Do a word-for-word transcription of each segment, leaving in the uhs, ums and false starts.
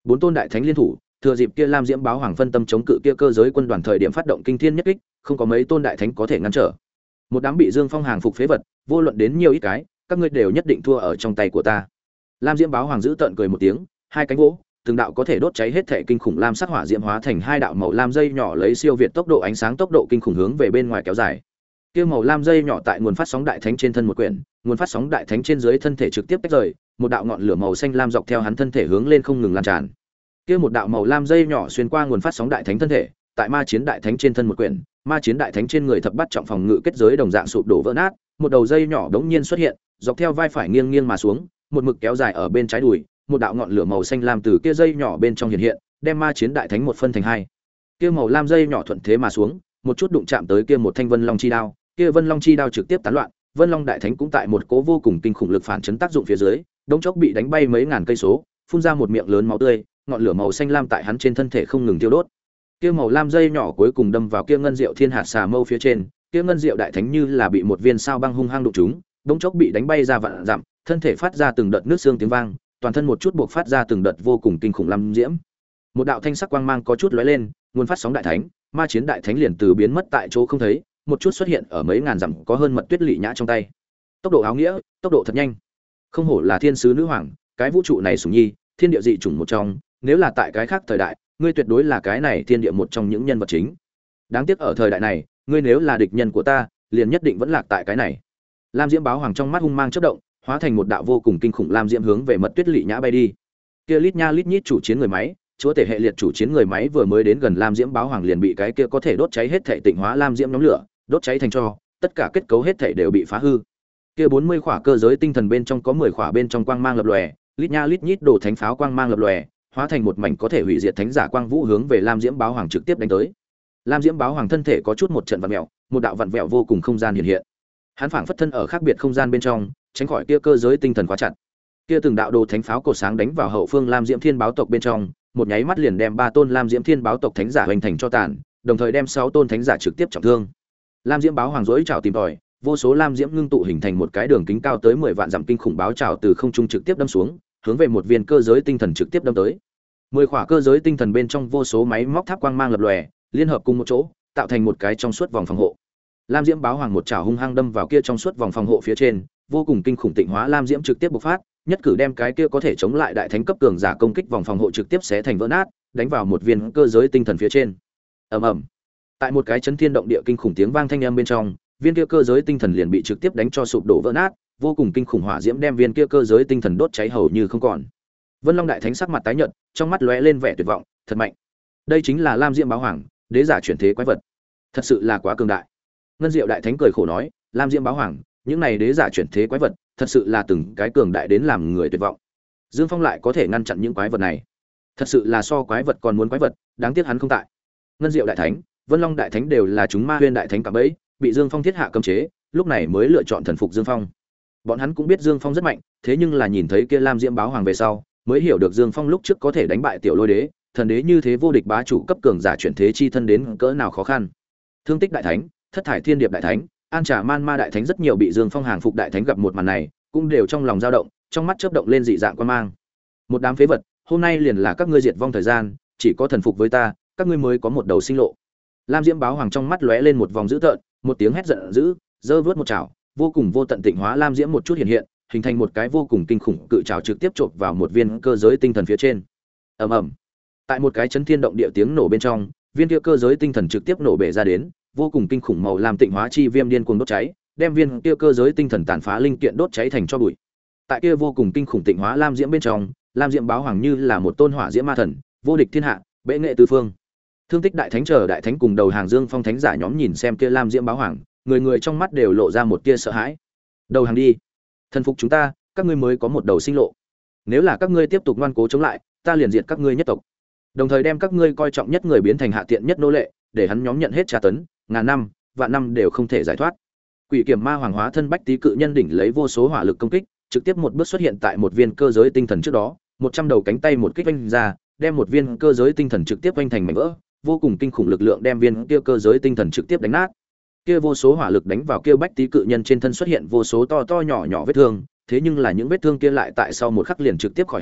Bốn tôn đại thánh liên thủ, thừa dịp kia lam diễm báo hoàng phân tâm chống cự kia cơ giới quân đoàn thời điểm phát động kinh thiên nhất kích, không có mấy tôn đại thánh có thể ngăn trở. Một đám bị Dương Phong hàng phục phế vật, vô luận đến nhiều ít cái, các ngươi đều nhất định thua ở trong tay của ta. Lam diễm báo hoàng giữ tợn cười một tiếng, hai cánh vỗ, từng đạo có thể đốt cháy hết thể kinh khủng lam sắc hỏa diễm hóa thành hai đạo màu lam dây nhỏ lấy siêu việt tốc độ ánh sáng tốc độ kinh khủng hướng về bên ngoài kéo dài. Kia màu lam dây nhỏ tại nguồn phát sóng đại thánh trên thân một quyển, nguồn phát sóng đại thánh trên dưới thân thể trực tiếp tách rời, một đạo ngọn lửa màu xanh lam dọc theo hắn thân thể hướng lên không ngừng lan tràn. Kia một đạo màu lam dây nhỏ xuyên qua nguồn phát sóng đại thánh thân thể, tại ma chiến đại thánh trên thân một quyển, ma chiến đại thánh trên người thập bát trọng phòng ngự kết giới đồng dạng sụp đổ vỡ nát, một đầu dây nhỏ đống nhiên xuất hiện, dọc theo vai phải nghiêng nghiêng mà xuống, một mực kéo dài ở bên trái đùi, một đạo ngọn lửa màu xanh lam từ kia dây nhỏ bên trong hiện hiện, đem ma chiến đại thánh một phân thành hai. Kia màu lam dây nhỏ thuận thế mà xuống, một chút đụng chạm tới kia một thanh vân long chi đao, kia vân long chi đao trực tiếp tán loạn, vân long đại thánh cũng tại một cố vô cùng kinh khủng lực phản chấn tác dụng phía dưới, đống chốc bị đánh bay mấy ngàn cây số, phun ra một miệng lớn máu tươi, ngọn lửa màu xanh lam tại hắn trên thân thể không ngừng thiêu đốt. Kia màu lam dây nhỏ cuối cùng đâm vào kia ngân diệu thiên hạt xà mâu phía trên, kia ngân diệu đại thánh như là bị một viên sao băng hung hăng đụng trúng, đống chốc bị đánh bay ra vạn dặm, thân thể phát ra từng đợt nước xương tiếng vang, toàn thân một chút buộc phát ra từng đợt vô cùng kinh khủng lam diễm. Một đạo thanh sắc quang mang có chút lóe lên, nguồn phát sóng đại thánh, ma chiến đại thánh liền từ biến mất tại chỗ không thấy, một chút xuất hiện ở mấy ngàn dặm có hơn mật tuyết lị nhã trong tay. Tốc độ áo nghĩa, tốc độ thật nhanh. Không hổ là thiên sứ nữ hoàng, cái vũ trụ này sủng nhi, thiên địa dị chủng một trong, nếu là tại cái khác thời đại, ngươi tuyệt đối là cái này thiên địa một trong những nhân vật chính. Đáng tiếc ở thời đại này, ngươi nếu là địch nhân của ta, liền nhất định vẫn lạc tại cái này. Lam diễm báo hoàng trong mắt hung mang chớp động, hóa thành một đạo vô cùng kinh khủng lam diễm hướng về mật tuyết lị nhã bay đi. Kia lít nha lít nhít chủ chiến người máy, chúa tể hệ liệt chủ chiến người máy vừa mới đến gần lam diễm báo hoàng liền bị cái kia có thể đốt cháy hết thể tịnh hóa lam diễm nhóm lửa, đốt cháy thành tro, tất cả kết cấu hết thể đều bị phá hư. Kia bốn mươi khỏa cơ giới tinh thần bên trong có mười khỏa bên trong quang mang lập lòe, lít nha lít nhít đổ thánh pháo quang mang lập lòe, hóa thành một mảnh có thể hủy diệt thánh giả quang vũ hướng về lam diễm báo hoàng trực tiếp đánh tới. Lam diễm báo hoàng thân thể có chút một trận vặn vẹo, một đạo vặn vẹo vô cùng không gian hiện hiện. Hắn phảng phất thân ở khác biệt không gian bên trong, tránh khỏi kia cơ giới tinh thần quá chặt. Kia từng đạo đồ thánh pháo cổ sáng đánh vào hậu phương lam diễm thiên báo tộc bên trong, một nháy mắt liền đem ba tôn lam diễm thiên báo tộc thánh giả hoành thành cho tàn, đồng thời đem sáu tôn thánh giả trực tiếp trọng thương. Lam diễm báo hoàng rỗi chảo tìm tòi, vô số lam diễm ngưng tụ hình thành một cái đường kính cao tới mười vạn dặm kinh khủng báo chảo từ không trung trực tiếp đâm xuống, hướng về một viên cơ giới tinh thần trực tiếp đâm tới. Mười khỏa cơ giới tinh thần bên trong vô số máy móc tháp quang mang lập lòe, liên hợp cùng một chỗ, tạo thành một cái trong suốt vòng phòng hộ. Lam diễm báo hoàng một chảo hung hăng đâm vào kia trong suốt vòng phòng hộ phía trên, vô cùng kinh khủng tịnh hóa lam diễm trực tiếp bộc phát, nhất cử đem cái kia có thể chống lại đại thánh cấp cường giả công kích vòng phòng hộ trực tiếp xé thành vỡ nát, đánh vào một viên cơ giới tinh thần phía trên. Ầm ầm. Tại một cái chấn thiên động địa kinh khủng tiếng vang thanh âm bên trong, viên kia cơ giới tinh thần liền bị trực tiếp đánh cho sụp đổ vỡ nát, vô cùng kinh khủng hỏa diễm đem viên kia cơ giới tinh thần đốt cháy hầu như không còn. Vân Long đại thánh sắc mặt tái nhợt, trong mắt lóe lên vẻ tuyệt vọng, thật mạnh. Đây chính là Lam Diễm báo hoàng, đế giả chuyển thế quái vật. Thật sự là quá cường đại. Ngân Diệu đại thánh cười khổ nói, Lam Diễm báo hoàng, những này đế giả chuyển thế quái vật, thật sự là từng cái cường đại đến làm người tuyệt vọng. Dương Phong lại có thể ngăn chặn những quái vật này, thật sự là so quái vật còn muốn quái vật, đáng tiếc hắn không tại. Ngân Diệu đại thánh, Vân Long đại thánh đều là chúng Ma Huyên đại thánh cả bấy, bị Dương Phong thiết hạ cấm chế, lúc này mới lựa chọn thần phục Dương Phong. Bọn hắn cũng biết Dương Phong rất mạnh, thế nhưng là nhìn thấy kia Lam Diễm báo hoàng về sau, mới hiểu được Dương Phong lúc trước có thể đánh bại Tiểu Lôi Đế, thần đế như thế vô địch bá chủ cấp cường giả chuyển thế chi thân đến cỡ nào khó khăn. Thương Tích đại thánh, Thất Thải Thiên Điệp đại thánh, An Trà Man Ma đại thánh rất nhiều bị Dương Phong hàng phục đại thánh gặp một màn này, cũng đều trong lòng dao động, trong mắt chớp động lên dị dạng quan mang. Một đám phế vật, hôm nay liền là các ngươi diệt vong thời gian, chỉ có thần phục với ta, các ngươi mới có một đầu sinh lộ. Lam Diễm báo hoàng trong mắt lóe lên một vòng dữ tợn, một tiếng hét giận dữ, giơ vớt một chảo, vô cùng vô tận tịnh hóa lam diễm một chút hiện hiện, hình thành một cái vô cùng kinh khủng cự chảo trực tiếp chộp vào một viên cơ giới tinh thần phía trên. Ầm ầm. Tại một cái chấn thiên động địa tiếng nổ bên trong, viên kia cơ giới tinh thần trực tiếp nổ bể ra đến, vô cùng kinh khủng màu lam tịnh hóa chi viêm điên cuồng đốt cháy, đem viên kia cơ giới tinh thần tàn phá linh kiện đốt cháy thành tro bụi. Tại kia vô cùng kinh khủng tịnh hóa lam diễm bên trong, lam diễm báo hoàng như là một tôn hỏa diễm ma thần, vô địch thiên hạ, bệ nghệ tứ phương. Thương Tích đại thánh chờ đại thánh cùng đầu hàng Dương Phong thánh giả nhóm nhìn xem kia lam diễm báo hoàng, người người trong mắt đều lộ ra một tia sợ hãi. Đầu hàng đi, thần phục chúng ta, các ngươi mới có một đầu sinh lộ. Nếu là các ngươi tiếp tục ngoan cố chống lại, ta liền diệt các ngươi nhất tộc. Đồng thời đem các ngươi coi trọng nhất người biến thành hạ tiện nhất nô lệ, để hắn nhóm nhận hết tra tấn, ngàn năm, vạn năm đều không thể giải thoát. Quỷ Kiểm Ma hoàng hóa thân bách tý cự nhân đỉnh lấy vô số hỏa lực công kích, trực tiếp một bước xuất hiện tại một viên cơ giới tinh thần trước đó, một trăm đầu cánh tay một kích vung ra, đem một viên cơ giới tinh thần trực tiếp vung thành mảnh vỡ, vô cùng kinh khủng lực lượng đem viên kia cơ giới tinh thần trực tiếp đánh nát. Kia vô số hỏa lực đánh vào kia bách tý cự nhân trên thân xuất hiện vô số to to nhỏ nhỏ vết thương, thế nhưng là những vết thương kia lại tại sau một khắc liền trực tiếp khỏi hẳn,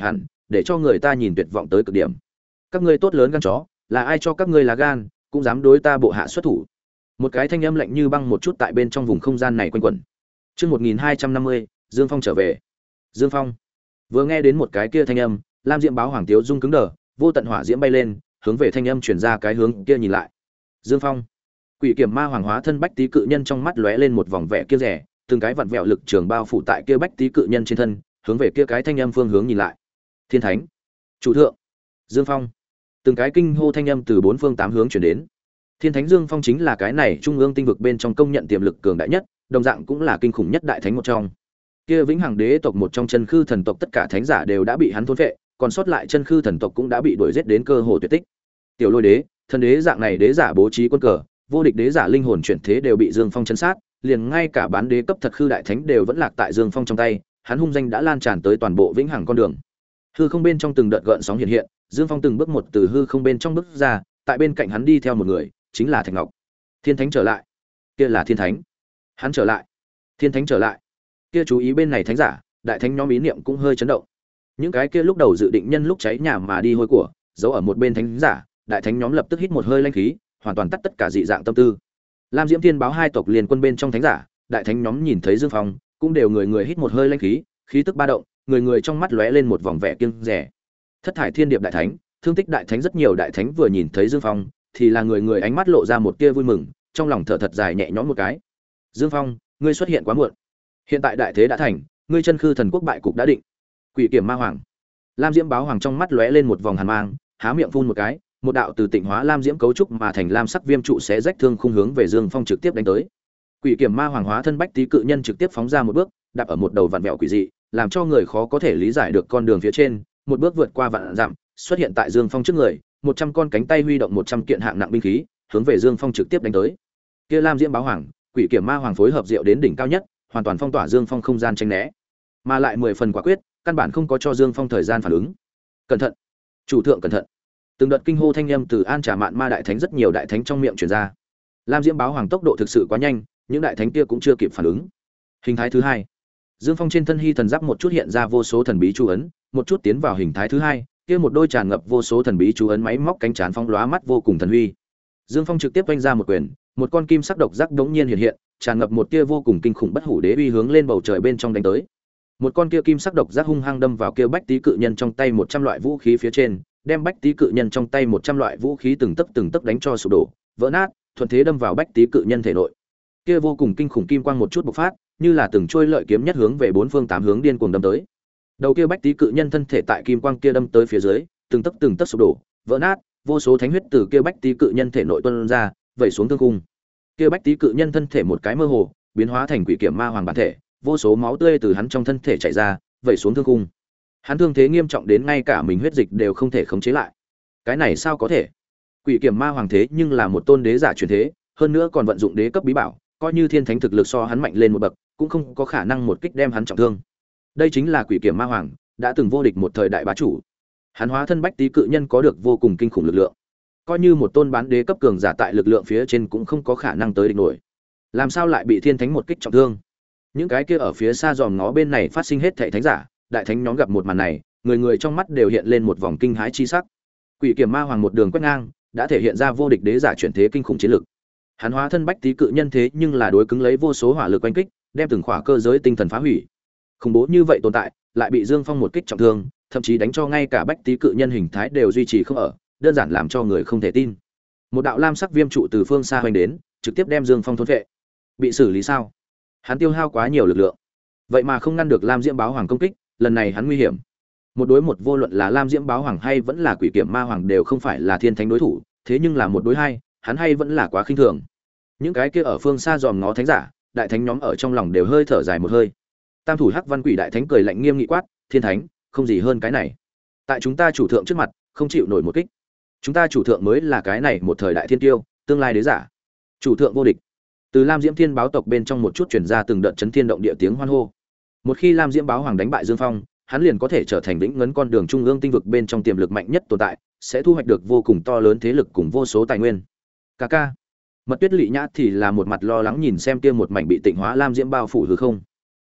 để cho người ta nhìn tuyệt vọng tới cực điểm. Các ngươi tốt lớn gan chó, là ai cho các ngươi lá gan, cũng dám đối ta bộ hạ xuất thủ. Một cái thanh âm lạnh như băng một chút tại bên trong vùng không gian này quanh quẩn. Chương một nghìn hai trăm năm mươi, Dương Phong trở về. Dương Phong. Vừa nghe đến một cái kia thanh âm, lam diễm báo hoàng tiếu rung cứng đờ, vô tận hỏa diễm bay lên, hướng về thanh âm truyền ra cái hướng kia nhìn lại. Dương Phong. Quỷ Kiểm Ma Hoàng hóa thân bách tý cự nhân trong mắt lóe lên một vòng vẻ kia rẻ, từng cái vặn vẹo lực trường bao phủ tại kia bách tý cự nhân trên thân, hướng về kia cái thanh âm phương hướng nhìn lại. Thiên Thánh, chủ thượng, Dương Phong. Từng cái kinh hô thanh âm từ bốn phương tám hướng truyền đến. Thiên Thánh Dương Phong chính là cái này trung ương tinh vực bên trong công nhận tiềm lực cường đại nhất, đồng dạng cũng là kinh khủng nhất đại thánh một trong. Kia Vĩnh Hằng Đế tộc một trong chân khư thần tộc tất cả thánh giả đều đã bị hắn thôn phệ, còn sót lại chân khư thần tộc cũng đã bị đuổi giết đến cơ hồ tuyệt tích. Tiểu Lôi Đế, thần đế dạng này đế giả bố trí quân cờ, vô địch đế giả linh hồn chuyển thế đều bị Dương Phong chấn sát, liền ngay cả bán đế cấp thật khư đại thánh đều vẫn lạc tại Dương Phong trong tay, hắn hung danh đã lan tràn tới toàn bộ Vĩnh Hằng con đường. Hư không bên trong từng đợt gợn sóng hiện hiện, Dương Phong từng bước một từ hư không bên trong bước ra, tại bên cạnh hắn đi theo một người, chính là Thạch Ngọc. Thiên Thánh trở lại. Kia là Thiên Thánh. Hắn trở lại. Thiên Thánh trở lại. Kia chú ý bên này thánh giả, đại thánh nhóm ý niệm cũng hơi chấn động. Những cái kia lúc đầu dự định nhân lúc cháy nhà mà đi hôi của, giấu ở một bên thánh giả, đại thánh nhóm lập tức hít một hơi linh khí, hoàn toàn tắt tất cả dị dạng tâm tư. Lam Diễm Thiên báo hai tộc liên quân bên trong thánh giả, đại thánh nhóm nhìn thấy Dương Phong, cũng đều người người hít một hơi linh khí, khí tức ba động, người người trong mắt lóe lên một vòng vẻ kiêng dè. Thất thải thiên điệp đại thánh, thương tích đại thánh rất nhiều đại thánh vừa nhìn thấy Dương Phong, thì là người người ánh mắt lộ ra một tia vui mừng, trong lòng thở thật dài nhẹ nhõm một cái. Dương Phong, ngươi xuất hiện quá muộn. Hiện tại đại thế đã thành, ngươi chân khư thần quốc bại cục đã định. Quỷ Kiểm Ma Hoàng. Lam Diễm báo hoàng trong mắt lóe lên một vòng hàn mang, há miệng phun một cái, một đạo từ tịnh hóa lam diễm cấu trúc mà thành lam sắc viêm trụ sẽ rách thương khung hướng về Dương Phong trực tiếp đánh tới. Quỷ Kiểm Ma Hoàng hóa thân bách tý cự nhân trực tiếp phóng ra một bước, đạp ở một đầu vạn vẹo quỷ dị, làm cho người khó có thể lý giải được con đường phía trên, một bước vượt qua vạn dặm, xuất hiện tại Dương Phong trước người, một trăm con cánh tay huy động một trăm kiện hạng nặng binh khí, hướng về Dương Phong trực tiếp đánh tới. Kia lam diễm báo hoàng, Quỷ Kiểm Ma Hoàng phối hợp diệu đến đỉnh cao nhất, hoàn toàn phong tỏa Dương Phong không gian tránh né, mà lại mười phần quả quyết, căn bản không có cho Dương Phong thời gian phản ứng. Cẩn thận, chủ thượng cẩn thận. Từng đợt kinh hô thanh âm từ An Trà Mạn Ma đại thánh rất nhiều đại thánh trong miệng truyền ra. Lam Diễm báo hoàng tốc độ thực sự quá nhanh, những đại thánh kia cũng chưa kịp phản ứng. Hình thái thứ hai, Dương Phong trên thân hy thần giáp một chút hiện ra vô số thần bí chú ấn, một chút tiến vào hình thái thứ hai, kia một đôi tràn ngập vô số thần bí chú ấn máy móc cánh trán phong lóa mắt vô cùng thần huy. Dương Phong trực tiếp vung ra một quyền, một con kim sắc độc giác đống nhiên hiện hiện, tràn ngập một tia vô cùng kinh khủng bất hủ đế uy hướng lên bầu trời bên trong đánh tới. Một con kia kim sắc độc giác hung hăng đâm vào kia bách tý cự nhân trong tay một trăm loại vũ khí phía trên, đem bách tý cự nhân trong tay một trăm loại vũ khí từng tấc từng tấc đánh cho sụp đổ, vỡ nát, thuận thế đâm vào bách tý cự nhân thể nội. Kia vô cùng kinh khủng kim quang một chút bộc phát, như là từng trôi lợi kiếm nhất hướng về bốn phương tám hướng điên cuồng đâm tới. Đầu kia bách tý cự nhân thân thể tại kim quang kia đâm tới phía dưới, từng tấc từng tấc sụp đổ, vỡ nát, vô số thánh huyết từ kia bách tý cự nhân thể nội tuôn ra, vẩy xuống thương khung. Kia bách tý cự nhân thân thể một cái mơ hồ, biến hóa thành Quỷ Kiểm Ma Hoàng bản thể, vô số máu tươi từ hắn trong thân thể chảy ra, vẩy xuống thương khung. Hắn thương thế nghiêm trọng đến ngay cả mình huyết dịch đều không thể khống chế lại. Cái này sao có thể? Quỷ Kiểm Ma Hoàng thế nhưng là một tôn đế giả truyền thế, hơn nữa còn vận dụng đế cấp bí bảo, coi như thiên thánh thực lực so hắn mạnh lên một bậc, cũng không có khả năng một kích đem hắn trọng thương. Đây chính là Quỷ Kiểm Ma Hoàng, đã từng vô địch một thời đại bá chủ. Hắn hóa thân bách tý cự nhân có được vô cùng kinh khủng lực lượng. Coi như một tôn bán đế cấp cường giả tại lực lượng phía trên cũng không có khả năng tới địch nổi. Làm sao lại bị thiên thánh một kích trọng thương? Những cái kia ở phía xa dòm ngó bên này phát sinh hết thảy thánh giả, đại thánh nhóm gặp một màn này, người người trong mắt đều hiện lên một vòng kinh hãi chi sắc. Quỷ Kiểm Ma Hoàng một đường quét ngang, đã thể hiện ra vô địch đế giả chuyển thế kinh khủng chiến lực. Hắn hóa thân bách tý cự nhân thế nhưng là đối cứng lấy vô số hỏa lực oanh kích, đem từng khỏa cơ giới tinh thần phá hủy. Khủng bố như vậy tồn tại, lại bị Dương Phong một kích trọng thương, thậm chí đánh cho ngay cả bách tý cự nhân hình thái đều duy trì không ở, đơn giản làm cho người không thể tin. Một đạo lam sắc viêm trụ từ phương xa hoành đến, trực tiếp đem Dương Phong thôn phệ. Bị xử lý sao? Hắn tiêu hao quá nhiều lực lượng, vậy mà không ngăn được Lam Diễm báo hoàng công kích, lần này hắn nguy hiểm. Một đối một vô luận là Lam Diễm báo hoàng hay vẫn là Quỷ Kiểm Ma Hoàng đều không phải là thiên thánh đối thủ, thế nhưng là một đối hai, hắn hay vẫn là quá khinh thường. Những cái kia ở phương xa dòm ngó thánh giả, đại thánh nhóm ở trong lòng đều hơi thở dài một hơi. Tam thủ Hắc Văn Quỷ đại thánh cười lạnh nghiêm nghị quát, "Thiên thánh, không gì hơn cái này. Tại chúng ta chủ thượng trước mặt, không chịu nổi một kích. Chúng ta chủ thượng mới là cái này một thời đại thiên tiêu, tương lai đế giả. Chủ thượng vô địch." Từ Lam Diễm Thiên báo tộc bên trong một chút truyền ra từng đợt chấn thiên động địa tiếng hoan hô. Một khi Lam Diễm báo hoàng đánh bại Dương Phong, hắn liền có thể trở thành vĩnh ngấn con đường trung ương tinh vực bên trong tiềm lực mạnh nhất tồn tại, sẽ thu hoạch được vô cùng to lớn thế lực cùng vô số tài nguyên. Ca ca. Mật Tuyết Lệ Nhã thì là một mặt lo lắng nhìn xem kia một mảnh bị tịnh hóa lam diễm bao phủ hư không.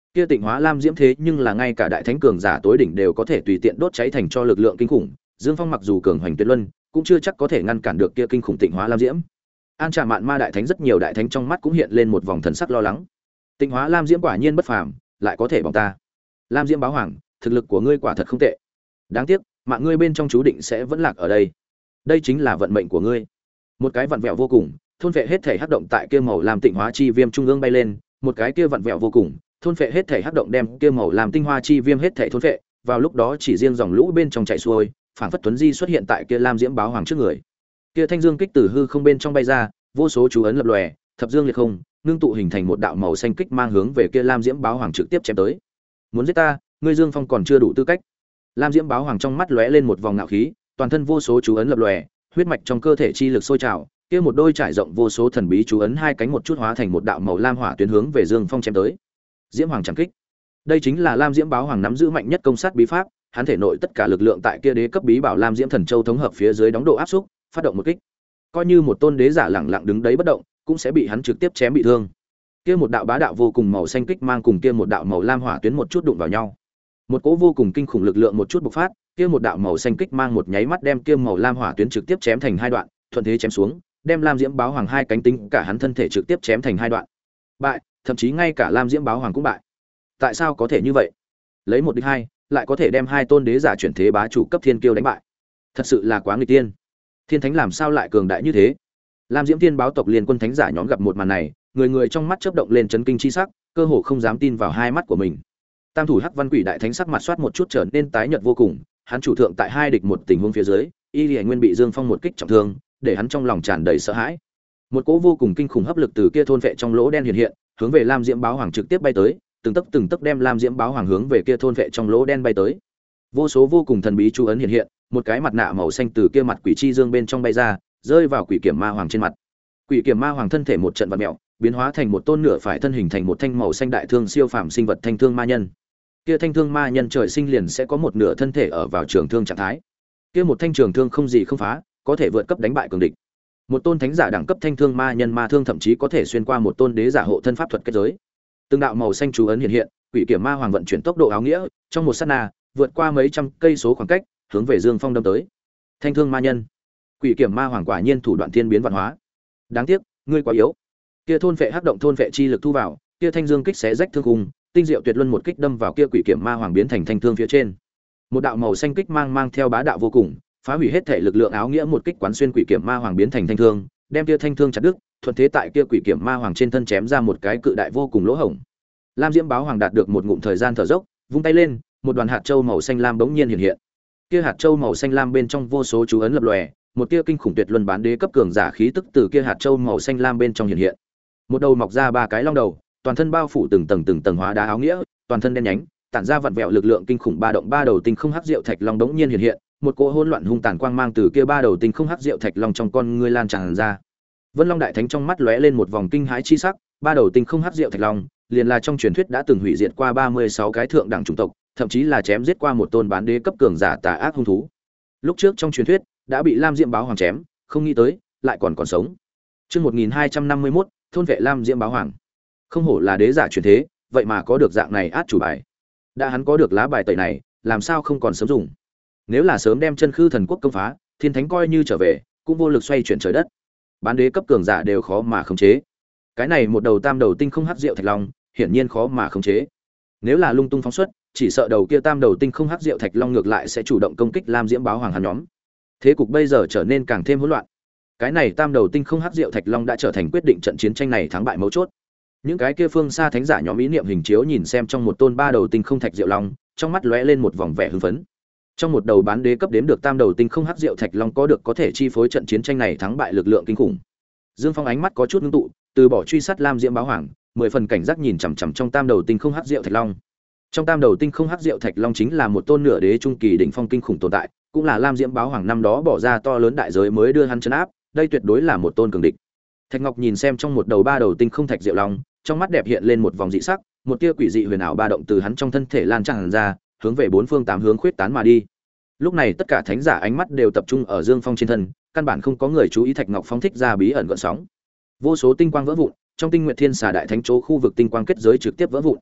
Kia Tịnh Hóa Lam Diễm thế nhưng là ngay cả đại thánh cường giả tối đỉnh đều có thể tùy tiện đốt cháy thành cho lực lượng kinh khủng, Dương Phong mặc dù cường hoành tuyệt luân, cũng chưa chắc có thể ngăn cản được kia kinh khủng Tịnh Hóa Lam Diễm. An Trà Mạn Ma đại thánh rất nhiều đại thánh trong mắt cũng hiện lên một vòng thần sắc lo lắng. Tịnh Hóa Lam Diễm quả nhiên bất phàm, lại có thể bỏng ta. Lam Diễm báo hoàng, thực lực của ngươi quả thật không tệ. Đáng tiếc, mạng ngươi bên trong chú định sẽ vẫn lạc ở đây. Đây chính là vận mệnh của ngươi. Một cái vặn vẹo vô cùng, thôn phệ hết thể hắc động tại kia màu làm Tịnh Hóa chi viêm trung ương bay lên, một cái kia vặn vẹo vô cùng, thôn phệ hết thể hắc động đem kia màu làm tinh hoa chi viêm hết thể thôn phệ, vào lúc đó chỉ riêng dòng lũ bên trong chảy xuôi, phảng phất tuấn di xuất hiện tại kia Lam Diễm báo hoàng trước người. Kia thanh dương kích từ hư không bên trong bay ra, vô số chú ấn lập lòe, thập dương liệt không, ngưng tụ hình thành một đạo màu xanh kích mang hướng về kia Lam Diễm báo hoàng trực tiếp chém tới. Muốn giết ta, ngươi Dương Phong còn chưa đủ tư cách. Lam Diễm báo hoàng trong mắt lóe lên một vòng ngạo khí, toàn thân vô số chú ấn lập lòe, huyết mạch trong cơ thể chi lực sôi trào, kia một đôi trải rộng vô số thần bí chú ấn hai cánh một chút hóa thành một đạo màu lam hỏa tuyến hướng về Dương Phong chém tới. Diễm Hoàng chẳng kích. Đây chính là Lam Diễm báo hoàng nắm giữ mạnh nhất công sát bí pháp, hắn thể nội tất cả lực lượng tại kia đế cấp bí bảo Lam Diễm thần châu thống hợp phía dưới đóng độ áp xúc, phát động một kích. Coi như một tôn đế giả lẳng lặng đứng đấy bất động, cũng sẽ bị hắn trực tiếp chém bị thương. Kia một đạo bá đạo vô cùng màu xanh kích mang cùng kia một đạo màu lam hỏa tuyến một chút đụng vào nhau. Một cỗ vô cùng kinh khủng lực lượng một chút bộc phát, kia một đạo màu xanh kích mang một nháy mắt đem kia màu lam hỏa tuyến trực tiếp chém thành hai đoạn, thuận thế chém xuống, đem Lam Diễm báo hoàng hai cánh tính cả hắn thân thể trực tiếp chém thành hai đoạn. Bại, thậm chí ngay cả Lam Diễm báo hoàng cũng bại. Tại sao có thể như vậy? Lấy một địch hai, lại có thể đem hai tôn đế giả chuyển thế bá chủ cấp thiên kiêu đánh bại. Thật sự là quá nghịch tiên. Thiên thánh làm sao lại cường đại như thế? Lam Diễm Thiên báo tộc liên quân thánh giả nhóm gặp một màn này, người người trong mắt chớp động lên chấn kinh chi sắc, cơ hồ không dám tin vào hai mắt của mình. Tam thủ Hắc Văn Quỷ đại thánh sắc mặt soát một chút trở nên tái nhợt vô cùng, hắn chủ thượng tại hai địch một tình huống phía dưới, y Liễu Nguyên bị Dương Phong một kích trọng thương, để hắn trong lòng tràn đầy sợ hãi. Một cỗ vô cùng kinh khủng hấp lực từ kia thôn vệ trong lỗ đen hiện hiện, hướng về Lam Diễm báo hoàng trực tiếp bay tới, từng tấc từng tấc đem Lam Diễm báo hoàng hướng về kia thôn vệ trong lỗ đen bay tới. Vô số vô cùng thần bí chú ấn hiện hiện, một cái mặt nạ màu xanh từ kia mặt quỷ chi dương bên trong bay ra, rơi vào quỷ kiểm ma hoàng trên mặt. Quỷ kiểm ma hoàng thân thể một trận vặn mèo, biến hóa thành một tôn nửa phải thân hình thành một thanh màu xanh đại thương siêu phàm sinh vật thanh thương ma nhân. Kia thanh thương ma nhân trời sinh liền sẽ có một nửa thân thể ở vào trường thương trạng thái. Kia một thanh trường thương không gì không phá, có thể vượt cấp đánh bại cường địch. Một tôn thánh giả đẳng cấp thanh thương ma nhân ma thương thậm chí có thể xuyên qua một tôn đế giả hộ thân pháp thuật kết giới. Từng đạo màu xanh chú ấn hiện hiện, quỷ kiểm ma hoàng vận chuyển tốc độ áo nghĩa, trong một sát na, vượt qua mấy trăm cây số khoảng cách, hướng về Dương Phong đâm tới. Thanh thương ma nhân, quỷ kiểm ma hoàng quả nhiên thủ đoạn thiên biến văn hóa. Đáng tiếc, ngươi quá yếu. Kia thôn phệ hắc động thôn phệ chi lực thu vào, kia thanh dương kích xé rách thương khung, tinh diệu tuyệt luân một kích đâm vào kia quỷ kiểm ma hoàng biến thành thanh thương phía trên. Một đạo màu xanh kích mang mang theo bá đạo vô cùng, phá hủy hết thể lực lượng áo nghĩa một kích quán xuyên quỷ kiểm ma hoàng biến thành thanh thương, đem kia thanh thương chặt đứt, thuận thế tại kia quỷ kiểm ma hoàng trên thân chém ra một cái cự đại vô cùng lỗ hổng. Lam Diễm báo hoàng đạt được một ngụm thời gian thở dốc, vung tay lên, một đoàn hạt châu màu xanh lam bỗng nhiên hiện hiện. Kia hạt châu màu xanh lam bên trong vô số chú ấn lập lòe, một tia kinh khủng tuyệt luân bán đế cấp cường giả khí tức từ kia hạt châu màu xanh lam bên trong hiện hiện. Một đầu mọc ra ba cái long đầu, toàn thân bao phủ từng tầng từng tầng hóa đá áo nghĩa, toàn thân đen nhánh, tản ra vặn vẹo lực lượng kinh khủng ba động ba đầu tinh không hắc diệu thạch long đống nhiên hiện hiện, một cỗ hỗn loạn hung tàn quang mang từ kia ba đầu tinh không hắc diệu thạch long trong con ngươi lan tràn ra. Vân Long đại thánh trong mắt lóe lên một vòng kinh hãi chi sắc, ba đầu tinh không hắc diệu thạch long, liền là trong truyền thuyết đã từng hủy diệt qua ba mươi sáu cái thượng đẳng chủng tộc, thậm chí là chém giết qua một tôn bán đế cấp cường giả tà ác hung thú. Lúc trước trong truyền thuyết đã bị Lam Diễm báo hoàng chém, không nghĩ tới lại còn còn sống. Chương một nghìn hai trăm năm mươi mốt, thôn vệ Lam Diễm báo hoàng. Không hổ là đế giả truyền thế, vậy mà có được dạng này át chủ bài. Đã hắn có được lá bài tẩy này, làm sao không còn sớm dùng? Nếu là sớm đem chân khư thần quốc công phá, thiên thánh coi như trở về, cũng vô lực xoay chuyển trời đất. Bán đế cấp cường giả đều khó mà khống chế. Cái này một đầu tam đầu tinh không hắc diệu thạch long, hiển nhiên khó mà khống chế. Nếu là lung tung phóng xuất, chỉ sợ đầu kia tam đầu tinh không hắc diệu thạch long ngược lại sẽ chủ động công kích Lam Diễm báo hoàng hắn nhóm. Thế cục bây giờ trở nên càng thêm hỗn loạn. Cái này tam đầu tinh không hắc diệu thạch long đã trở thành quyết định trận chiến tranh này thắng bại mấu chốt. Những cái kia phương xa thánh giả nhóm ý niệm hình chiếu nhìn xem trong một tôn ba đầu tinh không thạch diệu long, trong mắt lóe lên một vòng vẻ hưng phấn. Trong một đầu bán đế cấp đếm được tam đầu tinh không hắc diệu thạch long có được có thể chi phối trận chiến tranh này thắng bại lực lượng kinh khủng. Dương Phong ánh mắt có chút ngưng tụ, từ bỏ truy sát Lam Diễm báo hoàng, mười phần cảnh giác nhìn chằm chằm trong tam đầu tinh không hắc diệu thạch long. Trong tam đầu tinh không hắc diệu thạch long chính là một tôn nửa đế trung kỳ đỉnh phong kinh khủng tồn tại, cũng là Lam Diễm báo hoàng năm đó bỏ ra to lớn đại giới mới đưa hắn trấn áp, đây tuyệt đối là một tôn cường địch. Thạch Ngọc nhìn xem trong một đầu ba đầu tinh không thạch diệu long, trong mắt đẹp hiện lên một vòng dị sắc, một tia quỷ dị huyền ảo ba động từ hắn trong thân thể lan tràn ra, hướng về bốn phương tám hướng khuyết tán mà đi. Lúc này tất cả thánh giả ánh mắt đều tập trung ở Dương Phong trên thân, căn bản không có người chú ý Thạch Ngọc phóng thích ra bí ẩn gợn sóng. Vô số tinh quang vỡ vụn, trong Tinh Nguyệt Thiên Xà đại thánh chỗ khu vực tinh quang kết giới trực tiếp vỡ vụn.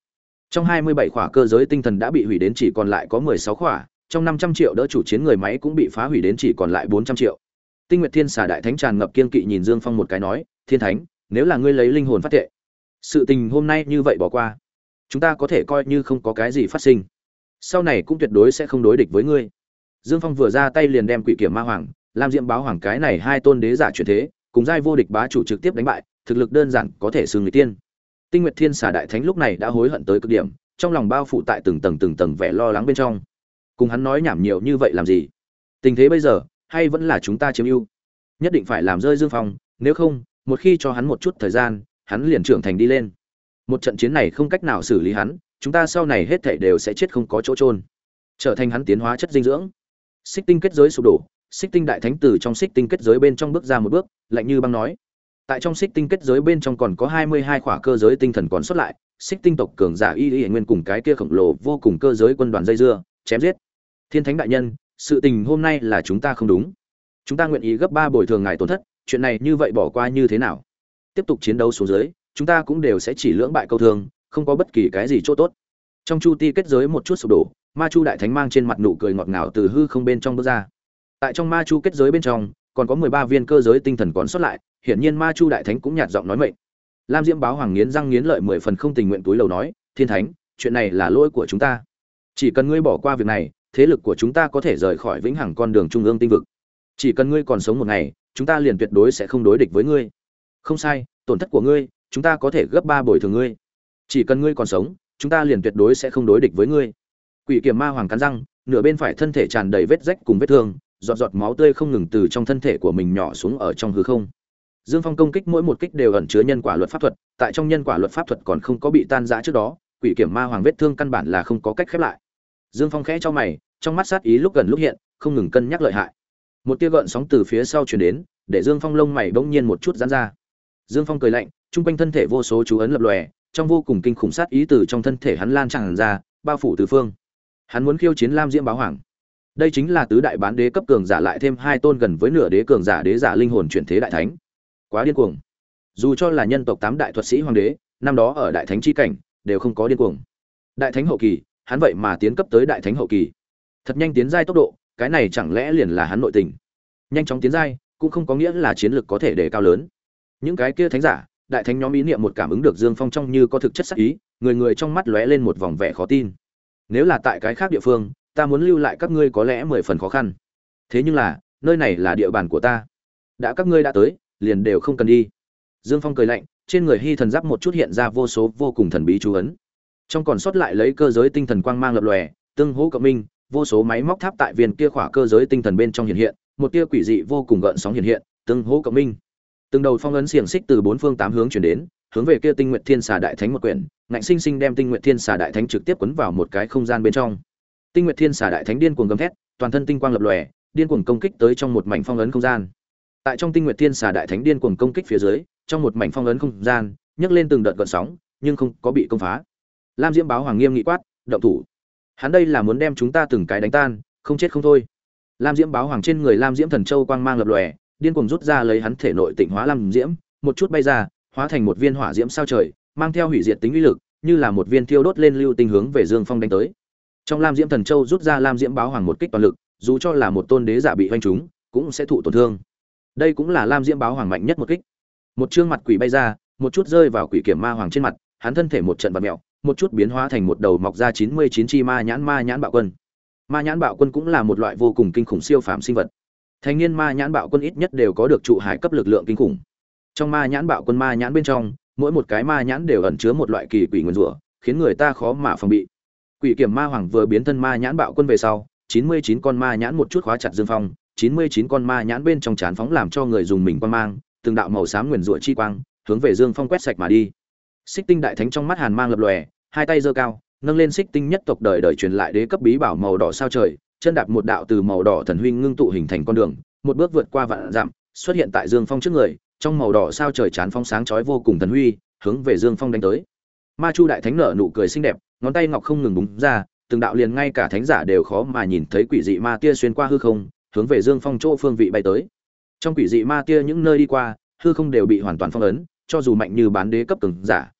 Trong hai mươi bảy khỏa cơ giới tinh thần đã bị hủy đến chỉ còn lại có mười sáu khỏa, trong năm trăm triệu đỡ chủ chiến người máy cũng bị phá hủy đến chỉ còn lại bốn trăm triệu. Tinh Nguyệt Thiên Xà Đại Thánh tràn ngập kiên kỵ nhìn Dương Phong một cái nói, "Thiên Thánh, nếu là ngươi lấy linh hồn phát thệ, sự tình hôm nay như vậy bỏ qua, chúng ta có thể coi như không có cái gì phát sinh. Sau này cũng tuyệt đối sẽ không đối địch với ngươi." Dương Phong vừa ra tay liền đem Quỷ Kiểm Ma Hoàng, Lam Diễm Báo Hoàng cái này hai tôn đế giả chuyển thế, cùng giai vô địch bá chủ trực tiếp đánh bại, thực lực đơn giản có thể xưng người tiên. Tinh Nguyệt Thiên Xà Đại Thánh lúc này đã hối hận tới cực điểm, trong lòng bao phủ tại từng tầng từng tầng vẻ lo lắng bên trong. Cùng hắn nói nhảm nhiều như vậy làm gì? Tình thế bây giờ, hay vẫn là chúng ta chiếm ưu? Nhất định phải làm rơi Dương Phong, nếu không, một khi cho hắn một chút thời gian, hắn liền trưởng thành đi lên. Một trận chiến này không cách nào xử lý hắn, chúng ta sau này hết thảy đều sẽ chết không có chỗ chôn, trở thành hắn tiến hóa chất dinh dưỡng. Xích tinh kết giới sụp đổ, Xích tinh đại thánh từ trong xích tinh kết giới bên trong bước ra một bước, lạnh như băng nói: tại trong xích tinh kết giới bên trong còn có hai mươi hai khỏa cơ giới tinh thần còn sót lại, xích tinh tộc cường giả y y nguyên cùng cái kia khổng lồ vô cùng cơ giới quân đoàn dây dưa, chém giết. Thiên Thánh đại nhân, sự tình hôm nay là chúng ta không đúng. Chúng ta nguyện ý gấp ba bồi thường ngài tổn thất, chuyện này như vậy bỏ qua như thế nào? Tiếp tục chiến đấu xuống dưới, chúng ta cũng đều sẽ chỉ lưỡng bại câu thương, không có bất kỳ cái gì chỗ tốt. Trong chu ti kết giới một chút sụp đổ, Ma Chu đại thánh mang trên mặt nụ cười ngọt ngào từ hư không bên trong bước ra. Tại trong Ma Chu kết giới bên trong, còn có mười ba viên cơ giới tinh thần còn sót lại, hiển nhiên Ma Chu đại thánh cũng nhạt giọng nói mệnh. Lam Diễm Báo Hoàng nghiến răng nghiến lợi mười phần không tình nguyện túi lầu nói, "Thiên Thánh, chuyện này là lỗi của chúng ta. Chỉ cần ngươi bỏ qua việc này, thế lực của chúng ta có thể rời khỏi vĩnh hằng con đường trung ương tinh vực. Chỉ cần ngươi còn sống một ngày, chúng ta liền tuyệt đối sẽ không đối địch với ngươi." "Không sai, tổn thất của ngươi, chúng ta có thể gấp ba bồi thường ngươi. Chỉ cần ngươi còn sống, chúng ta liền tuyệt đối sẽ không đối địch với ngươi." Quỷ Kiểm Ma Hoàng cắn răng, nửa bên phải thân thể tràn đầy vết rách cùng vết thương, giọt giọt máu tươi không ngừng từ trong thân thể của mình nhỏ xuống ở trong hư không. Dương Phong công kích mỗi một kích đều ẩn chứa nhân quả luật pháp thuật, tại trong nhân quả luật pháp thuật còn không có bị tan rã trước đó, Quỷ Kiểm Ma Hoàng vết thương căn bản là không có cách khép lại. Dương Phong khẽ cho mày, trong mắt sát ý lúc gần lúc hiện, không ngừng cân nhắc lợi hại. Một tia gợn sóng từ phía sau truyền đến, để Dương Phong lông mày bỗng nhiên một chút giãn ra. Dương Phong cười lạnh, trung quanh thân thể vô số chú ấn lập lòe, trong vô cùng kinh khủng sát ý từ trong thân thể hắn lan tràn ra, bao phủ tứ phương. Hắn muốn khiêu chiến Lam Diễm Báo Hoàng. Đây chính là tứ đại bán đế cấp cường giả lại thêm hai tôn gần với nửa đế cường giả đế giả linh hồn chuyển thế đại thánh. Quá điên cuồng. Dù cho là nhân tộc tám đại thuật sĩ hoàng đế, năm đó ở đại thánh chi cảnh, đều không có điên cuồng. Đại thánh hậu kỳ, hắn vậy mà tiến cấp tới đại thánh hậu kỳ. Thật nhanh tiến giai tốc độ, cái này chẳng lẽ liền là hắn nội tình. Nhanh chóng tiến giai, cũng không có nghĩa là chiến lực có thể đề cao lớn. Những cái kia thánh giả, đại thánh nhóm ý niệm một cảm ứng được Dương Phong trong như có thực chất sắc ý, người người trong mắt lóe lên một vòng vẻ khó tin. Nếu là tại cái khác địa phương, ta muốn lưu lại các ngươi có lẽ mười phần khó khăn. Thế nhưng là, nơi này là địa bàn của ta. Đã các ngươi đã tới, liền đều không cần đi. Dương Phong cười lạnh, trên người hy thần giáp một chút hiện ra vô số vô cùng thần bí chú ấn. Trong còn sót lại lấy cơ giới tinh thần quang mang lập lòe, tương hỗ cộng minh, vô số máy móc tháp tại viên kia khỏa cơ giới tinh thần bên trong hiện hiện, một tia quỷ dị vô cùng gợn sóng hiện hiện, tương hỗ cộng minh. Từng đầu phong ấn xiềng xích từ bốn phương tám hướng chuyển đến, hướng về kia Tinh Nguyệt Thiên Xà Đại Thánh một quyển, ngạnh sinh sinh đem Tinh Nguyệt Thiên Xà Đại Thánh trực tiếp quấn vào một cái không gian bên trong. Tinh Nguyệt Thiên Xà Đại Thánh điên cuồng gầm thét, toàn thân tinh quang lập lòe, điên cuồng công kích tới trong một mảnh phong ấn không gian. Tại trong Tinh Nguyệt Thiên Xà Đại Thánh điên cuồng công kích phía dưới, trong một mảnh phong ấn không gian, nhấc lên từng đợt gợn sóng, nhưng không có bị công phá. Lam Diễm Báo Hoàng nghiêm nghị quát, động thủ. Hắn đây là muốn đem chúng ta từng cái đánh tan, không chết không thôi. Lam Diễm Báo Hoàng trên người Lam Diễm Thần Châu quang mang lập lòe, điên cuồng rút ra lấy hắn thể nội tịnh hóa lam diễm, một chút bay ra, hóa thành một viên hỏa diễm sao trời, mang theo hủy diệt tính uy lực, như là một viên thiêu đốt lên lưu tinh hướng về Dương Phong đánh tới. Trong Lam Diễm Thần Châu rút ra Lam Diễm Báo Hoàng một kích toàn lực, dù cho là một tôn đế giả bị hoành trúng, cũng sẽ thụ tổn thương. Đây cũng là Lam Diễm Báo Hoàng mạnh nhất một kích. Một trương mặt quỷ bay ra, một chút rơi vào Quỷ Kiểm Ma Hoàng trên mặt, hắn thân thể một trận vặn mèo, một chút biến hóa thành một đầu mọc ra chín mươi chín chi ma nhãn ma nhãn bạo quân. Ma nhãn bạo quân cũng là một loại vô cùng kinh khủng siêu phàm sinh vật. Thành niên ma nhãn bạo quân ít nhất đều có được trụ hải cấp lực lượng kinh khủng. Trong ma nhãn bạo quân ma nhãn bên trong, mỗi một cái ma nhãn đều ẩn chứa một loại kỳ quỷ nguyên rủa, khiến người ta khó mà phòng bị. Quỷ Kiểm Ma Hoàng vừa biến thân ma nhãn bạo quân về sau, chín mươi chín con ma nhãn một chút khóa chặt Dương Phong, chín mươi chín con ma nhãn bên trong trán phóng làm cho người dùng mình quang mang, từng đạo màu xám nguyên rủa chi quang, hướng về Dương Phong quét sạch mà đi. Xích Tinh đại thánh trong mắt hàn mang lập lòe, hai tay giơ cao, nâng lên Xích Tinh nhất tộc đời đời truyền lại đế cấp bí bảo màu đỏ sao trời, chân đạp một đạo từ màu đỏ thần huy ngưng tụ hình thành con đường, một bước vượt qua vạn dặm, xuất hiện tại Dương Phong trước người, trong màu đỏ sao trời chán phóng sáng chói vô cùng thần huy, hướng về Dương Phong đánh tới. Ma Chu đại thánh nở nụ cười xinh đẹp, ngón tay ngọc không ngừng búng ra, từng đạo liền ngay cả thánh giả đều khó mà nhìn thấy quỷ dị ma tia xuyên qua hư không, hướng về Dương Phong chỗ phương vị bay tới. Trong quỷ dị ma tia những nơi đi qua, hư không đều bị hoàn toàn phong ấn, cho dù mạnh như bán đế cấp cường giả,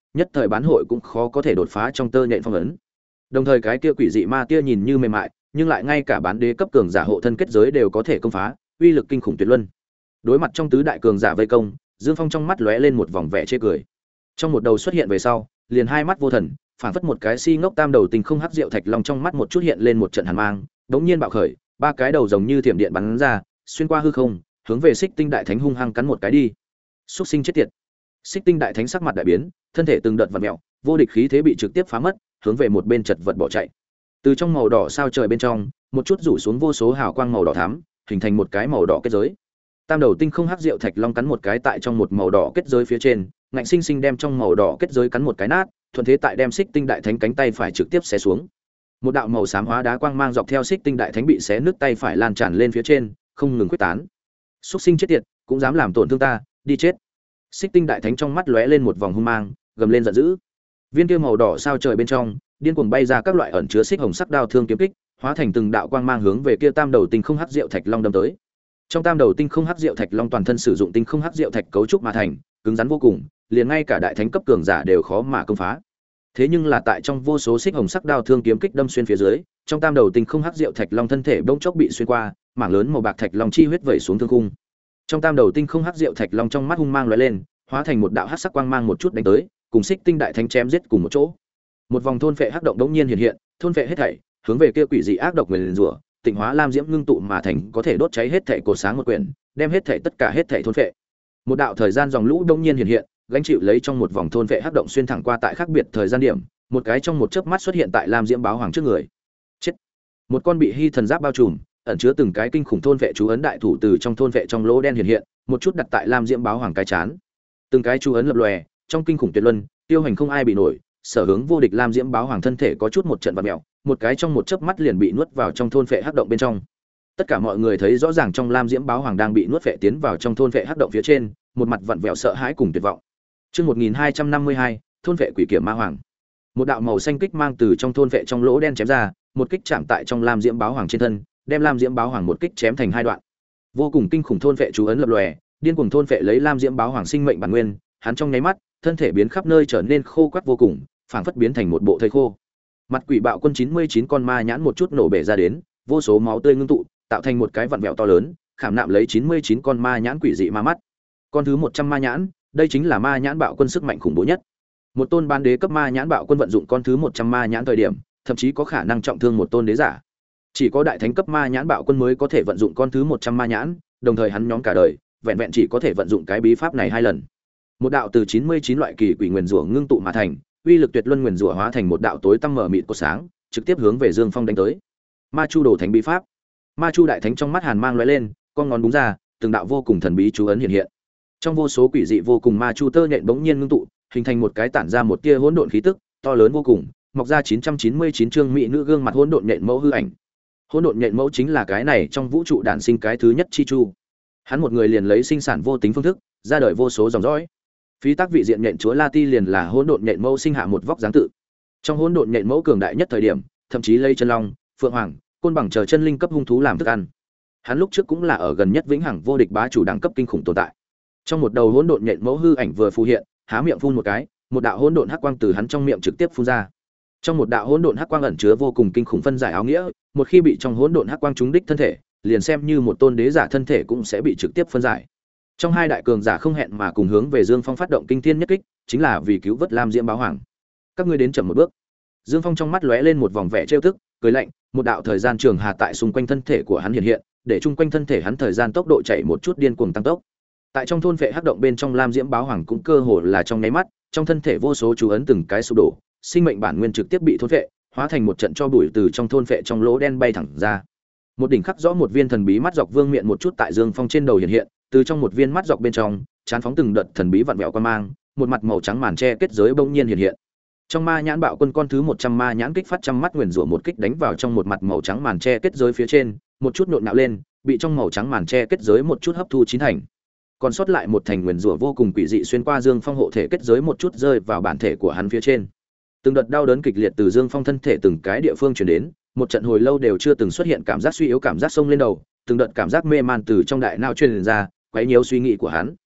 nhất thời bán hội cũng khó có thể đột phá trong tơ nhện phong ấn. Đồng thời cái kia quỷ dị ma tia nhìn như mềm mại, nhưng lại ngay cả bán đế cấp cường giả hộ thân kết giới đều có thể công phá, uy lực kinh khủng tuyệt luân. Đối mặt trong tứ đại cường giả vây công, Dương Phong trong mắt lóe lên một vòng vẻ chê cười. Trong một đầu xuất hiện về sau, liền hai mắt vô thần, phảng phất một cái si ngốc tam đầu tình không hắc diệu thạch long trong mắt một chút hiện lên một trận hàn mang, đống nhiên bạo khởi, ba cái đầu giống như thiểm điện bắn ra, xuyên qua hư không, hướng về Xích Tinh Đại Thánh hung hăng cắn một cái đi. Súc sinh chết tiệt. Xích Tinh Đại Thánh sắc mặt đại biến, thân thể từng đợt vặn mèo, vô địch khí thế bị trực tiếp phá mất, hướng về một bên chật vật bỏ chạy. Từ trong màu đỏ sao trời bên trong, một chút rủ xuống vô số hào quang màu đỏ thắm, hình thành một cái màu đỏ kết giới. Tam đầu tinh không hắc diệu thạch long cắn một cái tại trong một màu đỏ kết giới phía trên, ngạnh sinh sinh đem trong màu đỏ kết giới cắn một cái nát, thuận thế tại đem Xích Tinh Đại Thánh cánh tay phải trực tiếp xé xuống. Một đạo màu xám hóa đá quang mang dọc theo Xích Tinh Đại Thánh bị xé nứt tay phải lan tràn lên phía trên, không ngừng quyết tán. Súc sinh chết tiệt, cũng dám làm tổn thương ta, đi chết. Xích Tinh Đại Thánh trong mắt lóe lên một vòng hung mang, gầm lên giận dữ. Viên kia màu đỏ sao trời bên trong, điên cuồng bay ra các loại ẩn chứa xích hồng sắc đao thương kiếm kích, hóa thành từng đạo quang mang hướng về kia tam đầu tinh không hắc diệu thạch long đâm tới. Trong tam đầu tinh không hắc diệu thạch long toàn thân sử dụng tinh không hắc diệu thạch cấu trúc mà thành, cứng rắn vô cùng, liền ngay cả đại thánh cấp cường giả đều khó mà công phá. Thế nhưng là tại trong vô số xích hồng sắc đao thương kiếm kích đâm xuyên phía dưới, trong tam đầu tinh không hắc diệu thạch long thân thể bỗng chốc bị xuyên qua, mảng lớn màu bạc thạch long chi huyết vẩy xuống thương khung. Trong tam đầu tinh không hắc diệu thạch long trong mắt hung mang lóe lên, hóa thành một đạo hắc sắc quang mang một chút đánh tới, cùng Xích Tinh Đại Thánh chém giết cùng một chỗ. Một vòng thôn phệ hắc động đống nhiên hiện hiện, thôn phệ hết thảy, hướng về kia quỷ dị ác độc nguyền rủa, tịnh hóa lam diễm ngưng tụ mà thành, có thể đốt cháy hết thảy cột sáng một quyển, đem hết thảy tất cả hết thảy thôn phệ. Một đạo thời gian dòng lũ đống nhiên hiện hiện, gánh chịu lấy trong một vòng thôn phệ hắc động xuyên thẳng qua tại khác biệt thời gian điểm, một cái trong một chớp mắt xuất hiện tại lam diễm báo hoàng trước người. Chết. Một con bị hy thần giáp bao trùm, ẩn chứa từng cái kinh khủng thôn phệ chú ấn đại thủ từ trong thôn phệ trong lỗ đen hiện hiện, một chút đặt tại lam diễm báo hoàng cái chán. Từng cái chú ấn lập lòe, trong kinh khủng tuyệt luân, tiêu hành không ai bị nổi, sở hướng vô địch lam diễm báo hoàng thân thể có chút một trận vặn mèo, một cái trong một chớp mắt liền bị nuốt vào trong thôn phệ hắc động bên trong. Tất cả mọi người thấy rõ ràng trong lam diễm báo hoàng đang bị nuốt phệ tiến vào trong thôn phệ hắc động phía trên, một mặt vặn vẹo sợ hãi cùng tuyệt vọng. Chương một nghìn hai trăm năm mươi hai, thôn phệ quỷ kiểm ma hoàng. Một đạo màu xanh kích mang từ trong thôn phệ trong lỗ đen chém ra, một kích chạm tại trong lam diễm báo hoàng trên thân, đem lam diễm báo hoàng một kích chém thành hai đoạn. Vô cùng kinh khủng thôn phệ chú ấn lập lòe, điên cuồng thôn phệ lấy lam diễm báo hoàng sinh mệnh bản nguyên, hắn trong nháy mắt, thân thể biến khắp nơi trở nên khô quắt vô cùng, phảng phất biến thành một bộ thây khô. Mặt quỷ bạo quân chín mươi chín con ma nhãn một chút nổ bể ra đến, vô số máu tươi ngưng tụ, tạo thành một cái vặn vẹo to lớn, khảm nạm lấy chín mươi chín con ma nhãn quỷ dị ma mắt. Con thứ một trăm ma nhãn, đây chính là ma nhãn bạo quân sức mạnh khủng bố nhất. Một tôn ban đế cấp ma nhãn bạo quân vận dụng con thứ một trăm ma nhãn thời điểm, thậm chí có khả năng trọng thương một tôn đế giả. Chỉ có đại thánh cấp ma nhãn bạo quân mới có thể vận dụng con thứ một trăm ma nhãn, đồng thời hắn nhóm cả đời, vẹn vẹn chỉ có thể vận dụng cái bí pháp này hai lần. Một đạo từ chín mươi chín loại kỳ quỷ nguyên rủa ngưng tụ mà thành, uy lực tuyệt luân nguyên rủa hóa thành một đạo tối tăm mở mịt của sáng, trực tiếp hướng về Dương Phong đánh tới. Ma Chu đồ thánh bí pháp. Ma Chu đại thánh trong mắt hàn mang lóe lên, con ngón đúng ra, từng đạo vô cùng thần bí chú ấn hiện hiện. Trong vô số quỷ dị vô cùng ma chu tơ nhện bỗng nhiên ngưng tụ, hình thành một cái tản ra một tia hỗn độn khí tức, to lớn vô cùng, mọc ra chín trăm chín mươi chín trương mỹ nữ gương mặt hỗn độn nhện mẫu hư ảnh. Hỗn độn nhện mẫu chính là cái này trong vũ trụ đản sinh cái thứ nhất chi chu. Hắn một người liền lấy sinh sản vô tính phương thức, ra đời vô số dòng dõi. Phí tác vị diện nhện chúa La Ti liền là hỗn độn nhện mẫu sinh hạ một vóc dáng tự. Trong hỗn độn nhện mẫu cường đại nhất thời điểm, thậm chí lấy chân long, phượng hoàng, côn bằng chờ chân linh cấp hung thú làm thức ăn. Hắn lúc trước cũng là ở gần nhất vĩnh hằng vô địch bá chủ đẳng cấp kinh khủng tồn tại. Trong một đầu hỗn độn nhện mẫu hư ảnh vừa phù hiện, há miệng phun một cái, một đạo hỗn độn hắc quang từ hắn trong miệng trực tiếp phun ra. Trong một đạo hỗn độn hắc quang ẩn chứa vô cùng kinh khủng phân giải áo nghĩa, một khi bị trong hỗn độn hắc quang trúng đích thân thể, liền xem như một tôn đế giả thân thể cũng sẽ bị trực tiếp phân giải. Trong hai đại cường giả không hẹn mà cùng hướng về Dương Phong phát động kinh thiên nhất kích, chính là vì cứu vớt Lam Diễm Báo Hoàng. Các ngươi đến chậm một bước. Dương Phong trong mắt lóe lên một vòng vẻ trêu tức, cười lạnh, một đạo thời gian trường hà tại xung quanh thân thể của hắn hiện hiện, để chung quanh thân thể hắn thời gian tốc độ chạy một chút điên cuồng tăng tốc. Tại trong thôn vệ hắc động bên trong Lam Diễm Báo Hoàng cũng cơ hồ là trong nháy mắt, trong thân thể vô số chú ấn từng cái sụp đổ, sinh mệnh bản nguyên trực tiếp bị thôn vệ, hóa thành một trận cho bụi từ trong thôn vệ trong lỗ đen bay thẳng ra. Một đỉnh khắc rõ một viên thần bí mắt dọc vương miện một chút tại Dương Phong trên đầu hiện hiện, từ trong một viên mắt dọc bên trong, chán phóng từng đợt thần bí vặn vẹo quan mang, một mặt màu trắng màn che kết giới bỗng nhiên hiện hiện. Trong ma nhãn bạo quân con thứ một trăm ma nhãn kích phát trăm mắt nguyền rủa một kích đánh vào trong một mặt màu trắng màn che kết giới phía trên, một chút nhộn nhạo lên, bị trong màu trắng màn che kết giới một chút hấp thu chín thành. Còn sót lại một thành nguyền rủa vô cùng quỷ dị xuyên qua Dương Phong hộ thể kết giới một chút rơi vào bản thể của hắn phía trên. Từng đợt đau đớn kịch liệt từ Dương Phong thân thể từng cái địa phương truyền đến, một trận hồi lâu đều chưa từng xuất hiện cảm giác suy yếu cảm giác sông lên đầu, từng đợt cảm giác mê man từ trong đại não truyền ra, quấy nhiễu suy nghĩ của hắn.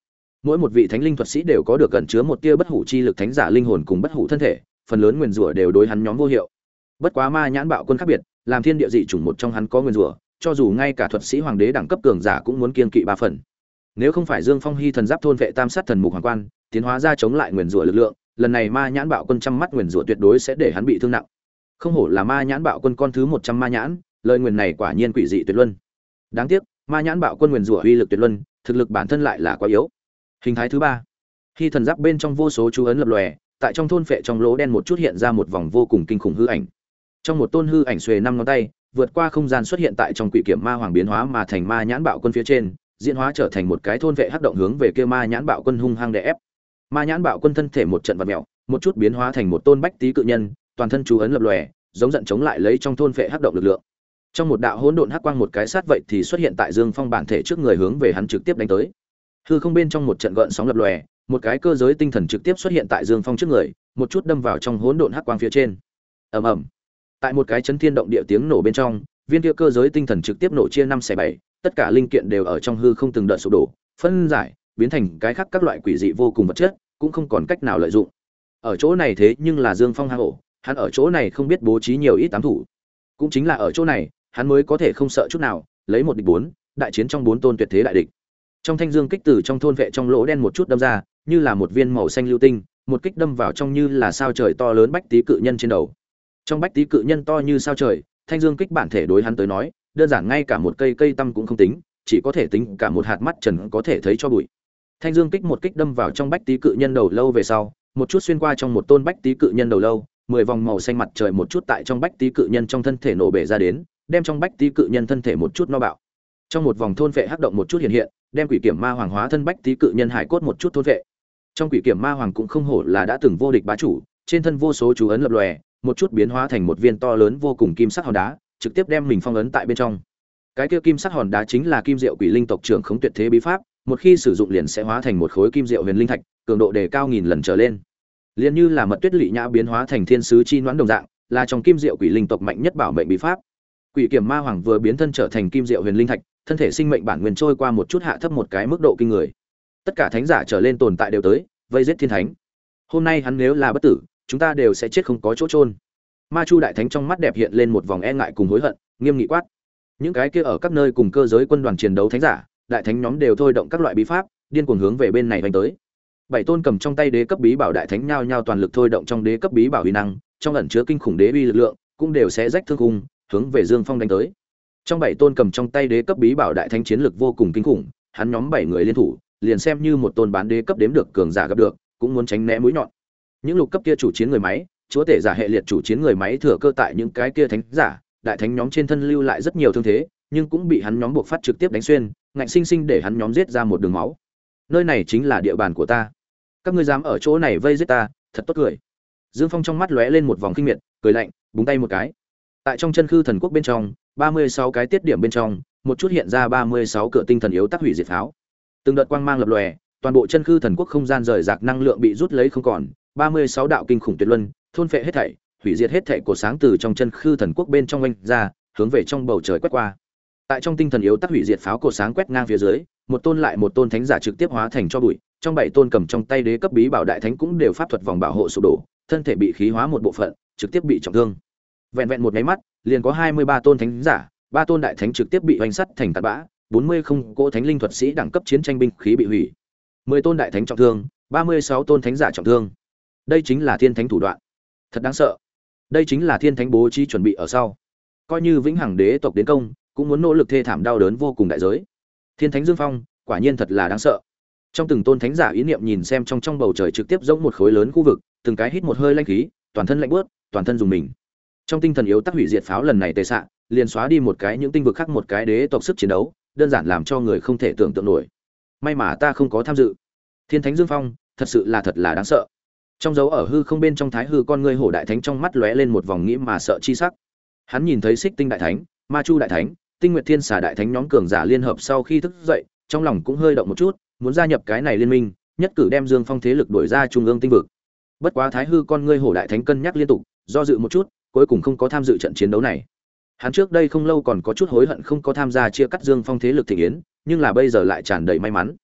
Mỗi một vị thánh linh thuật sĩ đều có được cẩn chứa một tia bất hủ chi lực thánh giả linh hồn cùng bất hủ thân thể, phần lớn nguyên rủa đều đối hắn nhóm vô hiệu. Bất quá ma nhãn bạo quân khác biệt, làm thiên địa dị chủng một trong hắn có nguyên rủa, cho dù ngay cả thuật sĩ hoàng đế đẳng cấp cường giả cũng muốn kiên kỵ ba phần. Nếu không phải Dương Phong Hy thần giáp thôn vệ tam sát thần mục hoàng quan, tiến hóa ra chống lại nguyên rủa lực lượng, lần này ma nhãn bạo quân trăm mắt nguyên rủa tuyệt đối sẽ để hắn bị thương nặng. Không hổ là ma nhãn bạo quân con thứ một trăm ma nhãn, lời nguyền này quả nhiên quỷ dị tuyệt luân. Đáng tiếc, ma nhãn bạo quân nguyên rủa uy lực tuyệt luân, thực lực bản thân lại là quá yếu. Hình thái thứ ba, khi thần giáp bên trong vô số chú ấn lập lòe, tại trong thôn phệ trong lỗ đen một chút hiện ra một vòng vô cùng kinh khủng hư ảnh. Trong một tôn hư ảnh xuề năm ngón tay, vượt qua không gian xuất hiện tại trong quỷ kiểm ma hoàng biến hóa mà thành ma nhãn bạo quân phía trên, diễn hóa trở thành một cái thôn vệ hắc động hướng về kia ma nhãn bạo quân hung hăng đè ép. Ma nhãn bạo quân thân thể một trận vặn mèo, một chút biến hóa thành một tôn bách tý cự nhân, toàn thân chú ấn lập lòe, giống giận chống lại lấy trong thôn vệ hắc động lực lượng. Trong một đạo hỗn độn hắc quang một cái sát vậy thì xuất hiện tại Dương Phong bản thể trước người hướng về hắn trực tiếp đánh tới. Hư không bên trong một trận gợn sóng lập lòe, một cái cơ giới tinh thần trực tiếp xuất hiện tại Dương Phong trước người, một chút đâm vào trong hỗn độn hắc quang phía trên. Ầm ầm. Tại một cái chấn thiên động địa tiếng nổ bên trong, viên kia cơ giới tinh thần trực tiếp nổ chia năm xẻ bảy, tất cả linh kiện đều ở trong hư không từng đợt sụp đổ, phân giải, biến thành cái khác các loại quỷ dị vô cùng vật chất, cũng không còn cách nào lợi dụng. Ở chỗ này thế nhưng là Dương Phong hang ổ, hắn ở chỗ này không biết bố trí nhiều ít ám thủ. Cũng chính là ở chỗ này, hắn mới có thể không sợ chút nào, lấy một địch bốn, đại chiến trong bốn tôn tuyệt thế đại địch. Trong thanh dương kích từ trong thôn vệ trong lỗ đen một chút đâm ra, như là một viên màu xanh lưu tinh, một kích đâm vào trong như là sao trời to lớn bách tý cự nhân trên đầu. Trong bách tý cự nhân to như sao trời, thanh dương kích bản thể đối hắn tới nói, đơn giản ngay cả một cây cây tăm cũng không tính, chỉ có thể tính cả một hạt mắt trần có thể thấy cho bụi. Thanh dương kích một kích đâm vào trong bách tý cự nhân đầu lâu về sau, một chút xuyên qua trong một tôn bách tý cự nhân đầu lâu, mười vòng màu xanh mặt trời một chút tại trong bách tý cự nhân trong thân thể nổ bể ra đến, đem trong bách tý cự nhân thân thể một chút no bạo. Trong một vòng thôn vệ hắc động một chút hiện hiện, đem quỷ kiểm ma hoàng hóa thân bách tý cự nhân hải cốt một chút thôn vệ. Trong quỷ kiểm ma hoàng cũng không hổ là đã từng vô địch bá chủ, trên thân vô số chú ấn lập lòe, một chút biến hóa thành một viên to lớn vô cùng kim sắc hòn đá, trực tiếp đem mình phong ấn tại bên trong. Cái kia kim sắc hòn đá chính là kim diệu quỷ linh tộc trưởng khống tuyệt thế bí pháp, một khi sử dụng liền sẽ hóa thành một khối kim diệu huyền linh thạch, cường độ đề cao nghìn lần trở lên. Liên như là mật tuyết lị nhã biến hóa thành thiên sứ chi noãn đồng dạng, là trong kim diệu quỷ linh tộc mạnh nhất bảo mệnh bí pháp. Quỷ kiểm ma hoàng vừa biến thân trở thành kim diệu huyền linh thạch, thân thể sinh mệnh bản nguyên trôi qua một chút hạ thấp một cái mức độ kinh người. Tất cả thánh giả trở lên tồn tại đều tới, vây giết thiên thánh. Hôm nay hắn nếu là bất tử, chúng ta đều sẽ chết không có chỗ chôn. Ma Chu đại thánh trong mắt đẹp hiện lên một vòng e ngại cùng hối hận, nghiêm nghị quát. Những cái kia ở các nơi cùng cơ giới quân đoàn chiến đấu thánh giả, đại thánh nhóm đều thôi động các loại bí pháp, điên cuồng hướng về bên này vành tới. Bảy tôn cầm trong tay đế cấp bí bảo đại thánh nhao nhao toàn lực thôi động trong đế cấp bí bảo uy năng, trong ẩn chứa kinh khủng đế uy lực lượng, cũng đều sẽ rách thương khung, hướng về Dương Phong đánh tới. Trong bảy tôn cầm trong tay đế cấp bí bảo đại thánh chiến lực vô cùng kinh khủng, hắn nhóm bảy người liên thủ, liền xem như một tôn bán đế cấp đếm được cường giả gặp được, cũng muốn tránh né mũi nhọn. Những lục cấp kia chủ chiến người máy, chúa tể giả hệ liệt chủ chiến người máy thừa cơ tại những cái kia thánh giả, đại thánh nhóm trên thân lưu lại rất nhiều thương thế, nhưng cũng bị hắn nhóm buộc phát trực tiếp đánh xuyên, ngạnh sinh sinh để hắn nhóm giết ra một đường máu. Nơi này chính là địa bàn của ta, các ngươi dám ở chỗ này vây giết ta, thật tốt cười. Dương Phong trong mắt lóe lên một vòng kinh miệt, cười lạnh, búng tay một cái. Tại trong chân khư thần quốc bên trong, ba mươi sáu cái tiết điểm bên trong, một chút hiện ra ba mươi sáu cửa tinh thần yếu tác hủy diệt pháo. Từng đợt quang mang lập lòe, toàn bộ chân khư thần quốc không gian rời rạc năng lượng bị rút lấy không còn, ba mươi sáu đạo kinh khủng tuyệt luân, thôn phệ hết thảy, hủy diệt hết thảy của sáng từ trong chân khư thần quốc bên trong anh ra, hướng về trong bầu trời quét qua. Tại trong tinh thần yếu tác hủy diệt pháo của sáng quét ngang phía dưới, một tôn lại một tôn thánh giả trực tiếp hóa thành cho bụi, trong bảy tôn cầm trong tay đế cấp bí bảo đại thánh cũng đều pháp thuật vòng bảo hộ sụp đổ, thân thể bị khí hóa một bộ phận, trực tiếp bị trọng thương. Vẹn vẹn một cái mắt, liền có hai mươi ba tôn thánh giả, ba tôn đại thánh trực tiếp bị oanh sắt thành tàn bã, bốn mươi không cỗ thánh linh thuật sĩ đẳng cấp chiến tranh binh khí bị hủy. mười tôn đại thánh trọng thương, ba mươi sáu tôn thánh giả trọng thương. Đây chính là thiên thánh thủ đoạn. Thật đáng sợ. Đây chính là thiên thánh bố trí chuẩn bị ở sau. Coi như vĩnh hằng đế tộc đến công, cũng muốn nỗ lực thê thảm đau đớn vô cùng đại giới. Thiên thánh Dương Phong, quả nhiên thật là đáng sợ. Trong từng tôn thánh giả ý niệm nhìn xem trong trong bầu trời trực tiếp giống một khối lớn khu vực, từng cái hít một hơi lanh khí, toàn thân lạnh buốt, toàn thân dùng mình. Trong tinh thần yếu tác hủy diệt pháo lần này tề xạ, liền xóa đi một cái những tinh vực khác một cái đế tộc sức chiến đấu, đơn giản làm cho người không thể tưởng tượng nổi. May mà ta không có tham dự. Thiên thánh Dương Phong, thật sự là thật là đáng sợ. Trong dấu ở hư không bên trong thái hư con ngươi hổ đại thánh trong mắt lóe lên một vòng nghĩ mà sợ chi sắc. Hắn nhìn thấy Xích Tinh đại thánh, Ma Chu đại thánh, Tinh Nguyệt Thiên Xà đại thánh nhóm cường giả liên hợp sau khi thức dậy, trong lòng cũng hơi động một chút, muốn gia nhập cái này liên minh, nhất cử đem Dương Phong thế lực đuổi ra trung ương tinh vực. Bất quá thái hư con ngươi hổ đại thánh cân nhắc liên tục, do dự một chút, cuối cùng không có tham dự trận chiến đấu này. Hắn trước đây không lâu còn có chút hối hận không có tham gia chia cắt Dương Phong thế lực thịnh yến, nhưng là bây giờ lại tràn đầy may mắn.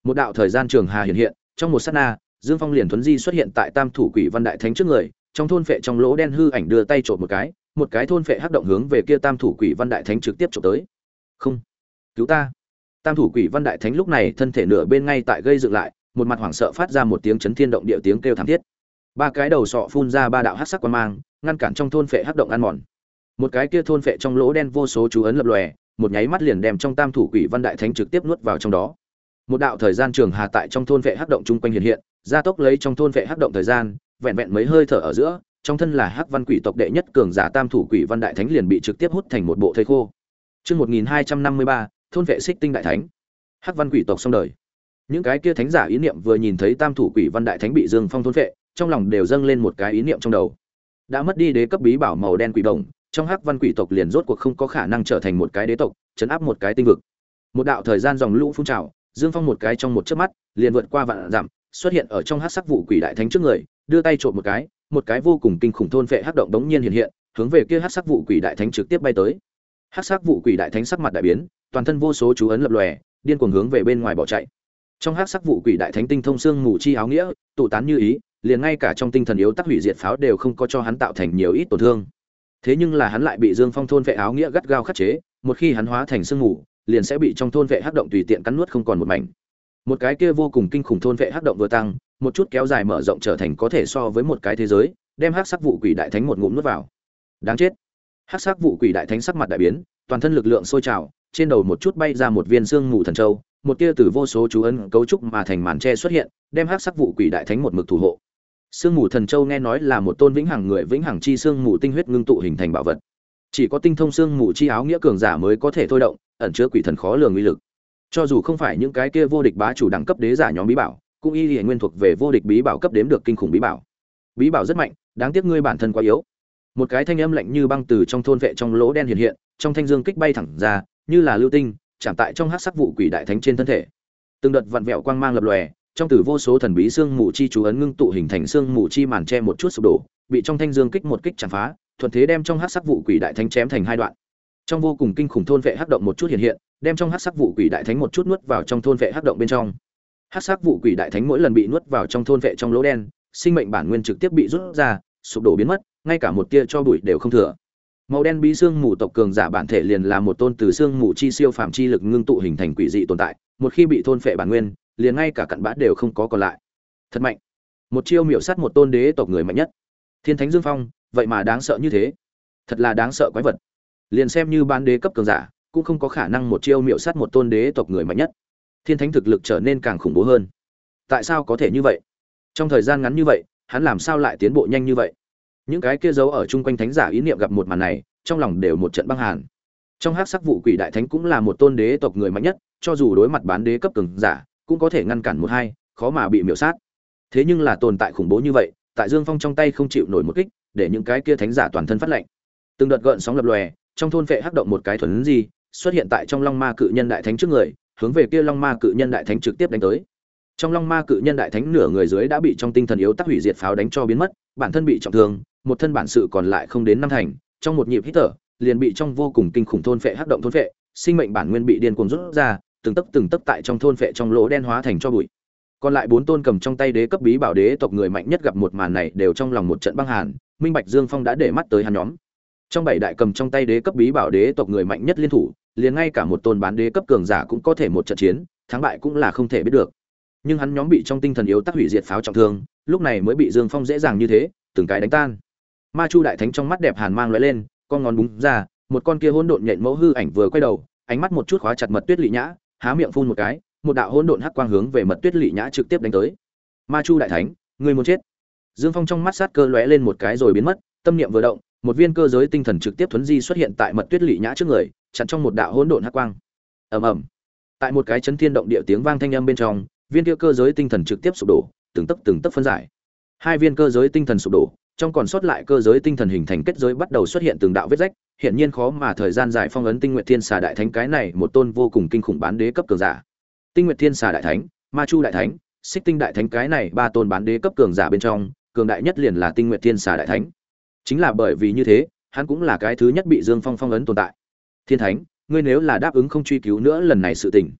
Một đạo thời gian trường hà hiện hiện, trong một sát na, Dương Phong liền thuấn di xuất hiện tại Tam Thủ Quỷ Văn Đại Thánh trước người, trong thôn phệ trong lỗ đen hư ảnh đưa tay chộp một cái, một cái thôn phệ hắc động hướng về kia Tam Thủ Quỷ Văn Đại Thánh trực tiếp chụp tới. Không, cứu ta! Tam Thủ Quỷ Văn Đại Thánh lúc này thân thể nửa bên ngay tại gây dựng lại, một mặt hoảng sợ phát ra một tiếng chấn thiên động địa tiếng kêu thảm thiết. Ba cái đầu sọ phun ra ba đạo hắc sắc quang mang, ngăn cản trong thôn phệ hắc động ăn mòn. Một cái kia thôn phệ trong lỗ đen vô số chú ấn lập lòe, một nháy mắt liền đem trong Tam Thủ Quỷ Văn Đại Thánh trực tiếp nuốt vào trong đó. Một đạo thời gian trường hà tại trong thôn vệ hắc động chung quanh hiện hiện, gia tốc lấy trong thôn vệ hắc động thời gian, vẹn vẹn mấy hơi thở ở giữa, trong thân là hắc văn quỷ tộc đệ nhất cường giả Tam Thủ Quỷ Văn Đại Thánh liền bị trực tiếp hút thành một bộ thây khô. Chương một nghìn hai trăm năm mươi ba, thôn vệ Xích Tinh Đại Thánh. Hắc văn quỷ tộc xong đời. Những cái kia thánh giả ý niệm vừa nhìn thấy Tam Thủ Quỷ Văn Đại Thánh bị Dương Phong thôn vệ, trong lòng đều dâng lên một cái ý niệm trong đầu. Đã mất đi đế cấp bí bảo màu đen quỷ đồng, trong hắc văn quỷ tộc liền rốt cuộc không có khả năng trở thành một cái đế tộc, trấn áp một cái tinh vực. Một đạo thời gian dòng lũ phun trào, Dương Phong một cái trong một chớp mắt, liền vượt qua vạn dặm, xuất hiện ở trong hắc sắc vụ quỷ đại thánh trước người, đưa tay trộm một cái, một cái vô cùng kinh khủng thôn phệ hắc động đống nhiên hiện hiện, hướng về kia hắc sắc vụ quỷ đại thánh trực tiếp bay tới. Hắc sắc vụ quỷ đại thánh sắc mặt đại biến, toàn thân vô số chú ấn lập lòe, điên cuồng hướng về bên ngoài bỏ chạy. Trong hắc sắc vụ quỷ đại thánh tinh thông xương mù chi áo nghĩa, tụ tán như ý, liền ngay cả trong tinh thần yếu tắc hủy diệt pháo đều không có cho hắn tạo thành nhiều ít tổn thương. Thế nhưng là hắn lại bị Dương Phong thôn phệ áo nghĩa gắt gao khắc chế, một khi hắn hóa thành xương mù, liền sẽ bị trong thôn vệ hắc động tùy tiện cắn nuốt không còn một mảnh. Một cái kia vô cùng kinh khủng thôn vệ hắc động vừa tăng, một chút kéo dài mở rộng trở thành có thể so với một cái thế giới, đem hắc sắc vụ quỷ đại thánh một ngụm nuốt vào. Đáng chết. Hắc sắc vụ quỷ đại thánh sắc mặt đại biến, toàn thân lực lượng sôi trào, trên đầu một chút bay ra một viên xương mù thần châu, một tia từ vô số chú ấn cấu trúc mà thành màn che xuất hiện, đem hắc sắc vụ quỷ đại thánh một mực thủ hộ. Xương mù thần châu nghe nói là một tôn vĩnh hằng người vĩnh hằng chi xương mù tinh huyết ngưng tụ hình thành bảo vật. Chỉ có tinh thông xương mù chi áo nghĩa cường giả mới có thể thôi động, ẩn chứa quỷ thần khó lường uy lực. Cho dù không phải những cái kia vô địch bá chủ đẳng cấp đế giả nhóm bí bảo, cũng y liễu nguyên thuộc về vô địch bí bảo cấp đếm được kinh khủng bí bảo. Bí bảo rất mạnh, đáng tiếc ngươi bản thân quá yếu. Một cái thanh âm lạnh như băng từ trong thôn vệ trong lỗ đen hiện hiện, trong thanh dương kích bay thẳng ra, như là lưu tinh, chạm tại trong hắc sắc vụ quỷ đại thánh trên thân thể. Từng đợt vặn vẹo quang mang lập lòe, trong tử vô số thần bí xương mù chi chú ấn ngưng tụ hình thành xương mù chi màn che một chút sụp đổ, bị trong thanh dương kích một kích chạm phá, thuận thế đem trong hắc sắc vụ quỷ đại thánh chém thành hai đoạn. Trong vô cùng kinh khủng thôn vệ hắc động một chút hiện hiện, đem trong hắc sắc vụ quỷ đại thánh một chút nuốt vào trong thôn vệ hắc động bên trong. Hắc sắc vụ quỷ đại thánh mỗi lần bị nuốt vào trong thôn vệ trong lỗ đen, sinh mệnh bản nguyên trực tiếp bị rút ra, sụp đổ biến mất, ngay cả một tia cho bụi đều không thừa. Màu đen bí xương mù tộc cường giả bản thể liền là một tôn từ xương mù chi siêu phàm chi lực ngưng tụ hình thành quỷ dị tồn tại, một khi bị thôn phệ bản nguyên, liền ngay cả cặn bã đều không có còn lại. Thật mạnh. Một chiêu miểu sát một tôn đế tộc người mạnh nhất. Thiên Thánh Dương Phong, vậy mà đáng sợ như thế. Thật là đáng sợ quái vật. Liền xem như bán đế cấp cường giả, cũng không có khả năng một chiêu miểu sát một tôn đế tộc người mạnh nhất. Thiên Thánh thực lực trở nên càng khủng bố hơn. Tại sao có thể như vậy? Trong thời gian ngắn như vậy, hắn làm sao lại tiến bộ nhanh như vậy? Những cái kia giấu ở chung quanh thánh giả ý niệm gặp một màn này, trong lòng đều một trận băng hàn. Trong hắc sắc vụ quỷ đại thánh cũng là một tôn đế tộc người mạnh nhất, cho dù đối mặt bán đế cấp cường giả, cũng có thể ngăn cản một hai, khó mà bị miểu sát. Thế nhưng là tồn tại khủng bố như vậy, tại Dương Phong trong tay không chịu nổi một kích, để những cái kia thánh giả toàn thân phát lạnh. Từng đợt gợn sóng lập lòe, trong thôn vệ hắc động một cái thuần gì, xuất hiện tại trong Long Ma Cự Nhân đại thánh trước người, hướng về kia Long Ma Cự Nhân đại thánh trực tiếp đánh tới. Trong Long Ma Cự Nhân đại thánh nửa người dưới đã bị trong tinh thần yếu tắc hủy diệt pháo đánh cho biến mất, bản thân bị trọng thương, một thân bản sự còn lại không đến năm thành, trong một nhịp hít thở, liền bị trong vô cùng kinh khủng thôn phệ hắc động thôn phệ, sinh mệnh bản nguyên bị điên cuồng rút ra, từng tấc từng tấc tại trong thôn phệ trong lỗ đen hóa thành cho bụi. Còn lại bốn tôn cầm trong tay đế cấp bí bảo đế tộc người mạnh nhất gặp một màn này đều trong lòng một trận băng hàn, minh bạch Dương Phong đã để mắt tới hắn nhóm. Trong bảy đại cầm trong tay đế cấp bí bảo đế tộc người mạnh nhất liên thủ, liền ngay cả một tôn bán đế cấp cường giả cũng có thể một trận chiến, thắng bại cũng là không thể biết được. Nhưng hắn nhóm bị trong tinh thần yếu tắc hủy diệt pháo trọng thương, lúc này mới bị Dương Phong dễ dàng như thế, từng cái đánh tan. Ma Chu đại thánh trong mắt đẹp hàn mang lóe lên, con ngón búng ra, một con kia hỗn độn nhện mẫu hư ảnh vừa quay đầu, ánh mắt một chút khóa chặt Mật Tuyết Lệ Nhã, há miệng phun một cái, một đạo hỗn độn hắc quang hướng về Mật Tuyết Lệ Nhã trực tiếp đánh tới. Ma Chu đại thánh, ngươi muốn chết. Dương Phong trong mắt sát cơ lóe lên một cái rồi biến mất, tâm niệm vừa động, một viên cơ giới tinh thần trực tiếp thuấn di xuất hiện tại Mật Tuyết Lệ Nhã trước người, chặn trong một đạo hỗn độn hắc quang. Ầm ầm. Tại một cái chấn thiên động địa tiếng vang thanh âm bên trong, viên kia cơ giới tinh thần trực tiếp sụp đổ, từng tấc từng tấc phân giải. Hai viên cơ giới tinh thần sụp đổ, trong còn sót lại cơ giới tinh thần hình thành kết giới bắt đầu xuất hiện từng đạo vết rách, hiện nhiên khó mà thời gian dài phong ấn Tinh Nguyệt Thiên Xà đại thánh cái này một tôn vô cùng kinh khủng bán đế cấp cường giả. Tinh Nguyệt Thiên Xà đại thánh, Ma Chu đại thánh, Xích Tinh đại thánh cái này ba tôn bán đế cấp cường giả bên trong, cường đại nhất liền là Tinh Nguyệt Thiên Xà đại thánh. Chính là bởi vì như thế, hắn cũng là cái thứ nhất bị Dương Phong phong ấn tồn tại. Thiên Thánh, ngươi nếu là đáp ứng không truy cứu nữa lần này sự tình,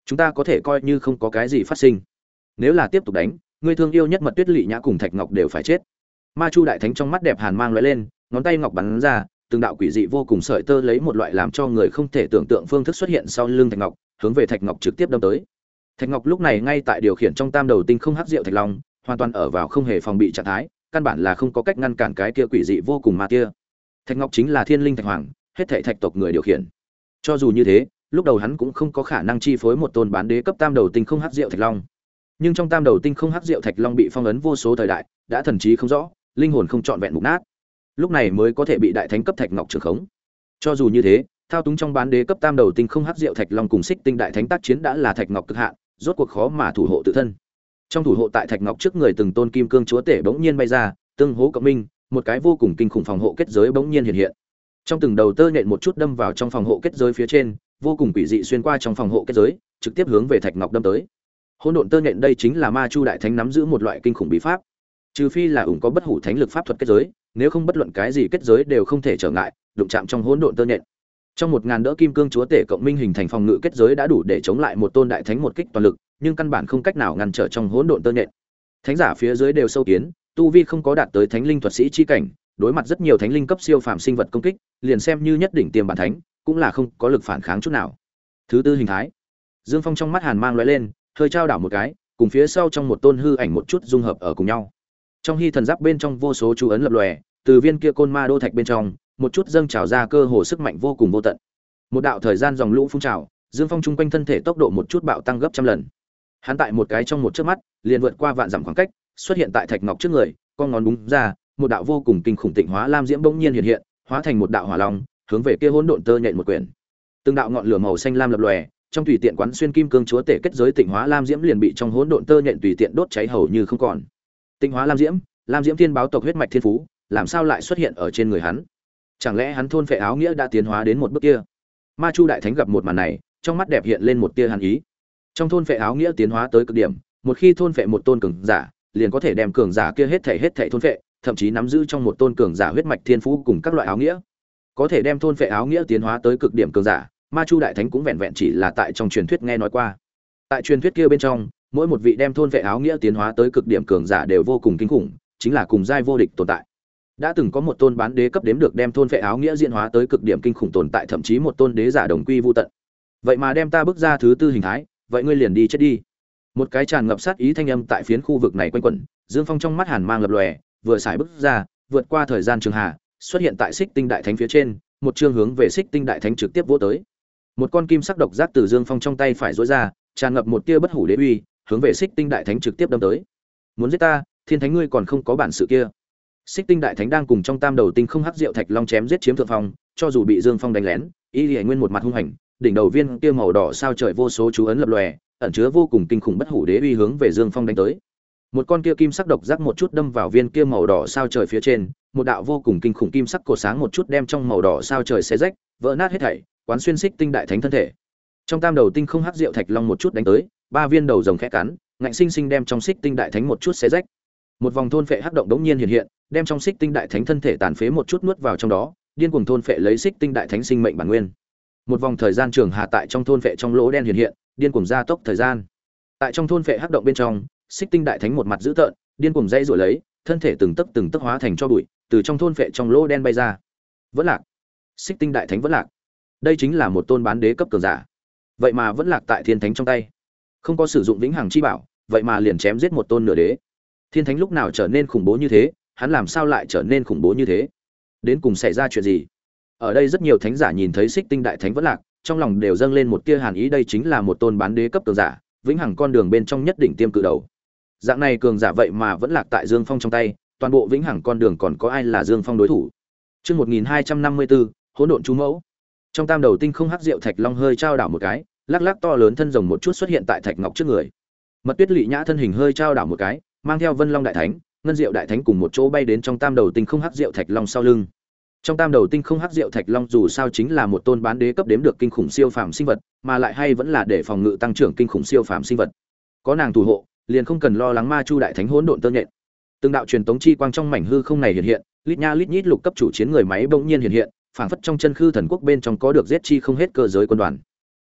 chúng ta có thể coi như không có cái gì phát sinh. Nếu là tiếp tục đánh, người thương yêu nhất Mật Tuyết Lị Nhã cùng Thạch Ngọc đều phải chết. Ma Chu đại thánh trong mắt đẹp hàn mang lóe lên, ngón tay ngọc bắn ra, từng đạo quỷ dị vô cùng sợi tơ lấy một loại làm cho người không thể tưởng tượng phương thức xuất hiện sau lưng Thạch Ngọc, hướng về Thạch Ngọc trực tiếp đâm tới. Thạch Ngọc lúc này ngay tại điều khiển trong tam đầu tinh không hắc diệu thạch long, hoàn toàn ở vào không hề phòng bị trạng thái, căn bản là không có cách ngăn cản cái kia quỷ dị vô cùng ma kia. Thạch Ngọc chính là Thiên Linh Thạch Hoàng, hết thảy thạch tộc người điều khiển. Cho dù như thế, lúc đầu hắn cũng không có khả năng chi phối một tôn bán đế cấp tam đầu tinh không hắc diệu thạch long. Nhưng trong tam đầu tinh không hắc diệu thạch long bị phong ấn vô số thời đại, đã thần trí không rõ, linh hồn không trọn vẹn mục nát. Lúc này mới có thể bị đại thánh cấp Thạch Ngọc trưởng khống. Cho dù như thế, thao túng trong bán đế cấp tam đầu tinh không hắc diệu thạch long cùng Xích Tinh đại thánh tác chiến đã là Thạch Ngọc cực hạn, rốt cuộc khó mà thủ hộ tự thân. Trong thủ hộ tại Thạch Ngọc trước người từng tôn kim cương chúa tể bỗng nhiên bay ra, tương hỗ cộng minh, một cái vô cùng kinh khủng phòng hộ kết giới bỗng nhiên hiện hiện. Trong từng đầu tơ nhện một chút đâm vào trong phòng hộ kết giới phía trên, vô cùng quỷ dị xuyên qua trong phòng hộ kết giới, trực tiếp hướng về Thạch Ngọc đâm tới. Hỗn độn tơ nhện đây chính là Ma Chu đại thánh nắm giữ một loại kinh khủng bí pháp. Trừ phi là ủng có bất hủ thánh lực pháp thuật kết giới, nếu không bất luận cái gì kết giới đều không thể trở ngại, đụng chạm trong hỗn độn tơ nhện. Trong một ngàn đỡ kim cương chúa tể cộng minh hình thành phòng ngự kết giới đã đủ để chống lại một tôn đại thánh một kích toàn lực, nhưng căn bản không cách nào ngăn trở trong hỗn độn tơ nhện. Thánh giả phía dưới đều sâu kiến, tu vi không có đạt tới thánh linh thuật sĩ chi cảnh, đối mặt rất nhiều thánh linh cấp siêu phàm sinh vật công kích, liền xem như nhất đỉnh tiềm bản thánh, cũng là không có lực phản kháng chút nào. Thứ tư hình thái. Dương Phong trong mắt hàn mang lóe lên, hơi trao đảo một cái, cùng phía sau trong một tôn hư ảnh một chút dung hợp ở cùng nhau. Trong hy thần giáp bên trong vô số chú ấn lập lòe, từ viên kia côn ma đô thạch bên trong, một chút dâng trào ra cơ hồ sức mạnh vô cùng vô tận. Một đạo thời gian dòng lũ phun trào, Dương Phong trung quanh thân thể tốc độ một chút bạo tăng gấp trăm lần. Hắn tại một cái trong một chớp mắt, liền vượt qua vạn dặm khoảng cách, xuất hiện tại Thạch Ngọc trước người, con ngón búng ra, một đạo vô cùng kinh khủng tịnh hóa lam diễm bỗng nhiên hiện hiện, hóa thành một đạo hỏa long, hướng về kia hỗn độn tơ nhện một quyển. Từng đạo ngọn lửa màu xanh lam lập lòe, trong tùy tiện quán xuyên kim cương chúa tể kết giới tịnh hóa lam diễm liền bị trong hỗn độn tơ nhện tùy tiện đốt cháy hầu như không còn. Tịnh hóa lam diễm, lam diễm thiên báo tộc huyết mạch thiên phú, làm sao lại xuất hiện ở trên người hắn? Chẳng lẽ hắn thôn phệ áo nghĩa đã tiến hóa đến một bước kia? Ma Chu đại thánh gặp một màn này, trong mắt đẹp hiện lên một tia hàn ý. Trong thôn phệ áo nghĩa tiến hóa tới cực điểm, một khi thôn phệ một tôn cường giả, liền có thể đem cường giả kia hết thảy hết thảy thôn phệ, thậm chí nắm giữ trong một tôn cường giả huyết mạch thiên phú cùng các loại áo nghĩa. Có thể đem thôn phệ áo nghĩa tiến hóa tới cực điểm cường giả, Ma Chu đại thánh cũng vẹn vẹn chỉ là tại trong truyền thuyết nghe nói qua. Tại truyền thuyết kia bên trong, mỗi một vị đem thôn phệ áo nghĩa tiến hóa tới cực điểm cường giả đều vô cùng kinh khủng, chính là cùng giai vô địch tồn tại. Đã từng có một tôn bán đế cấp đếm được đem thôn phệ áo nghĩa diễn hóa tới cực điểm kinh khủng tồn tại, thậm chí một tôn đế giả đồng quy vu tận. Vậy mà đem ta bước ra thứ tư hình thái, vậy ngươi liền đi chết đi. Một cái tràn ngập sát ý thanh âm tại phiến khu vực này quanh quẩn, Dương Phong trong mắt hàn mang lập lòe, vừa xài bước ra, vượt qua thời gian trường hà, xuất hiện tại Xích Tinh đại thánh phía trên, một chương hướng về Xích Tinh đại thánh trực tiếp vỗ tới. Một con kim sắc độc giác từ Dương Phong trong tay phải rũa ra, tràn ngập một tia bất hủ đế uy, hướng về Xích Tinh đại thánh trực tiếp đâm tới. Muốn giết ta, thiên thánh ngươi còn không có bản sự kia. Xích Tinh đại thánh đang cùng trong tam đầu tinh không hắc diệu thạch long chém giết chiếm thượng phong, cho dù bị Dương Phong đánh lén, y liễu nguyên một mặt hung hành, đỉnh đầu viên kia màu đỏ sao trời vô số chú ấn lập lòe, ẩn chứa vô cùng kinh khủng bất hủ đế uy hướng về Dương Phong đánh tới. Một con kia kim sắc độc giác một chút đâm vào viên kia màu đỏ sao trời phía trên, một đạo vô cùng kinh khủng kim sắc cột sáng một chút đem trong màu đỏ sao trời xé rách, vỡ nát hết thảy, quán xuyên Xích Tinh đại thánh thân thể. Trong tam đầu tinh không hắc diệu thạch long một chút đánh tới, ba viên đầu rồng khẽ cắn, ngạnh sinh sinh đem trong Xích Tinh đại thánh một chút xé rách. Một vòng thôn phệ hắc động đống nhiên hiện hiện, đem trong Xích Tinh đại thánh thân thể tàn phế một chút nuốt vào trong đó, điên cuồng thôn phệ lấy Xích Tinh đại thánh sinh mệnh bản nguyên. Một vòng thời gian trường hà tại trong thôn phệ trong lỗ đen hiện hiện, điên cuồng gia tốc thời gian. Tại trong thôn phệ hắc động bên trong, Xích Tinh đại thánh một mặt dữ tợn, điên cuồng dây rủa lấy, thân thể từng tấc từng tấc hóa thành cho bụi, từ trong thôn phệ trong lỗ đen bay ra. Vẫn lạc. Xích Tinh đại thánh vẫn lạc. Đây chính là một tôn bán đế cấp cường giả. Vậy mà vẫn lạc tại thiên thánh trong tay. Không có sử dụng vĩnh hằng chi bảo, vậy mà liền chém giết một tôn nửa đế. Thiên thánh lúc nào trở nên khủng bố như thế, hắn làm sao lại trở nên khủng bố như thế? Đến cùng xảy ra chuyện gì? Ở đây rất nhiều thánh giả nhìn thấy Xích Tinh đại thánh vẫn lạc, trong lòng đều dâng lên một tia hàn ý, đây chính là một tôn bán đế cấp cường giả, vĩnh hằng con đường bên trong nhất định tiêm cự đầu. Dạng này cường giả vậy mà vẫn lạc tại Dương Phong trong tay, toàn bộ vĩnh hằng con đường còn có ai là Dương Phong đối thủ? Chương một nghìn hai trăm năm mươi bốn, hỗn độn chú mẫu. Trong tam đầu tinh không hắc diệu thạch long hơi trao đảo một cái, lắc lắc to lớn thân rồng một chút xuất hiện tại Thạch Ngọc trước người. Mật Tuyết Lị Nhã thân hình hơi trao đảo một cái, mang theo Vân Long đại thánh, Ngân Diệu đại thánh cùng một chỗ bay đến trong tam đầu tinh không hắc diệu thạch long sau lưng. Trong tam đầu tinh không hắc diệu thạch long dù sao chính là một tôn bán đế cấp đếm được kinh khủng siêu phàm sinh vật, mà lại hay vẫn là để phòng ngự tăng trưởng kinh khủng siêu phàm sinh vật. Có nàng thủ hộ, liền không cần lo lắng Ma Chu đại thánh hỗn độn tơ nhện. Từng đạo truyền tống chi quang trong mảnh hư không này hiện hiện, lít nha lít nhít lục cấp chủ chiến người máy bỗng nhiên hiện hiện, phảng phất trong chân khư thần quốc bên trong có được giết chi không hết cơ giới quân đoàn.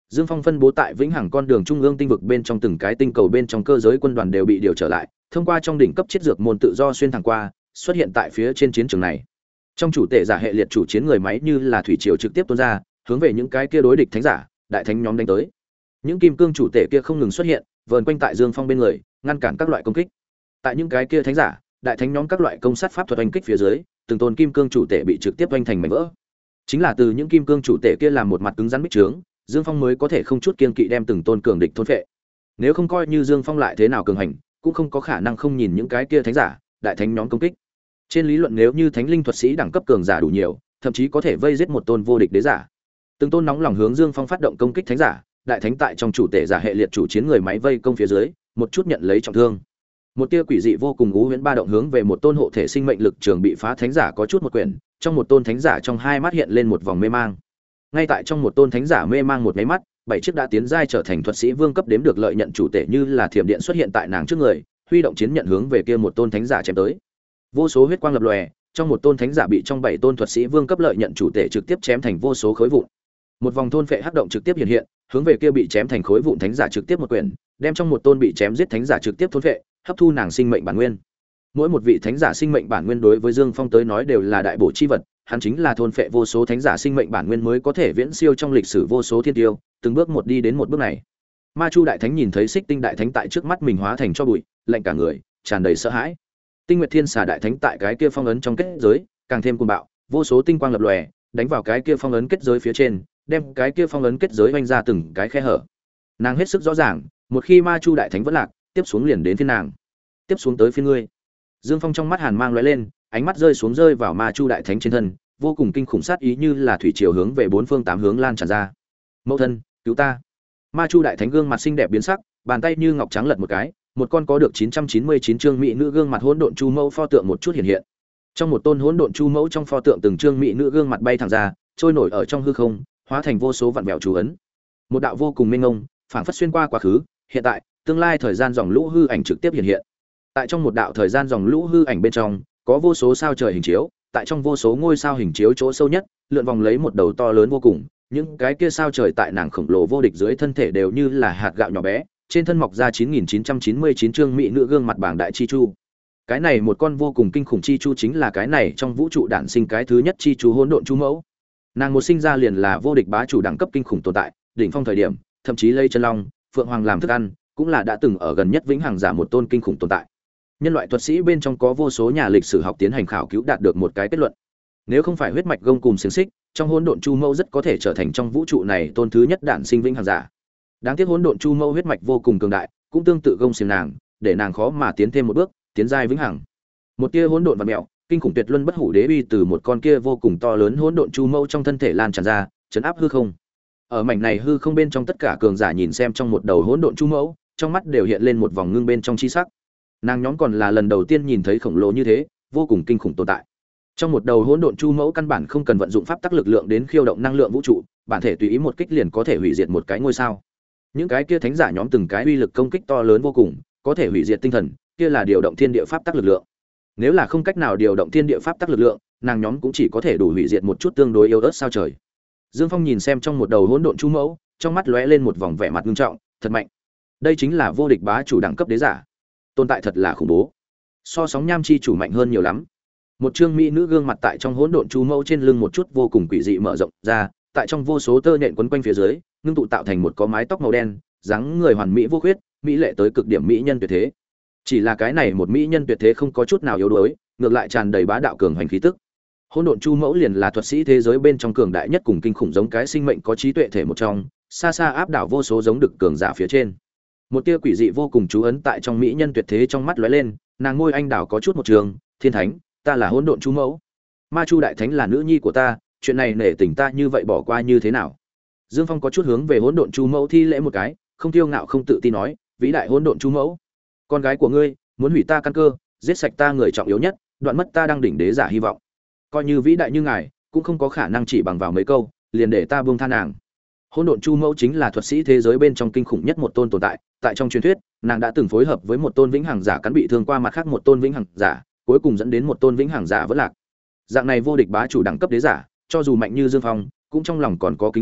Dương Phong phân bố tại vĩnh hằng con đường trung ương tinh vực bên trong từng cái tinh cầu bên trong cơ giới quân đoàn đều bị điều trở lại, thông qua trong đỉnh cấp chiết dược môn tự do xuyên thẳng qua, xuất hiện tại phía trên chiến trường này. Trong chủ tể giả hệ liệt chủ chiến người máy như là thủy triều trực tiếp tuôn ra, hướng về những cái kia đối địch thánh giả, đại thánh nhóm đánh tới. Những kim cương chủ tể kia không ngừng xuất hiện, vờn quanh tại Dương Phong bên người, ngăn cản các loại công kích. Tại những cái kia thánh giả, đại thánh nhóm các loại công sát pháp thuật oanh kích phía dưới, từng tôn kim cương chủ tể bị trực tiếp oanh thành mảnh vỡ. Chính là từ những kim cương chủ tể kia làm một mặt cứng rắn bích trướng, Dương Phong mới có thể không chút kiên kỵ đem từng tôn cường địch thôn phệ. Nếu không coi như Dương Phong lại thế nào cường hành, cũng không có khả năng không nhìn những cái kia thánh giả, đại thánh nhóm công kích. Trên lý luận nếu như thánh linh thuật sĩ đẳng cấp cường giả đủ nhiều, thậm chí có thể vây giết một tôn vô địch đế giả. Từng tôn nóng lòng hướng Dương Phong phát động công kích thánh giả, đại thánh tại trong chủ tể giả hệ liệt chủ chiến người máy vây công phía dưới, một chút nhận lấy trọng thương. Một tia quỷ dị vô cùng ngũ huyễn ba động hướng về một tôn hộ thể sinh mệnh lực trường bị phá thánh giả có chút một quyển, trong một tôn thánh giả trong hai mắt hiện lên một vòng mê mang. Ngay tại trong một tôn thánh giả mê mang một máy mắt, bảy chiếc đã tiến giai trở thành thuật sĩ vương cấp đếm được lợi nhận chủ tể như là thiểm điện xuất hiện tại nàng trước người, huy động chiến nhận hướng về kia một tôn thánh giả chém tới. Vô số huyết quang lập lòe, trong một tôn thánh giả bị trong bảy tôn thuật sĩ vương cấp lợi nhận chủ tể trực tiếp chém thành vô số khối vụn. Một vòng thôn phệ hắc động trực tiếp hiện hiện, hướng về kia bị chém thành khối vụn thánh giả trực tiếp một quyển, đem trong một tôn bị chém giết thánh giả trực tiếp thôn phệ, hấp thu nàng sinh mệnh bản nguyên. Mỗi một vị thánh giả sinh mệnh bản nguyên đối với Dương Phong tới nói đều là đại bổ chi vật, hắn chính là thôn phệ vô số thánh giả sinh mệnh bản nguyên mới có thể viễn siêu trong lịch sử vô số thiên tiêu, từng bước một đi đến một bước này. Ma Chu đại thánh nhìn thấy Xích Tinh đại thánh tại trước mắt mình hóa thành cho bụi, lạnh cả người, tràn đầy sợ hãi. Tinh Nguyệt Thiên Xà đại thánh tại cái kia phong ấn trong kết giới, càng thêm cuồng bạo, vô số tinh quang lập lòe, đánh vào cái kia phong ấn kết giới phía trên, đem cái kia phong ấn kết giới vành ra từng cái khe hở. Nàng hết sức rõ ràng, một khi Ma Chu đại thánh vẫn lạc, tiếp xuống liền đến phiên nàng. Tiếp xuống tới phiên ngươi. Dương Phong trong mắt hàn mang lóe lên, ánh mắt rơi xuống rơi vào Ma Chu đại thánh trên thân, vô cùng kinh khủng sát ý như là thủy triều hướng về bốn phương tám hướng lan tràn ra. Mẫu thân, cứu ta! Ma Chu đại thánh gương mặt xinh đẹp biến sắc, bàn tay như ngọc trắng lật một cái, một con có được chín trăm chín mươi chín trương mỹ nữ gương mặt hỗn độn chu mẫu pho tượng một chút hiện hiện. Trong một tôn hỗn độn chu mẫu trong pho tượng từng trương mỹ nữ gương mặt bay thẳng ra, trôi nổi ở trong hư không, hóa thành vô số vạn vẹo chú ấn. Một đạo vô cùng mênh mông, phảng phất xuyên qua quá khứ, hiện tại, tương lai thời gian dòng lũ hư ảnh trực tiếp hiện hiện. Tại trong một đạo thời gian dòng lũ hư ảnh bên trong, có vô số sao trời hình chiếu, tại trong vô số ngôi sao hình chiếu chỗ sâu nhất, lượn vòng lấy một đầu to lớn vô cùng, những cái kia sao trời tại nàng khổng lồ vô địch dưới thân thể đều như là hạt gạo nhỏ bé, trên thân mọc ra chín nghìn chín trăm chín mươi chín trương mỹ nữ gương mặt bảng đại chi chu. Cái này một con vô cùng kinh khủng chi chu chính là cái này trong vũ trụ đản sinh cái thứ nhất chi chu hỗn độn chu mẫu. Nàng một sinh ra liền là vô địch bá chủ đẳng cấp kinh khủng tồn tại, đỉnh phong thời điểm, thậm chí lây chân long, phượng hoàng làm thức ăn, cũng là đã từng ở gần nhất vĩnh hằng giả một tôn kinh khủng tồn tại. Nhân loại thuật sĩ bên trong có vô số nhà lịch sử học tiến hành khảo cứu đạt được một cái kết luận. Nếu không phải huyết mạch gông cùm xiềng xích, trong hỗn độn chu mẫu rất có thể trở thành trong vũ trụ này tôn thứ nhất đản sinh vĩnh hằng giả. Đáng tiếc hỗn độn chu mẫu huyết mạch vô cùng cường đại, cũng tương tự gông xiềng nàng, để nàng khó mà tiến thêm một bước, tiến giai vĩnh hằng. Một tia hỗn độn và mẹo, kinh khủng tuyệt luân bất hủ đế uy từ một con kia vô cùng to lớn hỗn độn chu mẫu trong thân thể lan tràn ra, chấn áp hư không. Ở mảnh này hư không bên trong tất cả cường giả nhìn xem trong một đầu hỗn độn chu mẫu, trong mắt đều hiện lên một vòng ngưng bên trong chi sắc. Nàng nhóm còn là lần đầu tiên nhìn thấy khổng lồ như thế, vô cùng kinh khủng tồn tại. Trong một đầu hỗn độn chu mẫu căn bản không cần vận dụng pháp tắc lực lượng đến khiêu động năng lượng vũ trụ, bản thể tùy ý một kích liền có thể hủy diệt một cái ngôi sao. Những cái kia thánh giả nhóm từng cái uy lực công kích to lớn vô cùng, có thể hủy diệt tinh thần, kia là điều động thiên địa pháp tắc lực lượng. Nếu là không cách nào điều động thiên địa pháp tắc lực lượng, nàng nhóm cũng chỉ có thể đủ hủy diệt một chút tương đối yếu ớt sao trời. Dương Phong nhìn xem trong một đầu hỗn độn chu mẫu, trong mắt lóe lên một vòng vẻ mặt nghiêm trọng, thật mạnh. Đây chính là vô địch bá chủ đẳng cấp đế giả. Tồn tại thật là khủng bố. So sóng nham chi chủ mạnh hơn nhiều lắm. Một trương mỹ nữ gương mặt tại trong hỗn độn chu mẫu trên lưng một chút vô cùng quỷ dị mở rộng ra, tại trong vô số tơ nhện quấn quanh phía dưới, ngưng tụ tạo thành một có mái tóc màu đen, dáng người hoàn mỹ vô khuyết, mỹ lệ tới cực điểm mỹ nhân tuyệt thế. Chỉ là cái này một mỹ nhân tuyệt thế không có chút nào yếu đuối, ngược lại tràn đầy bá đạo cường hành khí tức. Hỗn độn chu mẫu liền là thuật sĩ thế giới bên trong cường đại nhất cùng kinh khủng giống cái sinh mệnh có trí tuệ thể một trong, xa xa áp đảo vô số giống được cường giả phía trên. Một tia quỷ dị vô cùng chú ấn tại trong mỹ nhân tuyệt thế trong mắt lóe lên, nàng ngôi anh đảo có chút một trường, thiên thánh, ta là hỗn độn chu mẫu. Ma Chu đại thánh là nữ nhi của ta, chuyện này nể tình ta như vậy bỏ qua như thế nào? Dương Phong có chút hướng về hỗn độn chu mẫu thi lễ một cái, không kiêu ngạo không tự tin nói, vĩ đại hỗn độn chu mẫu, con gái của ngươi muốn hủy ta căn cơ, giết sạch ta người trọng yếu nhất, đoạn mất ta đang đỉnh đế giả hy vọng. Coi như vĩ đại như ngài, cũng không có khả năng chỉ bằng vào mấy câu, liền để ta buông tha nàng. Hỗn độn chu mẫu chính là thuật sĩ thế giới bên trong kinh khủng nhất một tôn tồn tại, tại trong truyền thuyết, nàng đã từng phối hợp với một tôn vĩnh hằng giả cắn bị thương qua mặt khác một tôn vĩnh hằng giả, cuối cùng dẫn đến một tôn vĩnh hằng giả vỡ lạc. Dạng này vô địch bá chủ đẳng cấp đế giả, cho dù mạnh như Dương Phong, cũng trong lòng còn có kính sợ,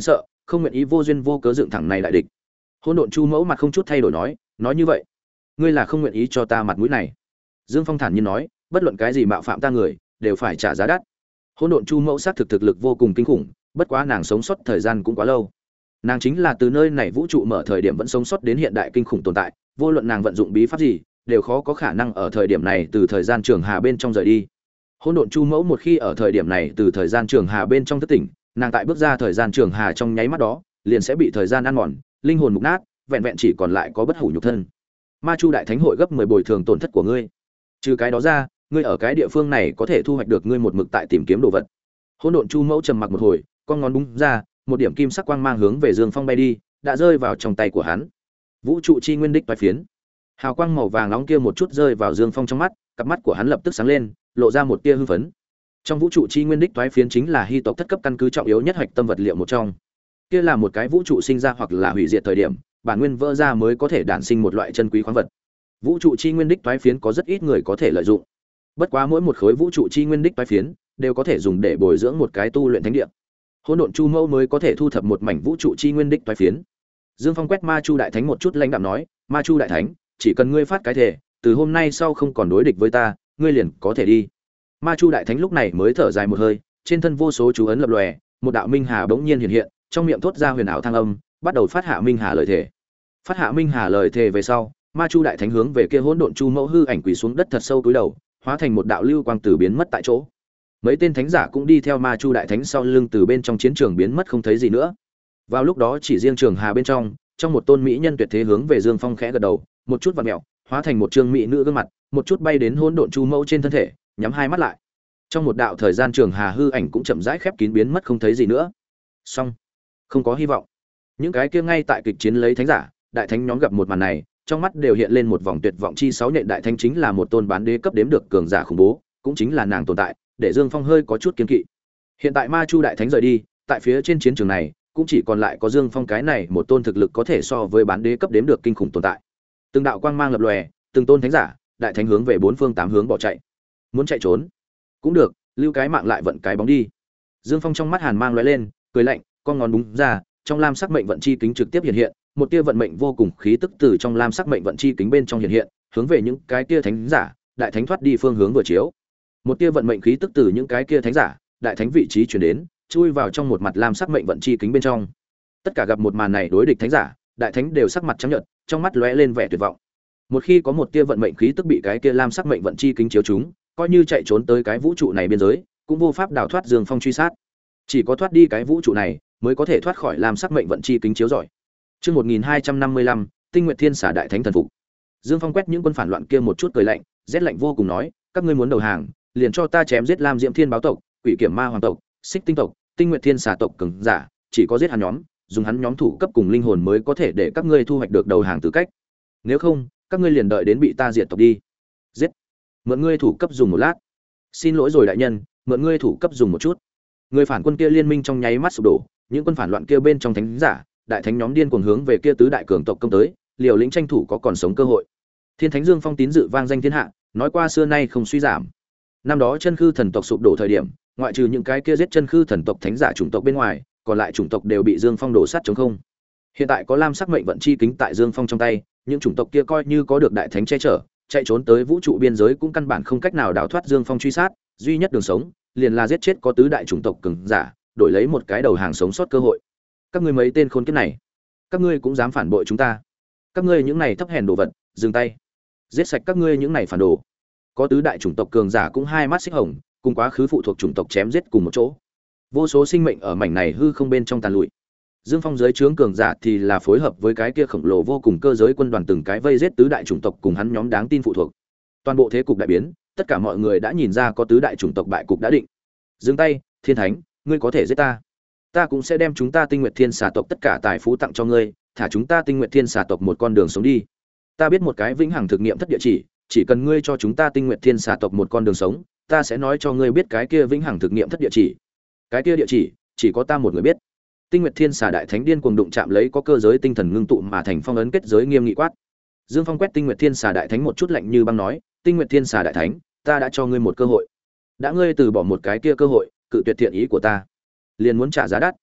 không nguyện ý vô duyên vô cớ dựng thẳng này đại địch. Hỗn độn chu mẫu mặt không chút thay đổi nói, nói như vậy, ngươi là không nguyện ý cho ta mặt mũi này. Dương Phong thản nhiên nói, bất luận cái gì mạo phạm ta người, đều phải trả giá đắt. Hỗn độn chu mẫu xác thực thực lực vô cùng kinh khủng, bất quá nàng sống sót thời gian cũng quá lâu. Nàng chính là từ nơi này vũ trụ mở thời điểm vẫn sống sót đến hiện đại kinh khủng tồn tại, vô luận nàng vận dụng bí pháp gì, đều khó có khả năng ở thời điểm này từ thời gian trường hà bên trong rời đi. Hỗn độn chu mẫu một khi ở thời điểm này từ thời gian trường hà bên trong thức tỉnh, nàng tại bước ra thời gian trường hà trong nháy mắt đó, liền sẽ bị thời gian ăn mòn, linh hồn mục nát, vẹn vẹn chỉ còn lại có bất hủ nhục thân. Ma Chu đại thánh hội gấp mười bồi thường tổn thất của ngươi. Trừ cái đó ra, ngươi ở cái địa phương này có thể thu hoạch được ngươi một mực tại tìm kiếm đồ vật. Hỗn độn chu mẫu trầm mặc một hồi, con ngón búng ra, một điểm kim sắc quang mang hướng về Dương Phong bay đi, đã rơi vào trong tay của hắn. Vũ trụ chi nguyên đích toái phiến. Hào quang màu vàng nóng kia một chút rơi vào Dương Phong trong mắt, cặp mắt của hắn lập tức sáng lên, lộ ra một tia hưng phấn. Trong vũ trụ chi nguyên đích toái phiến chính là hy tộc thất cấp căn cứ trọng yếu nhất hạch tâm vật liệu một trong. Kia là một cái vũ trụ sinh ra hoặc là hủy diệt thời điểm, bản nguyên vỡ ra mới có thể đản sinh một loại chân quý khoáng vật. Vũ trụ chi nguyên đích toái phiến có rất ít người có thể lợi dụng. Bất quá mỗi một khối vũ trụ chi nguyên đích toái phiến đều có thể dùng để bồi dưỡng một cái tu luyện thánh địa. Hỗn độn chu mẫu mới có thể thu thập một mảnh vũ trụ chi nguyên đích toái phiến. Dương Phong quét Ma Chu đại thánh một chút lãnh đạm nói, Ma Chu đại thánh, chỉ cần ngươi phát cái thể, từ hôm nay sau không còn đối địch với ta, ngươi liền có thể đi. Ma Chu đại thánh lúc này mới thở dài một hơi, trên thân vô số chú ấn lập lòe, một đạo minh hà bỗng nhiên hiện hiện, trong miệng thốt ra huyền ảo thăng âm, bắt đầu phát hạ minh hà lời thể. Phát hạ minh hà lời thể về sau, Ma Chu đại thánh hướng về kia hỗn độn chu mẫu hư ảnh quỳ xuống đất thật sâu cúi đầu, hóa thành một đạo lưu quang từ biến mất tại chỗ. Mấy tên thánh giả cũng đi theo Ma Chu đại thánh sau lưng từ bên trong chiến trường biến mất không thấy gì nữa. Vào lúc đó chỉ riêng trường hà bên trong, trong một tôn mỹ nhân tuyệt thế hướng về Dương Phong khẽ gật đầu, một chút vặn mèo, hóa thành một trương mỹ nữ gương mặt, một chút bay đến hỗn độn chu mẫu trên thân thể, nhắm hai mắt lại. Trong một đạo thời gian trường hà hư ảnh cũng chậm rãi khép kín biến mất không thấy gì nữa. Xong, không có hy vọng. Những cái kia ngay tại kịch chiến lấy thánh giả, đại thánh nhóm gặp một màn này, trong mắt đều hiện lên một vòng tuyệt vọng chi sáu nhện đại thánh chính là một tôn bán đế cấp đếm được cường giả khủng bố, cũng chính là nàng tồn tại, để Dương Phong hơi có chút kiên kỵ. Hiện tại Ma Chu đại thánh rời đi, tại phía trên chiến trường này, cũng chỉ còn lại có Dương Phong cái này một tôn thực lực có thể so với bán đế cấp đếm được kinh khủng tồn tại. Từng đạo quang mang lập lòe, từng tôn thánh giả, đại thánh hướng về bốn phương tám hướng bỏ chạy. Muốn chạy trốn, cũng được, lưu cái mạng lại vận cái bóng đi. Dương Phong trong mắt hàn mang lóe lên, cười lạnh, con ngón búng ra, trong lam sắc mệnh vận chi kính trực tiếp hiện hiện, một tia vận mệnh vô cùng khí tức từ trong lam sắc mệnh vận chi kính bên trong hiện hiện, hướng về những cái tia thánh giả, đại thánh thoát đi phương hướng vừa chiếu. Một tia vận mệnh khí tức từ những cái kia thánh giả, đại thánh vị trí truyền đến, chui vào trong một mặt lam sắc mệnh vận chi kính bên trong. Tất cả gặp một màn này đối địch thánh giả, đại thánh đều sắc mặt trắng nhợt, trong mắt lóe lên vẻ tuyệt vọng. Một khi có một tia vận mệnh khí tức bị cái kia lam sắc mệnh vận chi kính chiếu chúng, coi như chạy trốn tới cái vũ trụ này biên giới, cũng vô pháp đào thoát Dương Phong truy sát. Chỉ có thoát đi cái vũ trụ này, mới có thể thoát khỏi lam sắc mệnh vận chi kính chiếu rọi. Chương một nghìn hai trăm năm mươi lăm, Tinh Nguyệt Thiên Xà đại thánh thần phục. Dương Phong quét những quân phản loạn kia một chút cười lạnh, rét lạnh vô cùng nói, các ngươi muốn đầu hàng, liền cho ta chém giết Lam Diễm Thiên báo tộc, Quỷ Kiểm Ma hoàng tộc, Xích Tinh tộc, Tinh Nguyệt Thiên Xà tộc cường giả, chỉ có giết hắn nhóm, dùng hắn nhóm thủ cấp cùng linh hồn mới có thể để các ngươi thu hoạch được đầu hàng tư cách. Nếu không, các ngươi liền đợi đến bị ta diệt tộc đi. Giết. Mượn ngươi thủ cấp dùng một lát. Xin lỗi rồi đại nhân, mượn ngươi thủ cấp dùng một chút. Người phản quân kia liên minh trong nháy mắt sụp đổ, những quân phản loạn kia bên trong thánh giả, đại thánh nhóm điên cuồng hướng về kia tứ đại cường tộc công tới, liều lĩnh tranh thủ có còn sống cơ hội. Thiên Thánh Dương Phong tín dự vang danh thiên hạ, nói qua xưa nay không suy giảm. Năm đó chân khư thần tộc sụp đổ thời điểm, ngoại trừ những cái kia giết chân khư thần tộc thánh giả chủng tộc bên ngoài, còn lại chủng tộc đều bị Dương Phong đổ sát trống không. Hiện tại có lam sắc mệnh vận chi kính tại Dương Phong trong tay, những chủng tộc kia coi như có được đại thánh che chở, chạy trốn tới vũ trụ biên giới cũng căn bản không cách nào đào thoát Dương Phong truy sát, duy nhất đường sống liền là giết chết có tứ đại chủng tộc cường giả, đổi lấy một cái đầu hàng sống sót cơ hội. Các ngươi mấy tên khốn kiếp này, các ngươi cũng dám phản bội chúng ta? Các ngươi những này thấp hèn đồ vật, dừng tay. Giết sạch các ngươi những này phản đồ. Có tứ đại chủng tộc cường giả cũng hai mắt xích hồng, cùng quá khứ phụ thuộc chủng tộc chém giết cùng một chỗ. Vô số sinh mệnh ở mảnh này hư không bên trong tàn lụi. Dương Phong dưới trướng cường giả thì là phối hợp với cái kia khổng lồ vô cùng cơ giới quân đoàn từng cái vây giết tứ đại chủng tộc cùng hắn nhóm đáng tin phụ thuộc. Toàn bộ thế cục đại biến, tất cả mọi người đã nhìn ra có tứ đại chủng tộc bại cục đã định. Dừng tay, Thiên Thánh, ngươi có thể giết ta. Ta cũng sẽ đem chúng ta Tinh Nguyệt Thiên Xà tộc tất cả tài phú tặng cho ngươi, thả chúng ta Tinh Nguyệt Thiên Xà tộc một con đường sống đi. Ta biết một cái vĩnh hằng thực nghiệm thất địa chỉ, chỉ cần ngươi cho chúng ta Tinh Nguyệt Thiên Xà tộc một con đường sống, ta sẽ nói cho ngươi biết cái kia vĩnh hằng thực nghiệm thất địa chỉ. Cái kia địa chỉ, chỉ có ta một người biết. Tinh Nguyệt Thiên Xà đại thánh điên cuồng đụng chạm lấy có cơ giới tinh thần ngưng tụ mà thành phong ấn kết giới nghiêm nghị quát. Dương Phong quét Tinh Nguyệt Thiên Xà đại thánh một chút lạnh như băng nói, Tinh Nguyệt Thiên Xà đại thánh, ta đã cho ngươi một cơ hội. Đã ngươi từ bỏ một cái kia cơ hội, cự tuyệt thiện ý của ta, liền muốn trả giá đắt.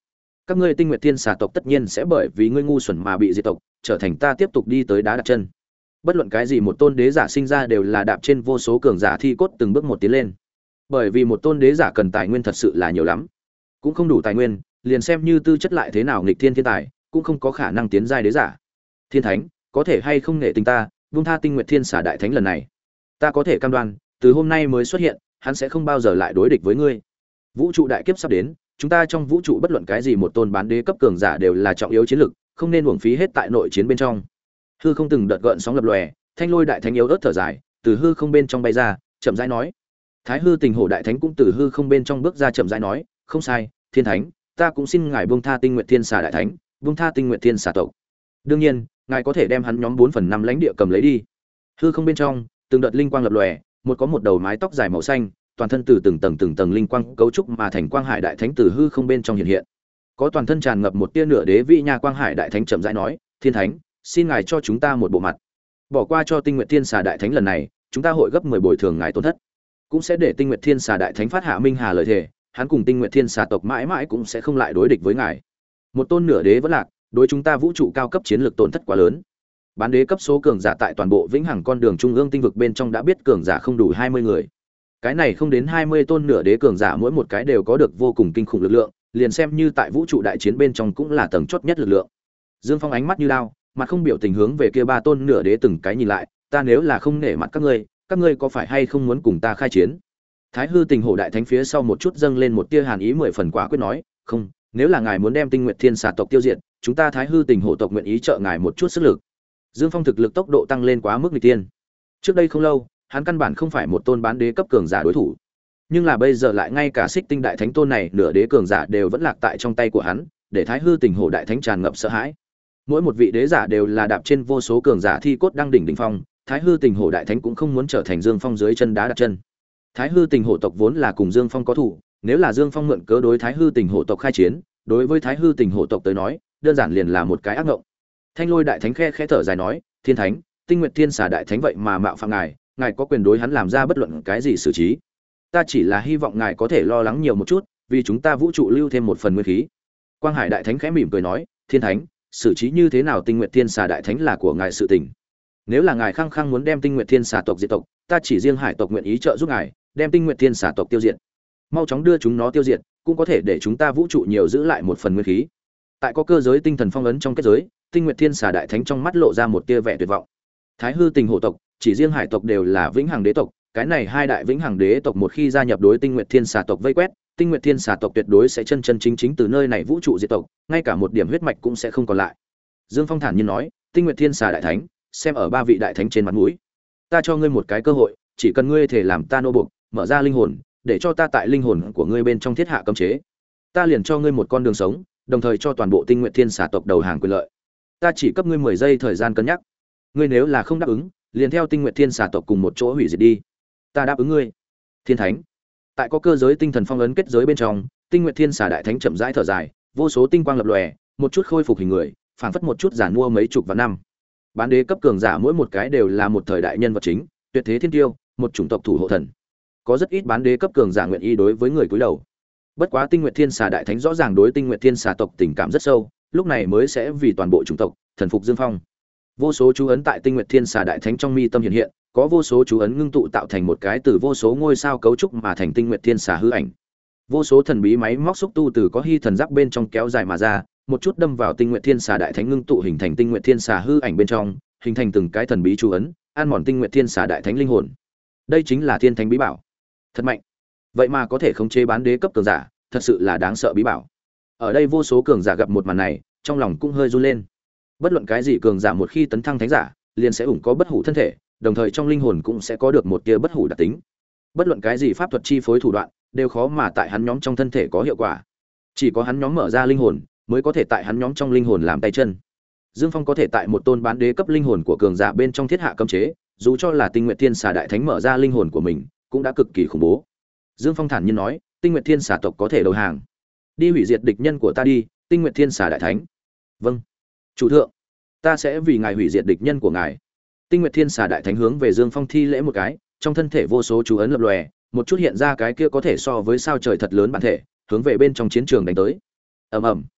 các ngươi Tinh Nguyệt Thiên xà tộc tất nhiên sẽ bởi vì ngươi ngu xuẩn mà bị diệt tộc, trở thành ta tiếp tục đi tới đá đặt chân. Bất luận cái gì một tôn đế giả sinh ra đều là đạp trên vô số cường giả thi cốt từng bước một tiến lên. Bởi vì một tôn đế giả cần tài nguyên thật sự là nhiều lắm, cũng không đủ tài nguyên, liền xem như tư chất lại thế nào nghịch thiên thiên tài, cũng không có khả năng tiến giai đế giả. Thiên Thánh, có thể hay không nể tình ta, buông tha Tinh Nguyệt Thiên xà đại thánh lần này. Ta có thể cam đoan, từ hôm nay mới xuất hiện, hắn sẽ không bao giờ lại đối địch với ngươi. Vũ trụ đại kiếp sắp đến, chúng ta trong vũ trụ bất luận cái gì một tôn bán đế cấp cường giả đều là trọng yếu chiến lực, không nên uổng phí hết tại nội chiến bên trong. Hư không từng đợt gợn sóng lập lòe, Thanh Lôi đại thánh yếu ớt thở dài, từ hư không bên trong bay ra, chậm rãi nói. Thái Hư Tình Hổ đại thánh cũng từ hư không bên trong bước ra chậm rãi nói, không sai, Thiên Thánh, ta cũng xin ngài buông tha Tinh Nguyệt Thiên xà đại thánh, buông tha Tinh Nguyệt Thiên xà tộc. Đương nhiên, ngài có thể đem hắn nhóm bốn phần năm lãnh địa cầm lấy đi. Hư không bên trong, từng đợt linh quang lập lòe, một có một đầu mái tóc dài màu xanh, toàn thân từ từng tầng từng tầng linh quang cấu trúc mà thành quang hải đại thánh từ hư không bên trong hiện hiện. Có toàn thân tràn ngập một tia nửa đế vị nha quang hải đại thánh chậm rãi nói, Thiên Thánh, xin ngài cho chúng ta một bộ mặt. Bỏ qua cho Tinh Nguyệt Thiên xà đại thánh lần này, chúng ta hội gấp mười bồi thường ngài tổn thất. Cũng sẽ để Tinh Nguyệt Thiên xà đại thánh phát hạ minh hà lời thề, hắn cùng Tinh Nguyệt Thiên xà tộc mãi mãi cũng sẽ không lại đối địch với ngài. Một tôn nửa đế vẫn lạc, đối chúng ta vũ trụ cao cấp chiến lược tổn thất quá lớn. Bán đế cấp số cường giả tại toàn bộ vĩnh hằng con đường trung ương tinh vực bên trong đã biết cường giả không đủ hai mươi người. Cái này không đến hai mươi tôn nửa đế cường giả mỗi một cái đều có được vô cùng kinh khủng lực lượng, liền xem như tại vũ trụ đại chiến bên trong cũng là tầng chót nhất lực lượng. Dương Phong ánh mắt như lao, mặt không biểu tình hướng về kia ba tôn nửa đế từng cái nhìn lại, ta nếu là không nể mặt các ngươi, các ngươi có phải hay không muốn cùng ta khai chiến? Thái Hư Tình Hổ đại thánh phía sau một chút dâng lên một tia hàn ý mười phần quả quyết nói, không, nếu là ngài muốn đem Tinh Nguyệt Thiên xà tộc tiêu diệt, chúng ta Thái Hư Tình Hổ tộc nguyện ý trợ ngài một chút sức lực. Dương Phong thực lực tốc độ tăng lên quá mức nghịch tiên. Trước đây không lâu, hắn căn bản không phải một tôn bán đế cấp cường giả đối thủ, nhưng là bây giờ lại ngay cả Xích Tinh đại thánh tôn này nửa đế cường giả đều vẫn lạc tại trong tay của hắn, để Thái Hư Tình Hổ đại thánh tràn ngập sợ hãi. Mỗi một vị đế giả đều là đạp trên vô số cường giả thi cốt đang đỉnh đỉnh phong, Thái Hư Tình Hổ đại thánh cũng không muốn trở thành Dương Phong dưới chân đá đặt chân. Thái Hư Tình Hổ tộc vốn là cùng Dương Phong có thủ, nếu là Dương Phong mượn cớ đối Thái Hư Tình Hổ tộc khai chiến, đối với Thái Hư Tình Hổ tộc tới nói, đơn giản liền là một cái ác ngộng. Thanh Lôi đại thánh khe khẽ thở dài nói, Thiên Thánh, Tinh Nguyệt Thiên xà đại thánh vậy mà mạo phạm ngài, ngài có quyền đối hắn làm ra bất luận cái gì xử trí. Ta chỉ là hy vọng ngài có thể lo lắng nhiều một chút, vì chúng ta vũ trụ lưu thêm một phần nguyên khí. Quang Hải đại thánh khẽ mỉm cười nói, Thiên Thánh, xử trí như thế nào Tinh Nguyệt Thiên xà đại thánh là của ngài sự tình. Nếu là ngài khăng khăng muốn đem Tinh Nguyệt Thiên xà tộc diệt tộc, ta chỉ riêng Hải tộc nguyện ý trợ giúp ngài, đem Tinh Nguyệt Thiên xà tộc tiêu diệt. Mau chóng đưa chúng nó tiêu diệt, cũng có thể để chúng ta vũ trụ nhiều giữ lại một phần nguyên khí. Tại có cơ giới tinh thần phong ấn trong kết giới, Tinh Nguyệt Thiên xà đại thánh trong mắt lộ ra một tia vẻ tuyệt vọng. Thái Hư Tình Hổ tộc, chỉ riêng Hải tộc đều là vĩnh hằng đế tộc, cái này hai đại vĩnh hằng đế tộc một khi gia nhập đối Tinh Nguyệt Thiên xà tộc vây quét, Tinh Nguyệt Thiên xà tộc tuyệt đối sẽ chân chân chính chính từ nơi này vũ trụ diệt tộc, ngay cả một điểm huyết mạch cũng sẽ không còn lại. Dương Phong thản nhiên nói, Tinh Nguyệt Thiên xà đại thánh, xem ở ba vị đại thánh trên mặt mũi, ta cho ngươi một cái cơ hội, chỉ cần ngươi thể làm ta nô buộc, mở ra linh hồn, để cho ta tại linh hồn của ngươi bên trong thiết hạ cấm chế, ta liền cho ngươi một con đường sống, đồng thời cho toàn bộ Tinh Nguyệt Thiên xà tộc đầu hàng quyền lợi. Ta chỉ cấp ngươi mười giây thời gian cân nhắc. Ngươi nếu là không đáp ứng, liền theo Tinh Nguyệt Thiên xà tộc cùng một chỗ hủy diệt đi. Ta đáp ứng ngươi. Thiên Thánh. Tại có cơ giới tinh thần phong ấn kết giới bên trong, Tinh Nguyệt Thiên xà đại thánh chậm rãi thở dài, vô số tinh quang lập lòe, một chút khôi phục hình người, phảng phất một chút giản mua mấy chục vạn năm. Bán đế cấp cường giả mỗi một cái đều là một thời đại nhân vật chính, tuyệt thế thiên tiêu, một chủng tộc thủ hộ thần. Có rất ít bán đế cấp cường giả nguyện ý đối với người cúi đầu. Bất quá Tinh Nguyệt Thiên xà đại thánh rõ ràng đối Tinh Nguyệt Thiên xà tộc tình cảm rất sâu, lúc này mới sẽ vì toàn bộ chủng tộc thần phục Dương Phong. Vô số chú ấn tại Tinh Nguyệt Thiên xà đại thánh trong mi tâm hiện hiện, có vô số chú ấn ngưng tụ tạo thành một cái từ vô số ngôi sao cấu trúc mà thành Tinh Nguyệt Thiên xà hư ảnh. Vô số thần bí máy móc xúc tu từ có hy thần giáp bên trong kéo dài mà ra, một chút đâm vào Tinh Nguyệt Thiên xà đại thánh ngưng tụ hình thành Tinh Nguyệt Thiên xà hư ảnh bên trong, hình thành từng cái thần bí chú ấn, ăn mòn Tinh Nguyệt Thiên xà đại thánh linh hồn. Đây chính là Thiên Thánh bí bảo. Thật mạnh. Vậy mà có thể khống chế bán đế cấp cường giả, thật sự là đáng sợ bí bảo. Ở đây vô số cường giả gặp một màn này, trong lòng cũng hơi run lên. Bất luận cái gì cường giả một khi tấn thăng thánh giả, liền sẽ ủng có bất hủ thân thể, đồng thời trong linh hồn cũng sẽ có được một tia bất hủ đặc tính. Bất luận cái gì pháp thuật chi phối thủ đoạn, đều khó mà tại hắn nhóm trong thân thể có hiệu quả. Chỉ có hắn nhóm mở ra linh hồn, mới có thể tại hắn nhóm trong linh hồn làm tay chân. Dương Phong có thể tại một tôn bán đế cấp linh hồn của cường giả bên trong thiết hạ cấm chế, dù cho là Tinh Nguyệt Thiên xà đại thánh mở ra linh hồn của mình, cũng đã cực kỳ khủng bố. Dương Phong thản nhiên nói, Tinh Nguyệt Thiên xà tộc có thể đầu hàng, đi hủy diệt địch nhân của ta đi, Tinh Nguyệt Thiên xà đại thánh. Vâng, chủ thượng, ta sẽ vì ngài hủy diệt địch nhân của ngài. Tinh Nguyệt Thiên xà đại thánh hướng về Dương Phong thi lễ một cái, trong thân thể vô số chú ấn lập lòe, một chút hiện ra cái kia có thể so với sao trời thật lớn bản thể, hướng về bên trong chiến trường đánh tới. Ầm ầm.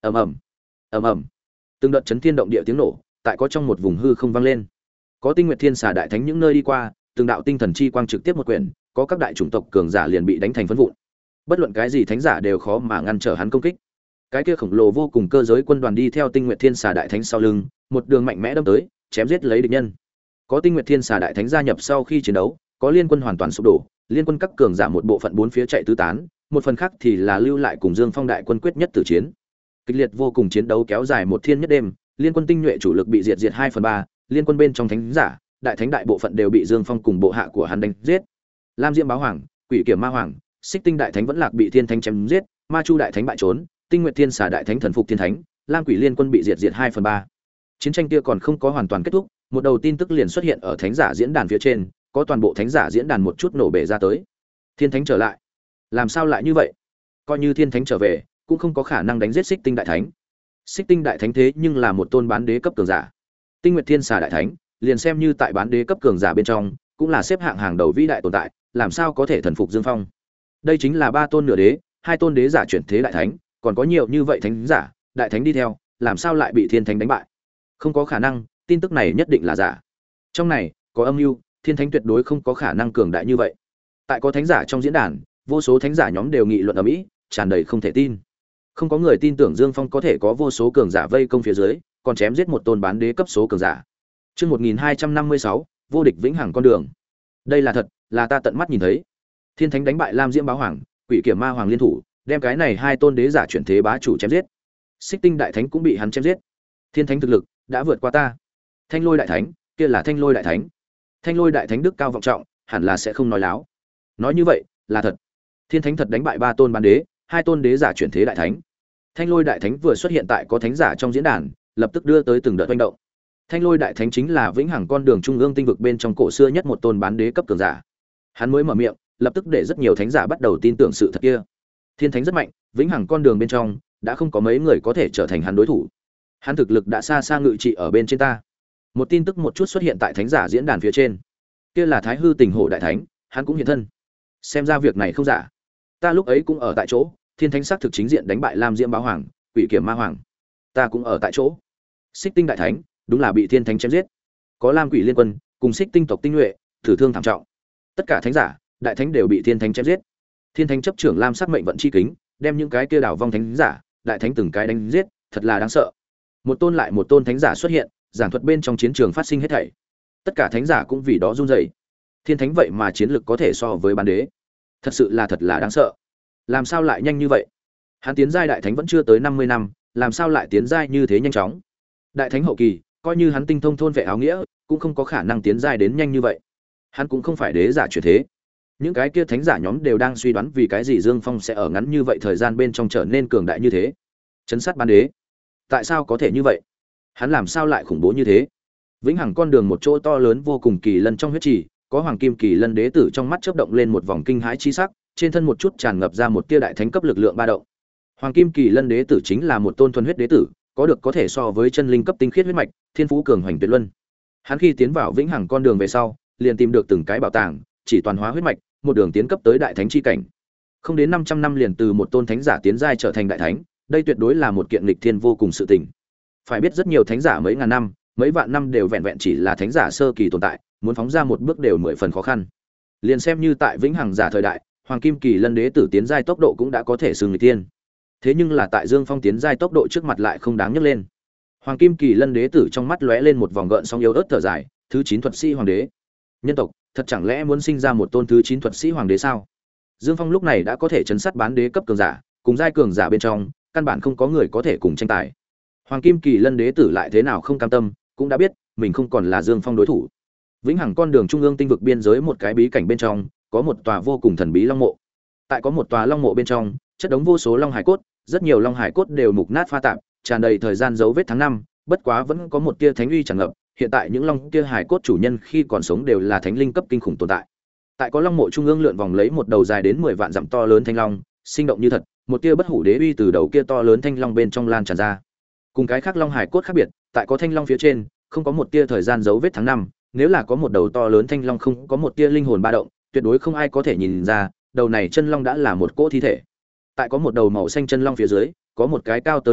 ầm ầm ầm ầm, từng đợt chấn thiên động địa tiếng nổ tại có trong một vùng hư không vang lên. Có Tinh Nguyệt Thiên Xà đại thánh những nơi đi qua, từng đạo tinh thần chi quang trực tiếp một quyển, có các đại chủng tộc cường giả liền bị đánh thành phấn vụn. Bất luận cái gì thánh giả đều khó mà ngăn trở hắn công kích. Cái kia khổng lồ vô cùng cơ giới quân đoàn đi theo Tinh Nguyệt Thiên Xà đại thánh sau lưng, một đường mạnh mẽ đâm tới, chém giết lấy địch nhân. Có Tinh Nguyệt Thiên Xà đại thánh gia nhập sau khi chiến đấu, có liên quân hoàn toàn sụp đổ, liên quân các cường giả một bộ phận bốn phía chạy tứ tán, một phần khác thì là lưu lại cùng Dương Phong đại quân quyết nhất tử chiến. Kịch liệt vô cùng chiến đấu kéo dài một thiên nhất đêm, liên quân tinh nhuệ chủ lực bị diệt diệt hai phần ba, liên quân bên trong thánh giả, đại thánh đại bộ phận đều bị Dương Phong cùng bộ hạ của hắn đánh giết. Lam Diễm Báo Hoàng, Quỷ Kiểm Ma Hoàng, Xích Tinh đại thánh vẫn lạc bị Thiên Thánh chém giết, Ma Chu đại thánh bại trốn, Tinh Nguyệt Thiên Xà đại thánh thần phục Thiên Thánh, Lam Quỷ liên quân bị diệt diệt hai phần ba. Chiến tranh kia còn không có hoàn toàn kết thúc, một đầu tin tức liền xuất hiện ở thánh giả diễn đàn phía trên, có toàn bộ thánh giả diễn đàn một chút nổ bể ra tới. Thiên Thánh trở lại. Làm sao lại như vậy? Coi như Thiên Thánh trở về, cũng không có khả năng đánh giết Xích Tinh đại thánh. Xích Tinh đại thánh thế nhưng là một tôn bán đế cấp cường giả. Tinh Nguyệt Thiên Xà đại thánh, liền xem như tại bán đế cấp cường giả bên trong, cũng là xếp hạng hàng đầu vĩ đại tồn tại, làm sao có thể thần phục Dương Phong? Đây chính là ba tôn nửa đế, hai tôn đế giả chuyển thế đại thánh, còn có nhiều như vậy thánh giả, đại thánh đi theo, làm sao lại bị Thiên Thánh đánh bại? Không có khả năng, tin tức này nhất định là giả. Trong này có âm mưu, Thiên Thánh tuyệt đối không có khả năng cường đại như vậy. Tại có thánh giả trong diễn đàn, vô số thánh giả nhóm đều nghị luận ầm ĩ, tràn đầy không thể tin. Không có người tin tưởng Dương Phong có thể có vô số cường giả vây công phía dưới, còn chém giết một tôn bán đế cấp số cường giả. Chương một nghìn hai trăm năm mươi sáu, vô địch vĩnh hằng con đường. Đây là thật, là ta tận mắt nhìn thấy. Thiên Thánh đánh bại Lam Diễm Báo Hoàng, Quỷ Kiểm Ma Hoàng liên thủ, đem cái này hai tôn đế giả chuyển thế bá chủ chém giết. Xích Tinh đại thánh cũng bị hắn chém giết. Thiên Thánh thực lực đã vượt qua ta. Thanh Lôi đại thánh, kia là Thanh Lôi đại thánh. Thanh Lôi đại thánh đức cao vọng trọng, hẳn là sẽ không nói láo. Nói như vậy, là thật. Thiên Thánh thật đánh bại ba tôn bán đế, hai tôn đế giả chuyển thế đại thánh. Thanh Lôi đại thánh vừa xuất hiện tại có thánh giả trong diễn đàn, lập tức đưa tới từng đợt hoành động. Thanh Lôi đại thánh chính là vĩnh hằng con đường trung ương tinh vực bên trong cổ xưa nhất một tôn bán đế cấp cường giả. Hắn mới mở miệng, lập tức để rất nhiều thánh giả bắt đầu tin tưởng sự thật kia. Thiên Thánh rất mạnh, vĩnh hằng con đường bên trong đã không có mấy người có thể trở thành hắn đối thủ. Hắn thực lực đã xa xa ngự trị ở bên trên ta. Một tin tức một chút xuất hiện tại thánh giả diễn đàn phía trên. Kia là Thái Hư Tình Hổ đại thánh, hắn cũng hiện thân. Xem ra việc này không giả. Ta lúc ấy cũng ở tại chỗ, Thiên Thánh xác thực chính diện đánh bại Lam Diễm Báo Hoàng, Quỷ Kiểm Ma Hoàng. Ta cũng ở tại chỗ. Xích Tinh đại thánh, đúng là bị Thiên Thánh chém giết. Có Lam Quỷ liên quân, cùng Xích Tinh tộc tinh nhuệ, tử thương thảm trọng. Tất cả thánh giả, đại thánh đều bị Thiên Thánh chém giết. Thiên Thánh chấp trưởng Lam sắc mệnh vận chi kính, đem những cái kia đảo vong thánh giả, đại thánh từng cái đánh giết, thật là đáng sợ. Một tôn lại một tôn thánh giả xuất hiện, giảng thuật bên trong chiến trường phát sinh hết thảy. Tất cả thánh giả cũng vì đó run rẩy. Thiên Thánh vậy mà chiến lực có thể so với bán đế. Thật sự là thật là đáng sợ. Làm sao lại nhanh như vậy? Hắn tiến giai đại thánh vẫn chưa tới năm mươi năm, làm sao lại tiến giai như thế nhanh chóng? Đại thánh hậu kỳ, coi như hắn tinh thông thôn vệ áo nghĩa, cũng không có khả năng tiến giai đến nhanh như vậy. Hắn cũng không phải đế giả chuyển thế. Những cái kia thánh giả nhóm đều đang suy đoán vì cái gì Dương Phong sẽ ở ngắn như vậy thời gian bên trong trở nên cường đại như thế. Chấn sát bán đế. Tại sao có thể như vậy? Hắn làm sao lại khủng bố như thế? Vĩnh hằng con đường một chỗ to lớn vô cùng kỳ lân trong huyết trì, có hoàng kim kỳ lân đế tử trong mắt chớp động lên một vòng kinh hãi chi sắc, trên thân một chút tràn ngập ra một tia đại thánh cấp lực lượng ba động. Hoàng kim kỳ lân đế tử chính là một tôn thuần huyết đế tử, có được có thể so với chân linh cấp tinh khiết huyết mạch, thiên phú cường hoành tuyệt luân. Hắn khi tiến vào vĩnh hằng con đường về sau, liền tìm được từng cái bảo tàng, chỉ toàn hóa huyết mạch, một đường tiến cấp tới đại thánh chi cảnh. Không đến năm trăm năm liền từ một tôn thánh giả tiến giai trở thành đại thánh, đây tuyệt đối là một kiện nghịch thiên vô cùng sự tình. Phải biết rất nhiều thánh giả mấy ngàn năm, mấy vạn năm đều vẹn vẹn chỉ là thánh giả sơ kỳ tồn tại, muốn phóng ra một bước đều mười phần khó khăn. Liền xem như tại vĩnh hằng giả thời đại, hoàng kim kỳ lân đế tử tiến giai tốc độ cũng đã có thể xưng nghịch thiên. Thế nhưng là tại Dương Phong tiến giai tốc độ trước mặt lại không đáng nhắc lên. Hoàng kim kỳ lân đế tử trong mắt lóe lên một vòng gợn sóng yếu ớt thở dài, thứ chín thuật sĩ hoàng đế. Nhân tộc, thật chẳng lẽ muốn sinh ra một tôn thứ chín thuật sĩ hoàng đế sao? Dương Phong lúc này đã có thể chấn sát bán đế cấp cường giả, cùng giai cường giả bên trong, căn bản không có người có thể cùng tranh tài. Hoàng kim kỳ lân đế tử lại thế nào không cam tâm, cũng đã biết mình không còn là Dương Phong đối thủ. Vĩnh hằng con đường trung ương tinh vực biên giới một cái bí cảnh bên trong, có một tòa vô cùng thần bí long mộ. Tại có một tòa long mộ bên trong, chất đống vô số long hải cốt, rất nhiều long hải cốt đều mục nát pha tạp, tràn đầy thời gian dấu vết tháng năm, bất quá vẫn có một tia thánh uy tràn ngập, hiện tại những long kia hải cốt chủ nhân khi còn sống đều là thánh linh cấp kinh khủng tồn tại. Tại có long mộ trung ương lượn vòng lấy một đầu dài đến mười vạn dặm to lớn thanh long, sinh động như thật, một tia bất hủ đế uy từ đầu kia to lớn thanh long bên trong lan tràn ra. Cùng cái khác long hải cốt khác biệt, tại có thanh long phía trên, không có một tia thời gian dấu vết tháng năm, nếu là có một đầu to lớn thanh long không có một tia linh hồn ba động, tuyệt đối không ai có thể nhìn ra, đầu này chân long đã là một cỗ thi thể. Tại có một đầu màu xanh chân long phía dưới, có một cái cao tới trăm mét,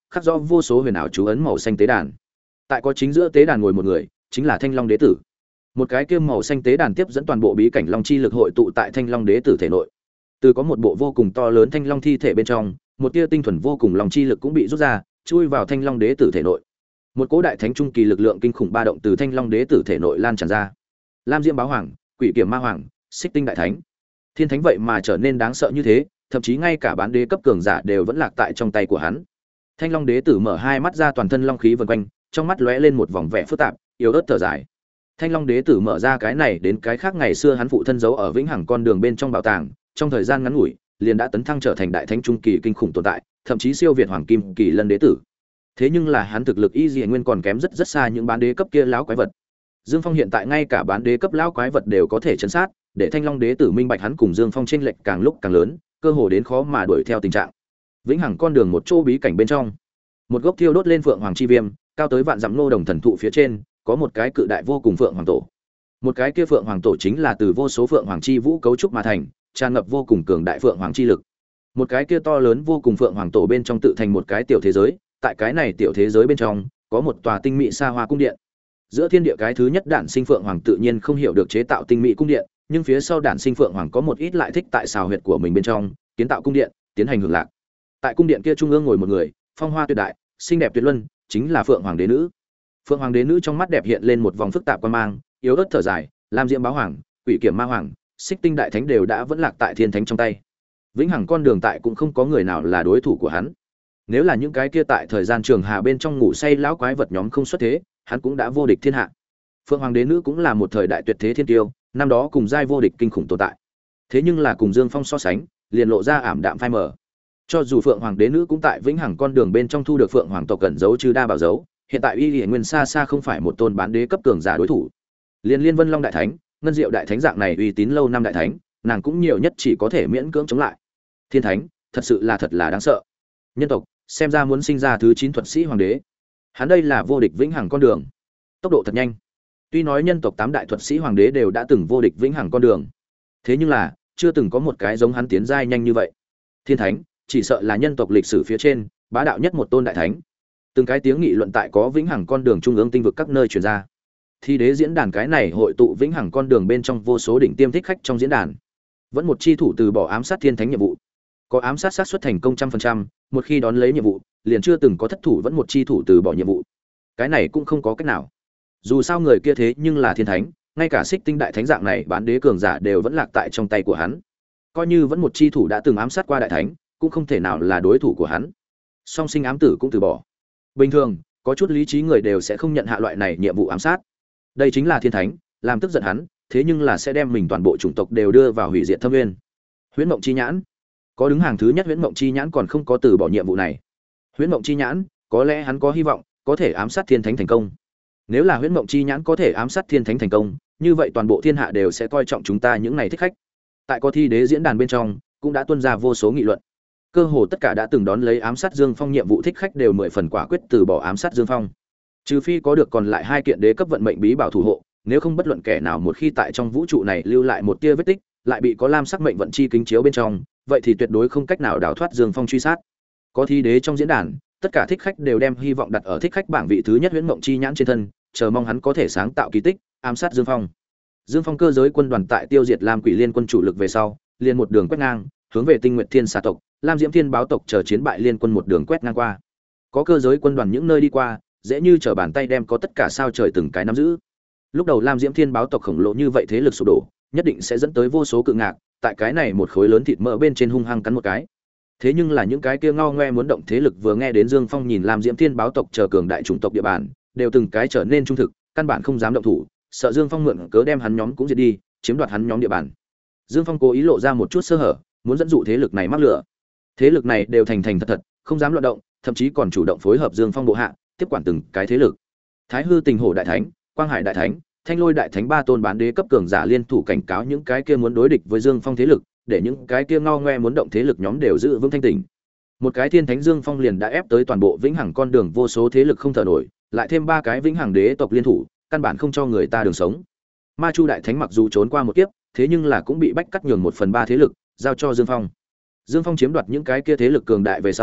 khắc rõ vô số huyền ảo chú ấn màu xanh tế đàn. Tại có chính giữa tế đàn ngồi một người, chính là Thanh Long Đế tử. Một cái kia màu xanh tế đàn tiếp dẫn toàn bộ bí cảnh long chi lực hội tụ tại Thanh Long Đế tử thể nội. Từ có một bộ vô cùng to lớn thanh long thi thể bên trong, một tia tinh thuần vô cùng long chi lực cũng bị rút ra, chui vào Thanh Long Đế tử thể nội. Một cỗ đại thánh trung kỳ lực lượng kinh khủng ba động từ Thanh Long Đế tử thể nội lan tràn ra. Lam Diễm Báo Hoàng, Quỷ Kiểm Ma Hoàng, Xích Tinh Đại Thánh. Thiên Thánh vậy mà trở nên đáng sợ như thế, thậm chí ngay cả bán đế cấp cường giả đều vẫn lạc tại trong tay của hắn. Thanh Long Đế tử mở hai mắt ra, toàn thân long khí vần quanh, trong mắt lóe lên một vòng vẻ phức tạp, yếu ớt thở dài. Thanh Long Đế tử mở ra cái này đến cái khác, ngày xưa hắn phụ thân giấu ở vĩnh hằng con đường bên trong bảo tàng, trong thời gian ngắn ngủi, liền đã tấn thăng trở thành đại thánh trung kỳ kinh khủng tồn tại, thậm chí siêu việt hoàng kim kỳ lân đế tử. Thế nhưng là hắn thực lực y dị nguyên còn kém rất rất xa những bán đế cấp kia lão quái vật. Dương Phong hiện tại ngay cả bán đế cấp lão quái vật đều có thể chấn sát, để Thanh Long Đế tử minh bạch hắn cùng Dương Phong chênh lệch càng lúc càng lớn, cơ hồ đến khó mà đuổi theo tình trạng. Vĩnh hằng con đường một chỗ bí cảnh bên trong, một gốc thiêu đốt lên phượng hoàng chi viêm, cao tới vạn dặm nô đồng thần thụ phía trên, có một cái cự đại vô cùng phượng hoàng tổ. Một cái kia phượng hoàng tổ chính là từ vô số phượng hoàng chi vũ cấu trúc mà thành, tràn ngập vô cùng cường đại phượng hoàng chi lực. Một cái kia to lớn vô cùng phượng hoàng tổ bên trong tự thành một cái tiểu thế giới, tại cái này tiểu thế giới bên trong, có một tòa tinh mỹ xa hoa cung điện. Giữa thiên địa cái thứ nhất đản sinh phượng hoàng tự nhiên không hiểu được chế tạo tinh mỹ cung điện, nhưng phía sau đản sinh phượng hoàng có một ít lại thích tại xào huyệt của mình bên trong kiến tạo cung điện, tiến hành hưởng lạc. Tại cung điện kia trung ương ngồi một người, phong hoa tuyệt đại, xinh đẹp tuyệt luân, chính là Phượng Hoàng Đế nữ. Phượng Hoàng Đế nữ trong mắt đẹp hiện lên một vòng phức tạp quan mang, yếu ớt thở dài, Lam Diễm Báo Hoàng, Quỷ Kiểm Ma Hoàng, Xích Tinh Đại Thánh đều đã vẫn lạc tại Thiên Thánh trong tay. Vĩnh hằng con đường tại cũng không có người nào là đối thủ của hắn. Nếu là những cái kia tại thời gian trường hà bên trong ngủ say lão quái vật nhóm không xuất thế, hắn cũng đã vô địch thiên hạ. Phượng Hoàng Đế nữ cũng là một thời đại tuyệt thế thiên tiêu, năm đó cùng giai vô địch kinh khủng tồn tại. Thế nhưng là cùng Dương Phong so sánh, liền lộ ra ảm đạm phai mờ. Cho dù Phượng Hoàng Đế nữ cũng tại vĩnh hằng con đường bên trong thu được Phượng Hoàng tộc cẩn giấu trừ đa bảo dấu, hiện tại Y Liễu Nguyên xa xa không phải một tôn bán đế cấp cường giả đối thủ. Liên Liên Vân Long đại thánh, Ngân Diệu đại thánh dạng này uy tín lâu năm đại thánh, nàng cũng nhiều nhất chỉ có thể miễn cưỡng chống lại. Thiên Thánh, thật sự là thật là đáng sợ. Nhân tộc, xem ra muốn sinh ra thứ chín thuật sĩ hoàng đế. Hắn đây là vô địch vĩnh hằng con đường. Tốc độ thật nhanh. Tuy nói nhân tộc tám đại thuật sĩ hoàng đế đều đã từng vô địch vĩnh hằng con đường, thế nhưng là chưa từng có một cái giống hắn tiến giai nhanh như vậy. Thiên Thánh, chỉ sợ là nhân tộc lịch sử phía trên bá đạo nhất một tôn đại thánh. Từng cái tiếng nghị luận tại có vĩnh hằng con đường trung ương tinh vực các nơi truyền ra. Thi đế diễn đàn cái này hội tụ vĩnh hằng con đường bên trong vô số đỉnh tiêm thích khách trong diễn đàn. Vẫn một chi thủ từ bỏ ám sát Thiên Thánh nhiệm vụ. Có ám sát xác suất thành công trăm phần trăm, một khi đón lấy nhiệm vụ, liền chưa từng có thất thủ vẫn một chi thủ từ bỏ nhiệm vụ. Cái này cũng không có cách nào. Dù sao người kia thế nhưng là Thiên Thánh, ngay cả Xích Tinh đại thánh dạng này bán đế cường giả đều vẫn lạc tại trong tay của hắn. Coi như vẫn một chi thủ đã từng ám sát qua đại thánh, cũng không thể nào là đối thủ của hắn. Song Sinh ám tử cũng từ bỏ. Bình thường, có chút lý trí người đều sẽ không nhận hạ loại này nhiệm vụ ám sát. Đây chính là Thiên Thánh, làm tức giận hắn, thế nhưng là sẽ đem mình toàn bộ chủng tộc đều đưa vào hủy diệt thâm nguyên. Huyễn Mộng Chi Nhãn, có đứng hàng thứ nhất Huyễn Mộng Chi Nhãn còn không có từ bỏ nhiệm vụ này. Huyễn Mộng Chi Nhãn, có lẽ hắn có hy vọng có thể ám sát Thiên Thánh thành công. Nếu là Huyễn Mộng Chi Nhãn có thể ám sát Thiên Thánh thành công, như vậy toàn bộ thiên hạ đều sẽ coi trọng chúng ta những này thích khách. Tại có thi đế diễn đàn bên trong, cũng đã tuôn ra vô số nghị luận. Cơ hồ tất cả đã từng đón lấy ám sát Dương Phong nhiệm vụ thích khách đều mười phần quả quyết từ bỏ ám sát Dương Phong. Trừ phi có được còn lại hai kiện đế cấp vận mệnh bí bảo thủ hộ, nếu không bất luận kẻ nào một khi tại trong vũ trụ này lưu lại một tia vết tích, lại bị có lam sắc mệnh vận chi kính chiếu bên trong, vậy thì tuyệt đối không cách nào đào thoát Dương Phong truy sát. Có thi đế trong diễn đàn, tất cả thích khách đều đem hy vọng đặt ở thích khách bảng vị thứ nhất Huyễn Mộng Chi Nhãn trên thân, chờ mong hắn có thể sáng tạo kỳ tích, ám sát Dương Phong. Dương Phong cơ giới quân đoàn tại tiêu diệt Lam Quỷ Liên quân chủ lực về sau, liền một đường quét ngang, hướng về Tinh Nguyệt Thiên Xà tộc, Lam Diễm Thiên Báo tộc chờ chiến bại liên quân một đường quét ngang qua. Có cơ giới quân đoàn những nơi đi qua, dễ như trở bàn tay đem có tất cả sao trời từng cái nắm giữ. Lúc đầu Lam Diễm Thiên Báo tộc khổng lồ như vậy thế lực sụp đổ, nhất định sẽ dẫn tới vô số cự ngạc, tại cái này một khối lớn thịt mỡ bên trên hung hăng cắn một cái. Thế nhưng là những cái kia ngao ngoe muốn động thế lực vừa nghe đến Dương Phong nhìn Lam Diễm Thiên Báo tộc chờ cường đại chủng tộc địa bàn, đều từng cái trở nên trung thực, căn bản không dám động thủ, sợ Dương Phong mượn cớ đem hắn nhóm cũng diệt đi, chiếm đoạt hắn nhóm địa bàn. Dương Phong cố ý lộ ra một chút sơ hở, muốn dẫn dụ thế lực này mắc lửa. Thế lực này đều thành thành thật thật, không dám loạn động, thậm chí còn chủ động phối hợp Dương Phong bộ hạ, tiếp quản từng cái thế lực. Thái Hư Tình Hổ đại thánh, Quang Hải đại thánh, Thanh Lôi đại thánh ba tôn bán đế cấp cường giả liên thủ cảnh cáo những cái kia muốn đối địch với Dương Phong thế lực, để những cái kia ngao ngoe muốn động thế lực nhóm đều giữ vững thanh tỉnh. Một cái Thiên Thánh Dương Phong liền đã ép tới toàn bộ vĩnh hằng con đường vô số thế lực không thở nổi, lại thêm ba cái vĩnh hằng đế tộc liên thủ, căn bản không cho người ta đường sống. Ma Chu đại thánh mặc dù trốn qua một kiếp, thế nhưng là cũng bị bách cắt nhường một phần ba thế lực, giao cho Dương Phong. Dương Phong chiếm đoạt những cái kia thế lực cường đại về sau,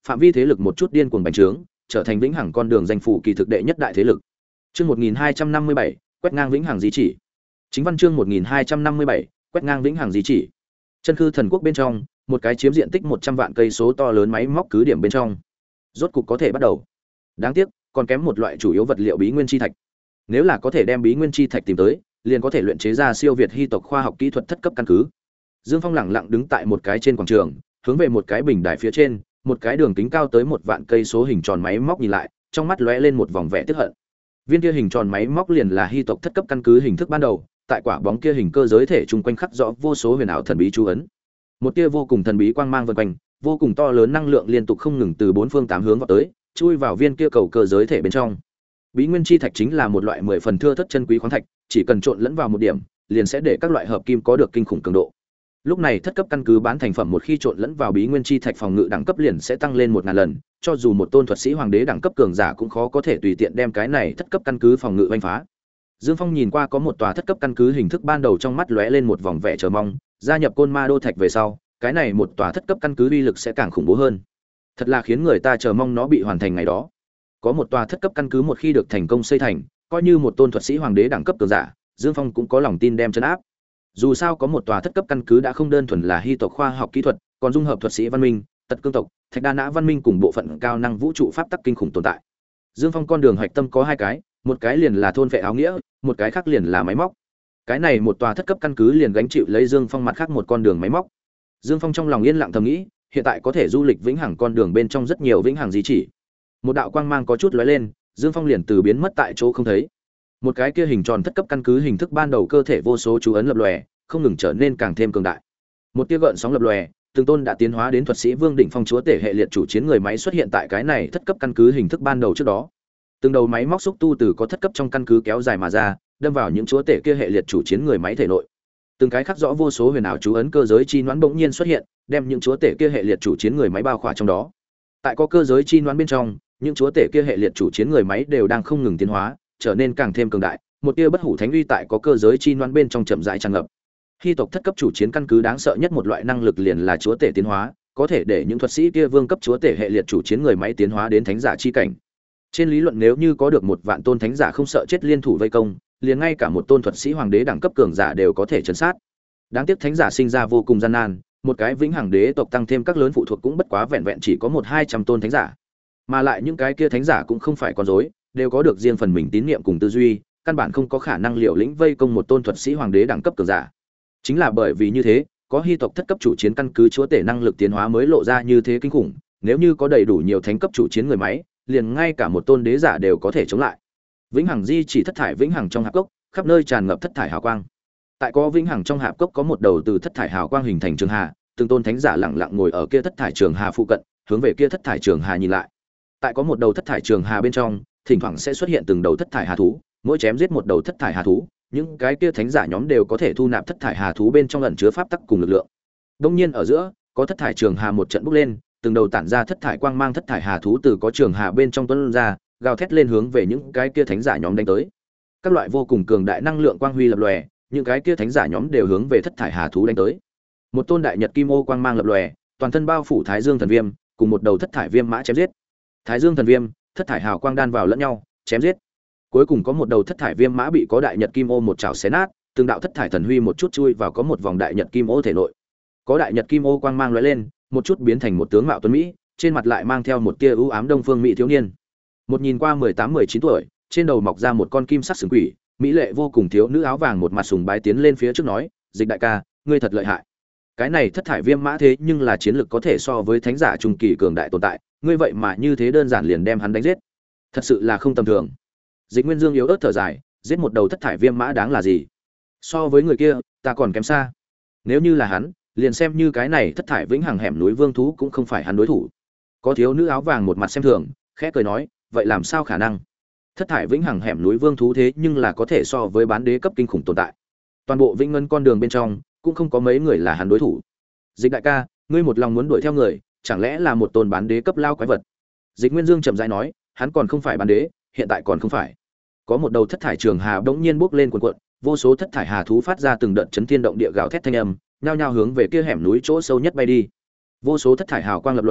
phạm vi thế lực một chút điên cuồng bành trướng, trở thành vĩnh hằng con đường danh phủ kỳ thực đệ nhất đại thế lực. Chương một nghìn hai trăm năm mươi bảy, quét ngang vĩnh hằng di chỉ. Chính văn chương một nghìn hai trăm năm mươi bảy, quét ngang vĩnh hằng di chỉ. Chân Khư Thần Quốc bên trong, một cái chiếm diện tích một trăm vạn cây số to lớn máy móc cứ điểm bên trong. Rốt cục có thể bắt đầu. Đáng tiếc, còn kém một loại chủ yếu vật liệu bí nguyên chi thạch. Nếu là có thể đem bí nguyên chi thạch tìm tới, liền có thể luyện chế ra siêu việt hy tộc khoa học kỹ thuật thất cấp căn cứ. Dương Phong lẳng lặng đứng tại một cái trên quảng trường, hướng về một cái bình đài phía trên, một cái đường kính cao tới một vạn cây số hình tròn máy móc nhìn lại, trong mắt lóe lên một vòng vẻ tức hận. Viên kia hình tròn máy móc liền là hy tộc thất cấp căn cứ hình thức ban đầu, tại quả bóng kia hình cơ giới thể chung quanh khắc rõ vô số huyền ảo thần bí chú ấn. Một tia vô cùng thần bí quang mang vần quanh, vô cùng to lớn năng lượng liên tục không ngừng từ bốn phương tám hướng vào tới, chui vào viên kia cầu cơ giới thể bên trong. Bí nguyên chi thạch chính là một loại mười phần thưa thớt chân quý khoáng thạch, chỉ cần trộn lẫn vào một điểm, liền sẽ để các loại hợp kim có được kinh khủng cường độ. Lúc này thất cấp căn cứ bán thành phẩm một khi trộn lẫn vào bí nguyên chi thạch phòng ngự đẳng cấp liền sẽ tăng lên một ngàn lần, cho dù một tôn thuật sĩ hoàng đế đẳng cấp cường giả cũng khó có thể tùy tiện đem cái này thất cấp căn cứ phòng ngự đánh phá. Dương Phong nhìn qua có một tòa thất cấp căn cứ hình thức ban đầu, trong mắt lóe lên một vòng vẻ chờ mong, gia nhập Côn Ma Đô Thạch về sau, cái này một tòa thất cấp căn cứ uy lực sẽ càng khủng bố hơn. Thật là khiến người ta chờ mong nó bị hoàn thành ngày đó. Có một tòa thất cấp căn cứ một khi được thành công xây thành, coi như một tôn thuật sĩ hoàng đế đẳng cấp cường giả, Dương Phong cũng có lòng tin đem trấn áp. Dù sao có một tòa thất cấp căn cứ đã không đơn thuần là hy tộc khoa học kỹ thuật, còn dung hợp thuật sĩ văn minh, tật cương tộc, thạch đa nã văn minh cùng bộ phận cao năng vũ trụ pháp tắc kinh khủng tồn tại. Dương Phong con đường hoạch tâm có hai cái, một cái liền là thôn vệ áo nghĩa, một cái khác liền là máy móc. Cái này một tòa thất cấp căn cứ liền gánh chịu lấy Dương Phong mặt khác một con đường máy móc. Dương Phong trong lòng yên lặng thầm nghĩ, hiện tại có thể du lịch vĩnh hằng con đường bên trong rất nhiều vĩnh hằng di chỉ. Một đạo quang mang có chút lóe lên, Dương Phong liền từ biến mất tại chỗ không thấy. Một cái kia hình tròn thất cấp căn cứ hình thức ban đầu cơ thể vô số chú ấn lập lòe, không ngừng trở nên càng thêm cường đại. Một tia gợn sóng lập lòe, từng tôn đã tiến hóa đến thuật sĩ vương đỉnh phong chúa tể hệ liệt chủ chiến người máy xuất hiện tại cái này thất cấp căn cứ hình thức ban đầu trước đó. Từng đầu máy móc xúc tu từ có thất cấp trong căn cứ kéo dài mà ra, đâm vào những chúa tể kia hệ liệt chủ chiến người máy thể nội. Từng cái khắc rõ vô số huyền ảo chú ấn cơ giới chi nhoáng bỗng nhiên xuất hiện, đem những chúa tể kia hệ liệt chủ chiến người máy bao khỏa trong đó. Tại có cơ giới chi nhoáng bên trong, những chúa tể kia hệ liệt chủ chiến người máy đều đang không ngừng tiến hóa, trở nên càng thêm cường đại. Một tia bất hủ thánh uy tại có cơ giới chi nhoáng bên trong chậm rãi tràn ngập. Hy tộc thất cấp chủ chiến căn cứ đáng sợ nhất một loại năng lực liền là chúa tể tiến hóa, có thể để những thuật sĩ kia vương cấp chúa tể hệ liệt chủ chiến người máy tiến hóa đến thánh giả chi cảnh. Trên lý luận nếu như có được một vạn tôn thánh giả không sợ chết liên thủ vây công, liền ngay cả một tôn thuật sĩ hoàng đế đẳng cấp cường giả đều có thể trấn sát. Đáng tiếc thánh giả sinh ra vô cùng gian nan, một cái vĩnh hằng đế tộc tăng thêm các lớn phụ thuộc cũng bất quá vẹn vẹn chỉ có một hai trăm tôn thánh giả. Mà lại những cái kia thánh giả cũng không phải con rối, đều có được riêng phần mình tín niệm cùng tư duy, căn bản không có khả năng liều lĩnh vây công một tôn thuật sĩ hoàng đế đẳng cấp cường giả. Chính là bởi vì như thế, có hy tộc thất cấp chủ chiến căn cứ chúa tể năng lực tiến hóa mới lộ ra như thế kinh khủng, nếu như có đầy đủ nhiều thánh cấp chủ chiến người máy, liền ngay cả một tôn đế giả đều có thể chống lại. Vĩnh hằng di chỉ thất thải vĩnh hằng trong hạp cốc, khắp nơi tràn ngập thất thải hào quang. Tại có vĩnh hằng trong hạp cốc có một đầu từ thất thải hào quang hình thành trường hà, từng tôn thánh giả lặng lặng ngồi ở kia thất thải trường hà phụ cận, hướng về kia thất thải trường hà nhìn lại. Tại có một đầu thất thải trường hà bên trong, thỉnh thoảng sẽ xuất hiện từng đầu thất thải hà thú, mỗi chém giết một đầu thất thải hà thú, những cái kia thánh giả nhóm đều có thể thu nạp thất thải hà thú bên trong ẩn chứa pháp tắc cùng lực lượng. Đông nhiên ở giữa, có thất thải trường hà một trận bốc lên, từng đầu tản ra thất thải quang mang thất thải hà thú từ có trường hà bên trong tuôn ra, gào thét lên hướng về những cái kia thánh giả nhóm đánh tới. Các loại vô cùng cường đại năng lượng quang huy lập lòe, những cái kia thánh giả nhóm đều hướng về thất thải hà thú đánh tới. Một tôn đại nhật kim ô quang mang lập lòe, toàn thân bao phủ Thái Dương thần viêm, cùng một đầu thất thải viêm mã chém giết. Thái Dương thần viêm, thất thải hào quang đan vào lẫn nhau, chém giết. Cuối cùng có một đầu thất thải viêm mã bị có đại nhật kim ô một chảo xé nát, từng đạo thất thải thần huy một chút chui vào có một vòng đại nhật kim ô thể nội. Có đại nhật kim ô quang mang lóe lên, một chút biến thành một tướng mạo tuấn mỹ, trên mặt lại mang theo một tia ưu ám đông phương mỹ thiếu niên. Một nhìn qua mười tám mười chín tuổi, trên đầu mọc ra một con kim sắc sừng quỷ, mỹ lệ vô cùng thiếu nữ áo vàng một mặt sùng bái tiến lên phía trước nói, "Dịch đại ca, ngươi thật lợi hại. Cái này thất thải viêm mã thế nhưng là chiến lực có thể so với thánh giả trung kỳ cường đại tồn tại, ngươi vậy mà như thế đơn giản liền đem hắn đánh giết. Thật sự là không tầm thường." Dịch Nguyên Dương yếu ớt thở dài, giết một đầu thất thải viêm mã đáng là gì? So với người kia, ta còn kém xa. Nếu như là hắn, liền xem như cái này thất thải vĩnh hằng hẻm núi vương thú cũng không phải hắn đối thủ. Có thiếu nữ áo vàng một mặt xem thường, khẽ cười nói, vậy làm sao khả năng? Thất thải vĩnh hằng hẻm núi vương thú thế nhưng là có thể so với bán đế cấp kinh khủng tồn tại. Toàn bộ vĩnh ngân con đường bên trong, cũng không có mấy người là hắn đối thủ. Dịch đại ca, ngươi một lòng muốn đuổi theo người, chẳng lẽ là một tôn bán đế cấp lao quái vật? Dịch Nguyên Dương chậm rãi nói, hắn còn không phải bán đế, hiện tại còn không phải. Có một đầu thất thải trường hà bỗng nhiên bốc lên cuồn cuộn, vô số thất thải hà thú phát ra từng đợt chấn thiên động địa gào thét thanh âm, nhao nhao hướng về kia hẻm núi chỗ sâu nhất bay đi. Vô số thất thải hào quang lập lòe,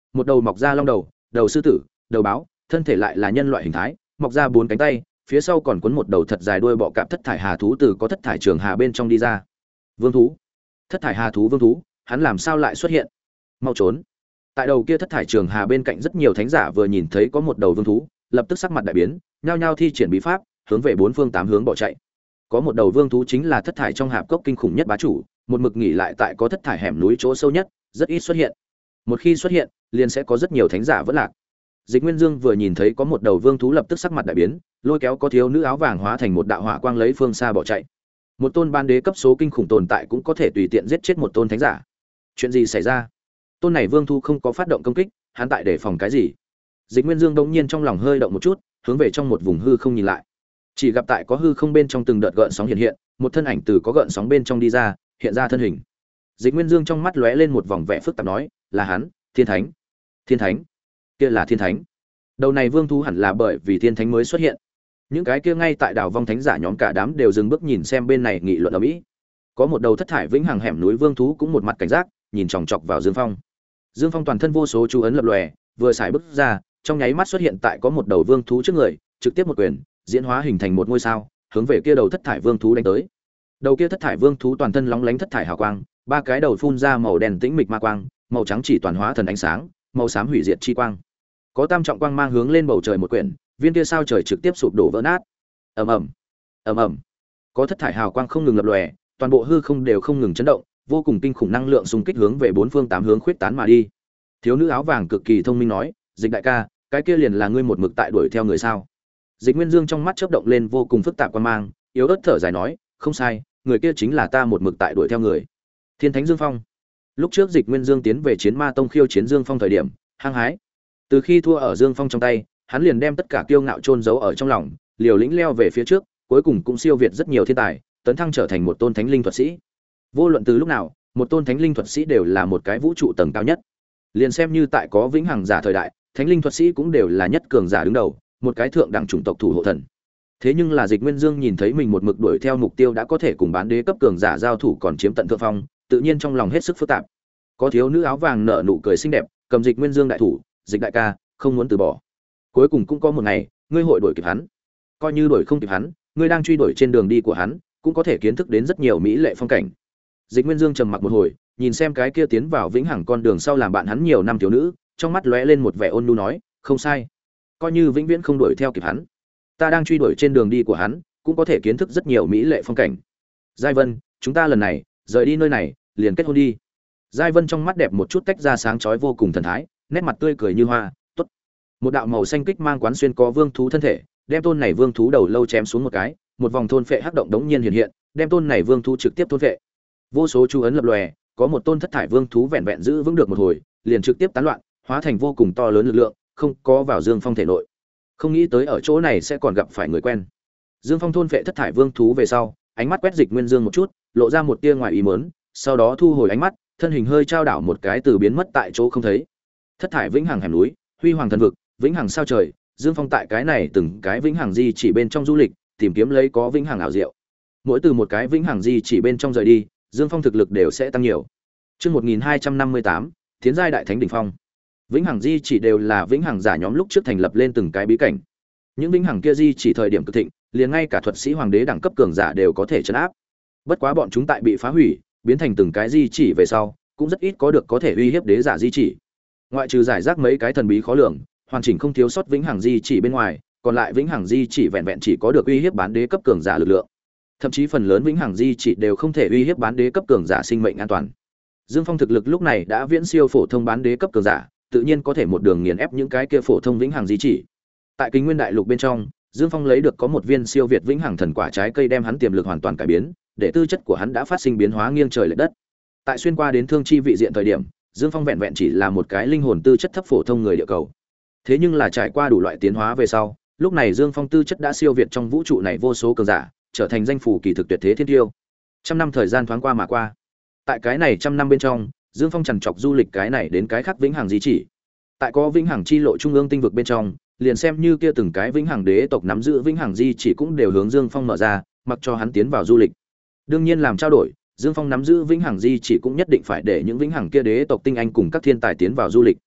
một đầu mọc ra long đầu, đầu sư tử, đầu báo, thân thể lại là nhân loại hình thái, mọc ra bốn cánh tay, phía sau còn quấn một đầu thật dài đuôi bọ cạp thất thải hà thú từ có thất thải trường hà bên trong đi ra. Vương thú, thất thải hà thú vương thú, hắn làm sao lại xuất hiện? Mau trốn! Tại đầu kia thất thải trường hà bên cạnh rất nhiều thánh giả vừa nhìn thấy có một đầu vương thú, lập tức sắc mặt đại biến, nhao nhao thi triển bí pháp, hướng về bốn phương tám hướng bỏ chạy. Có một đầu vương thú chính là thất thải trong hạp cốc kinh khủng nhất bá chủ, một mực nghỉ lại tại có thất thải hẻm núi chỗ sâu nhất, rất ít xuất hiện. Một khi xuất hiện, liền sẽ có rất nhiều thánh giả vẫn lạc. Dịch Nguyên Dương vừa nhìn thấy có một đầu vương thú lập tức sắc mặt đại biến, lôi kéo có thiếu nữ áo vàng hóa thành một đạo hỏa quang lấy phương xa bỏ chạy. Một tôn ban đế cấp số kinh khủng tồn tại cũng có thể tùy tiện giết chết một tôn thánh giả. Chuyện gì xảy ra? Tôn này vương thú không có phát động công kích, hắn tại để phòng cái gì? Dịch Nguyên Dương đống nhiên trong lòng hơi động một chút, hướng về trong một vùng hư không nhìn lại. Chỉ gặp tại có hư không bên trong từng đợt gợn sóng hiện hiện, một thân ảnh từ có gợn sóng bên trong đi ra, hiện ra thân hình. Dịch Nguyên Dương trong mắt lóe lên một vòng vẻ phức tạp nói, là hắn, Thiên Thánh. Thiên Thánh? Kia là Thiên Thánh. Đầu này vương thú hẳn là bởi vì Thiên Thánh mới xuất hiện. Những cái kia ngay tại đảo vong thánh giả nhóm cả đám đều dừng bước nhìn xem bên này nghị luận ở mỹ. Có một đầu thất thải vĩnh hằng hẻm núi vương thú cũng một mặt cảnh giác, nhìn chòng chọc vào Dương Phong. Dương Phong toàn thân vô số chú ấn lập lòe, vừa xài bước ra, trong nháy mắt xuất hiện tại có một đầu vương thú trước người, trực tiếp một quyền, diễn hóa hình thành một ngôi sao, hướng về kia đầu thất thải vương thú đánh tới. Đầu kia thất thải vương thú toàn thân lóng lánh thất thải hào quang, ba cái đầu phun ra màu đen tĩnh mịch ma quang, màu trắng chỉ toàn hóa thần ánh sáng, màu xám hủy diệt chi quang. Có tam trọng quang mang hướng lên bầu trời một quyển, viên kia sao trời trực tiếp sụp đổ vỡ nát. Ầm ầm, ầm ầm. Có thất thải hào quang không ngừng lập lòe, toàn bộ hư không đều không ngừng chấn động, vô cùng kinh khủng năng lượng xung kích hướng về bốn phương tám hướng khuyết tán mà đi. Thiếu nữ áo vàng cực kỳ thông minh nói, "Dịch đại ca, cái kia liền là ngươi một mực tại đuổi theo người sao?" Dịch Nguyên Dương trong mắt chớp động lên vô cùng phức tạp quan mang, yếu ớt thở dài nói, "Không sai, người kia chính là ta một mực tại đuổi theo người." Thiên Thánh Dương Phong. Lúc trước Dịch Nguyên Dương tiến về Chiến Ma Tông khiêu chiến Dương Phong thời điểm, hăng hái. Từ khi thua ở Dương Phong trong tay, hắn liền đem tất cả kiêu ngạo chôn giấu ở trong lòng, liều lĩnh leo về phía trước, cuối cùng cũng siêu việt rất nhiều thiên tài, tấn thăng trở thành một tôn thánh linh thuật sĩ. Vô luận từ lúc nào, một tôn thánh linh thuật sĩ đều là một cái vũ trụ tầng cao nhất. Liền xem như tại có vĩnh hằng giả thời đại, thánh linh thuật sĩ cũng đều là nhất cường giả đứng đầu, một cái thượng đẳng chủng tộc thủ hộ thần. Thế nhưng là Dịch Nguyên Dương nhìn thấy mình một mực đuổi theo mục tiêu đã có thể cùng bán đế cấp cường giả giao thủ còn chiếm tận thượng phong, tự nhiên trong lòng hết sức phức tạp. Có thiếu nữ áo vàng nở nụ cười xinh đẹp, cầm Dịch Nguyên Dương đại thủ, "Dịch đại ca, không muốn từ bỏ. Cuối cùng cũng có một ngày, ngươi hội đuổi kịp hắn. Coi như đuổi không kịp hắn, ngươi đang truy đuổi trên đường đi của hắn, cũng có thể kiến thức đến rất nhiều mỹ lệ phong cảnh." Dịch Nguyên Dương trầm mặc một hồi, nhìn xem cái kia tiến vào vĩnh hằng con đường sau làm bạn hắn nhiều năm thiếu nữ, trong mắt lóe lên một vẻ ôn nhu nói, "Không sai, coi như vĩnh viễn không đuổi theo kịp hắn, ta đang truy đuổi trên đường đi của hắn, cũng có thể kiến thức rất nhiều mỹ lệ phong cảnh. Giai Vân, chúng ta lần này rời đi nơi này, liền kết hôn đi." Giai Vân trong mắt đẹp một chút tách ra sáng chói vô cùng thần thái, nét mặt tươi cười như hoa, "Tốt." Một đạo màu xanh kích mang quán xuyên có vương thú thân thể, đem tôn này vương thú đầu lâu chém xuống một cái, một vòng thôn phệ hắc động đống nhiên hiện hiện, đem tôn này vương thú trực tiếp thôn phệ. Vô số chú ấn lập lòe, có một tôn thất thải vương thú vẹn vẹn giữ vững được một hồi, liền trực tiếp tán loạn, hóa thành vô cùng to lớn lực lượng, không có vào Dương Phong thể nội. Không nghĩ tới ở chỗ này sẽ còn gặp phải người quen. Dương Phong thôn phệ thất thải vương thú về sau, ánh mắt quét Dịch Nguyên Dương một chút, lộ ra một tia ngoài ý muốn, sau đó thu hồi ánh mắt, thân hình hơi trao đảo một cái từ biến mất tại chỗ không thấy. Thất thải vĩnh hằng hẻm núi, huy hoàng thần vực, vĩnh hằng sao trời, Dương Phong tại cái này từng cái vĩnh hằng di chỉ bên trong du lịch, tìm kiếm lấy có vĩnh hằng ảo diệu. Mỗi từ một cái vĩnh hằng di chỉ bên trong rời đi, Dương Phong thực lực đều sẽ tăng nhiều. Chương một nghìn hai trăm năm mươi tám, Tiến giai đại thánh đỉnh phong. Vĩnh hằng di chỉ đều là vĩnh hằng giả nhóm lúc trước thành lập lên từng cái bí cảnh. Những vĩnh hằng kia di chỉ thời điểm cực thịnh, liền ngay cả thuật sĩ hoàng đế đẳng cấp cường giả đều có thể trấn áp. Bất quá bọn chúng tại bị phá hủy, biến thành từng cái di chỉ về sau, cũng rất ít có được có thể uy hiếp đế giả di chỉ. Ngoại trừ giải rác mấy cái thần bí khó lường, hoàn chỉnh không thiếu sót vĩnh hằng di chỉ bên ngoài, còn lại vĩnh hằng di chỉ vẹn vẹn chỉ có được uy hiếp bán đế cấp cường giả lực lượng. Thậm chí phần lớn vĩnh hằng di chỉ đều không thể uy hiếp bán đế cấp cường giả sinh mệnh an toàn. Dương Phong thực lực lúc này đã viễn siêu phổ thông bán đế cấp cường giả, tự nhiên có thể một đường nghiền ép những cái kia phổ thông vĩnh hằng di chỉ. Tại Kinh Nguyên Đại Lục bên trong, Dương Phong lấy được có một viên siêu việt vĩnh hằng thần quả trái cây đem hắn tiềm lực hoàn toàn cải biến, để tư chất của hắn đã phát sinh biến hóa nghiêng trời lệch đất. Tại xuyên qua đến thương chi vị diện thời điểm, Dương Phong vẹn vẹn chỉ là một cái linh hồn tư chất thấp phổ thông người địa cầu. Thế nhưng là trải qua đủ loại tiến hóa về sau, lúc này Dương Phong tư chất đã siêu việt trong vũ trụ này vô số cường giả, trở thành danh phủ kỳ thực tuyệt thế thiên tiêu. Trăm năm thời gian thoáng qua mà qua. Tại cái này trăm năm bên trong, Dương Phong chằn trọc du lịch cái này đến cái khác vĩnh hằng di chỉ. Tại có vĩnh hằng chi lộ trung ương tinh vực bên trong, liền xem như kia từng cái vĩnh hằng đế tộc nắm giữ vĩnh hằng di chỉ cũng đều hướng Dương Phong mở ra, mặc cho hắn tiến vào du lịch. Đương nhiên làm trao đổi, Dương Phong nắm giữ vĩnh hằng di chỉ cũng nhất định phải để những vĩnh hằng kia đế tộc tinh anh cùng các thiên tài tiến vào du lịch.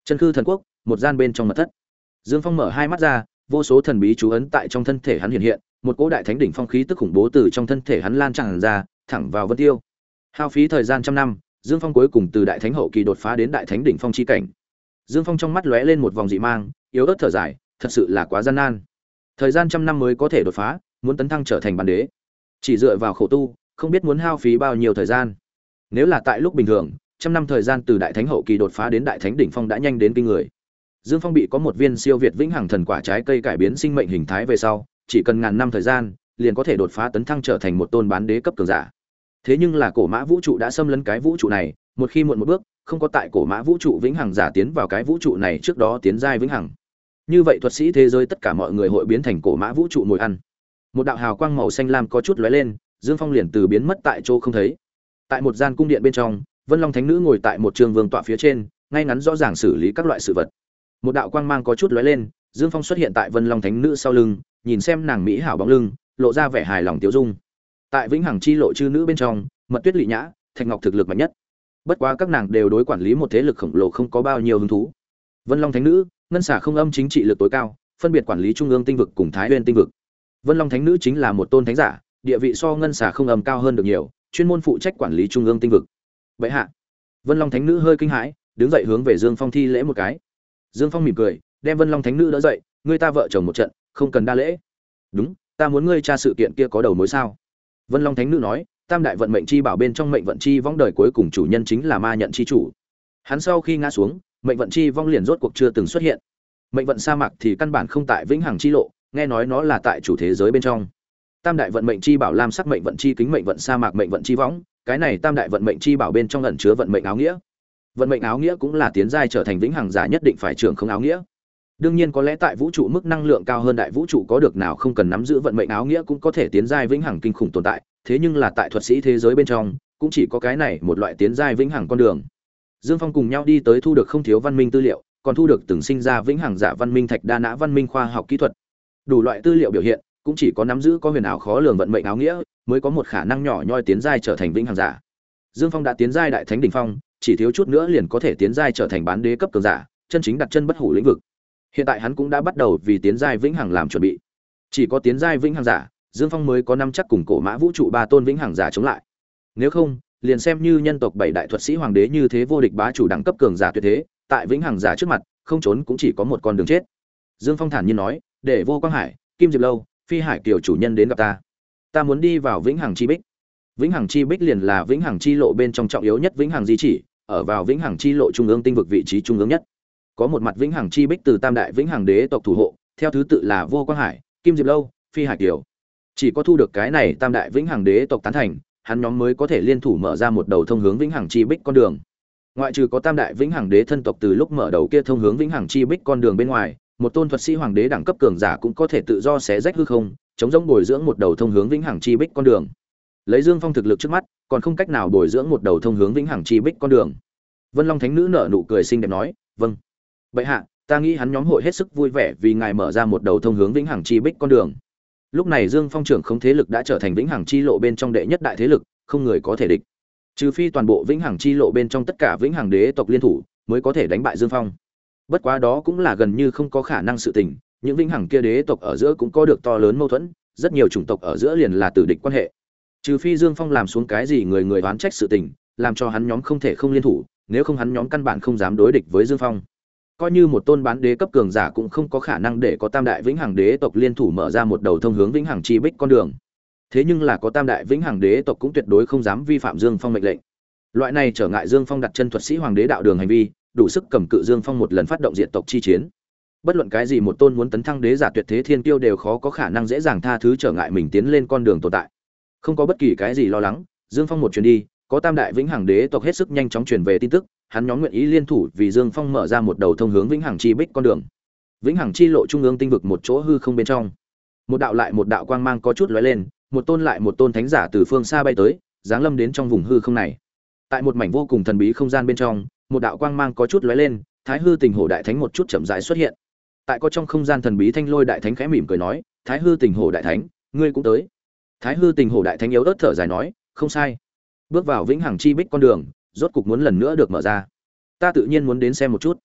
Chân Khư Thần Quốc, một gian bên trong mật thất. Dương Phong mở hai mắt ra, vô số thần bí chú ấn tại trong thân thể hắn hiện hiện, một cỗ đại thánh đỉnh phong khí tức khủng bố từ trong thân thể hắn lan tràn ra, thẳng vào Vân Tiêu. Hao phí thời gian trăm năm, Dương Phong cuối cùng từ đại thánh hậu kỳ đột phá đến đại thánh đỉnh phong chi cảnh. Dương Phong trong mắt lóe lên một vòng dị mang, yếu ớt thở dài, thật sự là quá gian nan. Thời gian trăm năm mới có thể đột phá, muốn tấn thăng trở thành bản đế, chỉ dựa vào khổ tu, không biết muốn hao phí bao nhiêu thời gian. Nếu là tại lúc bình thường, trăm năm thời gian từ đại thánh hậu kỳ đột phá đến đại thánh đỉnh phong đã nhanh đến kinh người. Dương Phong bị có một viên siêu việt vĩnh hằng thần quả trái cây cải biến sinh mệnh hình thái về sau, chỉ cần ngàn năm thời gian, liền có thể đột phá tấn thăng trở thành một tôn bán đế cấp cường giả. Thế nhưng là cổ mã vũ trụ đã xâm lấn cái vũ trụ này, một khi muộn một bước, không có tại cổ mã vũ trụ vĩnh hằng giả tiến vào cái vũ trụ này trước đó tiến giai vĩnh hằng. Như vậy thuật sĩ thế giới tất cả mọi người hội biến thành cổ mã vũ trụ mồi ăn. Một đạo hào quang màu xanh lam có chút lóe lên, Dương Phong liền từ biến mất tại chỗ không thấy. Tại một gian cung điện bên trong, Vân Long Thánh Nữ ngồi tại một trường vương tọa phía trên, ngay ngắn rõ ràng xử lý các loại sự vật. Một đạo quang mang có chút lóe lên, Dương Phong xuất hiện tại Vân Long Thánh Nữ sau lưng, nhìn xem nàng mỹ hảo bóng lưng, lộ ra vẻ hài lòng tiêu dung. Tại Vĩnh Hằng chi lộ chư nữ bên trong, Mật Tuyết Lệ Nhã, Thạch Ngọc thực lực mạnh nhất. Bất quá các nàng đều đối quản lý một thế lực khổng lồ không có bao nhiêu hứng thú. Vân Long Thánh Nữ, ngân xả không âm chính trị lực tối cao, phân biệt quản lý trung ương tinh vực cùng Thái Nguyên tinh vực. Vân Long Thánh Nữ chính là một tôn thánh giả, địa vị so ngân xả không âm cao hơn được nhiều, chuyên môn phụ trách quản lý trung ương tinh vực. Vậy hạ, Vân Long Thánh Nữ hơi kinh hãi, đứng dậy hướng về Dương Phong thi lễ một cái. Dương Phong mỉm cười, đem Vân Long Thánh Nữ đỡ dậy, ngươi ta vợ chồng một trận, không cần đa lễ. Đúng, ta muốn ngươi tra sự kiện kia có đầu mối sao? Vân Long Thánh Nữ nói, tam đại vận mệnh chi bảo bên trong mệnh vận chi vong đời cuối cùng chủ nhân chính là ma nhận chi chủ. Hắn sau khi ngã xuống, mệnh vận chi vong liền rốt cuộc chưa từng xuất hiện. Mệnh vận sa mạc thì căn bản không tại vĩnh hằng chi lộ, nghe nói nó là tại chủ thế giới bên trong. Tam đại vận mệnh chi bảo lam sắc mệnh vận chi kính mệnh vận sa mạc mệnh vận chi võng, cái này tam đại vận mệnh chi bảo bên trong ẩn chứa vận mệnh áo nghĩa. Vận mệnh áo nghĩa cũng là tiến giai trở thành vĩnh hằng giả nhất định phải trưởng không áo nghĩa. Đương nhiên có lẽ tại vũ trụ mức năng lượng cao hơn đại vũ trụ có được nào không cần nắm giữ vận mệnh áo nghĩa cũng có thể tiến giai vĩnh hằng kinh khủng tồn tại, thế nhưng là tại thuật sĩ thế giới bên trong, cũng chỉ có cái này một loại tiến giai vĩnh hằng con đường. Dương Phong cùng nhau đi tới thu được không thiếu văn minh tư liệu, còn thu được từng sinh ra vĩnh hằng giả văn minh thạch đa nã văn minh khoa học kỹ thuật. Đủ loại tư liệu biểu hiện, cũng chỉ có nắm giữ có huyền ảo khó lường vận mệnh áo nghĩa, mới có một khả năng nhỏ nhoi tiến giai trở thành vĩnh hằng giả. Dương Phong đã tiến giai đại thánh đỉnh phong, chỉ thiếu chút nữa liền có thể tiến giai trở thành bán đế cấp cường giả, chân chính đặt chân bất hủ lĩnh vực. Hiện tại hắn cũng đã bắt đầu vì tiến giai vĩnh hằng làm chuẩn bị. Chỉ có tiến giai vĩnh hằng giả, Dương Phong mới có năm chắc cùng cổ mã vũ trụ ba tôn vĩnh hằng giả chống lại. Nếu không, liền xem như nhân tộc bảy đại thuật sĩ hoàng đế như thế vô địch bá chủ đẳng cấp cường giả tuyệt thế, tại vĩnh hằng giả trước mặt, không trốn cũng chỉ có một con đường chết. Dương Phong thản nhiên nói, để Vô Quang Hải, Kim Diệp Lâu, Phi Hải Kiều chủ nhân đến gặp ta. Ta muốn đi vào vĩnh hằng chi bích. Vĩnh hằng chi bích liền là vĩnh hằng chi lộ bên trong trọng yếu nhất vĩnh hằng di chỉ, ở vào vĩnh hằng chi lộ trung ương tinh vực vị trí trung ương nhất. Có một mặt vĩnh hằng chi bích từ tam đại vĩnh hằng đế tộc thủ hộ, theo thứ tự là Vô Quang Hải, Kim Diệp Lâu, Phi Hải Kiều. Chỉ có thu được cái này tam đại vĩnh hằng đế tộc tán thành, hắn nhóm mới có thể liên thủ mở ra một đầu thông hướng vĩnh hằng chi bích con đường. Ngoại trừ có tam đại vĩnh hằng đế thân tộc từ lúc mở đầu kia thông hướng vĩnh hằng chi bích con đường bên ngoài, một tôn thuật sĩ hoàng đế đẳng cấp cường giả cũng có thể tự do xé rách hư không, chống giống bồi dưỡng một đầu thông hướng vĩnh hằng chi bích con đường. Lấy Dương Phong thực lực trước mắt, còn không cách nào bồi dưỡng một đầu thông hướng vĩnh hằng chi bích con đường. Vân Long Thánh Nữ nở nụ cười xinh đẹp nói, "Vâng, bệ hạ, ta nghĩ hắn nhóm hội hết sức vui vẻ vì ngài mở ra một đầu thông hướng vĩnh hằng chi bích con đường." Lúc này Dương Phong trưởng không thế lực đã trở thành vĩnh hằng chi lộ bên trong đệ nhất đại thế lực, không người có thể địch. Trừ phi toàn bộ vĩnh hằng chi lộ bên trong tất cả vĩnh hằng đế tộc liên thủ, mới có thể đánh bại Dương Phong. Bất quá đó cũng là gần như không có khả năng sự tình, những vĩnh hằng kia đế tộc ở giữa cũng có được to lớn mâu thuẫn, rất nhiều chủng tộc ở giữa liền là tử địch quan hệ. Trừ phi Dương Phong làm xuống cái gì người người oán trách sự tình, làm cho hắn nhóm không thể không liên thủ, nếu không hắn nhóm căn bản không dám đối địch với Dương Phong. Coi như một tôn bán đế cấp cường giả cũng không có khả năng để có tam đại vĩnh hằng đế tộc liên thủ mở ra một đầu thông hướng vĩnh hằng chi bích con đường. Thế nhưng là có tam đại vĩnh hằng đế tộc cũng tuyệt đối không dám vi phạm Dương Phong mệnh lệnh. Loại này trở ngại Dương Phong đặt chân thuật sĩ hoàng đế đạo đường hành vi, đủ sức cầm cự Dương Phong một lần phát động diệt tộc chi chiến. Bất luận cái gì một tôn muốn tấn thăng đế giả tuyệt thế thiên kiêu đều khó có khả năng dễ dàng tha thứ trở ngại mình tiến lên con đường tồn tại. Không có bất kỳ cái gì lo lắng, Dương Phong một chuyến đi, có tam đại vĩnh hằng đế tộc hết sức nhanh chóng truyền về tin tức, hắn nhóm nguyện ý liên thủ vì Dương Phong mở ra một đầu thông hướng vĩnh hằng chi bích con đường. Vĩnh hằng chi lộ trung ương tinh vực một chỗ hư không bên trong, một đạo lại một đạo quang mang có chút lóe lên, một tôn lại một tôn thánh giả từ phương xa bay tới, giáng lâm đến trong vùng hư không này. Tại một mảnh vô cùng thần bí không gian bên trong, một đạo quang mang có chút lóe lên, Thái Hư Tình Hổ Đại Thánh một chút chậm rãi xuất hiện. Tại có trong không gian thần bí Thanh Lôi Đại Thánh khẽ mỉm cười nói, "Thái Hư Tình Hổ Đại Thánh, ngươi cũng tới." Thái Hư Tình Hổ Đại Thánh yếu ớt thở dài nói, "Không sai. Bước vào vĩnh hằng chi bích con đường, rốt cục muốn lần nữa được mở ra. Ta tự nhiên muốn đến xem một chút."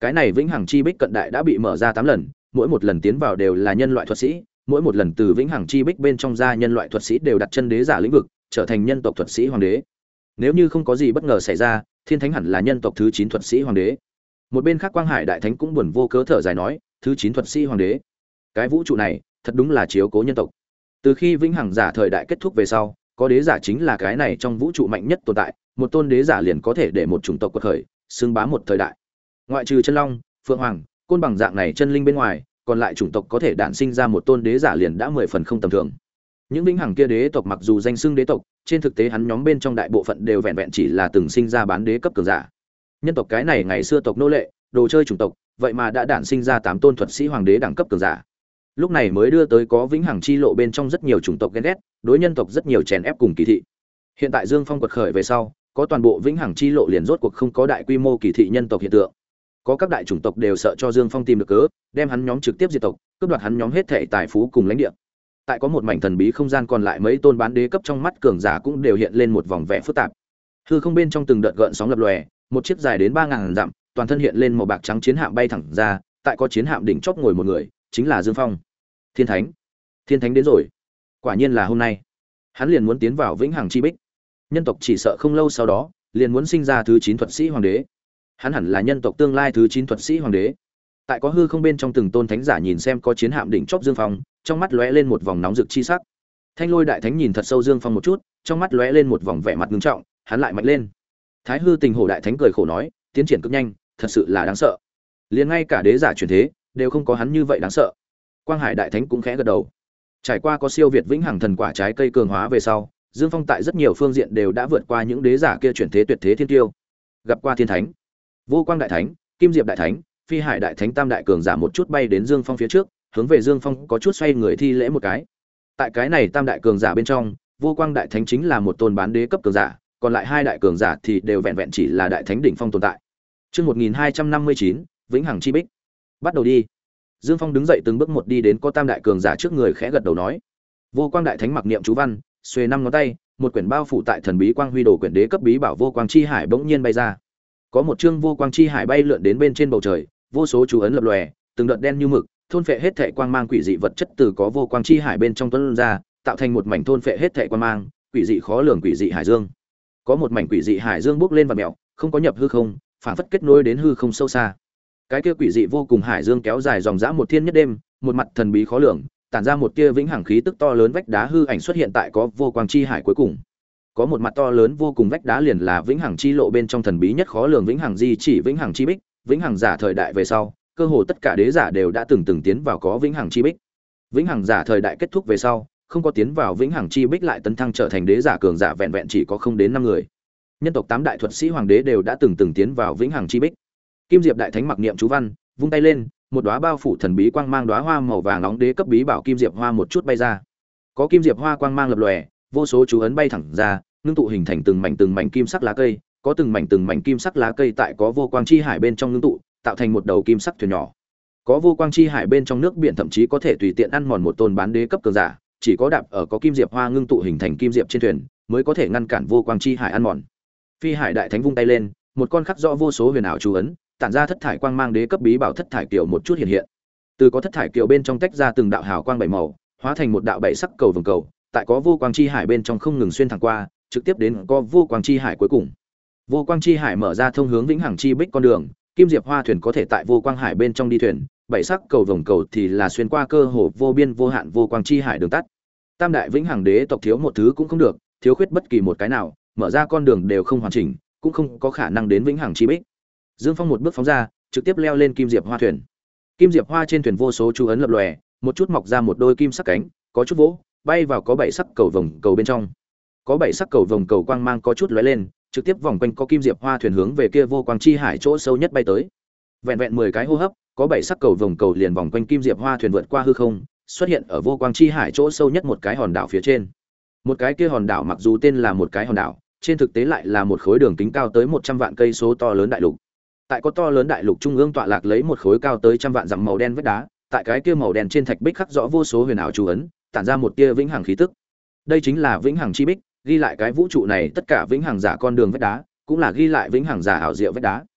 Cái này vĩnh hằng chi bích cận đại đã bị mở ra tám lần, mỗi một lần tiến vào đều là nhân loại thuật sĩ, mỗi một lần từ vĩnh hằng chi bích bên trong ra nhân loại thuật sĩ đều đặt chân đế giả lĩnh vực, trở thành nhân tộc thuật sĩ hoàng đế. Nếu như không có gì bất ngờ xảy ra, Thiên Thánh hẳn là nhân tộc thứ chín thuật sĩ hoàng đế. Một bên khác Quang Hải đại thánh cũng buồn vô cớ thở dài nói, thứ chín thuật sĩ hoàng đế. Cái vũ trụ này, thật đúng là chiếu cố nhân tộc. Từ khi vĩnh hằng giả thời đại kết thúc về sau, có đế giả chính là cái này trong vũ trụ mạnh nhất tồn tại, một tôn đế giả liền có thể để một chủng tộc quật khởi, xưng bá một thời đại. Ngoại trừ chân long, phượng hoàng, côn bằng dạng này chân linh bên ngoài, còn lại chủng tộc có thể đản sinh ra một tôn đế giả liền đã mười phần không tầm thường. Những vĩnh hằng kia đế tộc mặc dù danh xưng đế tộc, trên thực tế hắn nhóm bên trong đại bộ phận đều vẹn vẹn chỉ là từng sinh ra bán đế cấp cường giả. Nhân tộc cái này ngày xưa tộc nô lệ, đồ chơi chủng tộc, vậy mà đã đản sinh ra tám tôn thuật sĩ hoàng đế đẳng cấp cường giả. Lúc này mới đưa tới có vĩnh hằng chi lộ bên trong rất nhiều chủng tộc ghen ghét, đối nhân tộc rất nhiều chèn ép cùng kỳ thị. Hiện tại Dương Phong quật khởi về sau, có toàn bộ vĩnh hằng chi lộ liền rốt cuộc không có đại quy mô kỳ thị nhân tộc hiện tượng. Có các đại chủng tộc đều sợ cho Dương Phong tìm được cớ, đem hắn nhóm trực tiếp diệt tộc, cướp đoạt hắn nhóm hết thảy tài phú cùng lãnh địa. Tại có một mảnh thần bí không gian còn lại mấy tôn bán đế cấp trong mắt cường giả cũng đều hiện lên một vòng vẻ phức tạp. Hư không bên trong từng đợt gợn sóng lập lòe, một chiếc dài đến ba ngàn dặm, toàn thân hiện lên màu bạc trắng chiến hạm bay thẳng ra, tại có chiến hạm đỉnh chóp ngồi một người, chính là Dương Phong. Thiên Thánh, Thiên Thánh đến rồi. Quả nhiên là hôm nay. Hắn liền muốn tiến vào vĩnh hằng chi bích. Nhân tộc chỉ sợ không lâu sau đó, liền muốn sinh ra thứ chín thuật sĩ hoàng đế. Hắn hẳn là nhân tộc tương lai thứ chín thuật sĩ hoàng đế. Tại có hư không bên trong từng tôn thánh giả nhìn xem có chiến hạm đỉnh chóp Dương Phong, trong mắt lóe lên một vòng nóng rực chi sắc. Thanh Lôi đại thánh nhìn thật sâu Dương Phong một chút, trong mắt lóe lên một vòng vẻ mặt nghiêm trọng, hắn lại mạnh lên. Thái Hư Tình Hổ đại thánh cười khổ nói, tiến triển cực nhanh, thật sự là đáng sợ. Liền ngay cả đế giả chuyển thế, đều không có hắn như vậy đáng sợ. Quang Hải đại thánh cũng khẽ gật đầu. Trải qua có siêu việt vĩnh hằng thần quả trái cây cường hóa về sau, Dương Phong tại rất nhiều phương diện đều đã vượt qua những đế giả kia chuyển thế tuyệt thế thiên tiêu. Gặp qua Thiên Thánh, Vô Quang đại thánh, Kim Diệp đại thánh, Phi Hải đại thánh tam đại cường giả một chút bay đến Dương Phong phía trước, hướng về Dương Phong có chút xoay người thi lễ một cái. Tại cái này tam đại cường giả bên trong, Vô Quang đại thánh chính là một tôn bán đế cấp cường giả, còn lại hai đại cường giả thì đều vẹn vẹn chỉ là đại thánh đỉnh phong tồn tại. Chương một nghìn hai trăm năm mươi chín, Vĩnh Hằng chi bích. Bắt đầu đi. Dương Phong đứng dậy từng bước một đi đến có tam đại cường giả trước người khẽ gật đầu nói. Vô Quang đại thánh mặc niệm chú văn, xuề năm ngón tay, một quyển bao phủ tại thần bí quang huy đồ quyển đế cấp bí bảo Vô Quang chi hải bỗng nhiên bay ra. Có một chương Vô Quang chi hải bay lượn đến bên trên bầu trời, vô số chú ấn lập lòe, từng đợt đen như mực, thôn phệ hết thảy quang mang quỷ dị vật chất từ có Vô Quang chi hải bên trong tuôn ra, tạo thành một mảnh thôn phệ hết thảy quang mang, quỷ dị khó lường quỷ dị hải dương. Có một mảnh quỷ dị hải dương bốc lên và mèo, không có nhập hư không, phản phất kết nối đến hư không sâu xa. Cái kia quỷ dị vô cùng hải dương kéo dài dòng dã một thiên nhất đêm, một mặt thần bí khó lường, tản ra một tia vĩnh hằng khí tức to lớn vách đá hư ảnh xuất hiện tại có Vô Quang chi hải cuối cùng. Có một mặt to lớn vô cùng vách đá liền là vĩnh hằng chi lộ bên trong thần bí nhất khó lường vĩnh hằng di chỉ vĩnh hằng chi bích, vĩnh hằng giả thời đại về sau, cơ hồ tất cả đế giả đều đã từng từng tiến vào có vĩnh hằng chi bích. Vĩnh hằng giả thời đại kết thúc về sau, không có tiến vào vĩnh hằng chi bích lại tấn thăng trở thành đế giả cường giả vẹn vẹn chỉ có không đến năm người. Nhân tộc tám đại thuật sĩ hoàng đế đều đã từng từng tiến vào vĩnh hằng chi bích. Kim Diệp đại thánh mặc niệm chú văn, vung tay lên, một đóa bao phủ thần bí quang mang đóa hoa màu vàng nóng đế cấp bí bảo kim diệp hoa một chút bay ra. Có kim diệp hoa quang mang lập lòe, vô số chú ấn bay thẳng ra, ngưng tụ hình thành từng mảnh từng mảnh kim sắc lá cây, có từng mảnh từng mảnh kim sắc lá cây tại có Vô Quang chi hải bên trong ngưng tụ, tạo thành một đầu kim sắc thuyền nhỏ. Có Vô Quang chi hải bên trong nước biển thậm chí có thể tùy tiện ăn mòn một tôn bán đế cấp cường giả, chỉ có đạp ở có kim diệp hoa ngưng tụ hình thành kim diệp trên thuyền, mới có thể ngăn cản Vô Quang chi hải ăn mòn. Phi Hải đại thánh vung tay lên, một con khắc rõ vô số huyền ảo chú ấn, tản ra thất thải quang mang đế cấp bí bảo thất thải kiều một chút hiện hiện. Từ có thất thải kiều bên trong tách ra từng đạo hào quang bảy màu, hóa thành một đạo bảy sắc cầu vồng cầu, tại có Vô Quang chi hải bên trong không ngừng xuyên thẳng qua, trực tiếp đến có Vô Quang chi hải cuối cùng. Vô Quang chi hải mở ra thông hướng vĩnh hằng chi bích con đường, kim diệp hoa thuyền có thể tại Vô Quang hải bên trong đi thuyền, bảy sắc cầu vồng cầu thì là xuyên qua cơ hồ vô biên vô hạn Vô Quang chi hải đường tắt. Tam đại vĩnh hằng đế tộc thiếu một thứ cũng không được, thiếu khuyết bất kỳ một cái nào, mở ra con đường đều không hoàn chỉnh, cũng không có khả năng đến vĩnh hằng chi bích. Dương Phong một bước phóng ra, trực tiếp leo lên kim diệp hoa thuyền. Kim diệp hoa trên thuyền vô số chú ấn lập lòe, một chút mọc ra một đôi kim sắc cánh, có chút vỗ, bay vào có bảy sắc cầu vồng cầu bên trong. Có bảy sắc cầu vồng cầu quang mang có chút lóe lên, trực tiếp vòng quanh có kim diệp hoa thuyền hướng về kia Vô Quang chi hải chỗ sâu nhất bay tới. Vẹn vẹn mười cái hô hấp, có bảy sắc cầu vồng cầu liền vòng quanh kim diệp hoa thuyền vượt qua hư không, xuất hiện ở Vô Quang chi hải chỗ sâu nhất một cái hòn đảo phía trên. Một cái kia hòn đảo mặc dù tên là một cái hòn đảo, trên thực tế lại là một khối đường kính cao tới một trăm vạn cây số to lớn đại lục. Tại có to lớn đại lục trung ương tọa lạc lấy một khối cao tới trăm vạn dặm màu đen vách đá, tại cái kia màu đen trên thạch bích khắc rõ vô số huyền ảo chú ấn, tản ra một tia vĩnh hằng khí tức. Đây chính là vĩnh hằng chi bích, ghi lại cái vũ trụ này tất cả vĩnh hằng giả con đường vách đá, cũng là ghi lại vĩnh hằng giả ảo diệu vách đá.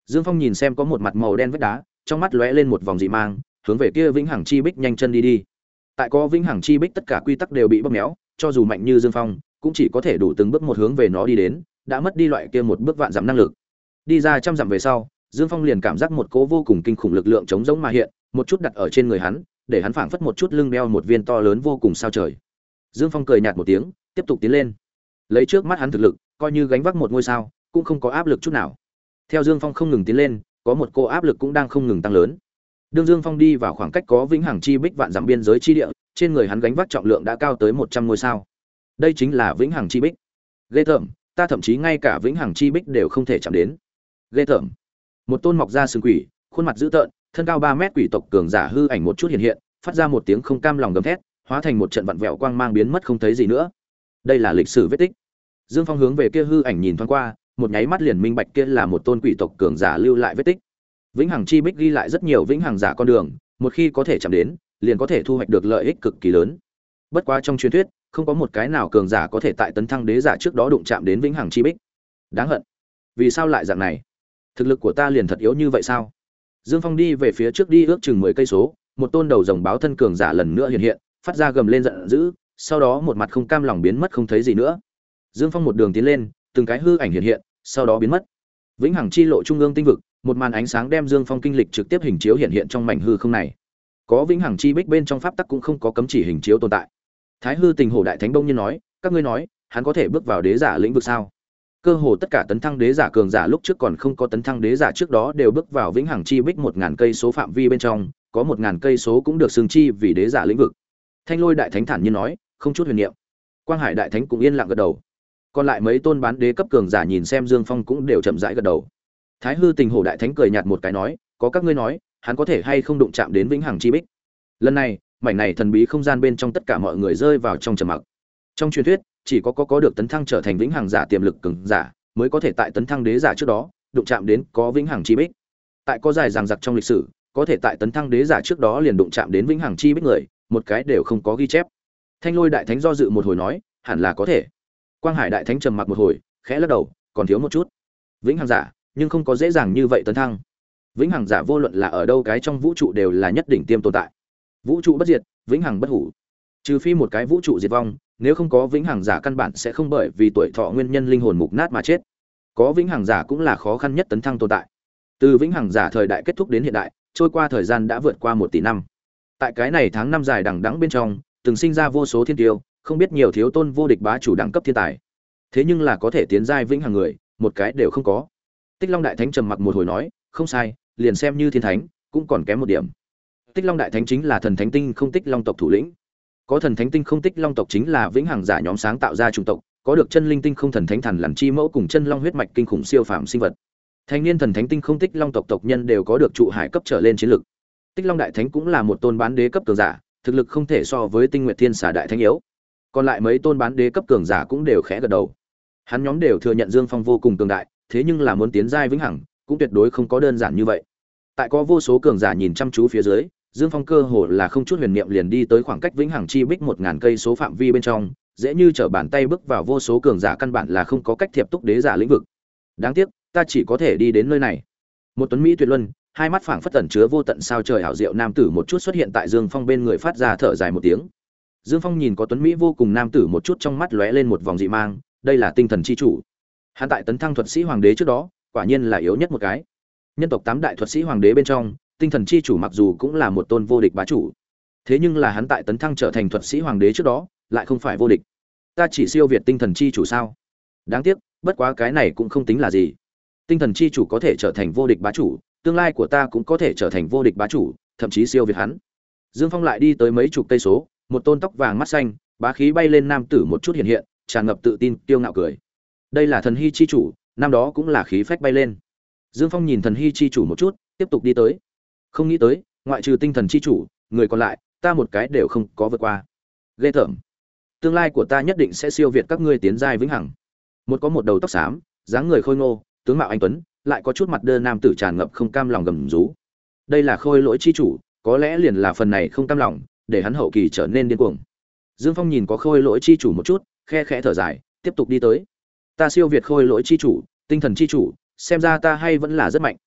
Dương Phong nhìn xem có một mặt màu đen vách đá, trong mắt lóe lên một vòng dị mang, hướng về kia vĩnh hằng chi bích nhanh chân đi đi. Tại có vĩnh hằng chi bích tất cả quy tắc đều bị bóp méo, cho dù mạnh như Dương Phong, cũng chỉ có thể đủ từng bước một hướng về nó đi đến, đã mất đi loại kia một bước vạn dặm năng lực. Đi ra trăm dặm về sau, Dương Phong liền cảm giác một cỗ vô cùng kinh khủng lực lượng chống giống mà hiện, một chút đặt ở trên người hắn, để hắn phảng phất một chút lưng đeo một viên to lớn vô cùng sao trời. Dương Phong cười nhạt một tiếng, tiếp tục tiến lên. Lấy trước mắt hắn thực lực, coi như gánh vác một ngôi sao, cũng không có áp lực chút nào. Theo Dương Phong không ngừng tiến lên, có một cô áp lực cũng đang không ngừng tăng lớn. Đương Dương Phong đi vào khoảng cách có vĩnh hằng chi bích vạn dặm biên giới chi địa, trên người hắn gánh vác trọng lượng đã cao tới một trăm ngôi sao. Đây chính là vĩnh hằng chi bích. Ghê tởm, ta thậm chí ngay cả vĩnh hằng chi bích đều không thể chạm đến. Ghê tởm. Một tôn mọc ra sừng quỷ, khuôn mặt dữ tợn, thân cao ba mét quỷ tộc cường giả hư ảnh một chút hiện hiện, phát ra một tiếng không cam lòng gầm thét, hóa thành một trận vặn vẹo quang mang biến mất không thấy gì nữa. Đây là lịch sử vết tích. Dương Phong hướng về kia hư ảnh nhìn thoáng qua, một nháy mắt liền minh bạch kia là một tôn quỷ tộc cường giả lưu lại vết tích. Vĩnh hằng chi bích ghi lại rất nhiều vĩnh hằng giả con đường, một khi có thể chạm đến, liền có thể thu hoạch được lợi ích cực kỳ lớn. Bất quá trong truyền thuyết, không có một cái nào cường giả có thể tại tấn thăng đế giả trước đó đụng chạm đến vĩnh hằng chi bích. Đáng hận. Vì sao lại dạng này? Thực lực của ta liền thật yếu như vậy sao? Dương Phong đi về phía trước đi ước chừng mười cây số, một tôn đầu rồng báo thân cường giả lần nữa hiện hiện, phát ra gầm lên giận dữ, sau đó một mặt không cam lòng biến mất không thấy gì nữa. Dương Phong một đường tiến lên, từng cái hư ảnh hiện hiện, sau đó biến mất. Vĩnh hằng chi lộ trung ương tinh vực, một màn ánh sáng đem Dương Phong kinh lịch trực tiếp hình chiếu hiện hiện trong mảnh hư không này. Có vĩnh hằng chi bích bên trong pháp tắc cũng không có cấm chỉ hình chiếu tồn tại. Thái hư tình hồ đại thánh bông nhiên nói, các ngươi nói, hắn có thể bước vào đế giả lĩnh vực sao? Cơ hồ tất cả tấn thăng đế giả cường giả lúc trước còn không có tấn thăng đế giả trước đó đều bước vào vĩnh hằng chi bích một ngàn cây số phạm vi bên trong, có một ngàn cây số cũng được xưng chi vì đế giả lĩnh vực. Thanh Lôi đại thánh thản nhiên nói, không chút huyền niệm. Quang Hải đại thánh cũng yên lặng gật đầu. Còn lại mấy tôn bán đế cấp cường giả nhìn xem Dương Phong cũng đều chậm rãi gật đầu. Thái hư tình hồ đại thánh cười nhạt một cái nói, có các ngươi nói, hắn có thể hay không đụng chạm đến vĩnh hằng chi bích. Lần này, mảnh này thần bí không gian bên trong tất cả mọi người rơi vào trong trầm mặc. Trong truyền thuyết, chỉ có có có được tấn thăng trở thành vĩnh hằng giả tiềm lực cường giả, mới có thể tại tấn thăng đế giả trước đó, đụng chạm đến có vĩnh hằng chi bích. Tại có dài dằng dặc trong lịch sử, có thể tại tấn thăng đế giả trước đó liền đụng chạm đến vĩnh hằng chi bích người, một cái đều không có ghi chép. Thanh Lôi đại thánh do dự một hồi nói, hẳn là có thể. Quang Hải đại thánh trầm mặc một hồi, khẽ lắc đầu, còn thiếu một chút. Vĩnh hằng giả, nhưng không có dễ dàng như vậy tấn thăng. Vĩnh hằng giả vô luận là ở đâu cái trong vũ trụ đều là nhất đỉnh tiêm tồn tại. Vũ trụ bất diệt, vĩnh hằng bất hủ. Trừ phi một cái vũ trụ diệt vong, nếu không có vĩnh hằng giả căn bản sẽ không bởi vì tuổi thọ nguyên nhân linh hồn mục nát mà chết. Có vĩnh hằng giả cũng là khó khăn nhất tấn thăng tồn tại. Từ vĩnh hằng giả thời đại kết thúc đến hiện đại, trôi qua thời gian đã vượt qua một tỷ năm. Tại cái này tháng năm dài đằng đẵng bên trong, từng sinh ra vô số thiên tiêu, không biết nhiều thiếu tôn vô địch bá chủ đẳng cấp thiên tài. Thế nhưng là có thể tiến giai vĩnh hằng người, một cái đều không có. Tích Long đại thánh trầm mặc một hồi nói, không sai, liền xem như thiên thánh, cũng còn kém một điểm. Tích Long đại thánh chính là thần thánh tinh không Tích Long tộc thủ lĩnh. Có thần thánh tinh không Tích Long tộc chính là vĩnh hằng giả nhóm sáng tạo ra chủng tộc, có được chân linh tinh không thần thánh thần lằn chi mẫu cùng chân long huyết mạch kinh khủng siêu phàm sinh vật. Thanh niên thần thánh tinh không Tích Long tộc tộc nhân đều có được trụ hải cấp trở lên chiến lực. Tích Long đại thánh cũng là một tôn bán đế cấp cường giả, thực lực không thể so với Tinh Nguyệt Thiên Xà đại thánh yếu. Còn lại mấy tôn bán đế cấp cường giả cũng đều khẽ gật đầu. Hắn nhóm đều thừa nhận Dương Phong vô cùng cường đại, thế nhưng là muốn tiến giai vĩnh hằng, cũng tuyệt đối không có đơn giản như vậy. Tại có vô số cường giả nhìn chăm chú phía dưới, Dương Phong cơ hồ là không chút huyền niệm liền đi tới khoảng cách vĩnh hằng chi bích một ngàn cây số phạm vi bên trong, dễ như trở bàn tay bước vào vô số cường giả căn bản là không có cách thiệp túc đế giả lĩnh vực. Đáng tiếc, ta chỉ có thể đi đến nơi này. Một tuấn mỹ tuyệt luân, hai mắt phảng phất tẩn chứa vô tận sao trời ảo diệu nam tử một chút xuất hiện tại Dương Phong bên người phát ra thở dài một tiếng. Dương Phong nhìn có tuấn mỹ vô cùng nam tử một chút trong mắt lóe lên một vòng dị mang, đây là tinh thần chi chủ. Hắn tại tấn thăng thuật sĩ hoàng đế trước đó, quả nhiên là yếu nhất một cái. Nhân tộc tám đại thuật sĩ hoàng đế bên trong, tinh thần chi chủ mặc dù cũng là một tôn vô địch bá chủ, thế nhưng là hắn tại tấn thăng trở thành thuật sĩ hoàng đế trước đó, lại không phải vô địch. Ta chỉ siêu việt tinh thần chi chủ sao? Đáng tiếc, bất quá cái này cũng không tính là gì. Tinh thần chi chủ có thể trở thành vô địch bá chủ, tương lai của ta cũng có thể trở thành vô địch bá chủ, thậm chí siêu việt hắn. Dương Phong lại đi tới mấy chục cây số, một tôn tóc vàng mắt xanh, bá khí bay lên nam tử một chút hiện hiện, tràn ngập tự tin, kiêu ngạo cười. Đây là thần hy chi chủ, năm đó cũng là khí phách bay lên. Dương Phong nhìn thần hy chi chủ một chút, tiếp tục đi tới. Không nghĩ tới, ngoại trừ tinh thần chi chủ, người còn lại, ta một cái đều không có vượt qua. Ghê tởm. Tương lai của ta nhất định sẽ siêu việt các ngươi tiến giai vĩnh hằng. Một có một đầu tóc xám, dáng người khôi ngô, tướng mạo anh tuấn, lại có chút mặt đơ nam tử tràn ngập không cam lòng gầm rú. Đây là khôi lỗi chi chủ, có lẽ liền là phần này không cam lòng, để hắn hậu kỳ trở nên điên cuồng. Dương Phong nhìn có khôi lỗi chi chủ một chút, khe khẽ thở dài, tiếp tục đi tới. Ta siêu việt khôi lỗi chi chủ, tinh thần chi chủ, xem ra ta hay vẫn là rất mạnh.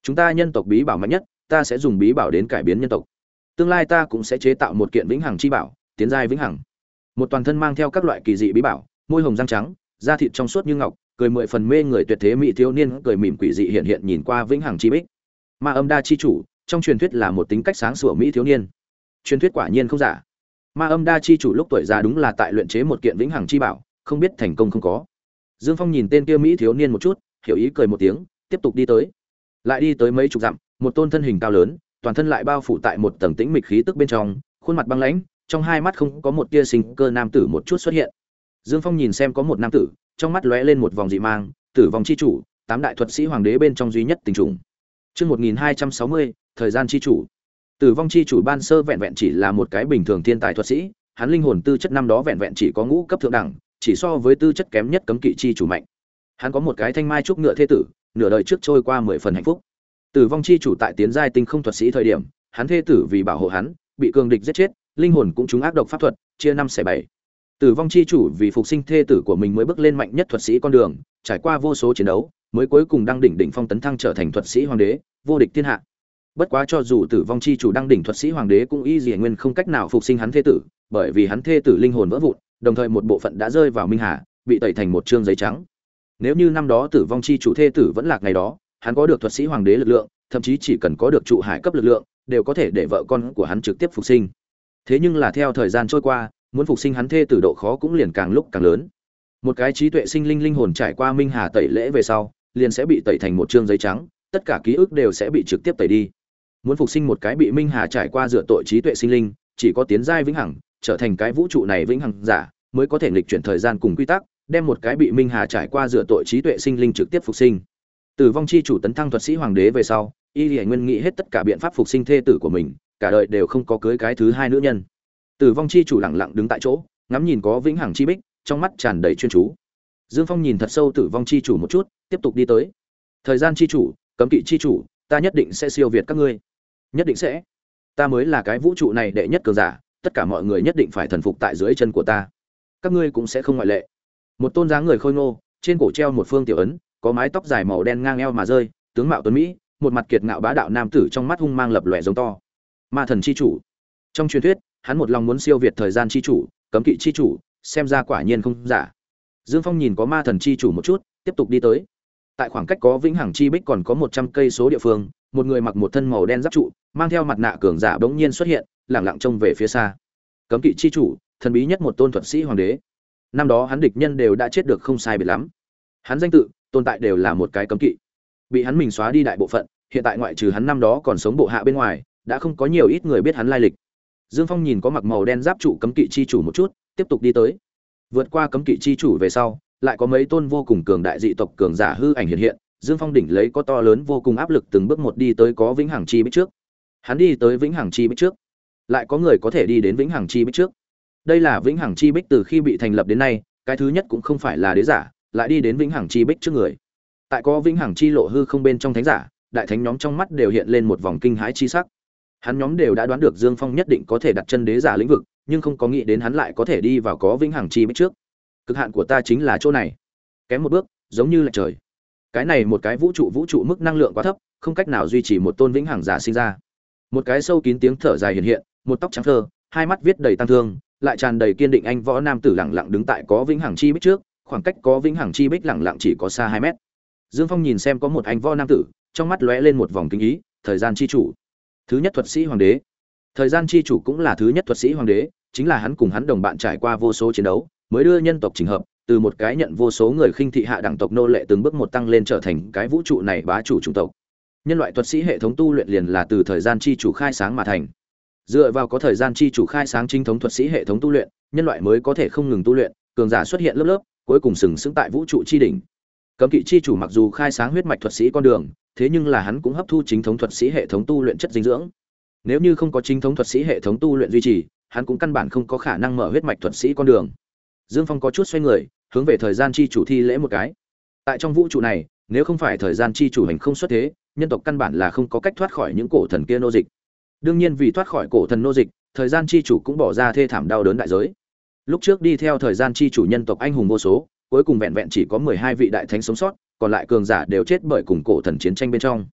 Chúng ta nhân tộc bí bảo mạnh nhất, ta sẽ dùng bí bảo đến cải biến nhân tộc. Tương lai ta cũng sẽ chế tạo một kiện vĩnh hằng chi bảo, tiến giai vĩnh hằng. Một toàn thân mang theo các loại kỳ dị bí bảo, môi hồng răng trắng, da thịt trong suốt như ngọc, cười mười phần mê người tuyệt thế mỹ thiếu niên cười mỉm quỷ dị hiện hiện nhìn qua vĩnh hằng chi bích. Ma Âm Đa chi chủ, trong truyền thuyết là một tính cách sáng sủa mỹ thiếu niên. Truyền thuyết quả nhiên không giả. Ma Âm Đa chi chủ lúc tuổi già đúng là tại luyện chế một kiện vĩnh hằng chi bảo, không biết thành công không có. Dương Phong nhìn tên kia mỹ thiếu niên một chút, hiểu ý cười một tiếng, tiếp tục đi tới. Lại đi tới mấy chục dặm, một tôn thân hình cao lớn, toàn thân lại bao phủ tại một tầng tĩnh mịch khí tức bên trong, khuôn mặt băng lãnh, trong hai mắt không có một tia sinh cơ nam tử một chút xuất hiện. Dương Phong nhìn xem có một nam tử, trong mắt lóe lên một vòng dị mang, Tử vong chi chủ, tám đại thuật sĩ hoàng đế bên trong duy nhất tình trùng. Chương một nghìn hai trăm sáu mươi, thời gian chi chủ. Tử vong chi chủ ban sơ vẹn vẹn chỉ là một cái bình thường thiên tài thuật sĩ, hắn linh hồn tư chất năm đó vẹn vẹn chỉ có ngũ cấp thượng đẳng, chỉ so với tư chất kém nhất cấm kỵ chi chủ mạnh. Hắn có một cái thanh mai trúc ngựa thế tử, nửa đời trước trôi qua mười phần hạnh phúc. Tử vong chi chủ tại tiến giai tinh không thuật sĩ thời điểm, hắn thế tử vì bảo hộ hắn, bị cường địch giết chết, linh hồn cũng trúng ác độc pháp thuật, chia năm xẻ bảy. Tử vong chi chủ vì phục sinh thê tử của mình mới bước lên mạnh nhất thuật sĩ con đường, trải qua vô số chiến đấu, mới cuối cùng đăng đỉnh đỉnh phong tấn thăng trở thành thuật sĩ hoàng đế, vô địch thiên hạ. Bất quá cho dù Tử vong chi chủ đăng đỉnh thuật sĩ hoàng đế cũng y dĩ nguyên không cách nào phục sinh hắn thê tử, bởi vì hắn thê tử linh hồn vỡ vụn, đồng thời một bộ phận đã rơi vào minh hà, bị tẩy thành một trương giấy trắng. Nếu như năm đó Tử vong chi chủ thê tử vẫn lạc ngày đó, hắn có được thuật sĩ hoàng đế lực lượng, thậm chí chỉ cần có được trụ hải cấp lực lượng, đều có thể để vợ con của hắn trực tiếp phục sinh. Thế nhưng là theo thời gian trôi qua, muốn phục sinh hắn thê tử độ khó cũng liền càng lúc càng lớn. Một cái trí tuệ sinh linh linh hồn trải qua minh hà tẩy lễ về sau, liền sẽ bị tẩy thành một trương giấy trắng, tất cả ký ức đều sẽ bị trực tiếp tẩy đi. Muốn phục sinh một cái bị minh hà trải qua rửa tội trí tuệ sinh linh, chỉ có tiến giai vĩnh hằng, trở thành cái vũ trụ này vĩnh hằng giả, mới có thể nghịch chuyển thời gian cùng quy tắc, đem một cái bị minh hà trải qua rửa tội trí tuệ sinh linh trực tiếp phục sinh. Tử vong chi chủ tấn thăng thuật sĩ hoàng đế về sau, y lì nguyên nghĩ hết tất cả biện pháp phục sinh thê tử của mình, cả đời đều không có cưới cái thứ hai nữ nhân. Tử vong chi chủ lặng lặng đứng tại chỗ, ngắm nhìn có vĩnh hằng chi bích, trong mắt tràn đầy chuyên chú. Dương Phong nhìn thật sâu Tử vong chi chủ một chút, tiếp tục đi tới. Thời gian chi chủ, cấm kỵ chi chủ, ta nhất định sẽ siêu việt các ngươi. Nhất định sẽ. Ta mới là cái vũ trụ này đệ nhất cường giả, tất cả mọi người nhất định phải thần phục tại dưới chân của ta. Các ngươi cũng sẽ không ngoại lệ. Một tôn dáng người khôi ngô, trên cổ treo một phương tiểu ấn, có mái tóc dài màu đen ngang eo mà rơi, tướng mạo tuấn mỹ, một mặt kiệt ngạo bá đạo nam tử trong mắt hung mang lập lòe giống to. Ma thần chi chủ. Trong truyền thuyết, hắn một lòng muốn siêu việt thời gian chi chủ, cấm kỵ chi chủ, xem ra quả nhiên không giả. Dương Phong nhìn có ma thần chi chủ một chút, tiếp tục đi tới. Tại khoảng cách có vĩnh hằng chi bích còn có một trăm cây số địa phương, một người mặc một thân màu đen giáp trụ, mang theo mặt nạ cường giả bỗng nhiên xuất hiện, lẳng lặng trông về phía xa. Cấm kỵ chi chủ, thần bí nhất một tôn thuật sĩ hoàng đế. Năm đó hắn địch nhân đều đã chết được không sai biệt lắm. Hắn danh tự, tồn tại đều là một cái cấm kỵ. Bị hắn mình xóa đi đại bộ phận, hiện tại ngoại trừ hắn năm đó còn sống bộ hạ bên ngoài, đã không có nhiều ít người biết hắn lai lịch. Dương Phong nhìn có mặc màu đen giáp trụ cấm kỵ chi chủ một chút, tiếp tục đi tới. Vượt qua cấm kỵ chi chủ về sau, lại có mấy tôn vô cùng cường đại dị tộc cường giả hư ảnh hiện hiện, Dương Phong đỉnh lấy có to lớn vô cùng áp lực từng bước một đi tới có vĩnh hằng chi bích trước. Hắn đi tới vĩnh hằng chi bích trước, lại có người có thể đi đến vĩnh hằng chi bích trước. Đây là vĩnh hằng chi bích từ khi bị thành lập đến nay, cái thứ nhất cũng không phải là đế giả, lại đi đến vĩnh hằng chi bích trước người. Tại có vĩnh hằng chi lộ hư không bên trong thánh giả, đại thánh nhóm trong mắt đều hiện lên một vòng kinh hãi chi sắc. Hắn nhóm đều đã đoán được Dương Phong nhất định có thể đặt chân đế giả lĩnh vực, nhưng không có nghĩ đến hắn lại có thể đi vào có vĩnh hằng chi bích trước. Cực hạn của ta chính là chỗ này. Kém một bước, giống như là trời. Cái này một cái vũ trụ vũ trụ mức năng lượng quá thấp, không cách nào duy trì một tôn vĩnh hằng giả sinh ra. Một cái sâu kín tiếng thở dài hiện hiện, một tóc trắng phơ, hai mắt viết đầy tăng thương, lại tràn đầy kiên định anh võ nam tử lặng lặng đứng tại có vĩnh hằng chi bích trước, khoảng cách có vĩnh hằng chi bích lặng lặng chỉ có xa hai mét. Dương Phong nhìn xem có một anh võ nam tử, trong mắt lóe lên một vòng kinh ý, thời gian chi chủ, thứ nhất thuật sĩ hoàng đế. Thời gian chi chủ cũng là thứ nhất thuật sĩ hoàng đế, chính là hắn cùng hắn đồng bạn trải qua vô số chiến đấu, mới đưa nhân tộc chỉnh hợp, từ một cái nhận vô số người khinh thị hạ đẳng tộc nô lệ từng bước một tăng lên trở thành cái vũ trụ này bá chủ chủng tộc. Nhân loại thuật sĩ hệ thống tu luyện liền là từ thời gian chi chủ khai sáng mà thành. Dựa vào có thời gian chi chủ khai sáng chính thống thuật sĩ hệ thống tu luyện, nhân loại mới có thể không ngừng tu luyện, cường giả xuất hiện lớp lớp, cuối cùng sừng sững tại vũ trụ chi đỉnh. Cấm kỵ chi chủ mặc dù khai sáng huyết mạch thuật sĩ con đường, thế nhưng là hắn cũng hấp thu chính thống thuật sĩ hệ thống tu luyện chất dinh dưỡng. Nếu như không có chính thống thuật sĩ hệ thống tu luyện duy trì, hắn cũng căn bản không có khả năng mở huyết mạch thuật sĩ con đường. Dương Phong có chút xoay người, hướng về thời gian chi chủ thi lễ một cái. Tại trong vũ trụ này, nếu không phải thời gian chi chủ hành không xuất thế, nhân tộc căn bản là không có cách thoát khỏi những cổ thần kia nô dịch. Đương nhiên vì thoát khỏi cổ thần nô dịch, thời gian chi chủ cũng bỏ ra thê thảm đau đớn đại giới. Lúc trước đi theo thời gian chi chủ nhân tộc anh hùng vô số, cuối cùng vẹn vẹn chỉ có mười hai vị đại thánh sống sót, còn lại cường giả đều chết bởi cùng cổ thần chiến tranh bên trong.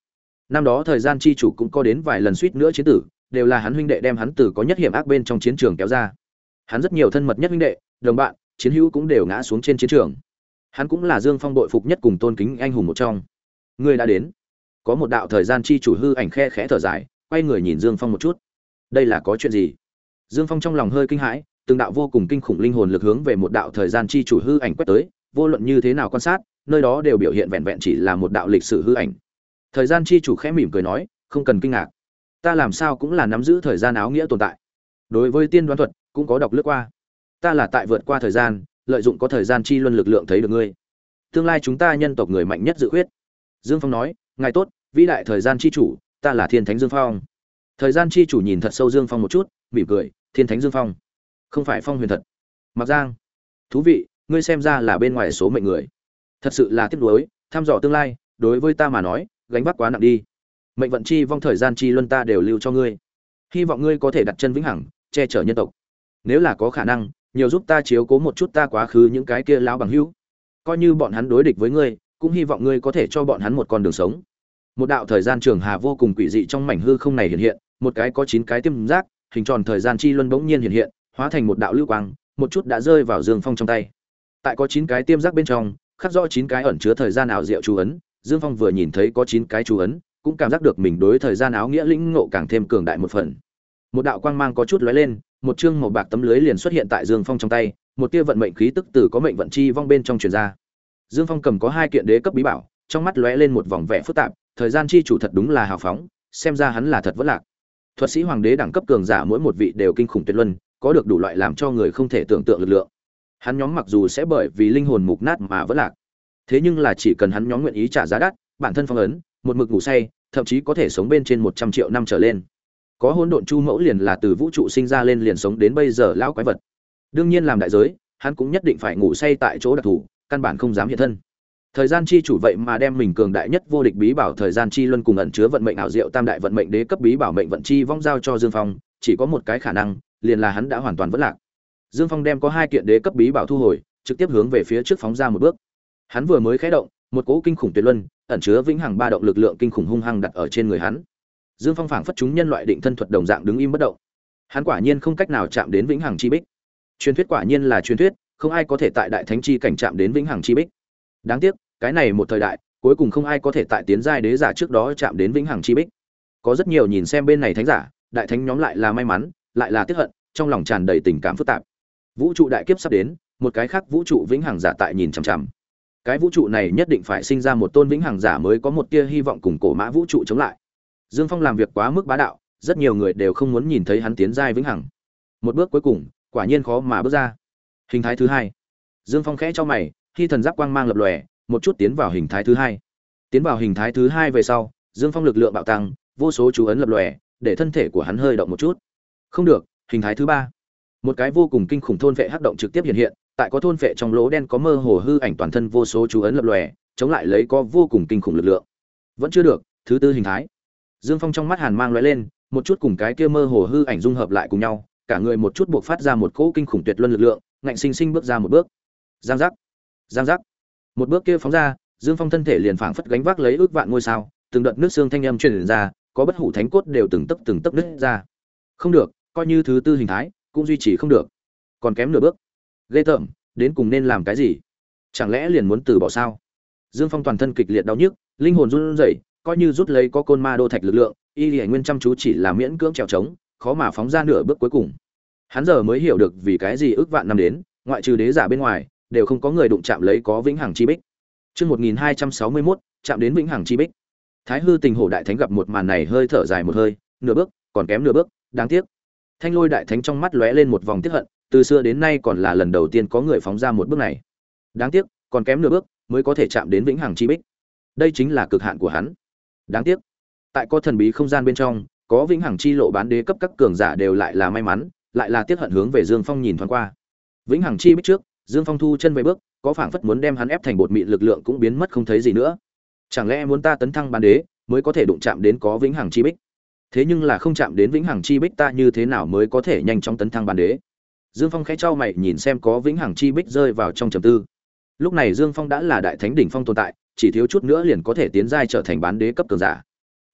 Năm đó thời gian chi chủ cũng có đến vài lần suýt nữa chiến tử, đều là hắn huynh đệ đem hắn từ có nhất hiểm ác bên trong chiến trường kéo ra. Hắn rất nhiều thân mật nhất huynh đệ, đồng bạn, chiến hữu cũng đều ngã xuống trên chiến trường. Hắn cũng là Dương Phong đội phục nhất cùng tôn kính anh hùng một trong. Người đã đến. Có một đạo thời gian chi chủ hư ảnh khe khẽ thở dài, quay người nhìn Dương Phong một chút. Đây là có chuyện gì? Dương Phong trong lòng hơi kinh hãi, từng đạo vô cùng kinh khủng linh hồn lực hướng về một đạo thời gian chi chủ hư ảnh quét tới, vô luận như thế nào quan sát, nơi đó đều biểu hiện vẹn vẹn chỉ là một đạo lịch sử hư ảnh. Thời gian chi chủ khẽ mỉm cười nói, không cần kinh ngạc, ta làm sao cũng là nắm giữ thời gian áo nghĩa tồn tại. Đối với tiên đoán thuật cũng có đọc lướt qua, ta là tại vượt qua thời gian, lợi dụng có thời gian chi luân lực lượng thấy được ngươi. Tương lai chúng ta nhân tộc người mạnh nhất dự khuyết. Dương Phong nói, ngài tốt, vĩ đại thời gian chi chủ, ta là Thiên Thánh Dương Phong. Thời gian chi chủ nhìn thật sâu Dương Phong một chút, mỉm cười, Thiên Thánh Dương Phong, không phải Phong Huyền thật. Mặc Giang, thú vị, ngươi xem ra là bên ngoài số mệnh người. Thật sự là tiếc nuối, thăm dò tương lai, đối với ta mà nói, gánh vác quá nặng đi. Mệnh vận chi vong thời gian chi luân ta đều lưu cho ngươi. Hy vọng ngươi có thể đặt chân vĩnh hằng, che chở nhân tộc. Nếu là có khả năng, nhiều giúp ta chiếu cố một chút ta quá khứ những cái kia lão bằng hữu. Coi như bọn hắn đối địch với ngươi, cũng hy vọng ngươi có thể cho bọn hắn một con đường sống. Một đạo thời gian trường hà vô cùng quỷ dị trong mảnh hư không này hiện hiện, một cái có chín cái tiêm giác, hình tròn thời gian chi luân bỗng nhiên hiện hiện, hóa thành một đạo lưu quang, một chút đã rơi vào Dương Phong trong tay. Tại có chín cái tiêm giác bên trong, khắc rõ chín cái ẩn chứa thời gian ảo diệu chú ấn, Dương Phong vừa nhìn thấy có chín cái chú ấn, cũng cảm giác được mình đối thời gian áo nghĩa lĩnh ngộ càng thêm cường đại một phần. Một đạo quang mang có chút lóe lên, một chương màu bạc tấm lưới liền xuất hiện tại Dương Phong trong tay, một tia vận mệnh khí tức từ có mệnh vận chi vong bên trong truyền ra. Dương Phong cầm có hai kiện đế cấp bí bảo, trong mắt lóe lên một vòng vẻ phức tạp, thời gian chi chủ thật đúng là hào phóng, xem ra hắn là thật vất lạc. Thuật sĩ hoàng đế đẳng cấp cường giả mỗi một vị đều kinh khủng tuyệt luân, có được đủ loại làm cho người không thể tưởng tượng lực lượng. Hắn nhóm mặc dù sẽ bởi vì linh hồn mục nát mà vỡ lạc, thế nhưng là chỉ cần hắn nhóm nguyện ý trả giá đắt, bản thân phong ấn, một mực ngủ say, thậm chí có thể sống bên trên một trăm triệu năm trở lên. Có hỗn độn chu mẫu liền là từ vũ trụ sinh ra lên liền sống đến bây giờ lão quái vật. Đương nhiên làm đại giới, hắn cũng nhất định phải ngủ say tại chỗ đặc thù, căn bản không dám hiện thân. Thời gian chi chủ vậy mà đem mình cường đại nhất vô địch bí bảo thời gian chi luân cùng ẩn chứa vận mệnh ảo diệu tam đại vận mệnh đế cấp bí bảo mệnh vận chi vong giao cho Dương Phong, chỉ có một cái khả năng, liền là hắn đã hoàn toàn vỡ lạc. Dương Phong đem có hai kiện đế cấp bí bảo thu hồi, trực tiếp hướng về phía trước phóng ra một bước. Hắn vừa mới khẽ động, một cỗ kinh khủng tuyệt luân, ẩn chứa vĩnh hằng ba động lực lượng kinh khủng hung hăng đặt ở trên người hắn. Dương Phong phảng phất chúng nhân loại định thân thuật đồng dạng đứng im bất động. Hắn quả nhiên không cách nào chạm đến vĩnh hằng chi bích. Truyền thuyết quả nhiên là truyền thuyết, không ai có thể tại đại thánh chi cảnh chạm đến vĩnh hằng chi bích. Đáng tiếc, cái này một thời đại, cuối cùng không ai có thể tại tiến giai đế giả trước đó chạm đến vĩnh hằng chi bích. Có rất nhiều nhìn xem bên này thánh giả, đại thánh nhóm lại là may mắn, lại là tiếc hận, trong lòng tràn đầy tình cảm phức tạp. Vũ trụ đại kiếp sắp đến, một cái khác vũ trụ vĩnh hằng giả tại nhìn chằm chằm. Cái vũ trụ này nhất định phải sinh ra một tôn vĩnh hằng giả mới có một tia hy vọng cùng cổ mã vũ trụ chống lại. Dương Phong làm việc quá mức bá đạo, rất nhiều người đều không muốn nhìn thấy hắn tiến giai vĩnh hằng. Một bước cuối cùng, quả nhiên khó mà bước ra. Hình thái thứ hai. Dương Phong khẽ cho mày, khi thần giáp quang mang lập lòe, một chút tiến vào hình thái thứ hai. Tiến vào hình thái thứ hai về sau, Dương Phong lực lượng bạo tăng, vô số chú ấn lập lòe, để thân thể của hắn hơi động một chút. Không được, hình thái thứ ba. Một cái vô cùng kinh khủng thôn vệ hắc động trực tiếp hiện hiện, tại có thôn vệ trong lỗ đen có mơ hồ hư ảnh toàn thân vô số chú ấn lập lòe, chống lại lấy có vô cùng kinh khủng lực lượng. Vẫn chưa được, thứ tư hình thái. Dương Phong trong mắt hàn mang lóe lên, một chút cùng cái kia mơ hồ hư ảnh dung hợp lại cùng nhau, cả người một chút buộc phát ra một cỗ kinh khủng tuyệt luân lực lượng, ngạnh sinh sinh bước ra một bước. Giang giác, giang giác. Một bước kia phóng ra, Dương Phong thân thể liền phảng phất gánh vác lấy ước vạn ngôi sao, từng đợt nước xương thanh âm truyền ra, có bất hủ thánh cốt đều từng tấc từng tấc nứt ra. Không được, coi như thứ tư hình thái, cũng duy trì không được. Còn kém nửa bước. Ghê tởm, đến cùng nên làm cái gì? Chẳng lẽ liền muốn từ bỏ sao? Dương Phong toàn thân kịch liệt đau nhức, linh hồn run rẩy, coi như rút lấy có côn ma đô thạch lực lượng, y liễu nguyên chăm chú chỉ là miễn cưỡng trèo trống, khó mà phóng ra nửa bước cuối cùng. Hắn giờ mới hiểu được vì cái gì ước vạn năm đến, ngoại trừ đế giả bên ngoài, đều không có người đụng chạm lấy có vĩnh hằng chi bích. Chương một nghìn hai trăm sáu mươi mốt, chạm đến vĩnh hằng chi bích. Thái Hư Tình Hổ đại thánh gặp một màn này hơi thở dài một hơi, nửa bước, còn kém nửa bước, đáng tiếc. Thanh Lôi đại thánh trong mắt lóe lên một vòng tiếc hận, từ xưa đến nay còn là lần đầu tiên có người phóng ra một bước này. Đáng tiếc, còn kém nửa bước mới có thể chạm đến vĩnh hằng chi bích. Đây chính là cực hạn của hắn. Đáng tiếc, tại có thần bí không gian bên trong, có vĩnh hằng chi lộ bán đế cấp các cường giả đều lại là may mắn, lại là tiếc hận hướng về Dương Phong nhìn thoáng qua. Vĩnh hằng chi bích trước, Dương Phong thu chân về bước, có phảng phất muốn đem hắn ép thành bột mịn lực lượng cũng biến mất không thấy gì nữa. Chẳng lẽ muốn ta tấn thăng bán đế mới có thể đụng chạm đến có vĩnh hằng chi bích? Thế nhưng là không chạm đến vĩnh hằng chi bích ta như thế nào mới có thể nhanh chóng tấn thăng bán đế? Dương Phong khẽ chau mày nhìn xem có vĩnh hằng chi bích rơi vào trong trầm tư. Lúc này Dương Phong đã là đại thánh đỉnh phong tồn tại, chỉ thiếu chút nữa liền có thể tiến giai trở thành bán đế cấp cường giả.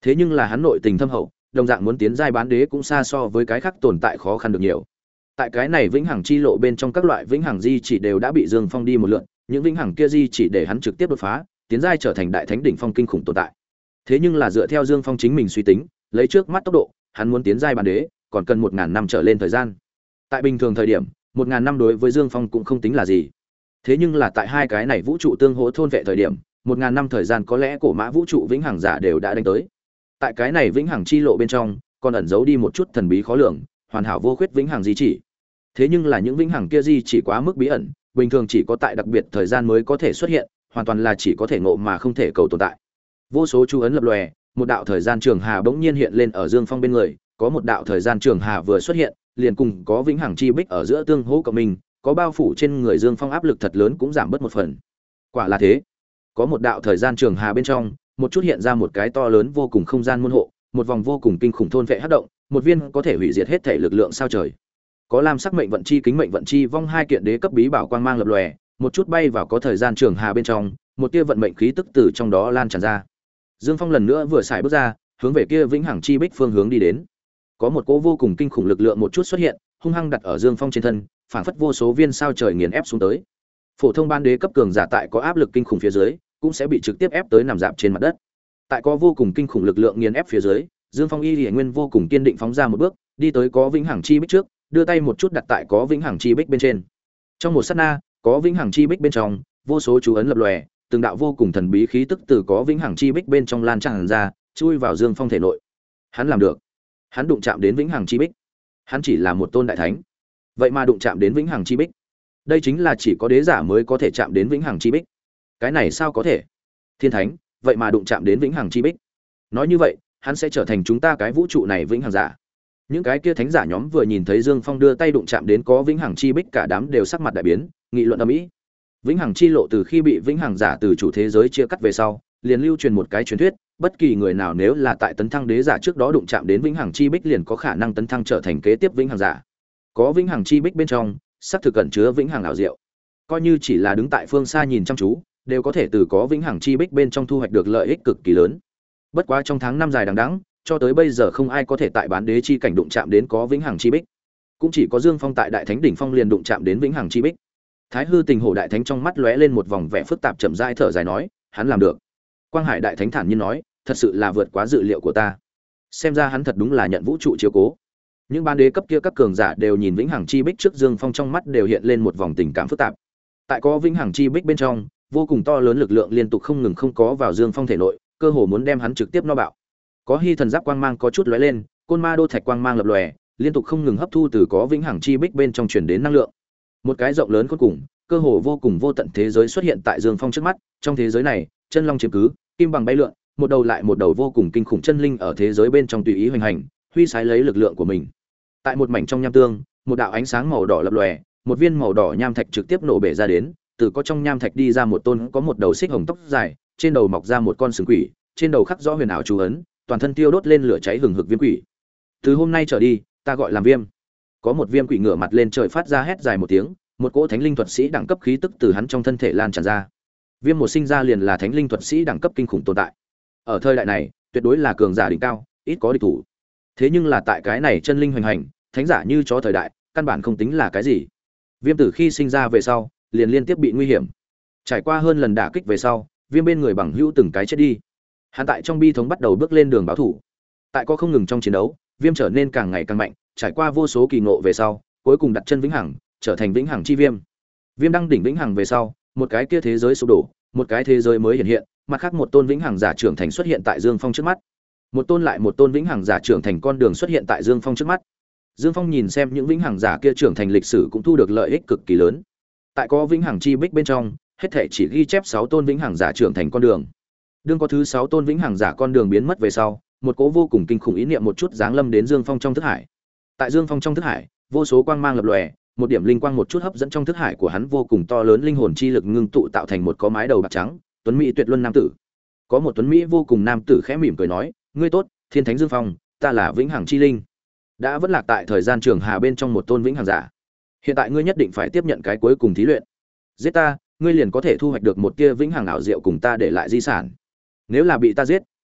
Thế nhưng là hắn nội tình thâm hậu, đồng dạng muốn tiến giai bán đế cũng xa so với cái khác tồn tại khó khăn được nhiều. Tại cái này vĩnh hằng chi lộ bên trong các loại vĩnh hằng di chỉ đều đã bị Dương Phong đi một lượt, những vĩnh hằng kia di chỉ để hắn trực tiếp đột phá, tiến giai trở thành đại thánh đỉnh phong kinh khủng tồn tại. Thế nhưng là dựa theo Dương Phong chính mình suy tính, lấy trước mắt tốc độ, hắn muốn tiến giai bán đế, còn cần một ngàn năm trở lên thời gian. Tại bình thường thời điểm, một ngàn năm đối với Dương Phong cũng không tính là gì. Thế nhưng là tại hai cái này vũ trụ tương hỗ thôn vệ thời điểm, một ngàn năm thời gian có lẽ cổ mã vũ trụ vĩnh hằng giả đều đã đánh tới. Tại cái này vĩnh hằng chi lộ bên trong, còn ẩn giấu đi một chút thần bí khó lường, hoàn hảo vô khuyết vĩnh hằng di chỉ. Thế nhưng là những vĩnh hằng kia di chỉ quá mức bí ẩn, bình thường chỉ có tại đặc biệt thời gian mới có thể xuất hiện, hoàn toàn là chỉ có thể ngộ mà không thể cầu tồn tại. Vô số chú ấn lập lòe, một đạo thời gian trường hà bỗng nhiên hiện lên ở Dương Phong bên người, có một đạo thời gian trường hà vừa xuất hiện, liền cùng có vĩnh hằng chi bích ở giữa tương hỗ cộng mình, có bao phủ trên người Dương Phong áp lực thật lớn cũng giảm bớt một phần. Quả là thế. Có một đạo thời gian trường hà bên trong, một chút hiện ra một cái to lớn vô cùng không gian môn hộ, một vòng vô cùng kinh khủng thôn vệ hấp động, một viên có thể hủy diệt hết thể lực lượng sao trời. Có lam sắc mệnh vận chi kính mệnh vận chi vong hai kiện đế cấp bí bảo quang mang lập lòe, một chút bay vào có thời gian trường hà bên trong, một tia vận mệnh khí tức từ trong đó lan tràn ra. Dương Phong lần nữa vừa xài bước ra, hướng về kia vĩnh hằng chi bích phương hướng đi đến. Có một cỗ vô cùng kinh khủng lực lượng một chút xuất hiện, hung hăng đặt ở Dương Phong trên thân, phảng phất vô số viên sao trời nghiền ép xuống tới. Phổ thông ban đế cấp cường giả tại có áp lực kinh khủng phía dưới, cũng sẽ bị trực tiếp ép tới nằm dạp trên mặt đất. Tại có vô cùng kinh khủng lực lượng nghiền ép phía dưới, Dương Phong y liễu nguyên vô cùng kiên định phóng ra một bước, đi tới có vĩnh hằng chi bích trước, đưa tay một chút đặt tại có vĩnh hằng chi bích bên trên. Trong một sát na, có vĩnh hằng chi bích bên trong, vô số chú ấn lập lòe, từng đạo vô cùng thần bí khí tức từ có vĩnh hằng chi bích bên trong lan tràn ra, chui vào Dương Phong thể nội. Hắn làm được. Hắn đụng chạm đến vĩnh hằng chi bích. Hắn chỉ là một tôn đại thánh, vậy mà đụng chạm đến vĩnh hằng chi bích. Đây chính là chỉ có đế giả mới có thể chạm đến vĩnh hằng chi bích. Cái này sao có thể? Thiên thánh, vậy mà đụng chạm đến vĩnh hằng chi bích. Nói như vậy, hắn sẽ trở thành chúng ta cái vũ trụ này vĩnh hằng giả. Những cái kia thánh giả nhóm vừa nhìn thấy Dương Phong đưa tay đụng chạm đến có vĩnh hằng chi bích, cả đám đều sắc mặt đại biến, nghị luận ầm ĩ. Vĩnh hằng chi lộ từ khi bị vĩnh hằng giả từ chủ thế giới chia cắt về sau, liền lưu truyền một cái truyền thuyết, bất kỳ người nào nếu là tại tấn thăng đế giả trước đó đụng chạm đến vĩnh hằng chi bích liền có khả năng tấn thăng trở thành kế tiếp vĩnh hằng giả. Có vĩnh hằng chi bích bên trong, sắp thực cẩn chứa vĩnh hằng ảo diệu. Coi như chỉ là đứng tại phương xa nhìn chăm chú, đều có thể từ có vĩnh hằng chi bích bên trong thu hoạch được lợi ích cực kỳ lớn. Bất quá trong tháng năm dài đằng đẵng, cho tới bây giờ không ai có thể tại bán đế chi cảnh đụng chạm đến có vĩnh hằng chi bích. Cũng chỉ có Dương Phong tại đại thánh đỉnh phong liền đụng chạm đến vĩnh hằng chi bích. Thái Hư Tình Hổ đại thánh trong mắt lóe lên một vòng vẻ phức tạp, chậm rãi thở dài nói, hắn làm được. Quang Hải đại thánh thản nhiên nói, thật sự là vượt quá dự liệu của ta. Xem ra hắn thật đúng là nhận vũ trụ chiếu cố. Những bán đế cấp kia các cường giả đều nhìn vĩnh hằng chi bích trước Dương Phong, trong mắt đều hiện lên một vòng tình cảm phức tạp. Tại có vĩnh hằng chi bích bên trong, vô cùng to lớn lực lượng liên tục không ngừng không có vào Dương Phong thể nội, cơ hồ muốn đem hắn trực tiếp no bạo. Có hy thần giáp quang mang có chút lóe lên, côn ma đô thạch quang mang lập lòe, liên tục không ngừng hấp thu từ có vĩnh hằng chi bích bên trong truyền đến năng lượng. Một cái rộng lớn cuối cùng, cơ hồ vô cùng vô tận thế giới xuất hiện tại Dương Phong trước mắt. Trong thế giới này, chân long chiếm cứ, kim bằng bay lượn, một đầu lại một đầu vô cùng kinh khủng chân linh ở thế giới bên trong tùy ý hoành hành, huy sái lấy lực lượng của mình. Tại một mảnh trong nham tương, một đạo ánh sáng màu đỏ lập lòe, một viên màu đỏ nham thạch trực tiếp nổ bể ra đến, từ có trong nham thạch đi ra một tôn có một đầu xích hồng tóc dài, trên đầu mọc ra một con sừng quỷ, trên đầu khắc rõ huyền ảo chú ấn, toàn thân tiêu đốt lên lửa cháy hừng hực viêm quỷ. Từ hôm nay trở đi, ta gọi làm Viêm. Có một viêm quỷ ngửa mặt lên trời phát ra hét dài một tiếng, một cỗ thánh linh thuật sĩ đẳng cấp khí tức từ hắn trong thân thể lan tràn ra. Viêm một sinh ra liền là thánh linh thuật sĩ đẳng cấp kinh khủng tồn tại. Ở thời đại này, tuyệt đối là cường giả đỉnh cao, ít có địch thủ. Thế nhưng là tại cái này chân linh hoành hành, thánh giả như chó thời đại, căn bản không tính là cái gì. Viêm từ khi sinh ra về sau, liền liên tiếp bị nguy hiểm. Trải qua hơn lần đả kích về sau, Viêm bên người bằng hữu từng cái chết đi. Hắn tại trong bi thống bắt đầu bước lên đường báo thủ. Tại có không ngừng trong chiến đấu, Viêm trở nên càng ngày càng mạnh, trải qua vô số kỳ ngộ về sau, cuối cùng đặt chân vĩnh hằng, trở thành vĩnh hằng chi Viêm. Viêm đăng đỉnh vĩnh hằng về sau, một cái kia thế giới sụp đổ, một cái thế giới mới hiện hiện, mặt khác một tôn vĩnh hằng giả trưởng thành xuất hiện tại Dương Phong trước mắt. Một tôn lại một tôn vĩnh hằng giả trưởng thành con đường xuất hiện tại Dương Phong trước mắt. Dương Phong nhìn xem những vĩnh hằng giả kia trưởng thành lịch sử cũng thu được lợi ích cực kỳ lớn. Tại có vĩnh hằng chi bích bên trong, hết thảy chỉ ghi chép sáu tôn vĩnh hằng giả trưởng thành con đường. Đương có thứ sáu tôn vĩnh hằng giả con đường biến mất về sau, một cỗ vô cùng kinh khủng ý niệm một chút giáng lâm đến Dương Phong trong thức hải. Tại Dương Phong trong thức hải, vô số quang mang lập lòe, một điểm linh quang một chút hấp dẫn trong thức hải của hắn vô cùng to lớn linh hồn chi lực ngưng tụ tạo thành một có mái đầu bạc trắng, tuấn mỹ tuyệt luân nam tử. Có một tuấn mỹ vô cùng nam tử khẽ mỉm cười nói, "Ngươi tốt, Thiên Thánh Dương Phong, ta là vĩnh hằng chi linh." Đã vẫn lạc tại thời gian trường hà bên trong một tôn vĩnh hằng giả. Hiện tại ngươi nhất định phải tiếp nhận cái cuối cùng thí luyện. Giết ta, ngươi liền có thể thu hoạch được một tia vĩnh hằng ảo diệu cùng ta để lại di sản. Nếu là bị ta giết,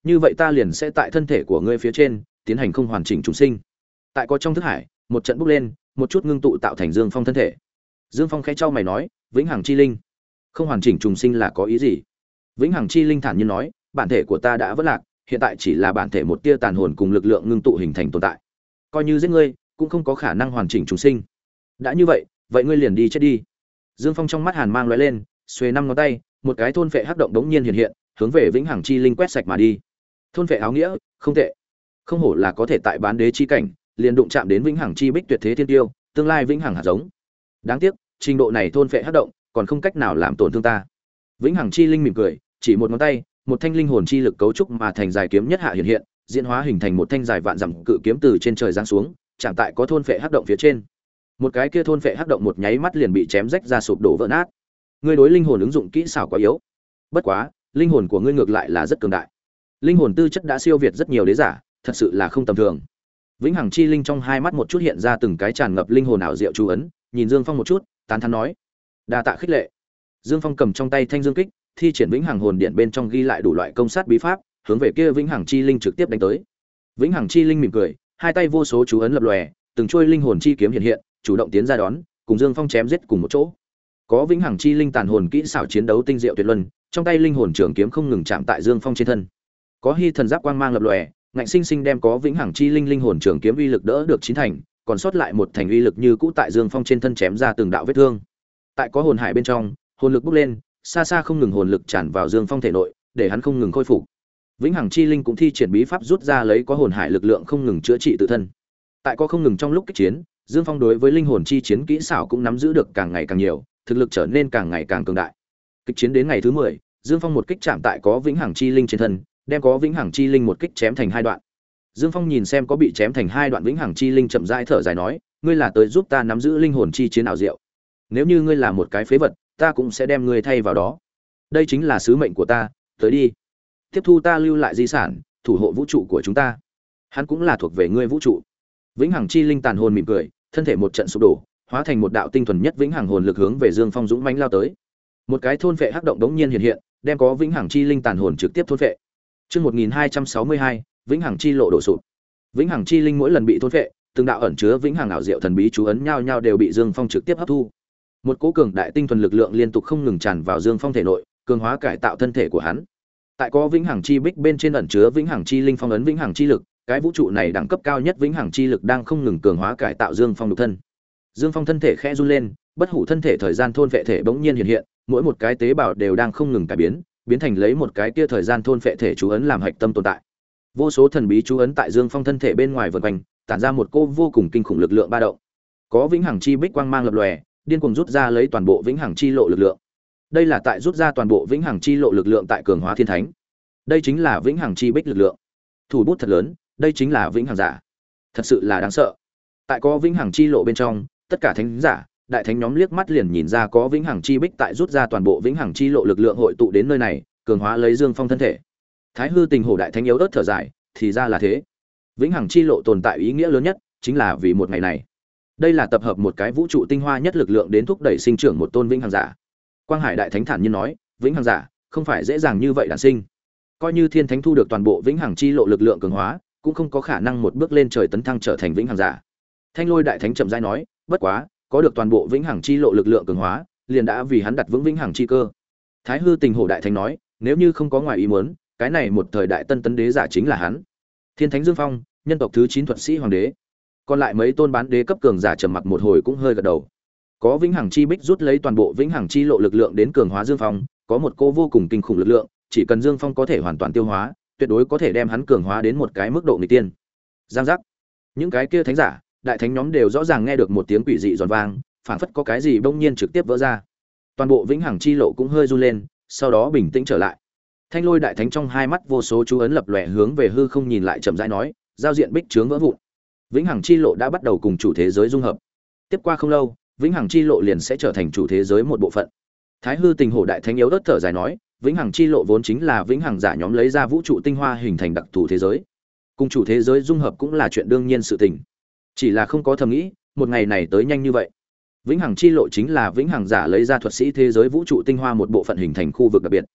như vậy ta liền sẽ tại thân thể của ngươi phía trên tiến hành không hoàn chỉnh trùng sinh. Tại có trong thức hải, một trận bốc lên, một chút ngưng tụ tạo thành Dương Phong thân thể. Dương Phong khẽ trao mày nói, vĩnh hằng chi linh, không hoàn chỉnh trùng sinh là có ý gì? Vĩnh hằng chi linh thản nhiên nói, bản thể của ta đã vỡ lạc, hiện tại chỉ là bản thể một tia tàn hồn cùng lực lượng ngưng tụ hình thành tồn tại. Coi như giết ngươi, cũng không có khả năng hoàn chỉnh trùng sinh. Đã như vậy, vậy ngươi liền đi chết đi. Dương Phong trong mắt hàn mang lóe lên, xuề năm ngón tay, một cái thôn phệ hắc động đống nhiên hiện hiện, hướng về vĩnh hằng chi linh quét sạch mà đi. Thôn phệ áo nghĩa, không tệ. Không hổ là có thể tại bán đế chi cảnh, liền đụng chạm đến vĩnh hằng chi bích tuyệt thế thiên tiêu, tương lai vĩnh hằng hạt giống. Đáng tiếc, trình độ này thôn phệ hắc động, còn không cách nào làm tổn thương ta. Vĩnh hằng chi linh mỉm cười, chỉ một ngón tay, một thanh linh hồn chi lực cấu trúc mà thành dài kiếm nhất hạ hiện hiện, diễn hóa hình thành một thanh dài vạn dặm cự kiếm từ trên trời giáng xuống, chạm tại có thôn phệ hắc động phía trên. Một cái kia thôn phệ hắc động một nháy mắt liền bị chém rách ra sụp đổ vỡ nát. Ngươi đối linh hồn ứng dụng kỹ xảo quá yếu. Bất quá, linh hồn của ngươi ngược lại là rất cường đại. Linh hồn tư chất đã siêu việt rất nhiều đế giả, thật sự là không tầm thường. Vĩnh hằng chi linh trong hai mắt một chút hiện ra từng cái tràn ngập linh hồn ảo diệu chú ấn, nhìn Dương Phong một chút, tán thán nói: "Đa tạ khích lệ." Dương Phong cầm trong tay thanh dương kích, thi triển vĩnh hằng hồn điện bên trong ghi lại đủ loại công sát bí pháp, hướng về kia vĩnh hằng chi linh trực tiếp đánh tới. Vĩnh hằng chi linh mỉm cười, hai tay vô số chú ấn lập lòe, từng chuôi linh hồn chi kiếm hiện hiện, chủ động tiến ra đón, cùng Dương Phong chém giết cùng một chỗ. Có vĩnh hằng chi linh tàn hồn kỹ xảo chiến đấu tinh diệu tuyệt luân, trong tay linh hồn trường kiếm không ngừng chạm tại Dương Phong trên thân. Có hy thần giáp quang mang lập lòe, ngạnh sinh sinh đem có vĩnh hằng chi linh linh hồn trường kiếm uy lực đỡ được chín thành, còn sót lại một thành uy lực như cũ tại Dương Phong trên thân chém ra từng đạo vết thương. Tại có hồn hải bên trong, hồn lực bốc lên, xa xa không ngừng hồn lực tràn vào Dương Phong thể nội, để hắn không ngừng khôi phục. Vĩnh hằng chi linh cũng thi triển bí pháp rút ra lấy có hồn hải lực lượng không ngừng chữa trị tự thân. Tại có không ngừng trong lúc kích chiến, Dương Phong đối với linh hồn chi chiến kỹ xảo cũng nắm giữ được càng ngày càng nhiều, thực lực trở nên càng ngày càng cường đại. Kích chiến đến ngày thứ mười, Dương Phong một kích chạm tại có vĩnh hằng chi linh trên thân, đem có vĩnh hằng chi linh một kích chém thành hai đoạn. Dương Phong nhìn xem có bị chém thành hai đoạn vĩnh hằng chi linh chậm rãi thở dài nói, ngươi là tới giúp ta nắm giữ linh hồn chi chiến ảo diệu. Nếu như ngươi là một cái phế vật, ta cũng sẽ đem ngươi thay vào đó. Đây chính là sứ mệnh của ta, tới đi. Tiếp thu ta lưu lại di sản, thủ hộ vũ trụ của chúng ta. Hắn cũng là thuộc về ngươi vũ trụ. Vĩnh hằng chi linh tàn hồn mỉm cười, thân thể một trận sụp đổ, hóa thành một đạo tinh thuần nhất vĩnh hằng hồn lực hướng về Dương Phong dũng mãnh lao tới. Một cái thôn phệ hắc động đống nhiên hiện hiện, đem có vĩnh hằng chi linh tàn hồn trực tiếp thôn phệ. Chương một nghìn hai trăm sáu mươi hai, vĩnh hằng chi lộ đổ sụp. Vĩnh hằng chi linh mỗi lần bị thôn phệ, từng đạo ẩn chứa vĩnh hằng ảo diệu thần bí chú ấn nhau nhau đều bị Dương Phong trực tiếp hấp thu. Một cỗ cường đại tinh thuần lực lượng liên tục không ngừng tràn vào Dương Phong thể nội, cường hóa cải tạo thân thể của hắn. Tại có vĩnh hằng chi bích bên trên ẩn chứa vĩnh hằng chi linh phong ấn vĩnh hằng chi lực, cái vũ trụ này đẳng cấp cao nhất vĩnh hằng chi lực đang không ngừng cường hóa cải tạo Dương Phong nhục thân. Dương Phong thân thể khẽ run lên, bất hủ thân thể thời gian thôn vệ thể bỗng nhiên hiện hiện, mỗi một cái tế bào đều đang không ngừng cải biến, biến thành lấy một cái kia thời gian thôn vệ thể chú ấn làm hạch tâm tồn tại. Vô số thần bí chú ấn tại Dương Phong thân thể bên ngoài vần quanh, tản ra một cô vô cùng kinh khủng lực lượng ba động. Có vĩnh hằng chi bích quang mang lập lòe, điên cuồng rút ra lấy toàn bộ vĩnh hằng chi lộ lực lượng. Đây là tại rút ra toàn bộ vĩnh hằng chi lộ lực lượng tại cường hóa thiên thánh. Đây chính là vĩnh hằng chi bích lực lượng. Thủ bút thật lớn, đây chính là vĩnh hằng giả. Thật sự là đáng sợ. Tại có vĩnh hằng chi lộ bên trong, tất cả thánh giả, đại thánh nhóm liếc mắt liền nhìn ra có vĩnh hằng chi bích tại rút ra toàn bộ vĩnh hằng chi lộ lực lượng hội tụ đến nơi này, cường hóa lấy Dương Phong thân thể. Thái hư tình hổ đại thánh yếu ớt thở dài, thì ra là thế. Vĩnh hằng chi lộ tồn tại ý nghĩa lớn nhất chính là vì một ngày này. Đây là tập hợp một cái vũ trụ tinh hoa nhất lực lượng đến thúc đẩy sinh trưởng một tôn vĩnh hằng giả. Quang Hải đại thánh thản nhiên nói, vĩnh hằng giả không phải dễ dàng như vậy đản sinh. Coi như thiên thánh thu được toàn bộ vĩnh hằng chi lộ lực lượng cường hóa, cũng không có khả năng một bước lên trời tấn thăng trở thành vĩnh hằng giả. Thanh Lôi đại thánh chậm rãi nói, bất quá, có được toàn bộ vĩnh hằng chi lộ lực lượng cường hóa, liền đã vì hắn đặt vững vĩnh hằng chi cơ. Thái hư tình hổ đại thánh nói, nếu như không có ngoài ý muốn, cái này một thời đại tân tấn đế giả chính là hắn. Thiên thánh Dương Phong, nhân tộc thứ chín thuật sĩ hoàng đế. Còn lại mấy tôn bán đế cấp cường giả trầm mặc một hồi cũng hơi gật đầu. Có vĩnh hằng chi bích rút lấy toàn bộ vĩnh hằng chi lộ lực lượng đến cường hóa Dương Phong, có một cô vô cùng kinh khủng lực lượng, chỉ cần Dương Phong có thể hoàn toàn tiêu hóa, tuyệt đối có thể đem hắn cường hóa đến một cái mức độ nghịch tiên. Giang giác. Những cái kia thánh giả, đại thánh nhóm đều rõ ràng nghe được một tiếng quỷ dị giòn vang, phảng phất có cái gì bỗng nhiên trực tiếp vỡ ra. Toàn bộ vĩnh hằng chi lộ cũng hơi run lên, sau đó bình tĩnh trở lại. Thanh Lôi đại thánh trong hai mắt vô số chú ấn lập lòe hướng về hư không nhìn lại chậm rãi nói, giao diện bích trướng vỡ vụn. Vĩnh hằng chi lộ đã bắt đầu cùng chủ thế giới dung hợp. Tiếp qua không lâu, vĩnh hằng chi lộ liền sẽ trở thành chủ thế giới một bộ phận. Thái hư tình hổ đại thánh yếu ớt thở dài nói, vĩnh hằng chi lộ vốn chính là vĩnh hằng giả nhóm lấy ra vũ trụ tinh hoa hình thành đặc thù thế giới, cùng chủ thế giới dung hợp cũng là chuyện đương nhiên sự tình. Chỉ là không có thầm nghĩ, một ngày này tới nhanh như vậy. Vĩnh hằng chi lộ chính là vĩnh hằng giả lấy ra thuật sĩ thế giới vũ trụ tinh hoa một bộ phận hình thành khu vực đặc biệt.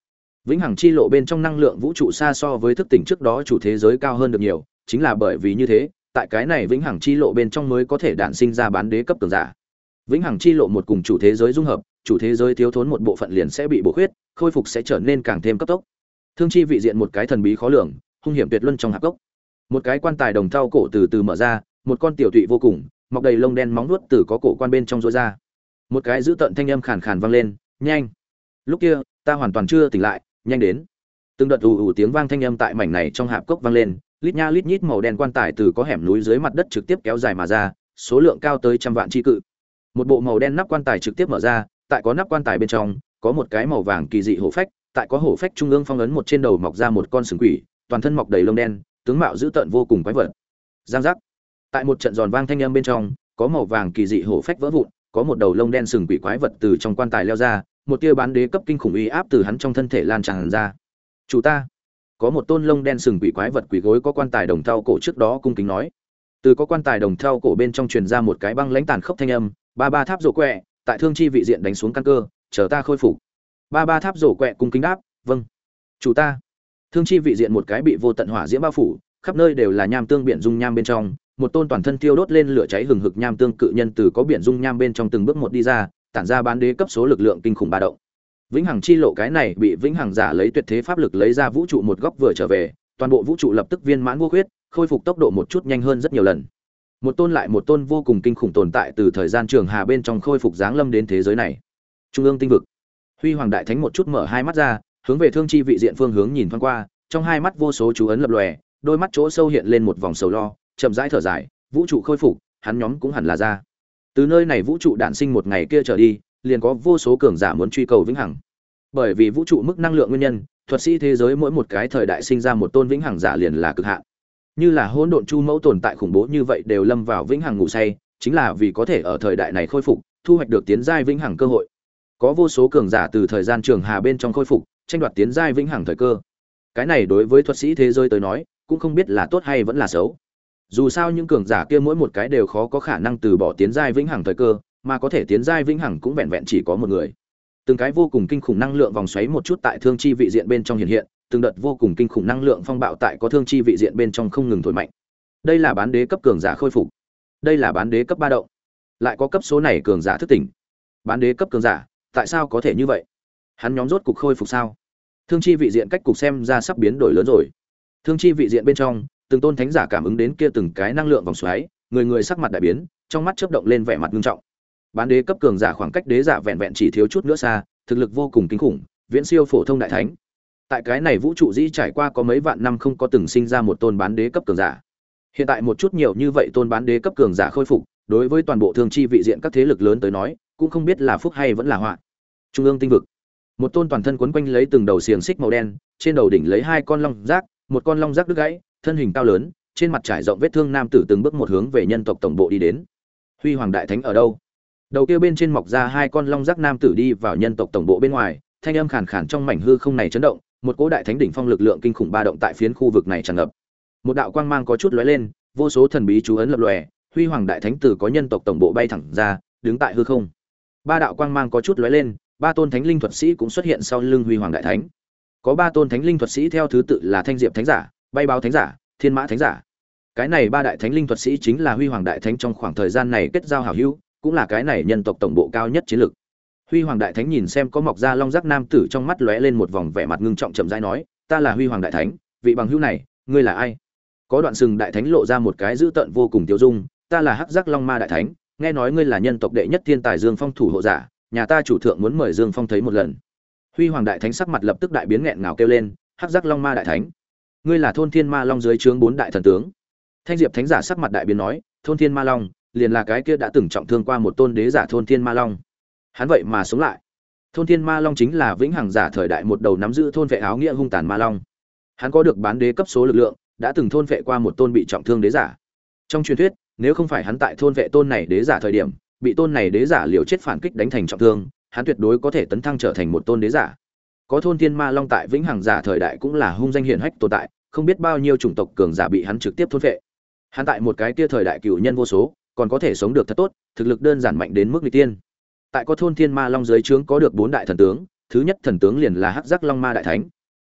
Vĩnh hằng chi lộ bên trong năng lượng vũ trụ xa so với thức tỉnh trước đó chủ thế giới cao hơn được nhiều, chính là bởi vì như thế, tại cái này vĩnh hằng chi lộ bên trong mới có thể đản sinh ra bán đế cấp cường giả. Vĩnh hằng chi lộ một cùng chủ thế giới dung hợp, chủ thế giới thiếu thốn một bộ phận liền sẽ bị bổ khuyết, khôi phục sẽ trở nên càng thêm cấp tốc. Thương chi vị diện một cái thần bí khó lường, hung hiểm tuyệt luân trong hạp cốc. Một cái quan tài đồng thau cổ từ từ mở ra, một con tiểu tụy vô cùng, mọc đầy lông đen móng vuốt từ có cổ quan bên trong rỗi ra. Một cái dữ tợn thanh âm khàn khàn vang lên, "Nhanh!" Lúc kia, ta hoàn toàn chưa tỉnh lại, nhanh đến. Từng đợt ù ù tiếng vang thanh âm tại mảnh này trong hạp cốc vang lên, lít nha lít nhít màu đen quan tài từ có hẻm núi dưới mặt đất trực tiếp kéo dài mà ra, số lượng cao tới trăm vạn chi cự. Một bộ màu đen nắp quan tài trực tiếp mở ra, tại có nắp quan tài bên trong, có một cái màu vàng kỳ dị hổ phách, tại có hổ phách trung ương phong ấn một trên đầu mọc ra một con sừng quỷ, toàn thân mọc đầy lông đen, tướng mạo dữ tợn vô cùng quái vật. Giang giác. Tại một trận giòn vang thanh âm bên trong, có màu vàng kỳ dị hổ phách vỡ vụn, có một đầu lông đen sừng quỷ quái vật từ trong quan tài leo ra, một tia bán đế cấp kinh khủng uy áp từ hắn trong thân thể lan tràn ra. "Chủ ta!" Có một tôn lông đen sừng quỷ quái vật quỷ gối có quan tài đồng thau cổ trước đó cung kính nói. Từ có quan tài đồng thau cổ bên trong truyền ra một cái băng lãnh tàn khốc thanh âm, "Ba ba tháp rổ quẹ, tại thương chi vị diện đánh xuống căn cơ, chờ ta khôi phục." Ba ba tháp rổ quẹ cung kính đáp, "Vâng, chủ ta." Thương chi vị diện một cái bị vô tận hỏa diễm bao phủ, khắp nơi đều là nham tương biển dung nham bên trong, một tôn toàn thân tiêu đốt lên lửa cháy hừng hực nham tương cự nhân từ có biển dung nham bên trong từng bước một đi ra, tản ra bán đế cấp số lực lượng kinh khủng ba động. Vĩnh hằng chi lộ cái này bị vĩnh hằng giả lấy tuyệt thế pháp lực lấy ra vũ trụ một góc vừa trở về, toàn bộ vũ trụ lập tức viên mãn vô khuyết, khôi phục tốc độ một chút nhanh hơn rất nhiều lần. Một tôn lại một tôn vô cùng kinh khủng tồn tại từ thời gian trường hà bên trong khôi phục dáng lâm đến thế giới này. Trung ương tinh vực. Huy Hoàng Đại Thánh một chút mở hai mắt ra, hướng về thương chi vị diện phương hướng nhìn thoáng qua, trong hai mắt vô số chú ấn lập lòe, đôi mắt chỗ sâu hiện lên một vòng sầu lo, chậm rãi thở dài, vũ trụ khôi phục, hắn nhóm cũng hẳn là ra. Từ nơi này vũ trụ đản sinh một ngày kia trở đi, liền có vô số cường giả muốn truy cầu vĩnh hằng. Bởi vì vũ trụ mức năng lượng nguyên nhân, thuật sĩ thế giới mỗi một cái thời đại sinh ra một tôn vĩnh hằng giả liền là cực hạn. Như là hỗn độn chu mẫu tồn tại khủng bố như vậy đều lâm vào vĩnh hằng ngủ say, chính là vì có thể ở thời đại này khôi phục, thu hoạch được tiến giai vĩnh hằng cơ hội. Có vô số cường giả từ thời gian trường hà bên trong khôi phục, tranh đoạt tiến giai vĩnh hằng thời cơ. Cái này đối với thuật sĩ thế giới tới nói, cũng không biết là tốt hay vẫn là xấu. Dù sao những cường giả kia mỗi một cái đều khó có khả năng từ bỏ tiến giai vĩnh hằng thời cơ, mà có thể tiến giai vĩnh hằng cũng vẹn vẹn chỉ có một người. Từng cái vô cùng kinh khủng năng lượng vòng xoáy một chút tại thương chi vị diện bên trong hiện hiện, từng đợt vô cùng kinh khủng năng lượng phong bạo tại có thương chi vị diện bên trong không ngừng thổi mạnh. Đây là bán đế cấp cường giả khôi phục. Đây là bán đế cấp ba động. Lại có cấp số này cường giả thức tỉnh. Bán đế cấp cường giả, tại sao có thể như vậy? Hắn nhóm rốt cục khôi phục sao? Thương chi vị diện cách cục xem ra sắp biến đổi lớn rồi. Thương chi vị diện bên trong, từng tôn thánh giả cảm ứng đến kia từng cái năng lượng vòng xoáy, người người sắc mặt đại biến, trong mắt chớp động lên vẻ mặt nghiêm trọng. Bán đế cấp cường giả khoảng cách đế giả vẹn vẹn chỉ thiếu chút nữa xa, thực lực vô cùng kinh khủng, viễn siêu phổ thông đại thánh. Tại cái này vũ trụ dĩ trải qua có mấy vạn năm không có từng sinh ra một tôn bán đế cấp cường giả. Hiện tại một chút nhiều như vậy tôn bán đế cấp cường giả khôi phục, đối với toàn bộ thương chi vị diện các thế lực lớn tới nói, cũng không biết là phúc hay vẫn là họa. Trung ương tinh vực, một tôn toàn thân quấn quanh lấy từng đầu xiềng xích màu đen, trên đầu đỉnh lấy hai con long giác, một con long giác đứt gãy, thân hình cao lớn, trên mặt trải rộng vết thương nam tử từng bước một hướng về nhân tộc tổng bộ đi đến. Huy Hoàng Đại Thánh ở đâu? Đầu kia bên trên mọc ra hai con long giác nam tử đi vào nhân tộc tổng bộ bên ngoài, thanh âm khàn khàn trong mảnh hư không này chấn động, một cỗ đại thánh đỉnh phong lực lượng kinh khủng ba động tại phiến khu vực này tràn ngập. Một đạo quang mang có chút lóe lên, vô số thần bí chú ấn lập lòe, Huy Hoàng Đại Thánh tử có nhân tộc tổng bộ bay thẳng ra, đứng tại hư không. Ba đạo quang mang có chút lóe lên, ba tôn thánh linh thuật sĩ cũng xuất hiện sau lưng Huy Hoàng Đại Thánh. Có ba tôn thánh linh thuật sĩ theo thứ tự là Thanh Diệp Thánh giả, Bay Báo Thánh giả, Thiên Mã Thánh giả. Cái này ba đại thánh linh thuật sĩ chính là Huy Hoàng Đại Thánh trong khoảng thời gian này kết giao hảo hữu, cũng là cái này nhân tộc tổng bộ cao nhất chiến lực. Huy Hoàng Đại Thánh nhìn xem có mọc ra long giác nam tử, trong mắt lóe lên một vòng vẻ mặt ngưng trọng chậm rãi nói, "Ta là Huy Hoàng Đại Thánh, vị bằng hữu này, ngươi là ai?" Có đoạn sừng đại thánh lộ ra một cái dữ tợn vô cùng tiêu dung, "Ta là Hắc Giác Long Ma Đại Thánh, nghe nói ngươi là nhân tộc đệ nhất thiên tài Dương Phong thủ hộ giả, nhà ta chủ thượng muốn mời Dương Phong thấy một lần." Huy Hoàng Đại Thánh sắc mặt lập tức đại biến nghẹn ngào kêu lên, "Hắc Giác Long Ma Đại Thánh, ngươi là thôn thiên ma long dưới trướng bốn đại thần tướng?" Thanh Diệp Thánh giả sắc mặt đại biến nói, "Thôn thiên ma long, liền là cái kia đã từng trọng thương qua một tôn đế giả thôn thiên ma long. Hắn vậy mà sống lại." Thôn thiên ma long chính là vĩnh hằng giả thời đại một đầu nắm giữ thôn vệ áo nghĩa hung tàn ma long. Hắn có được bán đế cấp số lực lượng, đã từng thôn vệ qua một tôn bị trọng thương đế giả. Trong truyền thuyết, nếu không phải hắn tại thôn vệ tôn này đế giả thời điểm, bị tôn này đế giả liều chết phản kích đánh thành trọng thương, hắn tuyệt đối có thể tấn thăng trở thành một tôn đế giả. Có thôn thiên ma long tại vĩnh hằng giả thời đại cũng là hung danh hiển hách tồn tại, không biết bao nhiêu chủng tộc cường giả bị hắn trực tiếp thôn vệ. Hắn tại một cái kia thời đại cửu nhân vô số, còn có thể sống được thật tốt, thực lực đơn giản mạnh đến mức nghịch tiên. Tại có thôn thiên ma long dưới trướng có được bốn đại thần tướng, thứ nhất thần tướng liền là Hắc Giác Long Ma Đại Thánh,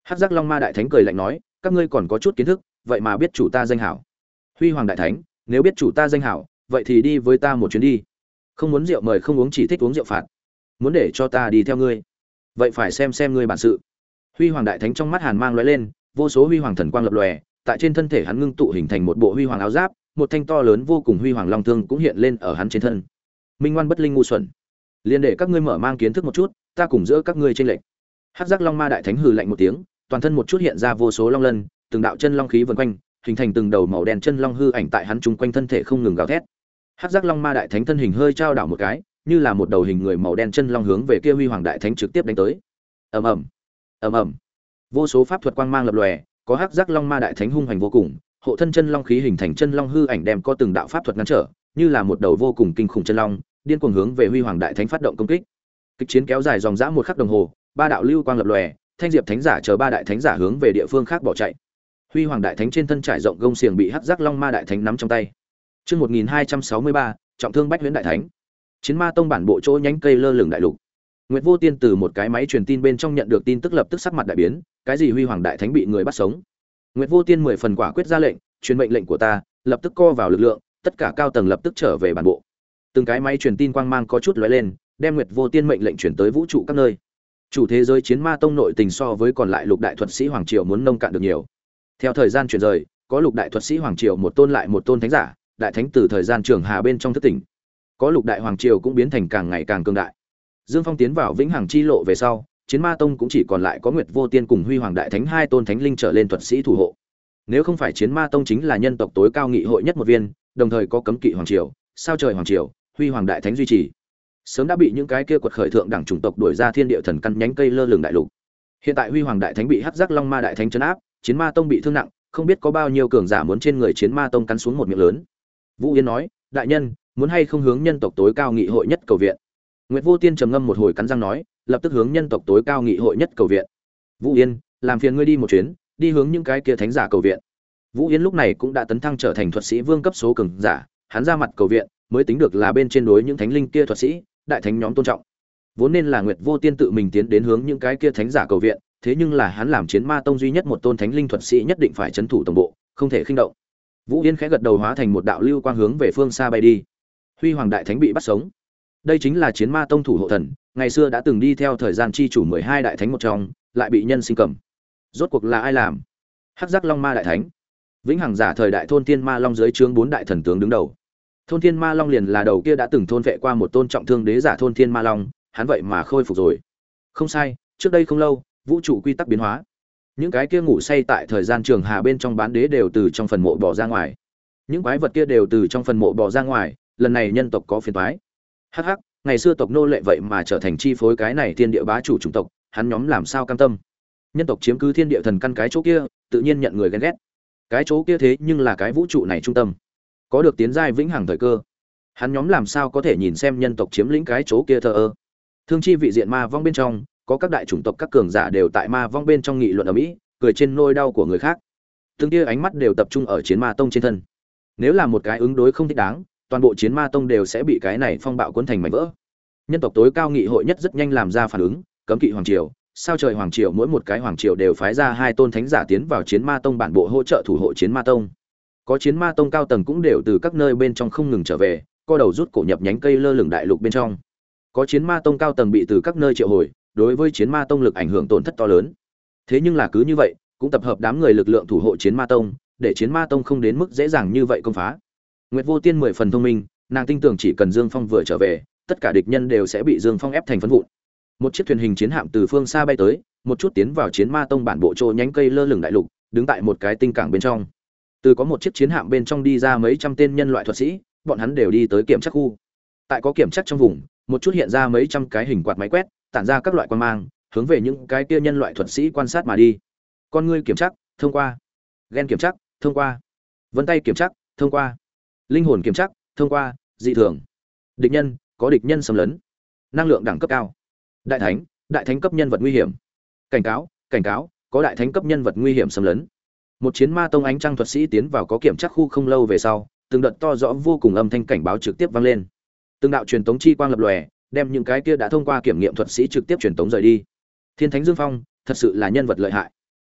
Hắc Giác Long Ma đại thánh cười lạnh nói, các ngươi còn có chút kiến thức, vậy mà biết chủ ta danh hảo. Huy Hoàng đại thánh, nếu biết chủ ta danh hảo, vậy thì đi với ta một chuyến đi. Không muốn rượu mời không uống, chỉ thích uống rượu phạt. Muốn để cho ta đi theo ngươi, vậy phải xem xem ngươi bản sự. Huy Hoàng đại thánh trong mắt hàn mang lóe lên, vô số huy hoàng thần quang lập lòe, tại trên thân thể hắn ngưng tụ hình thành một bộ huy hoàng áo giáp, một thanh to lớn vô cùng huy hoàng long thương cũng hiện lên ở hắn trên thân. Minh ngoan bất linh ngu xuẩn, liền để các ngươi mở mang kiến thức một chút, ta cùng giữa các ngươi chênh lệch. Hắc Giác Long Ma đại thánh hừ lạnh một tiếng, toàn thân một chút hiện ra vô số long lân, từng đạo chân long khí vần quanh, hình thành từng đầu màu đen chân long hư ảnh tại hắn trung quanh thân thể không ngừng gào thét. Hắc Giác Long Ma đại thánh thân hình hơi trao đảo một cái, như là một đầu hình người màu đen chân long hướng về kia Huy Hoàng đại thánh trực tiếp đánh tới. Ầm ầm, ầm ầm. Vô số pháp thuật quang mang lập lòe, có Hắc Giác Long Ma đại thánh hung hành vô cùng, hộ thân chân long khí hình thành chân long hư ảnh đem có từng đạo pháp thuật ngăn trở, như là một đầu vô cùng kinh khủng chân long, điên cuồng hướng về Huy Hoàng đại thánh phát động công kích. Kịch chiến kéo dài dòng dã một khắc đồng hồ, ba đạo lưu quang lập lòe, Thanh Diệp Thánh giả chờ ba đại thánh giả hướng về địa phương khác bỏ chạy. Huy Hoàng đại thánh trên thân trải rộng gông xiềng bị Hắc Giác Long Ma đại thánh nắm trong tay. Chương một nghìn hai trăm sáu mươi ba, trọng thương Bách Huyễn đại thánh. Chiến Ma tông bản bộ chỗ nhánh cây lơ lửng đại lục. Nguyệt Vô Tiên từ một cái máy truyền tin bên trong nhận được tin tức lập tức sắc mặt đại biến, cái gì Huy Hoàng đại thánh bị người bắt sống? Nguyệt Vô Tiên mười phần quả quyết ra lệnh, truyền mệnh lệnh của ta, lập tức co vào lực lượng, tất cả cao tầng lập tức trở về bản bộ. Từng cái máy truyền tin quang mang có chút lóe lên, đem Nguyệt Vô Tiên mệnh lệnh chuyển tới vũ trụ các nơi. Chủ thế giới Chiến Ma tông nội tình so với còn lại lục đại thuật sĩ hoàng triều muốn nông cạn được nhiều. Theo thời gian chuyển rời, có lục đại thuật sĩ hoàng triều một tôn lại một tôn thánh giả, đại thánh từ thời gian trường hà bên trong thức tỉnh. Có lục đại hoàng triều cũng biến thành càng ngày càng cường đại. Dương Phong tiến vào vĩnh hằng chi lộ về sau, Chiến Ma tông cũng chỉ còn lại có Nguyệt Vô Tiên cùng Huy Hoàng đại thánh hai tôn thánh linh trở lên thuật sĩ thủ hộ. Nếu không phải Chiến Ma tông chính là nhân tộc tối cao nghị hội nhất một viên, đồng thời có cấm kỵ hoàng triều, sao trời hoàng triều, Huy Hoàng đại thánh duy trì, sớm đã bị những cái kia quật khởi thượng đẳng chủng tộc đuổi ra thiên địa thần căn nhánh cây lơ lửng đại lục. Hiện tại Huy Hoàng đại thánh bị Hắc Giác Long Ma đại thánh trấn áp, Chiến Ma tông bị thương nặng, không biết có bao nhiêu cường giả muốn trên người Chiến Ma tông cắn xuống một miệng lớn. Vũ Yên nói, đại nhân, muốn hay không hướng nhân tộc tối cao nghị hội nhất cầu viện? Nguyệt Vô Tiên trầm ngâm một hồi cắn răng nói, lập tức hướng nhân tộc tối cao nghị hội nhất cầu viện. Vũ Yên, làm phiền ngươi đi một chuyến, đi hướng những cái kia thánh giả cầu viện. Vũ Yên lúc này cũng đã tấn thăng trở thành thuật sĩ vương cấp số cường giả, hắn ra mặt cầu viện, mới tính được là bên trên đối những thánh linh kia thuật sĩ, đại thánh nhóm tôn trọng. Vốn nên là Nguyệt Vô Tiên tự mình tiến đến hướng những cái kia thánh giả cầu viện, thế nhưng là hắn làm Chiến Ma tông duy nhất một tôn thánh linh thuật sĩ nhất định phải trấn thủ tổng bộ, không thể khinh động. Vũ Yên khẽ gật đầu hóa thành một đạo lưu quang hướng về phương xa bay đi. Huy Hoàng đại thánh bị bắt sống. Đây chính là Chiến Ma tông thủ hộ thần, ngày xưa đã từng đi theo thời gian chi chủ mười hai đại thánh một trong, lại bị nhân sinh cầm. Rốt cuộc là ai làm? Hắc Giác Long Ma đại thánh. Vĩnh hằng giả thời đại thôn Thiên Ma Long dưới trướng bốn đại thần tướng đứng đầu. Thôn Thiên Ma Long liền là đầu kia đã từng thôn vệ qua một tôn trọng thương đế giả thôn Thiên Ma Long, hắn vậy mà khôi phục rồi. Không sai, trước đây không lâu, vũ trụ quy tắc biến hóa. Những cái kia ngủ say tại thời gian trường hà bên trong bán đế đều từ trong phần mộ bò ra ngoài. Những quái vật kia đều từ trong phần mộ bò ra ngoài, lần này nhân tộc có phiền toái. Hắc hắc, ngày xưa tộc nô lệ vậy mà trở thành chi phối cái này thiên địa bá chủ chủng tộc, hắn nhóm làm sao cam tâm? Nhân tộc chiếm cứ thiên địa thần căn cái chỗ kia, tự nhiên nhận người ghen ghét. Cái chỗ kia thế nhưng là cái vũ trụ này trung tâm, có được tiến giai vĩnh hằng thời cơ. Hắn nhóm làm sao có thể nhìn xem nhân tộc chiếm lĩnh cái chỗ kia thờ ơ? Thương chi vị diện ma vong bên trong, có các đại chủng tộc các cường giả đều tại ma vong bên trong nghị luận ở mỹ, cười trên nỗi đau của người khác. Từng kia ánh mắt đều tập trung ở Chiến Ma tông trên thân. Nếu là một cái ứng đối không thích đáng, toàn bộ Chiến Ma tông đều sẽ bị cái này phong bạo cuốn thành mảnh vỡ. Nhân tộc tối cao nghị hội nhất rất nhanh làm ra phản ứng, cấm kỵ hoàng triều, sao trời hoàng triều mỗi một cái hoàng triều đều phái ra hai tôn thánh giả tiến vào Chiến Ma tông bản bộ hỗ trợ thủ hộ Chiến Ma tông. Có Chiến Ma tông cao tầng cũng đều từ các nơi bên trong không ngừng trở về, co đầu rút cổ nhập nhánh cây lơ lửng đại lục bên trong. Có Chiến Ma tông cao tầng bị từ các nơi triệu hồi, đối với Chiến Ma tông lực ảnh hưởng tổn thất to lớn. Thế nhưng là cứ như vậy, cũng tập hợp đám người lực lượng thủ hộ Chiến Ma tông, để Chiến Ma tông không đến mức dễ dàng như vậy công phá. Nguyệt Vô Tiên mười phần thông minh, nàng tin tưởng chỉ cần Dương Phong vừa trở về, tất cả địch nhân đều sẽ bị Dương Phong ép thành phấn vụn. Một chiếc thuyền hình chiến hạm từ phương xa bay tới, một chút tiến vào Chiến Ma tông bản bộ chỗ nhánh cây lơ lửng đại lục, đứng tại một cái tinh cảng bên trong. Từ có một chiếc chiến hạm bên trong đi ra mấy trăm tên nhân loại thuật sĩ, bọn hắn đều đi tới kiểm tra khu. Tại có kiểm tra trong vùng, một chút hiện ra mấy trăm cái hình quạt máy quét, tản ra các loại quang mang, hướng về những cái kia nhân loại thuật sĩ quan sát mà đi. Con ngươi kiểm tra, thông qua. Gen kiểm tra, thông qua. Vân tay kiểm tra, thông qua. Linh hồn kiểm tra, thông qua. Dị thường. Địch nhân, có địch nhân xâm lấn. Năng lượng đẳng cấp cao. Đại thánh, đại thánh cấp nhân vật nguy hiểm. Cảnh cáo, cảnh cáo, có đại thánh cấp nhân vật nguy hiểm xâm lấn. Một Chiến Ma tông ánh trăng thuật sĩ tiến vào có kiểm tra khu không lâu về sau, từng đợt to rõ vô cùng âm thanh cảnh báo trực tiếp vang lên. Từng đạo truyền tống chi quang lập lòe, đem những cái kia đã thông qua kiểm nghiệm thuật sĩ trực tiếp truyền tống rời đi. Thiên Thánh Dương Phong, thật sự là nhân vật lợi hại.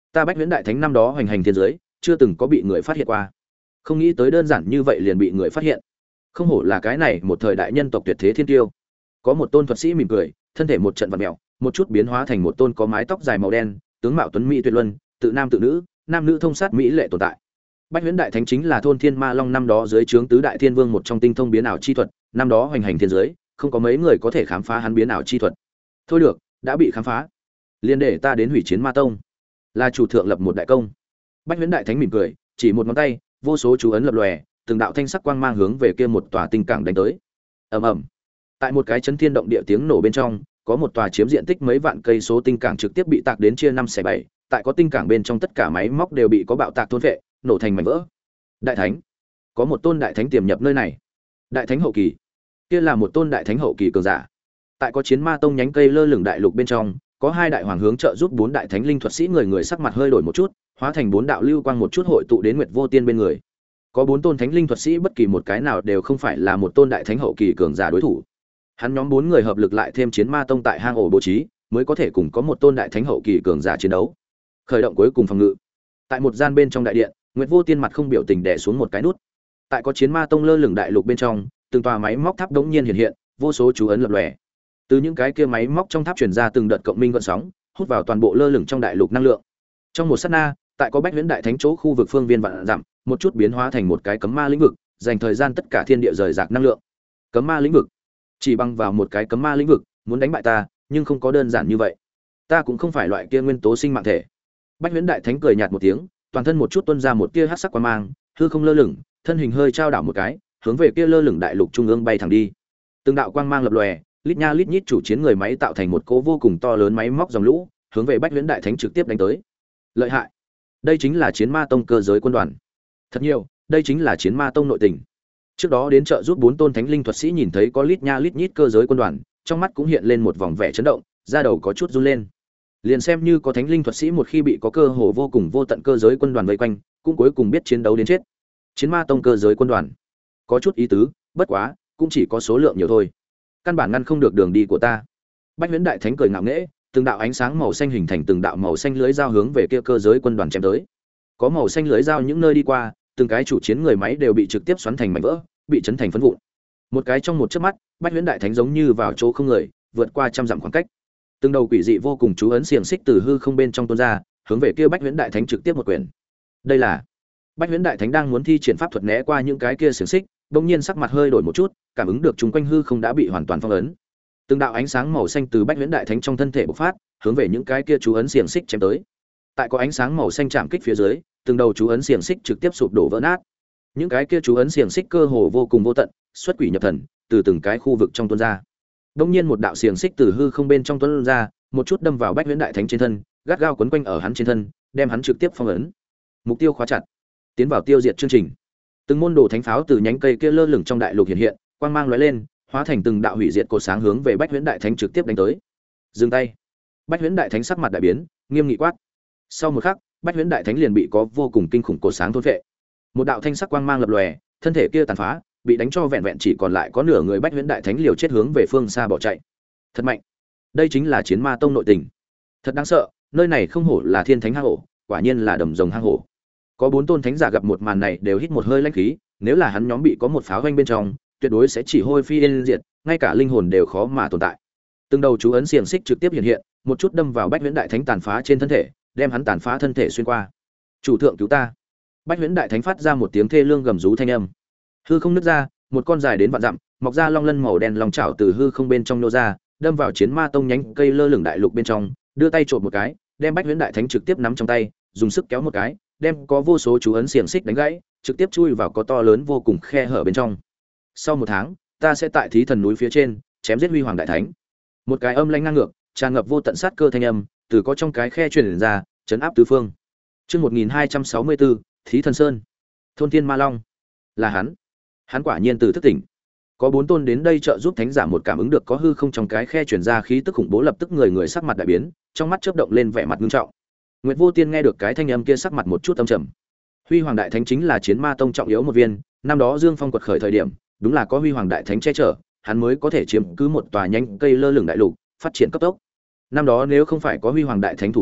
Ta Bách Huyễn Đại Thánh năm đó hoành hành thiên giới, chưa từng có bị người phát hiện qua. Không nghĩ tới đơn giản như vậy liền bị người phát hiện. Không hổ là cái này một thời đại nhân tộc tuyệt thế thiên tiêu. Có một tôn thuật sĩ mỉm cười, thân thể một trận vặn mèo, một chút biến hóa thành một tôn có mái tóc dài màu đen, tướng mạo tuấn mỹ tuyệt luân, tự nam tự nữ, nam nữ thông sát mỹ lệ tồn tại. Bách Huyễn Đại Thánh chính là thôn Thiên Ma Long năm đó dưới trướng tứ đại thiên vương một trong tinh thông biến ảo chi thuật, năm đó hoành hành thiên giới, không có mấy người có thể khám phá hắn biến ảo chi thuật. Thôi được, đã bị khám phá, liền để ta đến hủy chiến ma tông, là chủ thượng lập một đại công. Bách Huyễn Đại Thánh mỉm cười, chỉ một ngón tay, vô số chú ấn lập lòe, từng đạo thanh sắc quang mang hướng về kia một tòa tinh cảng đánh tới. Ầm ầm. Tại một cái chấn thiên động địa tiếng nổ bên trong, có một tòa chiếm diện tích mấy vạn cây số tinh cảng trực tiếp bị tạc đến chia năm xẻ bảy, tại có tinh cảng bên trong tất cả máy móc đều bị có bạo tạc thôn phệ, nổ thành mảnh vỡ. Đại thánh, có một tôn đại thánh tiềm nhập nơi này. Đại thánh hậu kỳ, kia là một tôn đại thánh hậu kỳ cường giả. Tại có chiến ma tông nhánh cây lơ lửng đại lục bên trong, có hai đại hoàng hướng trợ giúp bốn đại thánh linh thuật sĩ, người người sắc mặt hơi đổi một chút, hóa thành bốn đạo lưu quang một chút hội tụ đến Nguyệt Vô Tiên bên người. Có bốn tôn thánh linh thuật sĩ, bất kỳ một cái nào đều không phải là một tôn đại thánh hậu kỳ cường giả đối thủ. Hắn nhóm bốn người hợp lực lại thêm chiến ma tông tại hang ổ bố trí, mới có thể cùng có một tôn đại thánh hậu kỳ cường giả chiến đấu. Khởi động cuối cùng phòng ngự. Tại một gian bên trong đại điện, Nguyệt Vô Tiên mặt không biểu tình đè xuống một cái nút. Tại có chiến ma tông lơ lửng đại lục bên trong, từng tòa máy móc tháp đống nhiên hiện hiện, vô số chú ấn lập lòe. Từ những cái kia máy móc trong tháp truyền ra từng đợt cộng minh gợn sóng, hút vào toàn bộ lơ lửng trong đại lục năng lượng. Trong một sát na, tại có Bách Huyễn Đại Thánh chỗ khu vực phương viên vạn dặm, một chút biến hóa thành một cái cấm ma lĩnh vực, dành thời gian tất cả thiên địa rời rạc năng lượng. Cấm ma lĩnh vực, chỉ bằng vào một cái cấm ma lĩnh vực, muốn đánh bại ta, nhưng không có đơn giản như vậy. Ta cũng không phải loại kia nguyên tố sinh mạng thể. Bách Huyễn Đại Thánh cười nhạt một tiếng, toàn thân một chút tuôn ra một tia hắc sắc quang mang, hư không lơ lửng, thân hình hơi trao đảo một cái, hướng về kia lơ lửng đại lục trung ương bay thẳng đi. Từng đạo quang mang lập lòe, lít nha lít nhít chủ chiến người máy tạo thành một cỗ vô cùng to lớn máy móc dòng lũ, hướng về Bách Huyễn Đại Thánh trực tiếp đánh tới. Lợi hại, đây chính là chiến ma tông cơ giới quân đoàn. Thật nhiều, đây chính là chiến ma tông nội tình. Trước đó đến trợ giúp bốn tôn thánh linh thuật sĩ nhìn thấy có lít nha lít nhít cơ giới quân đoàn, trong mắt cũng hiện lên một vòng vẻ chấn động, da đầu có chút run lên. Liền xem như có thánh linh thuật sĩ một khi bị có cơ hồ vô cùng vô tận cơ giới quân đoàn vây quanh, cũng cuối cùng biết chiến đấu đến chết. Chiến ma tông cơ giới quân đoàn, có chút ý tứ, bất quá, cũng chỉ có số lượng nhiều thôi. Căn bản ngăn không được đường đi của ta. Bách Huyễn Đại Thánh cười ngạo nghễ, từng đạo ánh sáng màu xanh hình thành từng đạo màu xanh lưới dao hướng về kia cơ giới quân đoàn chém tới. Có màu xanh lưới dao những nơi đi qua, từng cái chủ chiến người máy đều bị trực tiếp xoắn thành mảnh vỡ, bị chấn thành phấn vụn. Một cái trong một chớp mắt, Bách Huyễn Đại Thánh giống như vào chỗ không người, vượt qua trăm dặm khoảng cách. Từng đầu quỷ dị vô cùng chú ấn xiềng xích từ hư không bên trong tuôn ra, hướng về kia Bách Huyễn Đại Thánh trực tiếp một quyền. Đây là Bách Huyễn Đại Thánh đang muốn thi triển pháp thuật né qua những cái kia xiềng xích, bỗng nhiên sắc mặt hơi đổi một chút, cảm ứng được chúng quanh hư không đã bị hoàn toàn phong ấn. Từng đạo ánh sáng màu xanh từ Bách Huyễn Đại Thánh trong thân thể bộc phát, hướng về những cái kia chú ấn xiềng xích chém tới. Tại có ánh sáng màu xanh chạm kích phía dưới, từng đầu chú ấn xiềng xích trực tiếp sụp đổ vỡ nát. Những cái kia chú ấn xiềng xích cơ hồ vô cùng vô tận, xuất quỷ nhập thần, từ từng cái khu vực trong tuôn ra. Bỗng nhiên một đạo xiềng xích từ hư không bên trong tuôn ra, một chút đâm vào Bách Huyễn Đại Thánh trên thân, gắt gao quấn quanh ở hắn trên thân, đem hắn trực tiếp phong ấn. Mục tiêu khóa chặt, tiến vào tiêu diệt chương trình. Từng môn đồ thánh pháo từ nhánh cây kia lơ lửng trong đại lục hiện hiện, quang mang lóe lên, hóa thành từng đạo hủy diệt cột sáng hướng về Bách Huyễn Đại Thánh trực tiếp đánh tới. Dừng tay. Bách Huyễn Đại Thánh sắc mặt đại biến, nghiêm nghị quát. Sau một khắc, Bách Huyễn Đại Thánh liền bị có vô cùng kinh khủng cột sáng thôn phệ. Một đạo thanh sắc quang mang lập lòe, thân thể kia tàn phá, bị đánh cho vẹn vẹn chỉ còn lại có nửa người. Bách Huyễn Đại Thánh liều chết hướng về phương xa bỏ chạy. Thật mạnh. Đây chính là chiến ma tông nội tình. Thật đáng sợ, nơi này không hổ là thiên thánh hang hổ, quả nhiên là đầm rồng hang hổ. Có bốn tôn thánh giả gặp một màn này đều hít một hơi lãnh khí, nếu là hắn nhóm bị có một pháo vanh bên trong, tuyệt đối sẽ chỉ hôi phi yên diệt, ngay cả linh hồn đều khó mà tồn tại. Từng đầu chú ấn xiềng xích trực tiếp hiện hiện, một chút đâm vào Bách Huyễn Đại Thánh tàn phá trên thân thể, đem hắn tàn phá thân thể xuyên qua. Chủ thượng cứu ta! Bách Huyễn Đại Thánh phát ra một tiếng thê lương gầm rú thanh âm. Hư không nứt ra, một con dài đến vạn dặm, mọc ra long lân màu đen long chảo từ hư không bên trong nô ra, đâm vào chiến ma tông nhánh cây lơ lửng đại lục bên trong, đưa tay trộn một cái, đem Bách Huyễn Đại Thánh trực tiếp nắm trong tay, dùng sức kéo một cái, đem có vô số chú ấn xiềng xích đánh gãy, trực tiếp chui vào có to lớn vô cùng khe hở bên trong. Sau một tháng, ta sẽ tại Thí Thần núi phía trên chém giết Huy Hoàng Đại Thánh. Một cái âm lãnh ngang ngược, tràn ngập vô tận sát cơ thanh âm, từ có trong cái khe truyền ra, chấn áp tứ phương. Chương một nghìn hai trăm sáu mươi bốn, Thí Thần Sơn. Thôn Thiên Ma Long. Là hắn. Hắn quả nhiên từ thức tỉnh. Có bốn tôn đến đây trợ giúp thánh giả một cảm ứng được có hư không trong cái khe truyền ra khí tức khủng bố, lập tức người người sắc mặt đại biến, trong mắt chớp động lên vẻ mặt nghiêm trọng. Nguyệt Vô Tiên nghe được cái thanh âm kia sắc mặt một chút âm trầm. Huy Hoàng Đại Thánh chính là chiến ma tông trọng yếu một viên, năm đó Dương Phong quật khởi thời điểm, đúng là có Huy Hoàng Đại Thánh che chở, hắn mới có thể chiếm cứ một tòa nhánh cây lơ lửng đại lục, phát triển cấp tốc. Năm đó nếu không phải có Huy Hoàng Đại Thánh thủ hộ,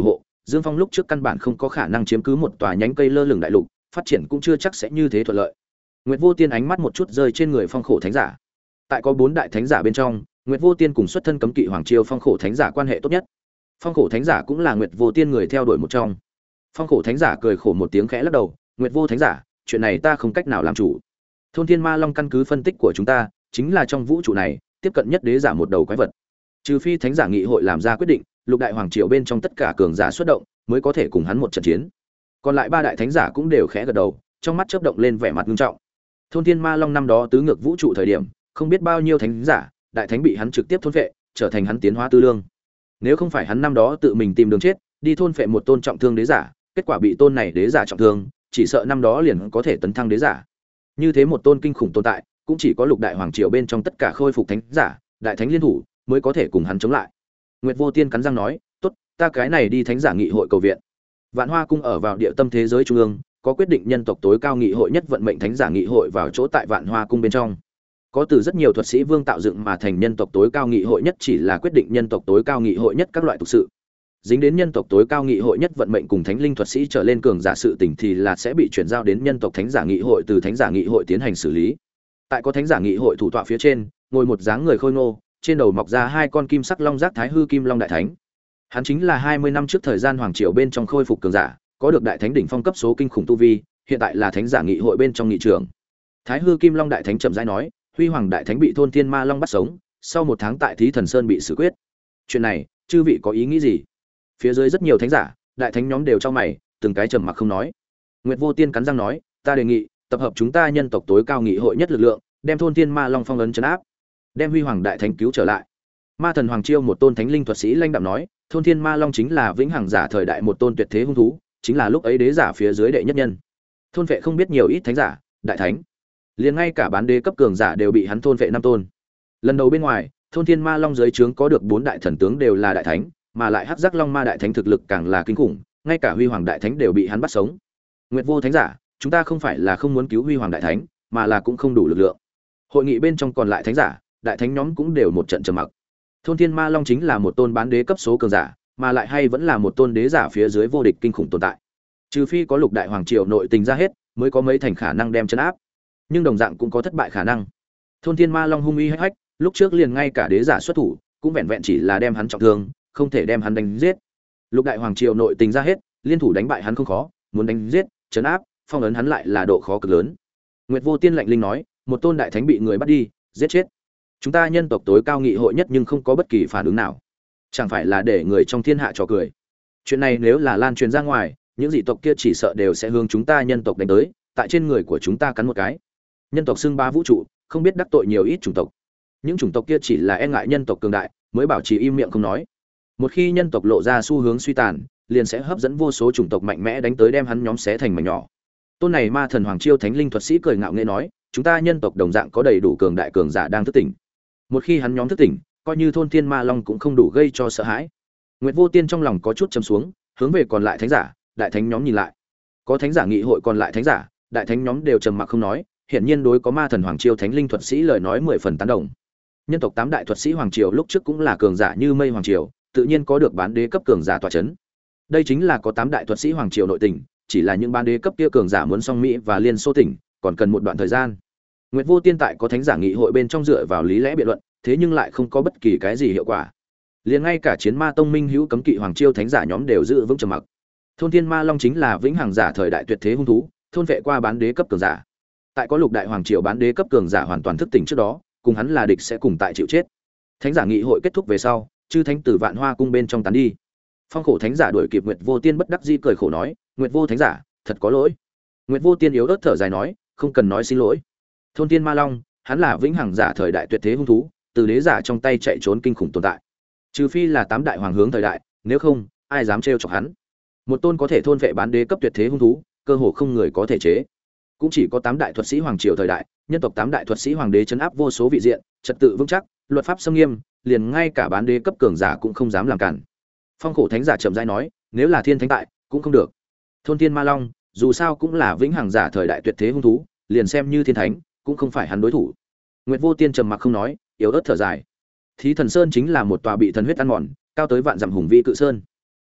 Dương Phong lúc trước căn bản không có khả năng chiếm cứ một tòa nhánh cây lơ lửng đại lục, phát triển cũng chưa chắc sẽ như thế thuận lợi. Nguyệt Vô Tiên ánh mắt một chút rơi trên người Phong Khổ Thánh giả. Tại có bốn đại thánh giả bên trong, Nguyệt Vô Tiên cùng xuất thân cấm kỵ Hoàng Triều Phong Khổ Thánh giả quan hệ tốt nhất. Phong Khổ Thánh giả cũng là Nguyệt Vô Tiên người theo đuổi một trong. Phong Khổ Thánh giả cười khổ một tiếng khẽ lắc đầu, "Nguyệt Vô Thánh giả, chuyện này ta không cách nào làm chủ. Thôn Thiên Ma Long căn cứ phân tích của chúng ta, chính là trong vũ trụ này, tiếp cận nhất đế giả một đầu quái vật. Trừ phi Thánh giả nghị hội làm ra quyết định, lục đại hoàng triều bên trong tất cả cường giả xuất động, mới có thể cùng hắn một trận chiến." Còn lại ba đại thánh giả cũng đều khẽ gật đầu, trong mắt chớp động lên vẻ mặt nghiêm trọng. Thôn Thiên Ma Long năm đó tứ ngược vũ trụ thời điểm, không biết bao nhiêu thánh giả, đại thánh bị hắn trực tiếp thôn phệ, trở thành hắn tiến hóa tư lương. Nếu không phải hắn năm đó tự mình tìm đường chết, đi thôn phệ một tôn trọng thương đế giả, kết quả bị tôn này đế giả trọng thương, chỉ sợ năm đó liền có thể tấn thăng đế giả. Như thế một tôn kinh khủng tồn tại, cũng chỉ có lục đại hoàng triều bên trong tất cả khôi phục thánh giả, đại thánh liên thủ mới có thể cùng hắn chống lại. Nguyệt Vô Tiên cắn răng nói, "Tốt, ta cái này đi thánh giả nghị hội cầu viện." Vạn Hoa cung ở vào địa tâm thế giới trung ương, có quyết định nhân tộc tối cao nghị hội nhất vận mệnh thánh giả nghị hội vào chỗ tại Vạn Hoa cung bên trong. Có từ rất nhiều thuật sĩ vương tạo dựng mà thành nhân tộc tối cao nghị hội nhất chỉ là quyết định nhân tộc tối cao nghị hội nhất các loại tục sự. Dính đến nhân tộc tối cao nghị hội nhất vận mệnh cùng thánh linh thuật sĩ trở lên cường giả sự tình thì là sẽ bị chuyển giao đến nhân tộc thánh giả nghị hội từ thánh giả nghị hội tiến hành xử lý. Tại có thánh giả nghị hội thủ tọa phía trên, ngồi một dáng người khôi ngô, trên đầu mọc ra hai con kim sắc long giác thái hư kim long đại thánh. Hắn chính là hai mươi năm trước thời gian hoàng triều bên trong khôi phục cường giả, có được đại thánh đỉnh phong cấp số kinh khủng tu vi, hiện tại là thánh giả nghị hội bên trong nghị trưởng. Thái hư kim long đại thánh chậm rãi nói, Huy Hoàng đại thánh bị thôn Thiên Ma Long bắt sống, sau một tháng tại Thí Thần Sơn bị xử quyết. Chuyện này, chư vị có ý nghĩ gì? Phía dưới rất nhiều thánh giả, đại thánh nhóm đều trong mày, từng cái trầm mặc không nói. Nguyệt Vô Tiên cắn răng nói, ta đề nghị, tập hợp chúng ta nhân tộc tối cao nghị hội nhất lực lượng, đem thôn Thiên Ma Long phong ấn trấn áp, đem Huy Hoàng đại thánh cứu trở lại. Ma thần Hoàng Chiêu một tôn thánh linh thuật sĩ lãnh đạm nói, thôn Thiên Ma Long chính là vĩnh hằng giả thời đại một tôn tuyệt thế hung thú, chính là lúc ấy đế giả phía dưới đệ nhất nhân. Thôn vệ không biết nhiều ít thánh giả, đại thánh, liền ngay cả bán đế cấp cường giả đều bị hắn thôn vệ năm tôn. Lần đầu bên ngoài, thôn Thiên Ma Long dưới trướng có được bốn đại thần tướng đều là đại thánh, mà lại Hắc Giác Long Ma đại thánh thực lực càng là kinh khủng, ngay cả Huy Hoàng đại thánh đều bị hắn bắt sống. Nguyệt Vô thánh giả, chúng ta không phải là không muốn cứu Huy Hoàng đại thánh, mà là cũng không đủ lực lượng. Hội nghị bên trong còn lại thánh giả, đại thánh nhóm cũng đều một trận trầm mặc. Thôn Thiên Ma Long chính là một tôn bán đế cấp số cường giả, mà lại hay vẫn là một tôn đế giả phía dưới vô địch kinh khủng tồn tại. Trừ phi có lục đại hoàng triều nội tình ra hết, mới có mấy thành khả năng đem trấn áp. Nhưng đồng dạng cũng có thất bại khả năng. Thôn Thiên Ma Long hung uy hách hách, lúc trước liền ngay cả đế giả xuất thủ, cũng vẹn vẹn chỉ là đem hắn trọng thương, không thể đem hắn đánh giết. Lục đại hoàng triều nội tình ra hết, liên thủ đánh bại hắn không khó, muốn đánh giết, trấn áp, phong ấn hắn lại là độ khó cực lớn. Nguyệt Vô Tiên lạnh linh nói, một tôn đại thánh bị người bắt đi, giết chết. Chúng ta nhân tộc tối cao nghị hội nhất nhưng không có bất kỳ phản ứng nào. Chẳng phải là để người trong thiên hạ trò cười. Chuyện này nếu là lan truyền ra ngoài, những dị tộc kia chỉ sợ đều sẽ hướng chúng ta nhân tộc đánh tới, tại trên người của chúng ta cắn một cái. Nhân tộc xưng bá vũ trụ, không biết đắc tội nhiều ít chủng tộc. Những chủng tộc kia chỉ là e ngại nhân tộc cường đại, mới bảo trì im miệng không nói. Một khi nhân tộc lộ ra xu hướng suy tàn, liền sẽ hấp dẫn vô số chủng tộc mạnh mẽ đánh tới đem hắn nhóm xé thành mảnh nhỏ. Tôn này Ma thần Hoàng Chiêu thánh linh thuật sĩ cười ngạo nghễ nói, chúng ta nhân tộc đồng dạng có đầy đủ cường đại cường giả đang thức tỉnh. Một khi hắn nhóm thức tỉnh, coi như thôn Thiên Ma Long cũng không đủ gây cho sợ hãi. Nguyệt Vô Tiên trong lòng có chút trầm xuống, hướng về còn lại thánh giả, đại thánh nhóm nhìn lại. Có thánh giả nghị hội còn lại thánh giả, đại thánh nhóm đều trầm mặc không nói, hiển nhiên đối có Ma thần Hoàng Chiêu thánh linh thuật sĩ lời nói mười phần tán đồng. Nhân tộc tám đại thuật sĩ hoàng triều lúc trước cũng là cường giả như mây hoàng triều, tự nhiên có được bán đế cấp cường giả tọa chấn. Đây chính là có tám đại thuật sĩ hoàng triều nội tình, chỉ là những bán đế cấp kia cường giả muốn song Mỹ và Liên Xô tỉnh, còn cần một đoạn thời gian. Nguyệt Vô Tiên tại có thánh giả nghị hội bên trong dựa vào lý lẽ biện luận, thế nhưng lại không có bất kỳ cái gì hiệu quả. Liền ngay cả chiến ma tông minh hữu cấm kỵ hoàng chiêu thánh giả nhóm đều giữ vững trầm mặc. Thôn Thiên Ma Long chính là vĩnh hằng giả thời đại tuyệt thế hung thú, thôn vệ qua bán đế cấp cường giả. Tại có lục đại hoàng triều bán đế cấp cường giả hoàn toàn thức tỉnh trước đó, cùng hắn là địch sẽ cùng tại chịu chết. Thánh giả nghị hội kết thúc về sau, chư thánh tử Vạn Hoa cung bên trong tán đi. Phong Khổ thánh giả đuổi kịp Nguyệt Vô Tiên bất đắc dĩ cười khổ nói, Nguyệt Vô thánh giả, thật có lỗi. Nguyệt Vô Tiên yếu ớt thở dài nói, không cần nói xin lỗi. Thôn Thiên Ma Long, hắn là vĩnh hằng giả thời đại tuyệt thế hung thú, từ đế giả trong tay chạy trốn kinh khủng tồn tại. Trừ phi là tám đại hoàng hướng thời đại, nếu không, ai dám trêu chọc hắn. Một tôn có thể thôn vệ bán đế cấp tuyệt thế hung thú, cơ hồ không người có thể chế. Cũng chỉ có tám đại thuật sĩ hoàng triều thời đại, nhân tộc tám đại thuật sĩ hoàng đế trấn áp vô số vị diện, trật tự vững chắc, luật pháp nghiêm nghiêm, liền ngay cả bán đế cấp cường giả cũng không dám làm cản. Phong Khổ thánh giả chậm rãi nói, nếu là thiên thánh tại, cũng không được. Thôn Thiên Ma Long, dù sao cũng là vĩnh hằng giả thời đại tuyệt thế hung thú, liền xem như thiên thánh, cũng không phải hắn đối thủ. Nguyệt Vô Tiên trầm mặc không nói, yếu ớt thở dài. Thí Thần Sơn chính là một tòa bị thần huyết ăn mòn, cao tới vạn dặm hùng vĩ cự sơn.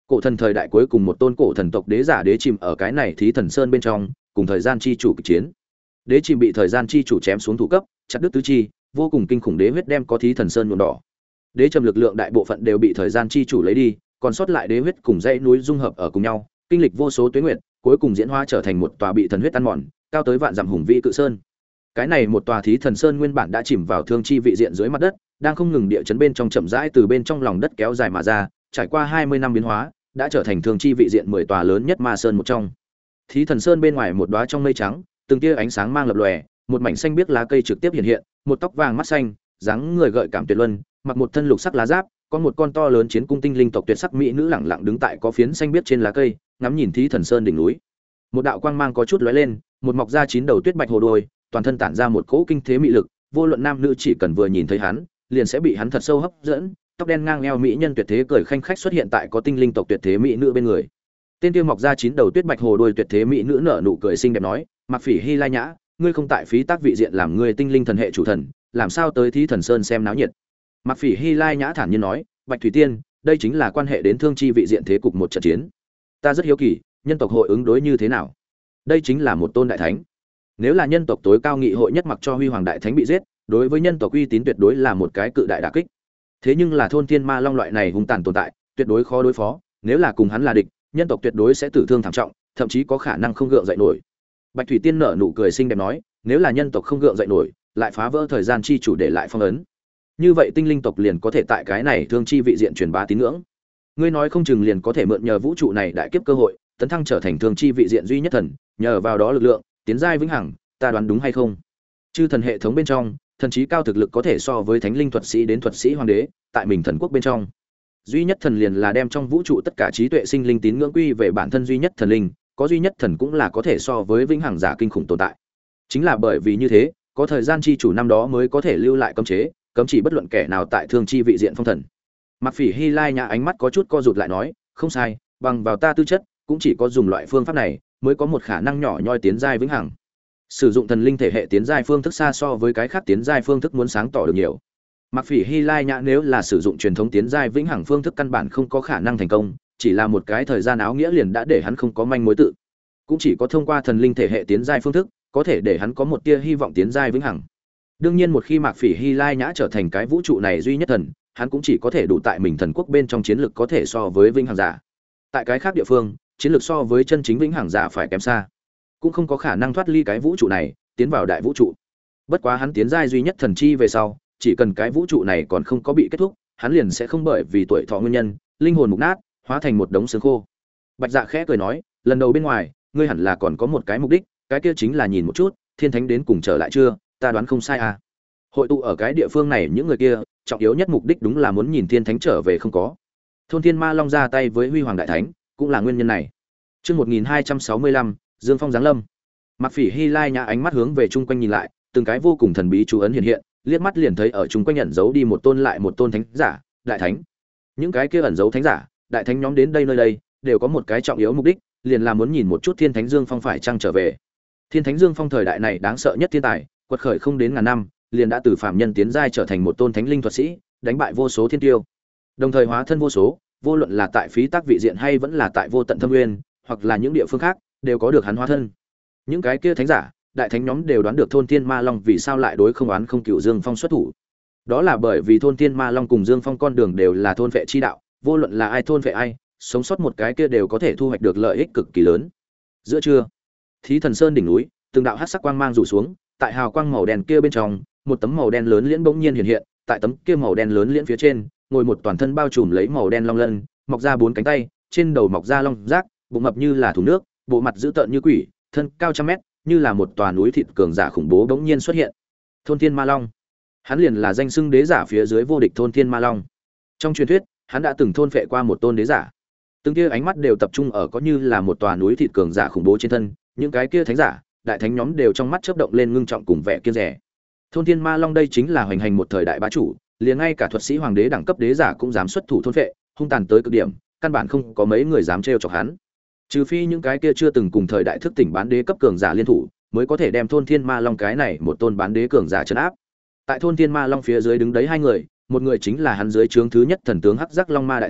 Cổ thần thời đại cuối cùng một tôn cổ thần tộc đế giả đế chìm ở cái này Thí Thần Sơn bên trong, cùng thời gian chi chủ kịch chiến. Đế chìm bị thời gian chi chủ chém xuống thủ cấp, chặt đứt tứ chi, vô cùng kinh khủng đế huyết đem có Thí Thần Sơn nhuộm đỏ. Đế trầm lực lượng đại bộ phận đều bị thời gian chi chủ lấy đi, còn sót lại đế huyết cùng dãy núi dung hợp ở cùng nhau, kinh lịch vô số tuế nguyệt, cuối cùng diễn hóa trở thành một tòa bị thần huyết ăn mòn, cao tới vạn dặm hùng vĩ cự sơn. Cái này một tòa Thí Thần Sơn nguyên bản đã chìm vào thương chi vị diện dưới mặt đất, đang không ngừng địa chấn bên trong chậm rãi từ bên trong lòng đất kéo dài mà ra, trải qua hai mươi năm biến hóa, đã trở thành thương chi vị diện mười tòa lớn nhất ma sơn một trong. Thí Thần Sơn bên ngoài một đóa trong mây trắng, từng tia ánh sáng mang lập lòe, một mảnh xanh biếc lá cây trực tiếp hiện hiện, một tóc vàng mắt xanh, dáng người gợi cảm tuyệt luân, mặc một thân lục sắc lá giáp, có một con to lớn chiến cung tinh linh tộc tuyệt sắc mỹ nữ lẳng lặng đứng tại có phiến xanh biếc trên lá cây, ngắm nhìn Thí Thần Sơn đỉnh núi. Một đạo quang mang có chút lóe lên, một mọc ra chín đầu tuyết bạch hồ đôi, toàn thân tản ra một cỗ kinh thế mị lực, vô luận nam nữ chỉ cần vừa nhìn thấy hắn, liền sẽ bị hắn thật sâu hấp dẫn. Tóc đen ngang eo mỹ nhân tuyệt thế cười khanh khách xuất hiện tại có tinh linh tộc tuyệt thế mỹ nữ bên người. Tên kia mọc ra chín đầu tuyết bạch hồ đôi tuyệt thế mỹ nữ nở nụ cười xinh đẹp nói, "Mặc Phỉ Hy Lai Nhã, ngươi không tại phí tác vị diện làm ngươi tinh linh thần hệ chủ thần, làm sao tới Thí Thần Sơn xem náo nhiệt?" Mặc Phỉ Hy Lai Nhã thản nhiên nói, "Bạch Thủy Tiên, đây chính là quan hệ đến thương chi vị diện thế cục một trận chiến. Ta rất hiếu kỳ, nhân tộc hội ứng đối như thế nào? Đây chính là một tôn đại thánh. Nếu là nhân tộc tối cao nghị hội nhất mặc cho Huy Hoàng đại thánh bị giết, đối với nhân tộc uy tín tuyệt đối là một cái cự đại đả kích. Thế nhưng là thôn thiên ma long loại này hung tàn tồn tại, tuyệt đối khó đối phó, nếu là cùng hắn là địch, nhân tộc tuyệt đối sẽ tử thương thảm trọng, thậm chí có khả năng không gượng dậy nổi." Bạch Thủy Tiên nở nụ cười xinh đẹp nói, "Nếu là nhân tộc không gượng dậy nổi, lại phá vỡ thời gian chi chủ để lại phong ấn, như vậy tinh linh tộc liền có thể tại cái này thương chi vị diện truyền bá tín ngưỡng. Ngươi nói không chừng liền có thể mượn nhờ vũ trụ này đại kiếp cơ hội, tấn thăng trở thành thương chi vị diện duy nhất thần, nhờ vào đó lực lượng tiến giai vĩnh hằng, ta đoán đúng hay không?" Chư thần hệ thống bên trong, thần trí cao thực lực có thể so với thánh linh thuật sĩ đến thuật sĩ hoàng đế, tại mình thần quốc bên trong, duy nhất thần liền là đem trong vũ trụ tất cả trí tuệ sinh linh tín ngưỡng quy về bản thân duy nhất thần linh, có duy nhất thần cũng là có thể so với vĩnh hằng giả kinh khủng tồn tại. Chính là bởi vì như thế, có thời gian chi chủ năm đó mới có thể lưu lại cấm chế, cấm chỉ bất luận kẻ nào tại thương chi vị diện phong thần. Mặc Phỉ Hy Lai Nhã ánh mắt có chút co rụt lại nói, "Không sai, bằng vào ta tư chất, cũng chỉ có dùng loại phương pháp này mới có một khả năng nhỏ nhoi tiến giai vĩnh hằng. Sử dụng thần linh thể hệ tiến giai phương thức xa so với cái khác tiến giai phương thức muốn sáng tỏ được nhiều." Mặc Phỉ Hy Lai Nhã nếu là sử dụng truyền thống tiến giai vĩnh hằng phương thức căn bản không có khả năng thành công, chỉ là một cái thời gian áo nghĩa liền đã để hắn không có manh mối tự. Cũng chỉ có thông qua thần linh thể hệ tiến giai phương thức, có thể để hắn có một tia hy vọng tiến giai vĩnh hằng. Đương nhiên một khi Mạc Phỉ Hy Lai Nhã trở thành cái vũ trụ này duy nhất thần, hắn cũng chỉ có thể đủ tại mình thần quốc bên trong chiến lược có thể so với vĩnh hằng giả. Tại cái khác địa phương, chiến lược so với chân chính vĩnh hằng giả phải kém xa, cũng không có khả năng thoát ly cái vũ trụ này, tiến vào đại vũ trụ. Bất quá hắn tiến giai duy nhất thần chi về sau, chỉ cần cái vũ trụ này còn không có bị kết thúc, hắn liền sẽ không bởi vì tuổi thọ nguyên nhân, linh hồn mục nát, hóa thành một đống xương khô. Bạch Dạ khẽ cười nói, "Lần đầu bên ngoài, ngươi hẳn là còn có một cái mục đích, cái kia chính là nhìn một chút, thiên thánh đến cùng trở lại chưa, ta đoán không sai à?" Hội tụ ở cái địa phương này những người kia, trọng yếu nhất mục đích đúng là muốn nhìn thiên thánh trở về không có. Thôn Thiên Ma Long ra tay với Huy Hoàng đại thánh, cũng là nguyên nhân này. Chương một nghìn hai trăm sáu mươi lăm, Dương Phong giáng lâm. Mặc Phỉ Hy Lai Nhã ánh mắt hướng về chung quanh nhìn lại, từng cái vô cùng thần bí chú ấn hiện hiện, liếc mắt liền thấy ở chung quanh ẩn giấu đi một tôn lại một tôn thánh giả, đại thánh. Những cái kia ẩn giấu thánh giả, đại thánh nhóm đến đây nơi đây, đều có một cái trọng yếu mục đích, liền là muốn nhìn một chút Thiên Thánh Dương Phong phải chăng trở về. Thiên Thánh Dương Phong thời đại này đáng sợ nhất thiên tài, quật khởi không đến ngàn năm, liền đã từ phạm nhân tiến giai trở thành một tôn thánh linh thuật sĩ, đánh bại vô số thiên tiêu. Đồng thời hóa thân vô số, vô luận là tại phí tác vị diện hay vẫn là tại vô tận thâm nguyên, hoặc là những địa phương khác, đều có được hắn hóa thân. Những cái kia thánh giả, đại thánh nhóm đều đoán được thôn Thiên Ma Long vì sao lại đối không oán không cựu Dương Phong xuất thủ. Đó là bởi vì thôn Thiên Ma Long cùng Dương Phong con đường đều là thôn vệ chi đạo, vô luận là ai thôn vệ ai, sống sót một cái kia đều có thể thu hoạch được lợi ích cực kỳ lớn. Giữa trưa, Thí Thần Sơn đỉnh núi, từng đạo hắc sắc quang mang rủ xuống, tại hào quang màu đen kia bên trong, một tấm màu đen lớn liễn bỗng nhiên hiện hiện, tại tấm kia màu đen lớn liễn phía trên, ngồi một toàn thân bao trùm lấy màu đen long lân, mọc ra bốn cánh tay, trên đầu mọc ra long giác, bụng mập như là thùng nước, bộ mặt dữ tợn như quỷ, thân cao trăm mét, như là một tòa núi thịt cường giả khủng bố bỗng nhiên xuất hiện. Thôn Thiên Ma Long, hắn liền là danh xưng đế giả phía dưới vô địch Thôn Thiên Ma Long. Trong truyền thuyết, hắn đã từng thôn phệ qua một tôn đế giả. Từng kia ánh mắt đều tập trung ở có như là một tòa núi thịt cường giả khủng bố trên thân, những cái kia thánh giả, đại thánh nhóm đều trong mắt chớp động lên ngưng trọng cùng vẻ kiêng dè. Thôn Thiên Ma Long đây chính là hoành hành một thời đại bá chủ, liền ngay cả thuật sĩ hoàng đế đẳng cấp đế giả cũng dám xuất thủ thôn phệ, hung tàn tới cực điểm, căn bản không có mấy người dám trêu chọc hắn. Trừ phi những cái kia chưa từng cùng thời đại thức tỉnh bán đế cấp cường giả liên thủ, mới có thể đem Thôn Thiên Ma Long cái này một tôn bán đế cường giả trấn áp. Tại Thôn Thiên Ma Long phía dưới đứng đấy hai người, một người chính là hắn dưới trướng thứ nhất thần tướng Hắc Giác Long Ma đại thánh,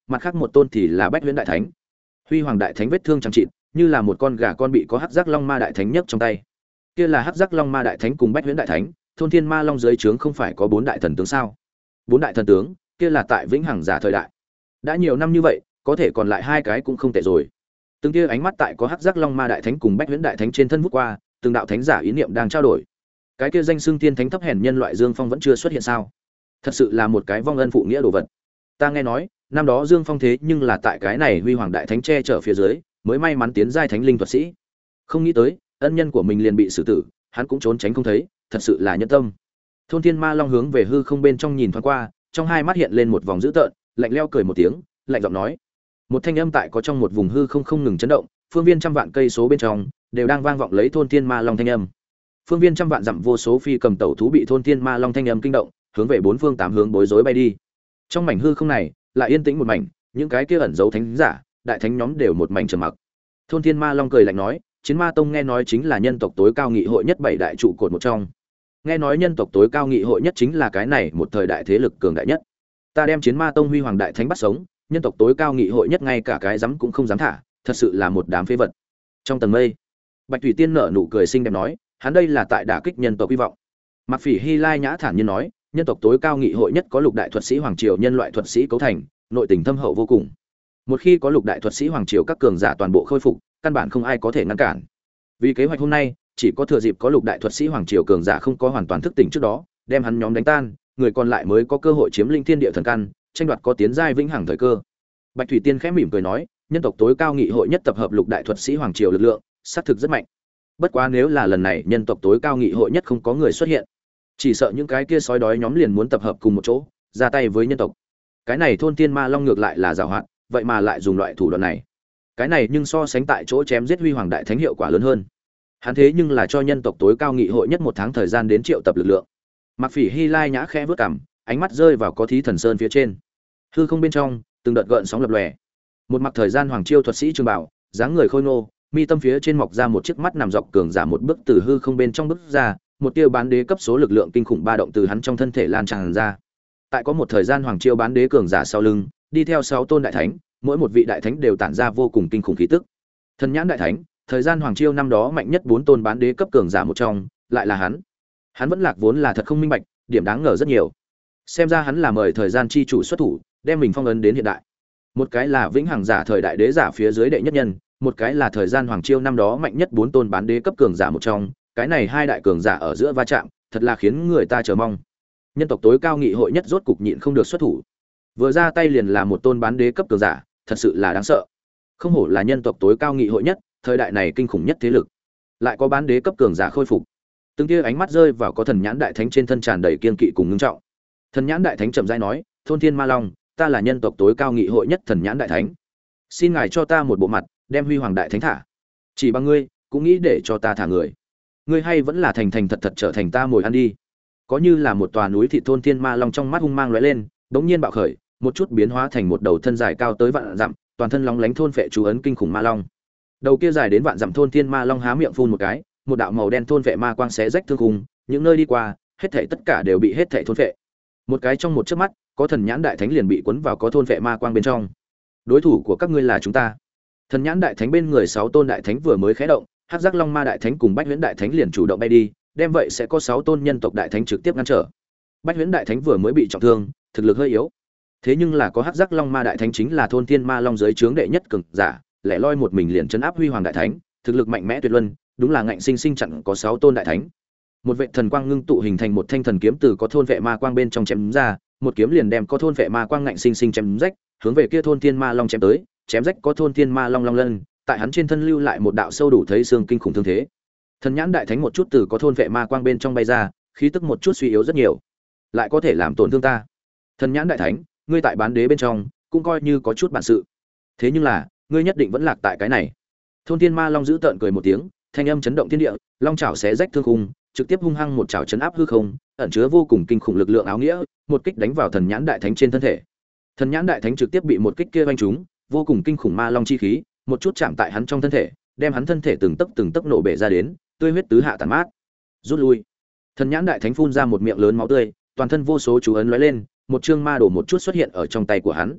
mặt khác một tôn thì là Bách Huyễn Đại Thánh. Huy Hoàng Đại Thánh vết thương chẳng chịt, như là một con gà con bị có Hắc Giác Long Ma Đại Thánh nhấc trong tay. Kia là Hắc Giác Long Ma Đại Thánh cùng Bách Huyễn Đại Thánh, thôn Thiên Ma Long dưới trướng không phải có bốn đại thần tướng sao? Bốn đại thần tướng, kia là tại Vĩnh Hằng Giả thời đại. Đã nhiều năm như vậy, có thể còn lại hai cái cũng không tệ rồi. Từng kia ánh mắt tại có Hắc Giác Long Ma Đại Thánh cùng Bách Huyễn Đại Thánh trên thân vút qua, từng đạo thánh giả ý niệm đang trao đổi. Cái kia danh xưng tiên thánh thấp hèn nhân loại Dương Phong vẫn chưa xuất hiện sao? Thật sự là một cái vong ân phụ nghĩa đồ vật. Ta nghe nói, năm đó Dương Phong thế nhưng là tại cái này Huy Hoàng Đại Thánh che chở phía dưới, mới may mắn tiến giai thánh linh thuật sĩ. Không nghĩ tới, ân nhân của mình liền bị xử tử, hắn cũng trốn tránh không thấy, thật sự là nhân tâm. Thôn Thiên Ma Long hướng về hư không bên trong nhìn thoáng qua, trong hai mắt hiện lên một vòng dữ tợn, lạnh lẽo cười một tiếng, lạnh giọng nói: một thanh âm tại có trong một vùng hư không không ngừng chấn động, phương viên trăm vạn cây số bên trong đều đang vang vọng lấy Thôn Thiên Ma Long thanh âm. Phương viên trăm vạn dặm vô số phi cầm tẩu thú bị Thôn Thiên Ma Long thanh âm kinh động, hướng về bốn phương tám hướng bối rối bay đi. Trong mảnh hư không này, lại yên tĩnh một mảnh, những cái kia ẩn giấu thánh giả, đại thánh nhóm đều một mảnh trầm mặc. Thôn Thiên Ma Long cười lạnh nói: Chiến Ma Tông nghe nói chính là nhân tộc tối cao nghị hội nhất bảy đại trụ cột một trong. Nghe nói nhân tộc tối cao nghị hội nhất chính là cái này một thời đại thế lực cường đại nhất. Ta đem Chiến Ma Tông Huy Hoàng Đại Thánh bắt sống, nhân tộc tối cao nghị hội nhất ngay cả cái dám cũng không dám thả, thật sự là một đám phế vật. Trong tầng mây, Bạch Thủy Tiên nở nụ cười xinh đẹp nói: hắn đây là tại đả kích nhân tộc hy vọng. Mạc Phỉ Hy Lai nhã thản nhiên nói: nhân tộc tối cao nghị hội nhất có lục đại thuật sĩ hoàng triều nhân loại thuật sĩ cấu thành, nội tình thâm hậu vô cùng. Một khi có lục đại thuật sĩ hoàng triều các cường giả toàn bộ khôi phục, căn bản không ai có thể ngăn cản. Vì kế hoạch hôm nay, chỉ có thừa dịp có lục đại thuật sĩ hoàng triều cường giả không có hoàn toàn thức tỉnh trước đó, đem hắn nhóm đánh tan, người còn lại mới có cơ hội chiếm linh thiên địa thần căn, tranh đoạt có tiến giai vĩnh hằng thời cơ. Bạch Thủy Tiên khẽ mỉm cười nói: nhân tộc tối cao nghị hội nhất tập hợp lục đại thuật sĩ hoàng triều lực lượng, xác thực rất mạnh. Bất quá nếu là lần này nhân tộc tối cao nghị hội nhất không có người xuất hiện, chỉ sợ những cái kia sói đói nhóm liền muốn tập hợp cùng một chỗ, ra tay với nhân tộc. Cái này Thôn Thiên Ma Long ngược lại là giàu hạn, vậy mà lại dùng loại thủ đoạn này. Cái này nhưng so sánh tại chỗ chém giết Huy Hoàng Đại Thánh hiệu quả lớn hơn. Hắn thế nhưng là cho nhân tộc tối cao nghị hội nhất một tháng thời gian đến triệu tập lực lượng. Mạc Phỉ Hy Lai nhã khẽ vớt cằm, ánh mắt rơi vào có Thí Thần Sơn phía trên. Hư không bên trong, từng đợt gợn sóng lập lòe. Một mặc thời gian hoàng chiêu thuật sĩ trường bảo, dáng người khôi ngô, mi tâm phía trên mọc ra một chiếc mắt nằm dọc cường giả một bước từ hư không bên trong bước ra, một tia bán đế cấp số lực lượng kinh khủng ba động từ hắn trong thân thể lan tràn ra. Tại có một thời gian hoàng chiêu bán đế cường giả sau lưng, đi theo sáu tôn đại thánh, mỗi một vị đại thánh đều tản ra vô cùng kinh khủng khí tức. Thần Nhãn Đại Thánh, thời gian hoàng chiêu năm đó mạnh nhất bốn tôn bán đế cấp cường giả một trong, lại là hắn. Hắn vẫn lạc vốn là thật không minh bạch, điểm đáng ngờ rất nhiều. Xem ra hắn là mời thời gian chi chủ xuất thủ, đem mình phong ấn đến hiện đại. Một cái là vĩnh hằng giả thời đại đế giả phía dưới đệ nhất nhân, một cái là thời gian hoàng chiêu năm đó mạnh nhất bốn tôn bán đế cấp cường giả một trong, cái này hai đại cường giả ở giữa va chạm, thật là khiến người ta chờ mong. Nhân tộc tối cao nghị hội nhất rốt cục nhịn không được xuất thủ. Vừa ra tay liền là một tôn bán đế cấp cường giả, thật sự là đáng sợ. Không hổ là nhân tộc tối cao nghị hội nhất, thời đại này kinh khủng nhất thế lực. Lại có bán đế cấp cường giả khôi phục. Từng tia ánh mắt rơi vào có Thần Nhãn Đại Thánh trên thân tràn đầy kiên kỵ cùng ngưng trọng. Thần Nhãn Đại Thánh chậm rãi nói: "Thôn Thiên Ma Long, ta là nhân tộc tối cao nghị hội nhất Thần Nhãn Đại Thánh. Xin ngài cho ta một bộ mặt, đem Huy Hoàng Đại Thánh thả. Chỉ bằng ngươi, cũng nghĩ để cho ta thả người. Ngươi hay vẫn là thành thành thật thật trở thành ta mồi ăn đi." Có như là một tòa núi thịt Thôn Thiên Ma Long trong mắt hung mang lóe lên, bỗng nhiên bạo khởi, một chút biến hóa thành một đầu thân dài cao tới vạn dặm, toàn thân lóng lánh thôn phệ chú ấn kinh khủng ma long. Đầu kia dài đến vạn dặm Thôn Thiên Ma Long há miệng phun một cái, một đạo màu đen thôn phệ ma quang xé rách thương khung, những nơi đi qua, hết thảy tất cả đều bị hết thảy thôn phệ. Một cái trong một chớp mắt, có Thần Nhãn Đại Thánh liền bị cuốn vào có thôn phệ ma quang bên trong. Đối thủ của các ngươi là chúng ta. Thần Nhãn Đại Thánh bên người sáu tôn đại thánh vừa mới khẽ động, Hắc Giác Long Ma Đại Thánh cùng Bách Huyễn Đại Thánh liền chủ động bay đi, đem vậy sẽ có sáu tôn nhân tộc đại thánh trực tiếp ngăn trở. Bách Huyễn Đại Thánh vừa mới bị trọng thương, thực lực hơi yếu. Thế nhưng là có Hắc Giác Long Ma Đại Thánh chính là Thôn Thiên Ma Long dưới trướng đệ nhất cường giả, lẻ loi một mình liền trấn áp Huy Hoàng Đại Thánh, thực lực mạnh mẽ tuyệt luân, đúng là ngạnh sinh sinh chặn có sáu tôn đại thánh. Một vệ thần quang ngưng tụ hình thành một thanh thần kiếm từ có thôn vệ ma quang bên trong chém ra, một kiếm liền đem có thôn vệ ma quang ngạnh sinh sinh chém rách, hướng về kia Thôn Thiên Ma Long chém tới, chém rách có Thôn Thiên Ma Long long lân, tại hắn trên thân lưu lại một đạo sâu đủ thấy xương kinh khủng thương thế. Thần Nhãn Đại Thánh một chút từ có thôn vệ ma quang bên trong bay ra, khí tức một chút suy yếu rất nhiều, lại có thể làm tổn thương ta. Thần Nhãn Đại Thánh, ngươi tại bán đế bên trong cũng coi như có chút bản sự, thế nhưng là ngươi nhất định vẫn lạc tại cái này. Thôn Thiên Ma Long giữ tợn cười một tiếng, thanh âm chấn động thiên địa, long chảo xé rách thương khung, trực tiếp hung hăng một chảo chấn áp hư không, ẩn chứa vô cùng kinh khủng lực lượng áo nghĩa, một kích đánh vào Thần Nhãn Đại Thánh trên thân thể. Thần Nhãn Đại Thánh trực tiếp bị một kích kia vanh trúng, vô cùng kinh khủng ma long chi khí, một chút chạm tại hắn trong thân thể, đem hắn thân thể từng tấc từng tấc nổ bể ra đến, tươi huyết tứ hạ tàn mát. Rút lui. Thần Nhãn Đại Thánh phun ra một miệng lớn máu tươi, toàn thân vô số chú ấn lóe lên, một chương ma đồ một chút xuất hiện ở trong tay của hắn.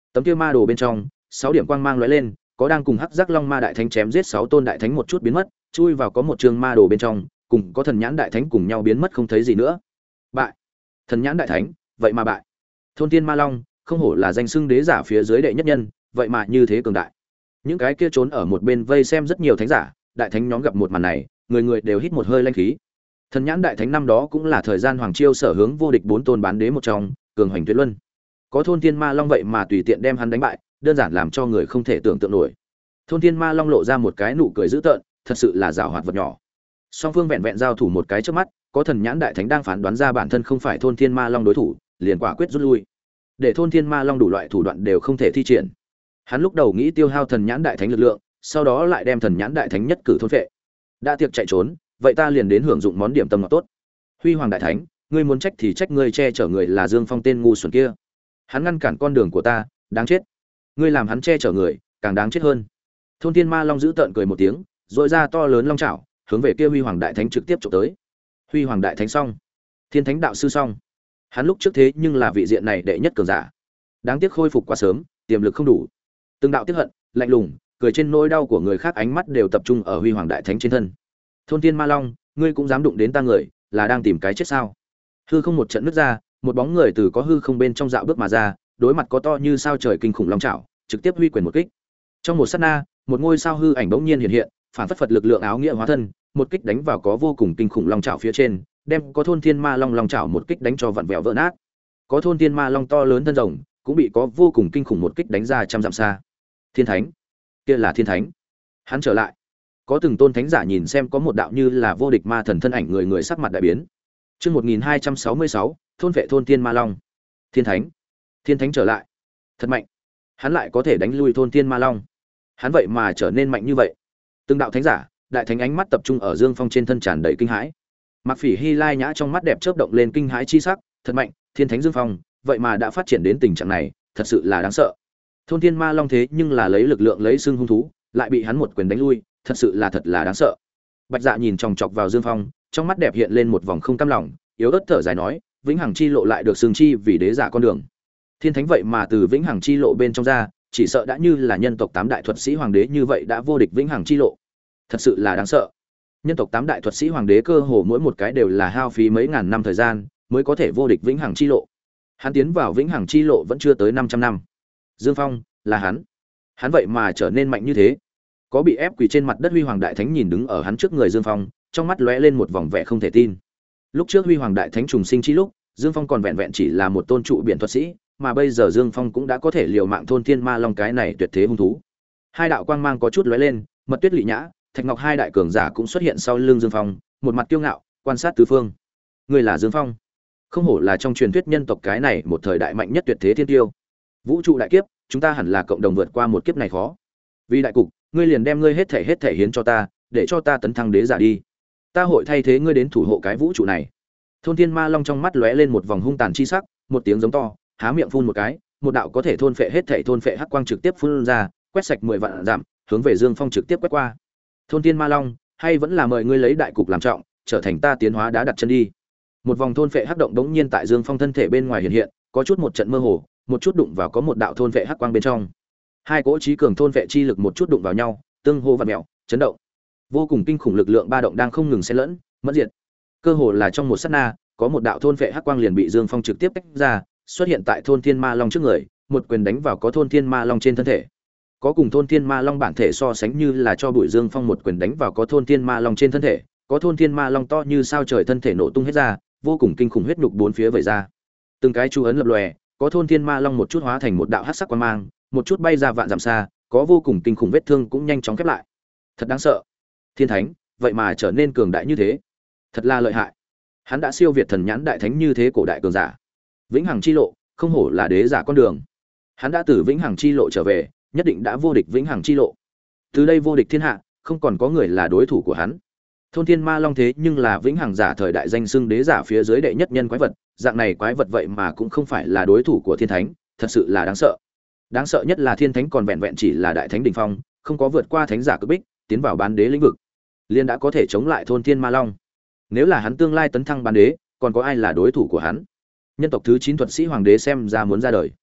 Tấm kia ma đồ bên trong, sáu điểm quang mang lóe lên, có đang cùng Hắc Giác Long Ma đại thánh chém giết sáu tôn đại thánh một chút biến mất, chui vào có một trường ma đồ bên trong, cùng có thần nhãn đại thánh cùng nhau biến mất không thấy gì nữa. Bại. Thần nhãn đại thánh, vậy mà bại. Thôn Tiên Ma Long, không hổ là danh xưng đế giả phía dưới đệ nhất nhân, vậy mà như thế cường đại. Những cái kia trốn ở một bên vây xem rất nhiều thánh giả, đại thánh nhóm gặp một màn này, người người đều hít một hơi lanh khí. Thần nhãn đại thánh năm đó cũng là thời gian hoàng chiêu sở hướng vô địch bốn tôn bán đế một trong, cường hoành tuyệt luân. Có Thôn Tiên Ma Long vậy mà tùy tiện đem hắn đánh bại, đơn giản làm cho người không thể tưởng tượng nổi. Thôn Tiên Ma Long lộ ra một cái nụ cười dữ tợn, thật sự là giảo hoạt vật nhỏ. Song phương vẹn vẹn giao thủ một cái trước mắt, có thần nhãn đại thánh đang phán đoán ra bản thân không phải Thôn Tiên Ma Long đối thủ, liền quả quyết rút lui. Để Thôn Tiên Ma Long đủ loại thủ đoạn đều không thể thi triển. Hắn lúc đầu nghĩ tiêu hao thần nhãn đại thánh lực lượng, sau đó lại đem thần nhãn đại thánh nhất cử thôn phệ. Đã tiệc chạy trốn, vậy ta liền đến hưởng dụng món điểm tâm ngọt tốt. Huy Hoàng đại thánh, ngươi muốn trách thì trách ngươi che chở người là Dương Phong tên ngu xuẩn kia. Hắn ngăn cản con đường của ta, đáng chết. Ngươi làm hắn che chở người, càng đáng chết hơn. Thôn Tiên Ma Long giữ tợn cười một tiếng, rồi ra to lớn long chảo, hướng về kia Huy Hoàng đại thánh trực tiếp chụp tới. Huy Hoàng đại thánh xong, Thiên Thánh đạo sư xong. Hắn lúc trước thế nhưng là vị diện này đệ nhất cường giả. Đáng tiếc khôi phục quá sớm, tiềm lực không đủ. Từng đạo tiếc hận, lạnh lùng, cười trên nỗi đau của người khác ánh mắt đều tập trung ở Huy Hoàng đại thánh trên thân. Thôn Tiên Ma Long, ngươi cũng dám đụng đến ta người, là đang tìm cái chết sao? Hư không một trận nứt ra, một bóng người từ có hư không bên trong dạo bước mà ra, đối mặt có to như sao trời kinh khủng long chảo, trực tiếp huy quyền một kích. Trong một sát na, một ngôi sao hư ảnh bỗng nhiên hiện hiện, phản phất Phật lực lượng áo nghĩa hóa thân, một kích đánh vào có vô cùng kinh khủng long chảo phía trên, đem có Thôn Thiên Ma Long long chảo một kích đánh cho vặn vẹo vỡ nát. Có Thôn Thiên Ma Long to lớn thân rồng, cũng bị có vô cùng kinh khủng một kích đánh ra trăm dặm xa. Thiên Thánh, kia là Thiên Thánh. Hắn trở lại. Có từng tôn thánh giả nhìn xem có một đạo như là vô địch ma thần thân ảnh, người người sắc mặt đại biến. Chương một nghìn hai trăm sáu mươi sáu, thôn vệ Thôn Thiên Ma Long. Thiên Thánh, Thiên Thánh trở lại. Thật mạnh. Hắn lại có thể đánh lui Thôn Thiên Ma Long. Hắn vậy mà trở nên mạnh như vậy. Từng đạo thánh giả, đại thánh ánh mắt tập trung ở Dương Phong trên thân, tràn đầy kinh hãi. Mặc Phỉ Hy Lai Nhã trong mắt đẹp chớp động lên kinh hãi chi sắc, thật mạnh, Thiên Thánh Dương Phong, vậy mà đã phát triển đến tình trạng này, thật sự là đáng sợ. Thôn Thiên Ma Long thế nhưng là lấy lực lượng lấy xương hung thú, lại bị hắn một quyền đánh lui, thật sự là thật là đáng sợ. Bạch Dạ nhìn chòng chọc vào Dương Phong, trong mắt đẹp hiện lên một vòng không cam lòng, yếu ớt thở dài nói, vĩnh hằng chi lộ lại được xương chi vì đế giả con đường. Thiên Thánh vậy mà từ vĩnh hằng chi lộ bên trong ra, chỉ sợ đã như là nhân tộc tám đại thuật sĩ hoàng đế như vậy đã vô địch vĩnh hằng chi lộ. Thật sự là đáng sợ. Nhân tộc tám đại thuật sĩ hoàng đế cơ hồ mỗi một cái đều là hao phí mấy ngàn năm thời gian mới có thể vô địch vĩnh hằng chi lộ. Hắn tiến vào vĩnh hằng chi lộ vẫn chưa tới năm trăm năm. Dương Phong, là hắn. Hắn vậy mà trở nên mạnh như thế. Có bị ép quỳ trên mặt đất Huy Hoàng đại thánh nhìn đứng ở hắn trước người Dương Phong, trong mắt lóe lên một vòng vẻ không thể tin. Lúc trước Huy Hoàng đại thánh trùng sinh chi lúc, Dương Phong còn vẹn vẹn chỉ là một tôn trụ biển thuật sĩ, mà bây giờ Dương Phong cũng đã có thể liều mạng Thôn Thiên Ma Long cái này tuyệt thế hung thú. Hai đạo quang mang có chút lóe lên, Mật Tuyết Lệ Nhã, Thạch Ngọc hai đại cường giả cũng xuất hiện sau lưng Dương Phong, một mặt kiêu ngạo, quan sát tứ phương. Người là Dương Phong, không hổ là trong truyền thuyết nhân tộc cái này một thời đại mạnh nhất tuyệt thế thiên tiêu. Vũ trụ đại kiếp, chúng ta hẳn là cộng đồng vượt qua một kiếp này khó. Vì đại cục, ngươi liền đem ngươi hết thể hết thể hiến cho ta, để cho ta tấn thăng đế giả đi. Ta hội thay thế ngươi đến thủ hộ cái vũ trụ này. Thôn Thiên Ma Long trong mắt lóe lên một vòng hung tàn chi sắc, một tiếng giống to, há miệng phun một cái, một đạo có thể thôn phệ hết thể thôn phệ hắc quang trực tiếp phun ra, quét sạch mười vạn dặm, hướng về Dương Phong trực tiếp quét qua. Thôn Thiên Ma Long, hay vẫn là mời ngươi lấy đại cục làm trọng, trở thành ta tiến hóa đá đặt chân đi. Một vòng thôn phệ hắc động đống nhiên tại Dương Phong thân thể bên ngoài hiện hiện, có chút một trận mơ hồ, một chút đụng vào có một đạo thôn phệ hắc quang bên trong. Hai cỗ trí cường thôn phệ chi lực một chút đụng vào nhau, tương hô vặn mèo, chấn động. Vô cùng kinh khủng lực lượng ba động đang không ngừng xen lẫn, mất diệt. Cơ hồ là trong một sát na, có một đạo thôn phệ hắc quang liền bị Dương Phong trực tiếp tách ra, xuất hiện tại Thôn Thiên Ma Long trước người, một quyền đánh vào có Thôn Thiên Ma Long trên thân thể. Có cùng Thôn Thiên Ma Long bản thể so sánh như là cho bụi Dương Phong một quyền đánh vào có Thôn Thiên Ma Long trên thân thể, có Thôn Thiên Ma Long to như sao trời thân thể nổ tung hết ra, vô cùng kinh khủng huyết nhục bốn phía vẩy ra. Từng cái chu ấn lập lòe, có Thôn Thiên Ma Long một chút hóa thành một đạo hắc sắc quang mang, một chút bay ra vạn dặm xa, có vô cùng kinh khủng vết thương cũng nhanh chóng khép lại. Thật đáng sợ. Thiên Thánh, vậy mà trở nên cường đại như thế. Thật là lợi hại. Hắn đã siêu việt thần nhãn đại thánh như thế cổ đại cường giả. Vĩnh hằng chi lộ, không hổ là đế giả con đường. Hắn đã từ vĩnh hằng chi lộ trở về, nhất định đã vô địch vĩnh hằng chi lộ. Từ đây vô địch thiên hạ, không còn có người là đối thủ của hắn. Thôn Thiên Ma Long thế nhưng là vĩnh hằng giả thời đại danh xưng đế giả phía dưới đệ nhất nhân quái vật, dạng này quái vật vậy mà cũng không phải là đối thủ của Thiên Thánh, thật sự là đáng sợ. Đáng sợ nhất là Thiên Thánh còn vẹn vẹn chỉ là đại thánh đỉnh phong, không có vượt qua thánh giả cực bích, tiến vào bán đế lĩnh vực, liền đã có thể chống lại Thôn Thiên Ma Long. Nếu là hắn tương lai tấn thăng bán đế, còn có ai là đối thủ của hắn? Nhân tộc thứ chín thuật sĩ hoàng đế xem ra muốn ra đời.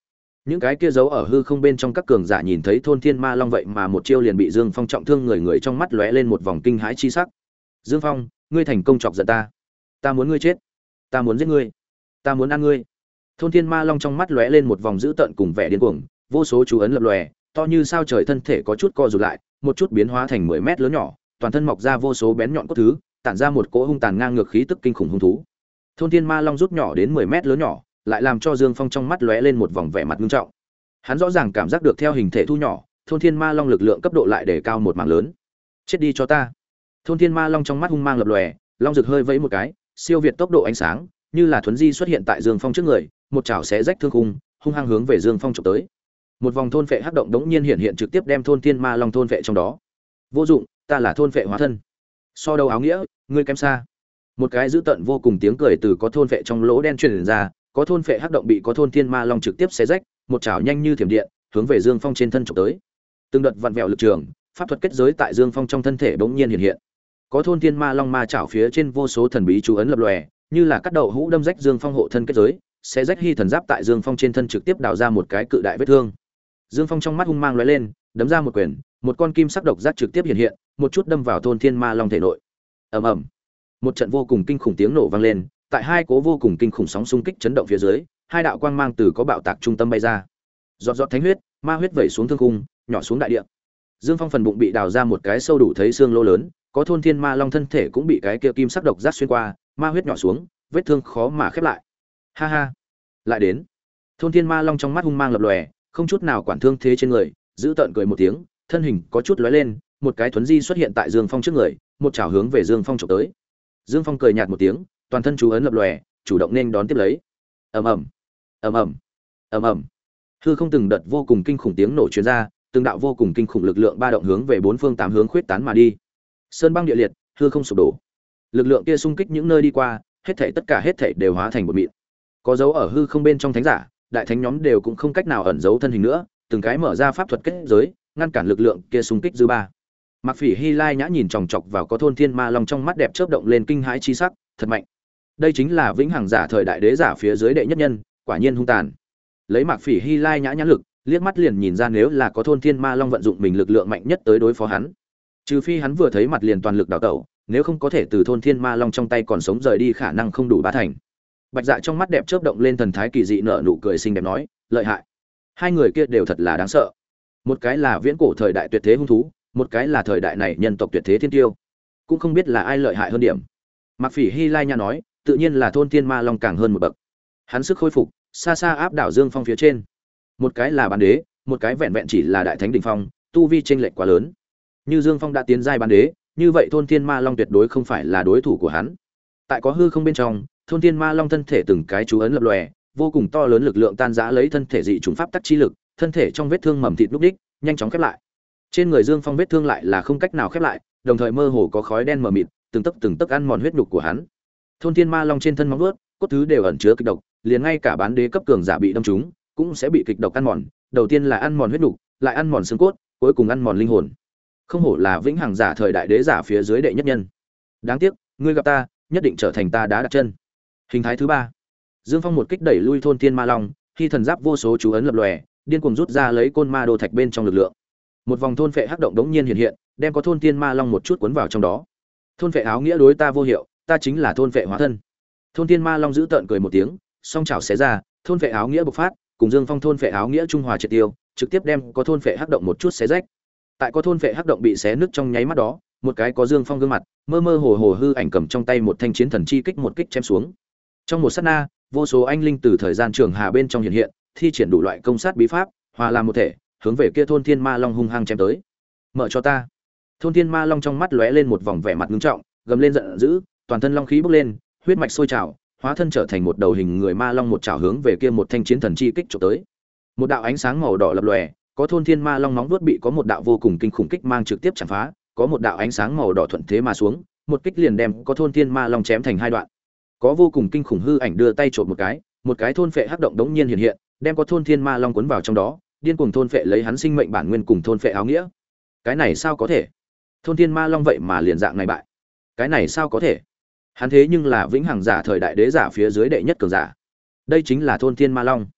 Những cái kia giấu ở hư không bên trong các cường giả nhìn thấy thôn thiên ma long vậy mà một chiêu liền bị Dương Phong trọng thương, người người trong mắt lóe lên một vòng kinh hãi chi sắc. Dương Phong, ngươi thành công chọc giận ta, ta muốn ngươi chết, ta muốn giết ngươi, ta muốn ăn ngươi. Thôn thiên ma long trong mắt lóe lên một vòng dữ tợn cùng vẻ điên cuồng, vô số chú ấn lập lòe, to như sao trời thân thể có chút co rụt lại, một chút biến hóa thành mười mét lớn nhỏ, toàn thân mọc ra vô số bén nhọn cốt thứ, tản ra một cỗ hung tàn ngang ngược khí tức kinh khủng hung thú. Thôn thiên ma long rút nhỏ đến mười mét lớn nhỏ, lại làm cho Dương Phong trong mắt lóe lên một vòng vẻ mặt nghiêm trọng. Hắn rõ ràng cảm giác được theo hình thể thu nhỏ, thôn thiên ma long lực lượng cấp độ lại để cao một mảng lớn. Chết đi cho ta! Thôn thiên ma long trong mắt hung mang lập lòe, long rực hơi vẫy một cái, siêu việt tốc độ ánh sáng, như là thuấn di xuất hiện tại Dương Phong trước người, một chảo xé rách thương khung, hung hăng hướng về Dương Phong chụp tới. Một vòng thôn phệ hắc động đống nhiên hiện hiện trực tiếp đem thôn thiên ma long thôn phệ trong đó. Vô dụng, ta là thôn phệ hóa thân. So đâu áo nghĩa, ngươi kém xa. Một cái dữ tợn vô cùng tiếng cười từ có thôn phệ trong lỗ đen truyền ra, có thôn phệ hắc động bị có thôn thiên ma long trực tiếp xé rách, một chảo nhanh như thiểm điện, hướng về Dương Phong trên thân chụp tới. Từng đợt vặn vẹo lực trường, pháp thuật kết giới tại Dương Phong trong thân thể bỗng nhiên hiện hiện. Có thôn thiên ma long ma chảo phía trên vô số thần bí chú ấn lập lòe, như là cắt đầu hũ đâm rách Dương Phong hộ thân kết giới, xé rách hy thần giáp tại Dương Phong trên thân trực tiếp đào ra một cái cự đại vết thương. Dương Phong trong mắt hung mang lóe lên, đấm ra một quyền, một con kim sắc độc giác trực tiếp hiện hiện, một chút đâm vào thôn thiên ma long thể nội. Ầm ầm. Một trận vô cùng kinh khủng tiếng nổ vang lên, tại hai cố vô cùng kinh khủng sóng xung kích chấn động phía dưới, hai đạo quang mang từ có bạo tạc trung tâm bay ra. Giọt giọt thánh huyết, ma huyết vẩy xuống thương khung, nhỏ xuống đại địa. Dương Phong phần bụng bị đào ra một cái sâu đủ thấy xương lỗ lớn, có thôn thiên ma long thân thể cũng bị cái kia kim sắc độc giác xuyên qua, ma huyết nhỏ xuống, vết thương khó mà khép lại. Ha ha, lại đến. Thôn thiên ma long trong mắt hung mang lập lòe, không chút nào quản thương thế trên người, giữ tợn cười một tiếng, thân hình có chút lóe lên, một cái thuấn di xuất hiện tại Dương Phong trước người, một chảo hướng về Dương Phong chụp tới. Dương Phong cười nhạt một tiếng, toàn thân chú ấn lập lòe, chủ động nên đón tiếp lấy. Ầm ầm, ầm ầm, ầm ầm. Hư không từng đợt vô cùng kinh khủng tiếng nổ truyền ra, từng đạo vô cùng kinh khủng lực lượng ba động hướng về bốn phương tám hướng khuyết tán mà đi. Sơn băng địa liệt, hư không sụp đổ. Lực lượng kia xung kích những nơi đi qua, hết thảy tất cả hết thảy đều hóa thành một mịn. Có dấu ở hư không bên trong thánh giả, đại thánh nhóm đều cũng không cách nào ẩn giấu thân hình nữa, từng cái mở ra pháp thuật kết giới, ngăn cản lực lượng kia xung kích dư ba. Mạc Phỉ Hy Lai nhã nhìn chòng chọc vào có thôn thiên ma long trong mắt đẹp chớp động lên kinh hãi chi sắc, thật mạnh. Đây chính là vĩnh hằng giả thời đại đế giả phía dưới đệ nhất nhân, quả nhiên hung tàn. Lấy Mạc Phỉ Hy Lai nhã nhãn lực, liếc mắt liền nhìn ra nếu là có thôn thiên ma long vận dụng mình lực lượng mạnh nhất tới đối phó hắn. Trừ phi hắn vừa thấy mặt liền toàn lực đào tẩu, nếu không có thể từ thôn thiên ma long trong tay còn sống rời đi khả năng không đủ ba thành. Bạch Dạ trong mắt đẹp chớp động lên thần thái kỳ dị, nở nụ cười xinh đẹp nói, lợi hại. Hai người kia đều thật là đáng sợ. Một cái là viễn cổ thời đại tuyệt thế hung thú, một cái là thời đại này nhân tộc tuyệt thế thiên tiêu. Cũng không biết là ai lợi hại hơn điểm. Mạc Phỉ Hy Lai nha nói, tự nhiên là thôn thiên ma long càng hơn một bậc. Hắn sức khôi phục xa xa áp đảo Dương Phong phía trên. Một cái là bán đế, một cái vẹn vẹn chỉ là đại thánh đỉnh phong, tu vi chênh lệch quá lớn. Như Dương Phong đã tiến giai bán đế, như vậy thôn thiên ma long tuyệt đối không phải là đối thủ của hắn. Tại có hư không bên trong, thôn thiên ma long thân thể từng cái chú ấn lập lòe, vô cùng to lớn lực lượng tan rã lấy thân thể dị trùng pháp tắc chi lực, thân thể trong vết thương mầm thịt lúc đích, nhanh chóng khép lại. Trên người Dương Phong vết thương lại là không cách nào khép lại, đồng thời mơ hồ có khói đen mờ mịt, từng tấc từng tấc ăn mòn huyết nhục của hắn. Thôn thiên ma long trên thân móng vuốt, cốt thứ đều ẩn chứa kịch độc, liền ngay cả bán đế cấp cường giả bị đâm trúng, cũng sẽ bị kịch độc ăn mòn, đầu tiên là ăn mòn huyết nhục, lại ăn mòn xương cốt, cuối cùng ăn mòn linh hồn. Không hổ là vĩnh hằng giả thời đại đế giả phía dưới đệ nhất nhân. Đáng tiếc, ngươi gặp ta, nhất định trở thành ta đá đặt chân. Hình thái thứ ba. Dương Phong một kích đẩy lui thôn thiên ma long, khi thần giáp vô số chú ấn lập lòe, điên cuồng rút ra lấy côn ma đồ thạch bên trong lực lượng. Một vòng thôn phệ hắc động đống nhiên hiện hiện, đem có thôn thiên ma long một chút cuốn vào trong đó. Thôn phệ áo nghĩa đối ta vô hiệu, ta chính là thôn phệ hóa thân. Thôn thiên ma long giữ tợn cười một tiếng, song chảo xé ra, thôn phệ áo nghĩa bộc phát, cùng Dương Phong thôn phệ áo nghĩa trung hòa triệt tiêu, trực tiếp đem có thôn phệ hắc động một chút xé rách. Tại có thôn phệ hắc động bị xé nứt trong nháy mắt đó, một cái có Dương Phong gương mặt, mơ mơ hồ hồ hư ảnh cầm trong tay một thanh chiến thần chi kích một kích chém xuống. Trong một sát na, vô số anh linh từ thời gian trường hà bên trong hiện hiện, thi triển đủ loại công sát bí pháp, hòa làm một thể, hướng về kia thôn thiên ma long hung hăng chém tới. Mở cho ta. Thôn thiên ma long trong mắt lóe lên một vòng vẻ mặt nghiêm trọng, gầm lên giận dữ, toàn thân long khí bốc lên, huyết mạch sôi trào, hóa thân trở thành một đầu hình người ma long một chảo hướng về kia một thanh chiến thần chi kích chụp tới. Một đạo ánh sáng màu đỏ lập lòe, có thôn thiên ma long nóng vuốt bị có một đạo vô cùng kinh khủng kích mang trực tiếp chạm phá, có một đạo ánh sáng màu đỏ thuận thế mà xuống, một kích liền đem có thôn thiên ma long chém thành hai đoạn. Có vô cùng kinh khủng hư ảnh đưa tay chộp một cái, một cái thôn phệ hắc động đống nhiên hiện hiện, đem có thôn thiên ma long cuốn vào trong đó, điên cuồng thôn phệ lấy hắn sinh mệnh bản nguyên cùng thôn phệ áo nghĩa. Cái này sao có thể? Thôn thiên ma long vậy mà liền dạng này bại. Cái này sao có thể? Hắn thế nhưng là vĩnh hằng giả thời đại đế giả phía dưới đệ nhất cường giả. Đây chính là thôn thiên ma long.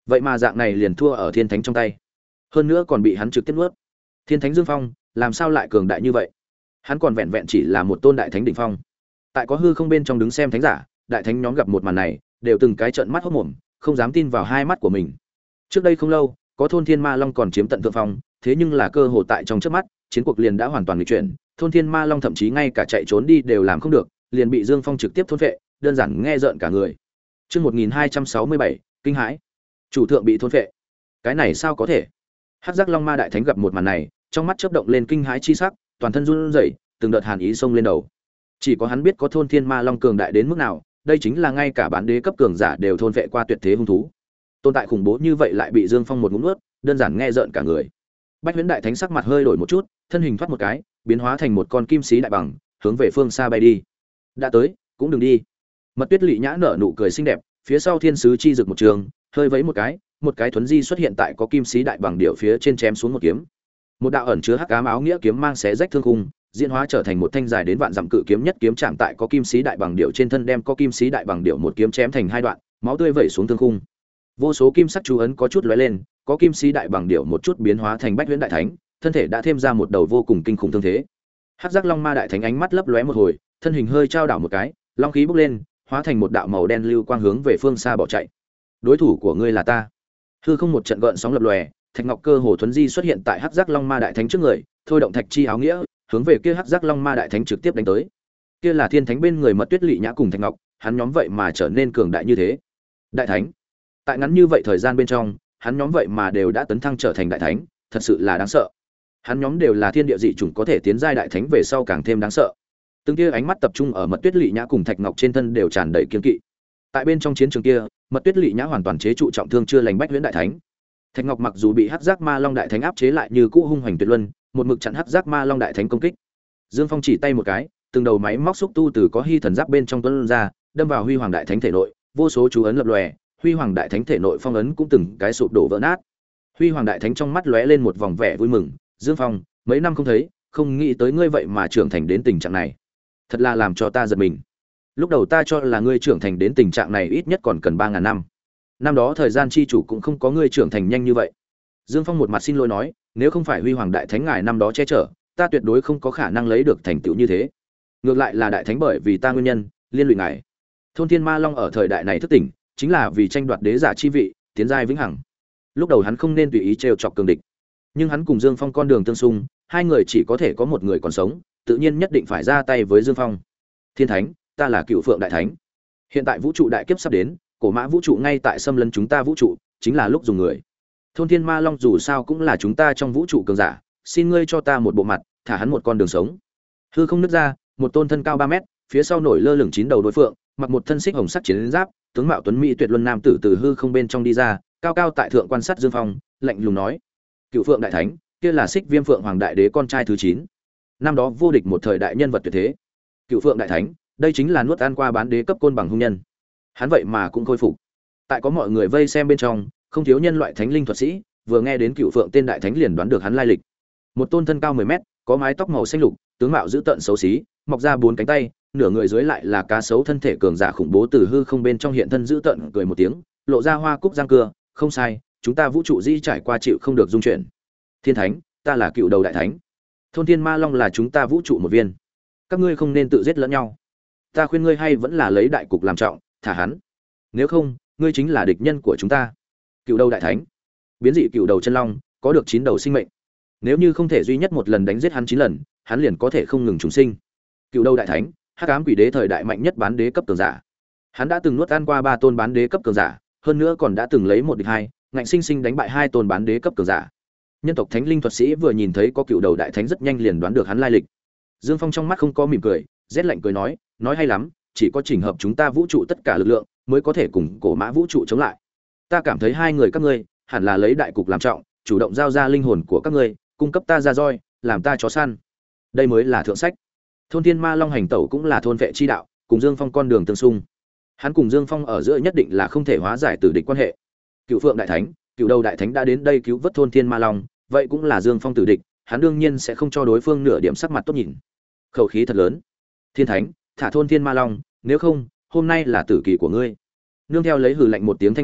vậy mà dạng này liền thua ở thiên thánh trong tay, hơn nữa còn bị hắn trực tiếp nuốt. Thiên thánh Dương Phong làm sao lại cường đại như vậy? Hắn còn vẹn vẹn chỉ là một tôn đại thánh đỉnh phong. Tại có hư không bên trong đứng xem thánh giả, đại thánh nhóm gặp một màn này, đều từng cái trợn mắt hốt mồm, không dám tin vào hai mắt của mình. Trước đây không lâu, có thôn Thiên Ma Long còn chiếm tận thượng phong, thế nhưng là cơ hội tại trong chớp mắt, chiến cuộc liền đã hoàn toàn nghịch chuyển, thôn Thiên Ma Long thậm chí ngay cả chạy trốn đi đều làm không được, liền bị Dương Phong trực tiếp thôn phệ, đơn giản nghe rợn cả người. Chương một nghìn hai trăm sáu mươi bảy, kinh hãi. Chủ thượng bị thôn phệ. Cái này sao có thể? Hắc Giác Long Ma đại thánh gặp một màn này, trong mắt chớp động lên kinh hãi chi sắc, toàn thân run rẩy, từng đợt hàn ý xông lên đầu. Chỉ có hắn biết có thôn Thiên Ma Long cường đại đến mức nào, đây chính là ngay cả bán đế cấp cường giả đều thôn phệ qua tuyệt thế hung thú. Tồn tại khủng bố như vậy lại bị Dương Phong một ngụm nuốt, đơn giản nghe rợn cả người. Bách Huyễn đại thánh sắc mặt hơi đổi một chút, thân hình thoát một cái, biến hóa thành một con kim sĩ đại bằng, hướng về phương xa bay đi. Đã tới, cũng đừng đi. Mật Tuyết Lệ Nhã nở nụ cười xinh đẹp, phía sau thiên sứ chi rực một trường, hơi vẫy một cái, một cái thuấn di xuất hiện tại có kim sĩ đại bằng điệu phía trên chém xuống một kiếm. Một đạo ẩn chứa hắc ám áo nghĩa kiếm mang xé rách thương khung, diễn hóa trở thành một thanh dài đến vạn dặm cự kiếm, nhất kiếm chạm tại có kim sĩ đại bằng điệu trên thân, đem có kim sĩ đại bằng điệu một kiếm chém thành hai đoạn, máu tươi vẩy xuống thương khung. Vô số kim sắc chú ấn có chút lóe lên, có kim sĩ đại bằng điệu một chút biến hóa thành Bách Huyễn đại thánh, thân thể đã thêm ra một đầu vô cùng kinh khủng thương thế. Hắc Giác Long Ma đại thánh ánh mắt lấp lóe một hồi, thân hình hơi trao đảo một cái, long khí bốc lên, hóa thành một đạo màu đen lưu quang hướng về phương xa bỏ chạy. Đối thủ của ngươi là ta. Hư không một trận gợn sóng lập lòe, Thạch Ngọc Cơ hồ thuấn di xuất hiện tại Hắc Giác Long Ma đại thánh trước người, thôi động thạch chi áo nghĩa, hướng về kia Hắc Giác Long Ma đại thánh trực tiếp đánh tới. Kia là thiên thánh bên người Mật Tuyết Lệ Nhã cùng Thạch Ngọc, hắn nhóm vậy mà trở nên cường đại như thế. Đại thánh. Tại ngắn như vậy thời gian bên trong, hắn nhóm vậy mà đều đã tấn thăng trở thành đại thánh, thật sự là đáng sợ. Hắn nhóm đều là thiên địa dị chủng, có thể tiến giai đại thánh về sau càng thêm đáng sợ. Từng kia ánh mắt tập trung ở Mật Tuyết Lệ Nhã cùng Thạch Ngọc trên thân đều tràn đầy kiêng kỵ. Tại bên trong chiến trường kia, Mật Tuyết Lệ Nhã hoàn toàn chế trụ trọng thương chưa lành Bách Huyễn đại thánh. Thạch Ngọc mặc dù bị Hắc Giác Ma Long đại thánh áp chế lại như cũ hung hoành tuyệt luân, một mực chặn Hắc Giác Ma Long đại thánh công kích. Dương Phong chỉ tay một cái, từng đầu máy móc xúc tu từ có hy thần giáp bên trong tuôn ra, đâm vào Huy Hoàng đại thánh thể nội, vô số chú ấn lập lòe, Huy Hoàng đại thánh thể nội phong ấn cũng từng cái sụp đổ vỡ nát. Huy Hoàng đại thánh trong mắt lóe lên một vòng vẻ vui mừng, Dương Phong, mấy năm không thấy, không nghĩ tới ngươi vậy mà trưởng thành đến tình trạng này, thật là làm cho ta giật mình. Lúc đầu ta cho là ngươi trưởng thành đến tình trạng này ít nhất còn cần ba ngàn năm. Năm đó thời gian chi chủ cũng không có ngươi trưởng thành nhanh như vậy. Dương Phong một mặt xin lỗi nói, nếu không phải Huy Hoàng đại thánh ngài năm đó che chở, ta tuyệt đối không có khả năng lấy được thành tựu như thế. Ngược lại là đại thánh bởi vì ta nguyên nhân, liên lụy ngài. Thôn Thiên Ma Long ở thời đại này thức tỉnh, chính là vì tranh đoạt đế giả chi vị, tiến giai vĩnh hằng. Lúc đầu hắn không nên tùy ý trêu chọc cường địch, nhưng hắn cùng Dương Phong con đường tương xung, hai người chỉ có thể có một người còn sống, tự nhiên nhất định phải ra tay với Dương Phong. Thiên Thánh, ta là Cựu Phượng đại thánh. Hiện tại vũ trụ đại kiếp sắp đến, cổ mã vũ trụ ngay tại xâm lấn chúng ta vũ trụ, chính là lúc dùng người. Thôn Thiên Ma Long dù sao cũng là chúng ta trong vũ trụ cường giả, xin ngươi cho ta một bộ mặt, thả hắn một con đường sống. Hư không nứt ra, một tôn thân cao ba mét, phía sau nổi lơ lửng chín đầu đối phượng, mặc một thân xích hồng sắc chiến giáp, tướng mạo tuấn mỹ tuyệt luân nam tử từ hư không bên trong đi ra, cao cao tại thượng quan sát Dương Phong, lạnh lùng nói: "Cựu Phượng đại thánh, kia là Xích Viêm Phượng Hoàng đại đế con trai thứ chín, năm đó vô địch một thời đại nhân vật tuyệt thế. Cựu Phượng đại thánh, đây chính là nuốt ăn qua bán đế cấp côn bằng hung nhân." Hắn vậy mà cũng khôi phục. Tại có mọi người vây xem bên trong, không thiếu nhân loại thánh linh thuật sĩ, vừa nghe đến Cựu Phượng tên đại thánh liền đoán được hắn lai lịch. Một tôn thân cao mười mét, có mái tóc màu xanh lục, tướng mạo dữ tợn xấu xí, mọc ra bốn cánh tay, nửa người dưới lại là cá sấu thân thể cường giả khủng bố từ hư không bên trong hiện thân dữ tợn cười một tiếng, lộ ra hoa cúc răng cưa, "Không sai, chúng ta vũ trụ di trải qua chịu không được dung chuyển. Thiên Thánh, ta là Cựu Đầu đại thánh. Thôn Thiên Ma Long là chúng ta vũ trụ một viên. Các ngươi không nên tự giết lẫn nhau. Ta khuyên ngươi hay vẫn là lấy đại cục làm trọng, thả hắn. Nếu không, ngươi chính là địch nhân của chúng ta." Cựu Đầu đại thánh, biến dị cựu đầu chân long, có được chín đầu sinh mệnh. Nếu như không thể duy nhất một lần đánh giết hắn chín lần, hắn liền có thể không ngừng trùng sinh. Cựu Đầu đại thánh, hắc ám quỷ đế thời đại mạnh nhất bán đế cấp cường giả. Hắn đã từng nuốt ăn qua ba tôn bán đế cấp cường giả, hơn nữa còn đã từng lấy một địch hai, ngạnh sinh sinh đánh bại hai tôn bán đế cấp cường giả. Nhân tộc thánh linh thuật sĩ vừa nhìn thấy có Cựu Đầu đại thánh rất nhanh liền đoán được hắn lai lịch. Dương Phong trong mắt không có mỉm cười, rét lạnh cười nói, nói hay lắm, chỉ có chỉnh hợp chúng ta vũ trụ tất cả lực lượng, mới có thể cùng cổ mã vũ trụ chống lại. Ta cảm thấy hai người các ngươi hẳn là lấy đại cục làm trọng, chủ động giao ra linh hồn của các ngươi, cung cấp ta ra roi, làm ta chó săn. Đây mới là thượng sách. Thôn Thiên Ma Long hành tẩu cũng là thôn vệ chi đạo, cùng Dương Phong con đường tương xung. Hắn cùng Dương Phong ở giữa nhất định là không thể hóa giải tử địch quan hệ. Cựu Phượng đại thánh, Cựu Đầu đại thánh đã đến đây cứu vớt thôn Thiên Ma Long, vậy cũng là Dương Phong tử địch, hắn đương nhiên sẽ không cho đối phương nửa điểm sắc mặt tốt nhìn. Khẩu khí thật lớn. Thiên Thánh, thả thôn Thiên Ma Long, nếu không, hôm nay là tử kỳ của ngươi. Nương theo lấy hừ lạnh một tiếng thanh âm,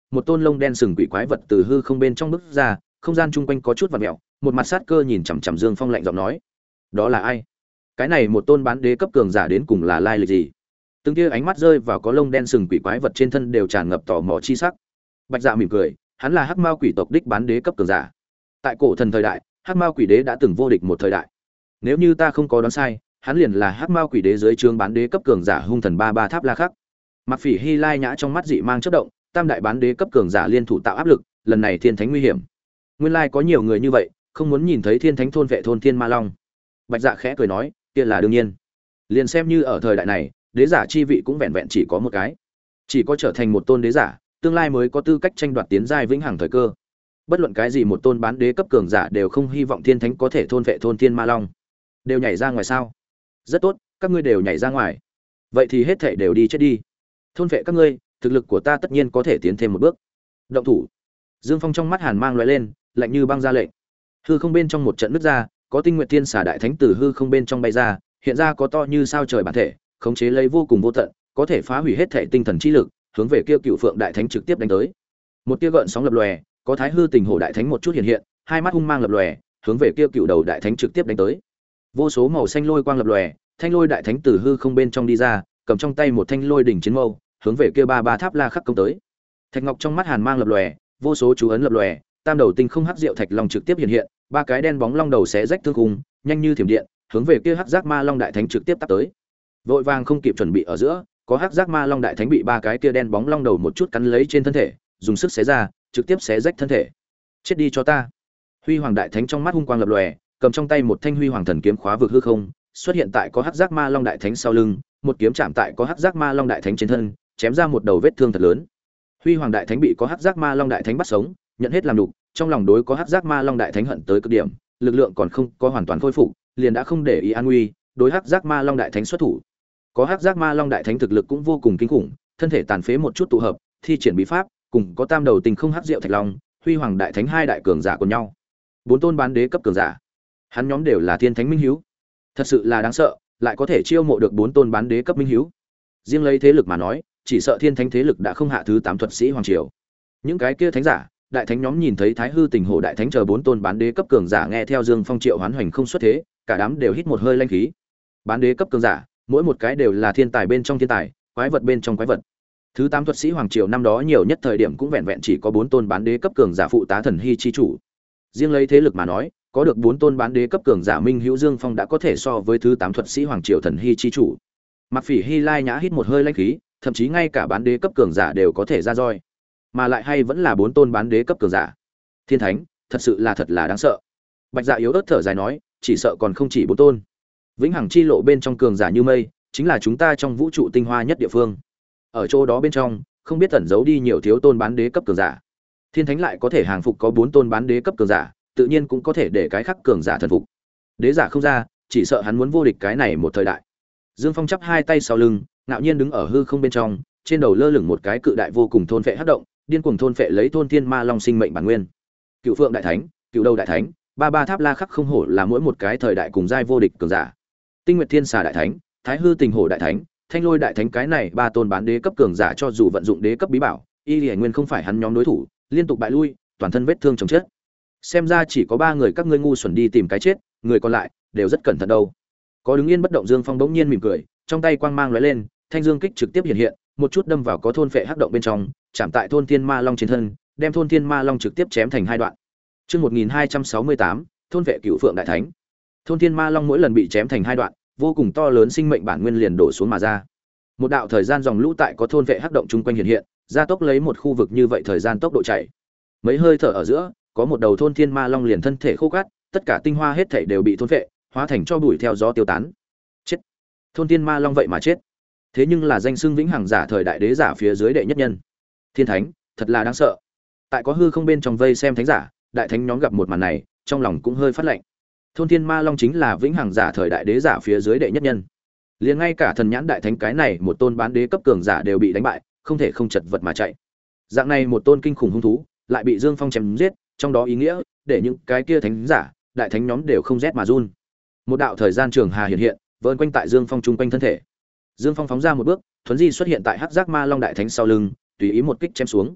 một tôn lông đen sừng quỷ quái vật từ hư không bên trong bước ra, không gian chung quanh có chút vặn mèo, một mặt sát cơ nhìn chằm chằm Dương Phong lạnh giọng nói: "Đó là ai? Cái này một tôn bán đế cấp cường giả đến cùng là lai lịch gì?" Từng tia ánh mắt rơi vào có lông đen sừng quỷ quái vật trên thân đều tràn ngập tò mò chi sắc. Bạch Dạ mỉm cười, hắn là Hắc Mao quỷ tộc đích bán đế cấp cường giả. Tại cổ thần thời đại, Hắc Mao quỷ đế đã từng vô địch một thời đại. Nếu như ta không có đoán sai, hắn liền là Hắc Mao quỷ đế dưới trướng bán đế cấp cường giả hung thần ba ba tháp La Khắc. Mặc Phỉ Hy Lai nhã trong mắt dị mang chớp động, tam đại bán đế cấp cường giả liên thủ tạo áp lực, lần này thiên thánh nguy hiểm. Nguyên lai có nhiều người như vậy, không muốn nhìn thấy thiên thánh thôn vệ thôn thiên ma long. Bạch Dạ khẽ cười nói, kia là đương nhiên. Liền xem như ở thời đại này, đế giả chi vị cũng vẹn vẹn chỉ có một cái. Chỉ có trở thành một tôn đế giả, tương lai mới có tư cách tranh đoạt tiến giai vĩnh hằng thời cơ. Bất luận cái gì một tôn bán đế cấp cường giả đều không hy vọng thiên thánh có thể thôn vệ thôn thiên ma long. Đều nhảy ra ngoài sao? Rất tốt, các ngươi đều nhảy ra ngoài. Vậy thì hết thảy đều đi chết đi. Thôn vệ các ngươi, thực lực của ta tất nhiên có thể tiến thêm một bước. Động thủ. Dương Phong trong mắt hàn mang lóe lên, lạnh như băng ra lệnh. Hư không bên trong một trận nứt ra, có Tinh Nguyệt Thiên Xà đại thánh từ hư không bên trong bay ra, hiện ra có to như sao trời bản thể, khống chế lấy vô cùng vô tận, có thể phá hủy hết thể tinh thần chi lực, hướng về kia Cựu Phượng đại thánh trực tiếp đánh tới. Một tia gợn sóng lập lòe, có Thái Hư Tình Hổ đại thánh một chút hiện hiện, hai mắt hung mang lập lòe, hướng về kia Cựu Đầu đại thánh trực tiếp đánh tới. Vô số màu xanh lôi quang lập lòe, Thanh Lôi đại thánh từ hư không bên trong đi ra, cầm trong tay một thanh lôi đỉnh chiến mâu, hướng về kia ba ba tháp La Khắc công tới. Thạch Ngọc trong mắt hàn mang lập lòe, vô số chú ấn lập lòe, tam đầu tinh không hắc diệu thạch long trực tiếp hiện hiện, ba cái đen bóng long đầu xé rách thương khung, nhanh như thiểm điện, hướng về kia hắc giác ma long đại thánh trực tiếp tát tới. Vội vàng không kịp chuẩn bị ở giữa, có hắc giác ma long đại thánh bị ba cái kia đen bóng long đầu một chút cắn lấy trên thân thể, dùng sức xé ra, trực tiếp xé rách thân thể. Chết đi cho ta! Huy Hoàng đại thánh trong mắt hung quang lập lòe, cầm trong tay một thanh Huy Hoàng thần kiếm khóa vực hư không, xuất hiện tại có hắc giác ma long đại thánh sau lưng, một kiếm chạm tại có hắc giác ma long đại thánh trên thân, chém ra một đầu vết thương thật lớn. Huy Hoàng đại thánh bị có hắc giác ma long đại thánh bắt sống, nhận hết làm nhục, trong lòng đối có hắc giác ma long đại thánh hận tới cực điểm, lực lượng còn không có hoàn toàn khôi phục, liền đã không để ý an nguy, đối hắc giác ma long đại thánh xuất thủ. Có hắc giác ma long đại thánh thực lực cũng vô cùng kinh khủng, thân thể tàn phế một chút tụ hợp, thi triển bí pháp, cùng có tam đầu tình không hắc diệu thạch long, Huy Hoàng đại thánh hai đại cường giả của nhau. Bốn tôn bán đế cấp cường giả. Hắn nhóm đều là thiên thánh minh hiếu. Thật sự là đáng sợ, lại có thể chiêu mộ được bốn tôn bán đế cấp minh hiếu. Riêng lấy thế lực mà nói, chỉ sợ thiên thánh thế lực đã không hạ thứ tám thuật sĩ hoàng triều. Những cái kia thánh giả, đại thánh nhóm nhìn thấy Thái Hư Tình Hổ đại thánh chờ bốn tôn bán đế cấp cường giả nghe theo Dương Phong triệu hoán hoành không xuất thế, cả đám đều hít một hơi lanh khí. Bán đế cấp cường giả, mỗi một cái đều là thiên tài bên trong thiên tài, quái vật bên trong quái vật. Thứ tám thuật sĩ hoàng triều năm đó nhiều nhất thời điểm cũng vẹn vẹn chỉ có bốn tôn bán đế cấp cường giả phụ tá thần hy chi chủ. Riêng lấy thế lực mà nói, có được bốn tôn bán đế cấp cường giả minh hữu Dương Phong đã có thể so với thứ tám thuật sĩ hoàng triều thần hy chi chủ. Mặc Phỉ Hy Lai nhã hít một hơi lanh khí, thậm chí ngay cả bán đế cấp cường giả đều có thể ra roi, mà lại hay vẫn là bốn tôn bán đế cấp cường giả. Thiên thánh, thật sự là thật là đáng sợ. Bạch Dạ yếu ớt thở dài nói, chỉ sợ còn không chỉ bốn tôn. Vĩnh hằng chi lộ bên trong cường giả như mây, chính là chúng ta trong vũ trụ tinh hoa nhất địa phương. Ở chỗ đó bên trong, không biết tẩn giấu đi nhiều thiếu tôn bán đế cấp cường giả. Thiên thánh lại có thể hàng phục có bốn tôn bán đế cấp cường giả, tự nhiên cũng có thể để cái khác cường giả thần phục. Đế giả không ra, chỉ sợ hắn muốn vô địch cái này một thời đại. Dương Phong chắp hai tay sau lưng, ngạo nhiên đứng ở hư không bên trong, trên đầu lơ lửng một cái cự đại vô cùng thôn phệ hắc động, điên cuồng thôn phệ lấy thôn thiên ma long sinh mệnh bản nguyên. Cựu Phượng đại thánh, Cựu Đầu đại thánh, ba ba tháp La Khắc không hổ là mỗi một cái thời đại cùng giai vô địch cường giả. Tinh Nguyệt Thiên Xà đại thánh, Thái Hư Tình Hổ đại thánh, Thanh Lôi đại thánh, cái này ba tôn bán đế cấp cường giả cho dù vận dụng đế cấp bí bảo, y liễu nguyên không phải hắn nhóm đối thủ, liên tục bại lui, toàn thân vết thương chồng chết. Xem ra chỉ có ba người các ngươi ngu xuẩn đi tìm cái chết, người còn lại đều rất cẩn thận đâu. Có đứng yên bất động Dương Phong bỗng nhiên mỉm cười, trong tay quang mang lóe lên, thanh dương kích trực tiếp hiện hiện, một chút đâm vào có thôn phệ hắc động bên trong, chạm tại thôn thiên ma long trên thân, đem thôn thiên ma long trực tiếp chém thành hai đoạn. Chương một nghìn hai trăm sáu mươi tám, thôn vệ Cựu Phượng đại thánh. Thôn thiên ma long mỗi lần bị chém thành hai đoạn, vô cùng to lớn sinh mệnh bản nguyên liền đổ xuống mà ra. Một đạo thời gian dòng lũ tại có thôn vệ hắc động chung quanh hiện hiện, gia tốc lấy một khu vực như vậy thời gian tốc độ chạy. Mấy hơi thở ở giữa, có một đầu thôn thiên ma long liền thân thể khô cát, tất cả tinh hoa hết thảy đều bị thôn vệ, hóa thành cho bụi theo gió tiêu tán. Chết. Thôn thiên ma long vậy mà chết. Thế nhưng là danh xưng vĩnh hằng giả thời đại đế giả phía dưới đệ nhất nhân. Thiên thánh, thật là đáng sợ. Tại có hư không bên trong vây xem thánh giả, đại thánh nhóm gặp một màn này, trong lòng cũng hơi phát lạnh. Thôn thiên ma long chính là vĩnh hằng giả thời đại đế giả phía dưới đệ nhất nhân. Liền ngay cả thần nhãn đại thánh cái này một tôn bán đế cấp cường giả đều bị đánh bại, không thể không chật vật mà chạy. Dạng này một tôn kinh khủng hung thú, lại bị Dương Phong chém giết, trong đó ý nghĩa, để những cái kia thánh giả, đại thánh nhóm đều không rét mà run. Một đạo thời gian trường hà hiện hiện, vờn quanh tại Dương Phong trung quanh thân thể. Dương Phong phóng ra một bước, thuấn di xuất hiện tại Hắc Giác Ma Long đại thánh sau lưng, tùy ý một kích chém xuống.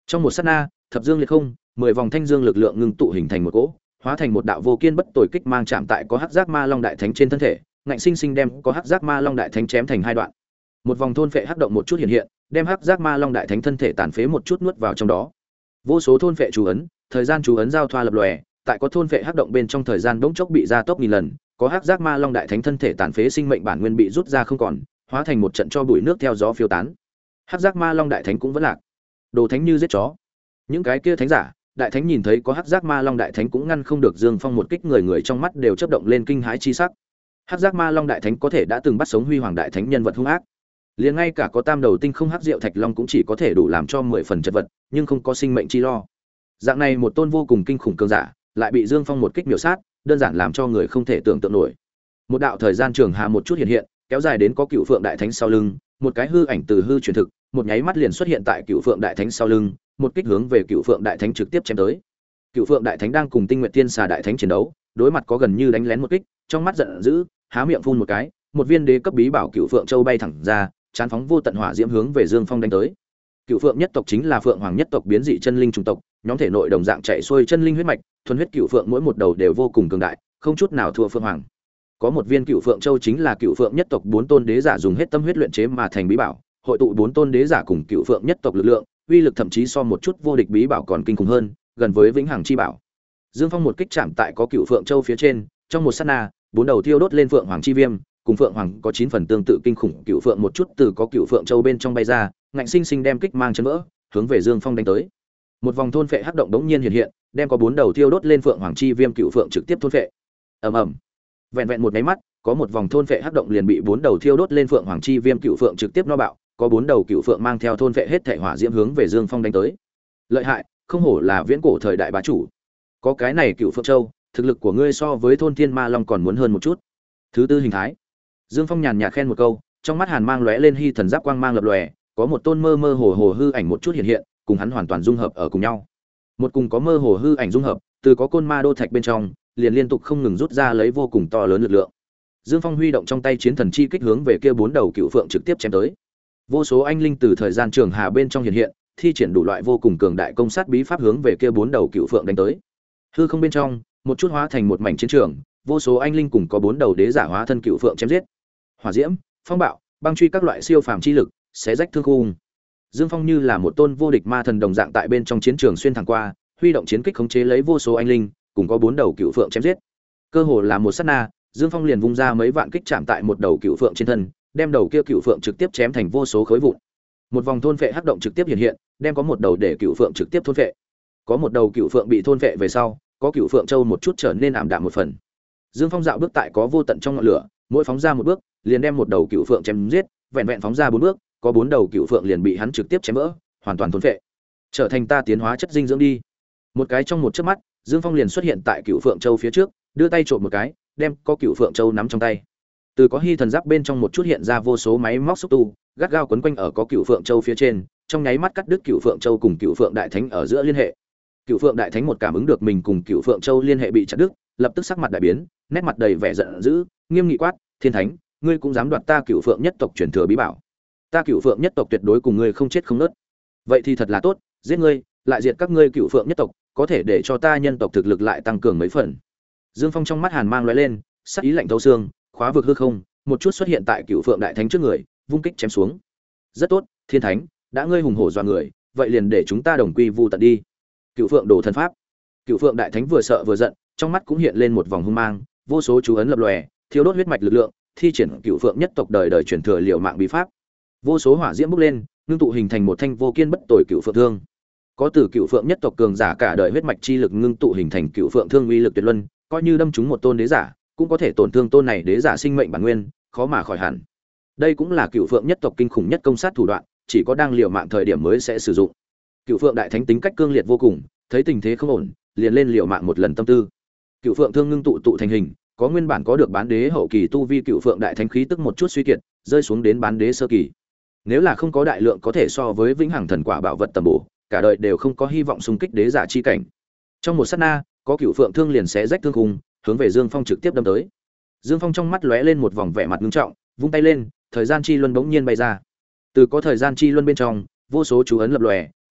Trong một sát na, thập dương liệt không, mười vòng thanh dương lực lượng ngưng tụ hình thành một cỗ, hóa thành một đạo vô kiên bất tồi kích mang chạm tại có hắc giác ma long đại thánh trên thân thể, ngạnh sinh sinh đem có hắc giác ma long đại thánh chém thành hai đoạn. Một vòng thôn phệ hắc động một chút hiện hiện, đem hắc giác ma long đại thánh thân thể tàn phế một chút nuốt vào trong đó. Vô số thôn phệ chú ấn, thời gian chú ấn giao thoa lập lòe, tại có thôn phệ hắc động bên trong thời gian bỗng chốc bị gia tốc nghìn lần, có hắc giác ma long đại thánh thân thể tàn phế sinh mệnh bản nguyên bị rút ra không còn, hóa thành một trận cho bụi nước theo gió phiêu tán. Hắc giác ma long đại thánh cũng vẫn lạc. Đồ thánh như giết chó. Những cái kia thánh giả, đại thánh nhìn thấy có hắc giác ma long đại thánh cũng ngăn không được Dương Phong một kích, người người trong mắt đều chớp động lên kinh hãi chi sắc. Hắc giác ma long đại thánh có thể đã từng bắt sống huy hoàng đại thánh nhân vật hung ác, liền ngay cả có tam đầu tinh không hắc diệu thạch long cũng chỉ có thể đủ làm cho mười phần chật vật, nhưng không có sinh mệnh chi lo. Dạng này một tôn vô cùng kinh khủng cường giả, lại bị Dương Phong một kích miểu sát, đơn giản làm cho người không thể tưởng tượng nổi. Một đạo thời gian trường hà một chút hiện hiện, kéo dài đến có Cựu Phượng đại thánh sau lưng, một cái hư ảnh từ hư chuyển thực, một nháy mắt liền xuất hiện tại Cựu Phượng đại thánh sau lưng, một kích hướng về Cựu Phượng đại thánh trực tiếp chém tới. Cựu Phượng đại thánh đang cùng Tinh Nguyệt Thiên Xà đại thánh chiến đấu, đối mặt có gần như đánh lén một kích, trong mắt giận dữ, há miệng phun một cái, một viên đế cấp bí bảo Cựu Phượng Châu bay thẳng ra, chán phóng vô tận hỏa diễm hướng về Dương Phong đánh tới. Cựu Phượng nhất tộc chính là Phượng Hoàng nhất tộc biến dị chân linh chủng tộc, nhóm thể nội đồng dạng chạy xuôi chân linh huyết mạch, thuần huyết Cựu Phượng mỗi một đầu đều vô cùng cường đại, không chút nào thua Phượng Hoàng. Có một viên Cựu Phượng Châu chính là Cựu Phượng nhất tộc bốn tôn đế giả dùng hết tâm huyết luyện chế mà thành bí bảo, hội tụ bốn tôn đế giả cùng Cựu Phượng nhất tộc lực lượng, uy lực thậm chí so một chút vô địch bí bảo còn kinh khủng hơn, gần với vĩnh hằng chi bảo. Dương Phong một kích chạm tại có Cựu Phượng Châu phía trên, trong một sát na, bốn đầu thiêu đốt lên Phượng Hoàng chi viêm, cùng Phượng Hoàng có chín phần tương tự kinh khủng Cựu Phượng một chút từ có Cựu Phượng Châu bên trong bay ra, ngạnh sinh sinh đem kích mang chấn vỡ, hướng về Dương Phong đánh tới. Một vòng thôn phệ hắc động đống nhiên hiện hiện, đem có bốn đầu thiêu đốt lên Phượng Hoàng chi viêm Cựu Phượng trực tiếp thôn phệ. Ầm ầm. Vẹn vẹn một cái mắt, có một vòng thôn phệ hắc động liền bị bốn đầu thiêu đốt lên Phượng Hoàng chi viêm Cựu Phượng trực tiếp no bạo, có bốn đầu Cựu Phượng mang theo thôn phệ hết thể hỏa diễm hướng về Dương Phong đánh tới. Lợi hại, không hổ là viễn cổ thời đại bá chủ. Có cái này Cựu Phượng Châu, thực lực của ngươi so với thôn Thiên Ma Long còn muốn hơn một chút. Thứ tư hình thái. Dương Phong nhàn nhạt khen một câu, trong mắt hàn mang lóe lên hy thần giáp quang mang lập lòe, có một tôn mơ mơ hồ hồ hư ảnh một chút hiện hiện, cùng hắn hoàn toàn dung hợp ở cùng nhau. Một cùng có mơ hồ hư ảnh dung hợp, từ có côn ma đô thạch bên trong, liền liên tục không ngừng rút ra lấy vô cùng to lớn lực lượng. Dương Phong huy động trong tay chiến thần chi kích hướng về kia bốn đầu Cựu Phượng trực tiếp chém tới. Vô số anh linh từ thời gian trường hà bên trong hiện hiện, thi triển đủ loại vô cùng cường đại công sát bí pháp hướng về kia bốn đầu Cựu Phượng đánh tới. Hư không bên trong, một chút hóa thành một mảnh chiến trường, vô số anh linh cùng có bốn đầu đế giả hóa thân Cựu Phượng chém giết. Hỏa diễm, phong bạo, băng truy các loại siêu phàm chi lực, xé rách thương khung. Dương Phong như là một tôn vô địch ma thần đồng dạng tại bên trong chiến trường xuyên thẳng qua, huy động chiến kích khống chế lấy vô số anh linh, cùng có bốn đầu Cựu Phượng chém giết. Cơ hồ là một sát na, Dương Phong liền vung ra mấy vạn kích chạm tại một đầu Cựu Phượng trên thân, đem đầu kia Cựu Phượng trực tiếp chém thành vô số khối vụn. Một vòng thôn phệ hắc động trực tiếp hiện hiện, đem có một đầu để Cựu Phượng trực tiếp thôn phệ. Có một đầu Cựu Phượng bị thôn phệ về sau, có Cựu Phượng Châu một chút trở nên ảm đạm một phần. Dương Phong dạo bước tại có vô tận trong ngọn lửa, mỗi phóng ra một bước, liền đem một đầu Cựu Phượng chém giết, vẹn vẹn phóng ra bốn bước, có bốn đầu Cựu Phượng liền bị hắn trực tiếp chém vỡ, hoàn toàn thôn phệ. Trở thành ta tiến hóa chất dinh dưỡng đi. Một cái trong một chớp mắt, Dương Phong liền xuất hiện tại Cựu Phượng Châu phía trước, đưa tay trộm một cái, đem có Cựu Phượng Châu nắm trong tay. Từ có hy thần giáp bên trong một chút hiện ra vô số máy móc xúc tu, gắt gao quấn quanh ở có Cựu Phượng Châu phía trên, trong nháy mắt cắt đứt Cựu Phượng Châu cùng Cựu Phượng Đại Thánh ở giữa liên hệ. Cựu Phượng Đại Thánh một cảm ứng được mình cùng Cựu Phượng Châu liên hệ bị chặt đứt, lập tức sắc mặt đại biến, nét mặt đầy vẻ giận dữ, nghiêm nghị quát: "Thiên Thánh, ngươi cũng dám đoạt ta Cựu Phượng nhất tộc truyền thừa bí bảo? Ta Cựu Phượng nhất tộc tuyệt đối cùng ngươi không chết không nứt. Vậy thì thật là tốt, giết ngươi, lại diệt các ngươi Cựu Phượng nhất tộc, có thể để cho ta nhân tộc thực lực lại tăng cường mấy phần." Dương Phong trong mắt hàn mang lóe lên, sắc ý lạnh thấu xương, khóa vực hư không, một chút xuất hiện tại Cựu Phượng Đại Thánh trước người, vung kích chém xuống. "Rất tốt, Thiên Thánh, đã ngươi hùng hổ dọa người, vậy liền để chúng ta đồng quy vu tận đi." Cựu Phượng đồ thần pháp. Cựu Phượng Đại Thánh vừa sợ vừa giận, trong mắt cũng hiện lên một vòng hung mang, vô số chú ấn lập lòe, thiêu đốt huyết mạch lực lượng, thi triển Cựu Phượng nhất tộc đời đời truyền thừa liều mạng bí pháp. Vô số hỏa diễm bốc lên, ngưng tụ hình thành một thanh vô kiên bất tồi Cựu Phượng thương. Có từ Cựu Phượng nhất tộc cường giả cả đời huyết mạch chi lực ngưng tụ hình thành Cựu Phượng thương uy lực tuyệt luân, coi như đâm trúng một tôn đế giả, cũng có thể tổn thương tôn này đế giả sinh mệnh bản nguyên, khó mà khỏi hẳn. Đây cũng là Cựu Phượng nhất tộc kinh khủng nhất công sát thủ đoạn, chỉ có đang liều mạng thời điểm mới sẽ sử dụng. Cựu Phượng Đại Thánh tính cách cương liệt vô cùng, thấy tình thế không ổn, liền lên liều mạng một lần tâm tư. Cựu Phượng thương ngưng tụ tụ thành hình, có nguyên bản có được bán đế hậu kỳ tu vi Cựu Phượng Đại Thánh khí tức một chút suy kiệt, rơi xuống đến bán đế sơ kỳ. Nếu là không có đại lượng có thể so với vĩnh hằng thần quả bảo vật tầm bổ, cả đời đều không có hy vọng xung kích đế giả chi cảnh. Trong một sát na, có Cựu Phượng thương liền xé rách thương khung, hướng về Dương Phong trực tiếp đâm tới. Dương Phong trong mắt lóe lên một vòng vẻ mặt nghiêm trọng, vung tay lên, thời gian chi luân bỗng nhiên bay ra. Từ có thời gian chi luân bên trong, vô số chú ấn lập lòe,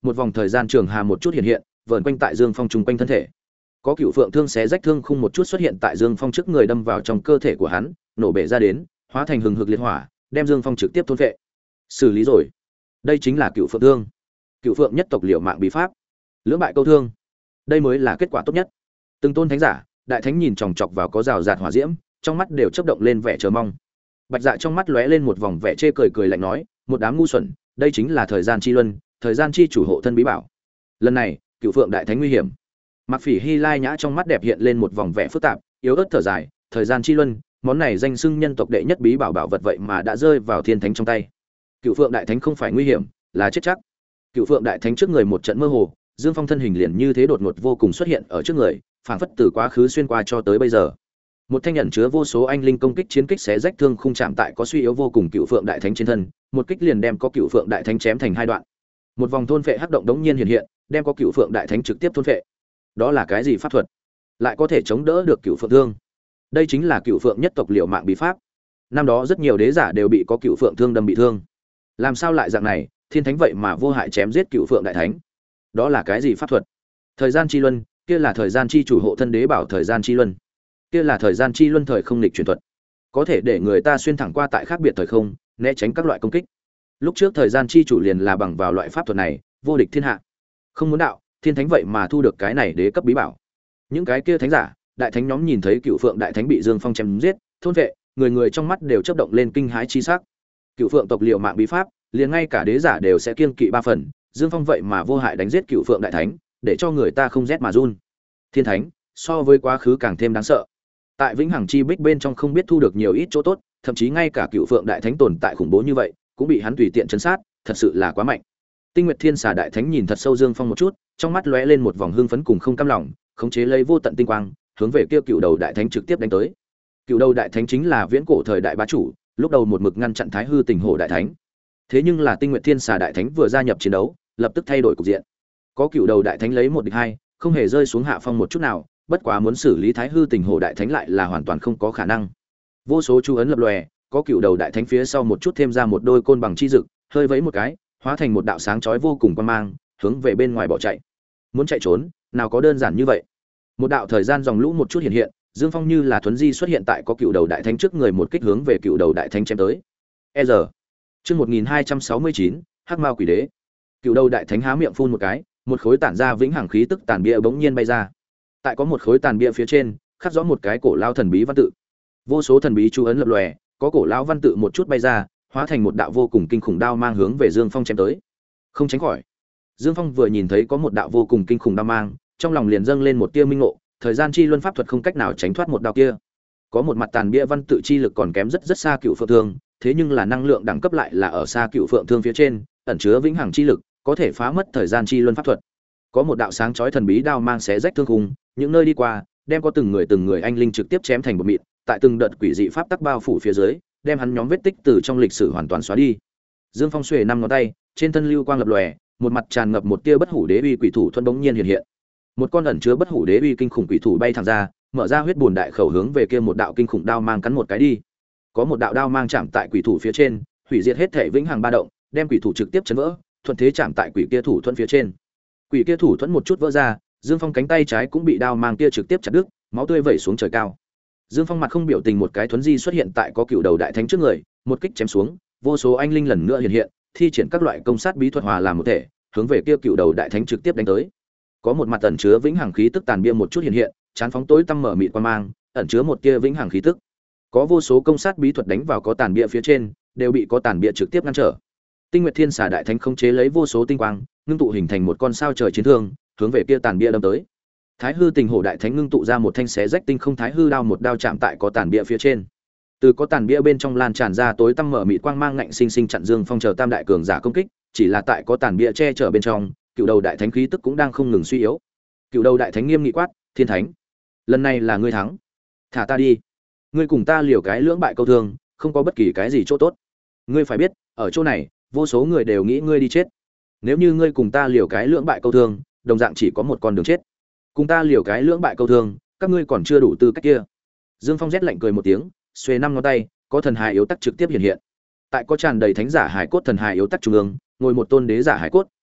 một vòng thời gian trường hà một chút hiện hiện, vờn quanh tại Dương Phong trung quanh thân thể. Có cựu phượng thương xé rách thương khung một chút xuất hiện tại Dương Phong trước người, đâm vào trong cơ thể của hắn, nổ bể ra đến, hóa thành hừng hực liệt hỏa, đem Dương Phong trực tiếp thôn phệ. Xử lý rồi. Đây chính là cựu phượng thương. Cựu phượng nhất tộc liều mạng bí pháp. Lưỡng bại câu thương. Đây mới là kết quả tốt nhất. Từng tôn thánh giả, đại thánh nhìn chòng chọc vào có rào rạt hỏa diễm, trong mắt đều chớp động lên vẻ chờ mong. Bạch Dạ trong mắt lóe lên một vòng vẻ chê cười cười lạnh nói, một đám ngu xuẩn, đây chính là thời gian chi luân, thời gian chi chủ hộ thân bí bảo. Lần này, cựu phượng đại thánh nguy hiểm. Mặc Phỉ Hy Lai Nhã trong mắt đẹp hiện lên một vòng vẻ phức tạp, yếu ớt thở dài, thời gian chi luân, món này danh xưng nhân tộc đệ nhất bí bảo bảo vật vậy mà đã rơi vào thiên thánh trong tay. Cựu phượng đại thánh không phải nguy hiểm, là chết chắc. Cựu phượng đại thánh trước người một trận mơ hồ, Dương Phong thân hình liền như thế đột ngột vô cùng xuất hiện ở trước người, phảng phất từ quá khứ xuyên qua cho tới bây giờ. Một thanh nhận chứa vô số anh linh công kích chiến kích xé rách thương khung chạm tại có suy yếu vô cùng cựu phượng đại thánh trên thân, một kích liền đem có cựu phượng đại thánh chém thành hai đoạn. Một vòng thôn phệ hắc động đống nhiên hiện hiện, đem có cựu phượng đại thánh trực tiếp thôn phệ. Đó là cái gì pháp thuật? Lại có thể chống đỡ được cựu phượng thương? Đây chính là cựu phượng nhất tộc liều mạng bí pháp. Năm đó rất nhiều đế giả đều bị có cựu phượng thương đâm bị thương. Làm sao lại dạng này, thiên thánh vậy mà vô hại chém giết cựu phượng đại thánh? Đó là cái gì pháp thuật? Thời gian chi luân, kia là thời gian chi chủ hộ thân đế bảo thời gian chi luân. Kia là thời gian chi luân thời không nghịch truyền thuật, có thể để người ta xuyên thẳng qua tại khác biệt thời không, né tránh các loại công kích. Lúc trước thời gian chi chủ liền là bằng vào loại pháp thuật này, vô địch thiên hạ. Không muốn đạo, thiên thánh vậy mà thu được cái này đế cấp bí bảo. Những cái kia thánh giả, đại thánh nhóm nhìn thấy cựu phượng đại thánh bị Dương Phong chém giết, thôn vệ, người người trong mắt đều chớp động lên kinh hãi chi sắc. Cựu phượng tộc liều mạng bí pháp, liền ngay cả đế giả đều sẽ kiêng kỵ ba phần, Dương Phong vậy mà vô hại đánh giết cựu phượng đại thánh, để cho người ta không rét mà run. Thiên thánh, so với quá khứ càng thêm đáng sợ. Tại vĩnh hằng chi bích bên trong không biết thu được nhiều ít chỗ tốt, thậm chí ngay cả cựu phượng đại thánh tồn tại khủng bố như vậy, cũng bị hắn tùy tiện chấn sát, thật sự là quá mạnh. Tinh Nguyệt Thiên Xà đại thánh nhìn thật sâu Dương Phong một chút, trong mắt lóe lên một vòng hưng phấn cùng không cam lòng, khống chế lấy vô tận tinh quang, hướng về kia cựu đầu đại thánh trực tiếp đánh tới. Cựu đầu đại thánh chính là viễn cổ thời đại bá chủ, lúc đầu một mực ngăn chặn Thái Hư Tình Hổ đại thánh. Thế nhưng là Tinh Nguyệt Thiên Xà đại thánh vừa gia nhập chiến đấu, lập tức thay đổi cục diện. Có cựu đầu đại thánh lấy một địch hai, không hề rơi xuống hạ phong một chút nào, bất quá muốn xử lý Thái Hư Tình Hổ đại thánh lại là hoàn toàn không có khả năng. Vô số chú ấn lập lòe, có cựu đầu đại thánh phía sau một chút thêm ra một đôi côn bằng chi dực, hơi vẫy một cái, hóa thành một đạo sáng chói vô cùng quang mang, hướng về bên ngoài bỏ chạy. Muốn chạy trốn, nào có đơn giản như vậy. Một đạo thời gian dòng lũ một chút hiện hiện, Dương Phong như là thuấn di xuất hiện tại có cựu đầu đại thánh trước người, một kích hướng về cựu đầu đại thánh chém tới. E giờ. Chương một nghìn hai trăm sáu mươi chín, Hắc Ma Quỷ Đế. Cựu đầu đại thánh há miệng phun một cái, một khối tản ra vĩnh hằng khí tức tàn bia bỗng nhiên bay ra. Tại có một khối tàn bia phía trên, khắc rõ một cái cổ lao thần bí văn tự. Vô số thần bí chú ấn lập lòe, có cổ lao văn tự một chút bay ra, hóa thành một đạo vô cùng kinh khủng đao mang hướng về Dương Phong chém tới. Không tránh khỏi. Dương Phong vừa nhìn thấy có một đạo vô cùng kinh khủng đao mang, trong lòng liền dâng lên một tia minh ngộ, thời gian chi luân pháp thuật không cách nào tránh thoát một đạo kia. Có một mặt tàn bia văn tự chi lực còn kém rất rất xa cựu phượng thương, thế nhưng là năng lượng đẳng cấp lại là ở xa cựu phượng thương phía trên, ẩn chứa vĩnh hằng chi lực, có thể phá mất thời gian chi luân pháp thuật. Có một đạo sáng chói thần bí đao mang xé rách thương khung, những nơi đi qua, đem có từng người từng người anh linh trực tiếp chém thành bột mịn, tại từng đợt quỷ dị pháp tắc bao phủ phía dưới, đem hắn nhóm vết tích từ trong lịch sử hoàn toàn xóa đi. Dương Phong xuề năm ngón tay, trên thân lưu quang lập lòe, một mặt tràn ngập một tia bất hủ đế uy quỷ thủ thuần bỗng nhiên hiện hiện. Một con ẩn chứa bất hủ đế uy kinh khủng quỷ thủ bay thẳng ra, mở ra huyết bùn đại khẩu hướng về kia một đạo kinh khủng đao mang cắn một cái đi. Có một đạo đao mang chạm tại quỷ thủ phía trên, hủy diệt hết thể vĩnh hằng ba động, đem quỷ thủ trực tiếp chấn vỡ, thuận thế chạm tại quỷ kia thủ thuẫn phía trên. Quỷ kia thủ thuẫn một chút vỡ ra, Dương Phong cánh tay trái cũng bị đao mang kia trực tiếp chặt đứt, máu tươi vẩy xuống trời cao. Dương Phong mặt không biểu tình một cái thuấn di xuất hiện tại có cựu đầu đại thánh trước người, một kích chém xuống, vô số anh linh lần nữa hiện hiện, thi triển các loại công sát bí thuật hòa làm một thể, hướng về kia cựu đầu đại thánh trực tiếp đánh tới. Có một mặt ẩn chứa vĩnh hằng khí tức tàn bia một chút hiện hiện, chán phóng tối tăm mở mịt quang mang, ẩn chứa một tia vĩnh hằng khí tức. Có vô số công sát bí thuật đánh vào có tàn bia phía trên, đều bị có tàn bia trực tiếp ngăn trở. Tinh Nguyệt Thiên Xà đại thánh khống chế lấy vô số tinh quang, ngưng tụ hình thành một con sao trời chiến thương, hướng về kia tàn bia đâm tới. Thái Hư Tình Hổ đại thánh ngưng tụ ra một thanh xé rách tinh không thái hư đao, một đao chạm tại có tàn bia phía trên. Từ có tàn bia bên trong lan tràn ra tối tăm mở mịt quang mang ngạnh sinh sinh chặn Dương Phong chờ tam đại cường giả công kích, chỉ là tại có tàn bia che chở bên trong, cựu đầu đại thánh khí tức cũng đang không ngừng suy yếu. Cựu đầu đại thánh nghiêm nghị quát, "Thiên thánh, lần này là ngươi thắng, thả ta đi. Ngươi cùng ta liều cái lưỡng bại câu thương, không có bất kỳ cái gì chỗ tốt. Ngươi phải biết, ở chỗ này, vô số người đều nghĩ ngươi đi chết. Nếu như ngươi cùng ta liều cái lưỡng bại câu thương, đồng dạng chỉ có một con đường chết. Cùng ta liều cái lưỡng bại câu thương, các ngươi còn chưa đủ tư cách kia." Dương Phong rét lạnh cười một tiếng, xuề năm ngón tay, có thần hài yếu tắc trực tiếp hiện hiện. Tại có tràn đầy thánh giả hải cốt thần hài yếu tắc trung ương, ngồi một tôn đế giả hải cốt,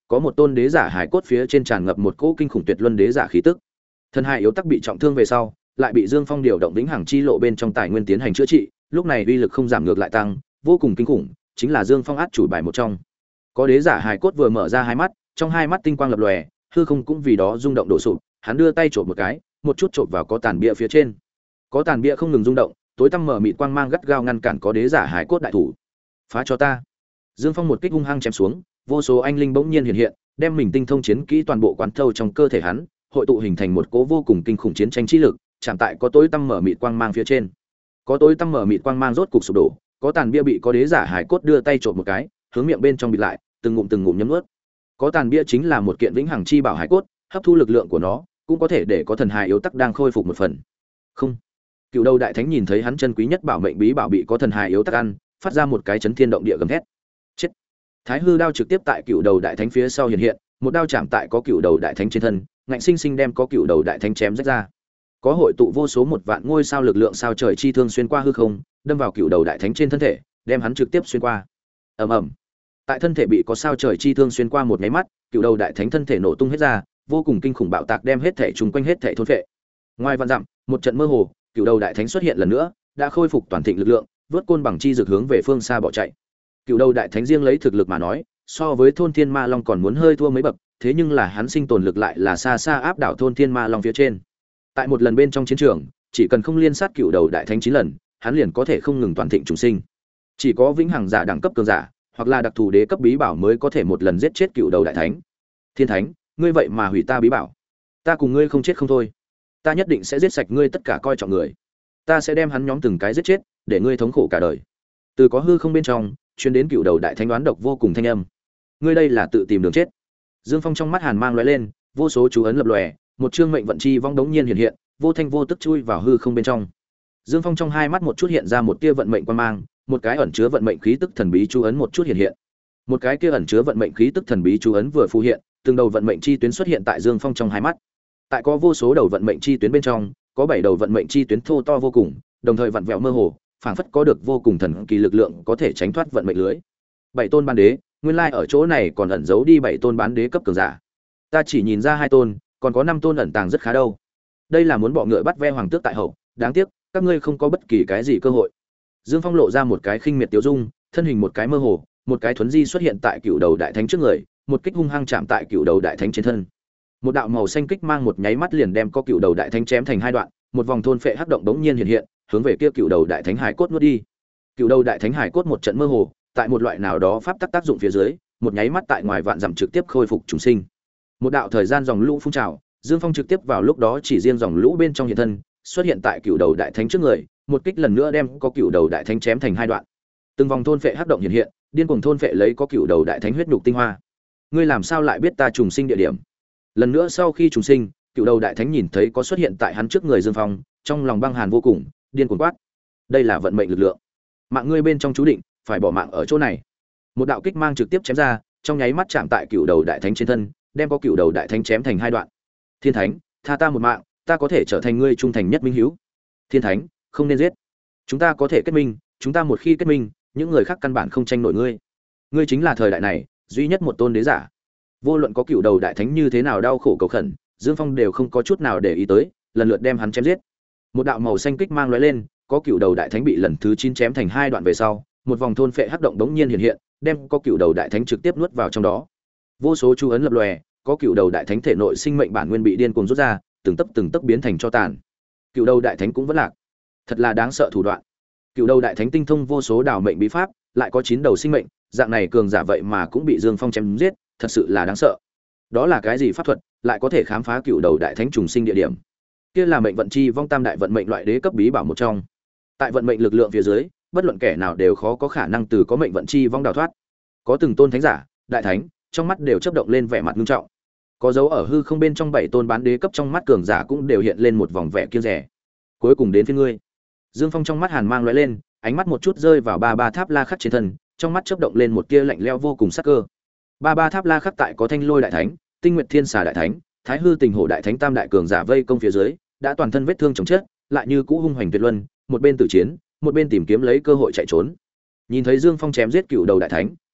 có một tôn đế giả hải cốt phía trên tràn ngập một cỗ kinh khủng tuyệt luân đế giả khí tức. Thần hải yếu tắc bị trọng thương về sau, lại bị Dương Phong điều động vĩnh hằng chi lộ bên trong tài nguyên tiến hành chữa trị, lúc này uy lực không giảm ngược lại tăng, vô cùng kinh khủng, chính là Dương Phong át chủ bài một trong. Có đế giả hải cốt vừa mở ra hai mắt, trong hai mắt tinh quang lập lòe, hư không cũng vì đó rung động đổ sụp, hắn đưa tay chộp một cái, một chút chộp vào có tàn bia phía trên. Có tàn bia không ngừng rung động, tối tăm mở mịt quang mang gắt gao ngăn cản có đế giả hải cốt đại thủ. Phá cho ta! Dương Phong một kích hung hăng chém xuống, vô số anh linh bỗng nhiên hiện hiện, đem mình tinh thông chiến kỹ toàn bộ quán thâu trong cơ thể hắn, hội tụ hình thành một cỗ vô cùng kinh khủng chiến tranh chi lực, chạm tại có tối tăm mở mịt quang mang phía trên. Có tối tăm mở mịt quang mang rốt cục sụp đổ, có tàn bia bị có đế giả hải cốt đưa tay trộm một cái, hướng miệng bên trong bịt lại, từng ngụm từng ngụm nhấm nuốt. Có tàn bia chính là một kiện vĩnh hằng chi bảo hải cốt, hấp thu lực lượng của nó, cũng có thể để có thần hài yếu tắc đang khôi phục một phần. Không. Cựu Đầu Đại Thánh nhìn thấy hắn chân quý nhất bảo mệnh bí bảo bị có thần hài yếu tắc ăn, phát ra một cái chấn thiên động địa gầm thét. Chết. Thái hư đao trực tiếp tại Cựu Đầu Đại Thánh phía sau hiện hiện, một đao chạm tại có Cựu Đầu Đại Thánh trên thân, ngạnh sinh sinh đem có Cựu Đầu Đại Thánh chém rách ra. Có hội tụ vô số một vạn ngôi sao lực lượng sao trời chi thương xuyên qua hư không, đâm vào Cựu Đầu Đại Thánh trên thân thể, đem hắn trực tiếp xuyên qua. Ầm ầm. Tại thân thể bị có sao trời chi thương xuyên qua một cái mắt, Cựu Đầu Đại Thánh thân thể nổ tung hết ra, vô cùng kinh khủng bạo tạc đem hết thể chúng quanh hết thể thôn phệ. Ngoài vạn dặm, một trận mơ hồ, Cựu Đầu Đại Thánh xuất hiện lần nữa, đã khôi phục toàn thịnh lực lượng, vớt côn bằng chi dược hướng về phương xa bỏ chạy. Cựu Đầu Đại Thánh riêng lấy thực lực mà nói, so với Thôn Thiên Ma Long còn muốn hơi thua mấy bậc, thế nhưng là hắn sinh tồn lực lại là xa xa áp đảo Thôn Thiên Ma Long phía trên. Tại một lần bên trong chiến trường, chỉ cần không liên sát Cựu Đầu Đại Thánh chín lần, hắn liền có thể không ngừng toàn thịnh trùng sinh. Chỉ có vĩnh hằng giả đẳng cấp cường giả, hoặc là đặc thù đế cấp bí bảo mới có thể một lần giết chết Cựu Đầu Đại Thánh. Thiên Thánh, ngươi vậy mà hủy ta bí bảo, ta cùng ngươi không chết không thôi, ta nhất định sẽ giết sạch ngươi tất cả coi trọng người, ta sẽ đem hắn nhóm từng cái giết chết, để ngươi thống khổ cả đời. Từ có hư không bên trong truyền đến Cựu Đầu Đại Thánh đoán độc vô cùng thanh âm. Ngươi đây là tự tìm đường chết. Dương Phong trong mắt hàn mang lóe lên, vô số chú ấn lập lòe, một chương mệnh vận chi vong đống nhiên hiện hiện, vô thanh vô tức chui vào hư không bên trong. Dương Phong trong hai mắt một chút hiện ra một tia vận mệnh quan mang, một cái ẩn chứa vận mệnh khí tức thần bí chú ấn một chút hiện hiện. Một cái kia ẩn chứa vận mệnh khí tức thần bí chú ấn vừa phù hiện, từng đầu vận mệnh chi tuyến xuất hiện tại Dương Phong trong hai mắt. Tại có vô số đầu vận mệnh chi tuyến bên trong, có bảy đầu vận mệnh chi tuyến thô to vô cùng, đồng thời vặn vẹo mơ hồ, phảng phất có được vô cùng thần kỳ lực lượng có thể tránh thoát vận mệnh lưới. Bảy tôn bán đế, nguyên lai ở chỗ này còn ẩn giấu đi bảy tôn bán đế cấp cường giả. Ta chỉ nhìn ra hai tôn, còn có năm tôn ẩn tàng rất khá đâu. Đây là muốn bọ ngựa bắt ve hoàng tước tại hậu, đáng tiếc, các ngươi không có bất kỳ cái gì cơ hội. Dương Phong lộ ra một cái khinh miệt tiêu dung, thân hình một cái mơ hồ, một cái thuấn di xuất hiện tại Cựu Đầu Đại Thánh trước người, một kích hung hăng chạm tại Cựu Đầu Đại Thánh trên thân. Một đạo màu xanh kích mang một nháy mắt liền đem có Cựu Đầu Đại Thánh chém thành hai đoạn, một vòng thôn phệ hắc động bỗng nhiên hiện hiện, hướng về kia Cựu Đầu Đại Thánh hải cốt nuốt đi. Cựu Đầu Đại Thánh hải cốt một trận mơ hồ, tại một loại nào đó pháp tắc tác dụng phía dưới, một nháy mắt tại ngoài vạn dặm trực tiếp khôi phục chúng sinh. Một đạo thời gian dòng lũ phun trào, Dương Phong trực tiếp vào lúc đó chỉ riêng dòng lũ bên trong hiện thân, xuất hiện tại Cựu Đầu Đại Thánh trước người, một kích lần nữa đem có Cựu Đầu Đại Thánh chém thành hai đoạn. Từng vòng thôn phệ hắc động hiện hiện, điên cuồng thôn phệ lấy có Cựu Đầu Đại Thánh huyết nhục tinh hoa. Ngươi làm sao lại biết ta trùng sinh địa điểm? Lần nữa sau khi trùng sinh, Cựu Đầu Đại Thánh nhìn thấy có xuất hiện tại hắn trước người Dương Phong, trong lòng băng hàn vô cùng, điên cuồng quát: đây là vận mệnh lực lượng, mạng ngươi bên trong chú định phải bỏ mạng ở chỗ này. Một đạo kích mang trực tiếp chém ra, trong nháy mắt chạm tại Cựu Đầu Đại Thánh trên thân, đem có Cựu Đầu Đại Thánh chém thành hai đoạn. Thiên Thánh, tha ta một mạng, ta có thể trở thành ngươi trung thành nhất minh hữu. Thiên Thánh, không nên giết, chúng ta có thể kết minh, chúng ta một khi kết minh, những người khác căn bản không tranh nổi ngươi. Ngươi chính là thời đại này duy nhất một tôn đế giả. Vô luận có Cựu Đầu Đại Thánh như thế nào đau khổ cầu khẩn, Dương Phong đều không có chút nào để ý tới, lần lượt đem hắn chém giết. Một đạo màu xanh kích mang lóe lên, có Cựu Đầu Đại Thánh bị lần thứ chín chém thành hai đoạn về sau, một vòng thôn phệ hắc động đống nhiên hiện hiện, đem có Cựu Đầu Đại Thánh trực tiếp nuốt vào trong đó. Vô số chú ấn lập lòe, có Cựu Đầu Đại Thánh thể nội sinh mệnh bản nguyên bị điên cuồng rút ra, từng tấc từng tấc biến thành cho tàn. Cựu Đầu Đại Thánh cũng vẫn lạc. Thật là đáng sợ thủ đoạn. Cựu Đầu Đại Thánh tinh thông vô số đảo mệnh bí pháp, lại có chín đầu sinh mệnh, dạng này cường giả vậy mà cũng bị Dương Phong chém giết, thật sự là đáng sợ. Đó là cái gì pháp thuật, lại có thể khám phá Cựu Đầu Đại Thánh trùng sinh địa điểm? Kia là mệnh vận chi vong tam đại vận mệnh loại đế cấp bí bảo một trong. Tại vận mệnh lực lượng phía dưới, bất luận kẻ nào đều khó có khả năng từ có mệnh vận chi vong đào thoát. Có từng tôn thánh giả, đại thánh, trong mắt đều chớp động lên vẻ mặt nghiêm trọng. Có dấu ở hư không bên trong bảy tôn bán đế cấp trong mắt cường giả cũng đều hiện lên một vòng vẻ kiêng dè. Cuối cùng đến phía ngươi. Dương Phong trong mắt hàn mang lóe lên, ánh mắt một chút rơi vào ba ba tháp la khắc trên thân, trong mắt chớp động lên một tia lạnh lẽo vô cùng sắc cơ. Ba ba tháp la khắc tại có Thanh Lôi đại thánh, Tinh Nguyệt Thiên Xà đại thánh, Thái Hư Tình Hổ đại thánh tam đại cường giả vây công phía dưới, đã toàn thân vết thương chồng chết, lại như cũ hung hoành tuyệt luân, một bên tử chiến, một bên tìm kiếm lấy cơ hội chạy trốn. Nhìn thấy Dương Phong chém giết Cựu Đầu Đại Thánh,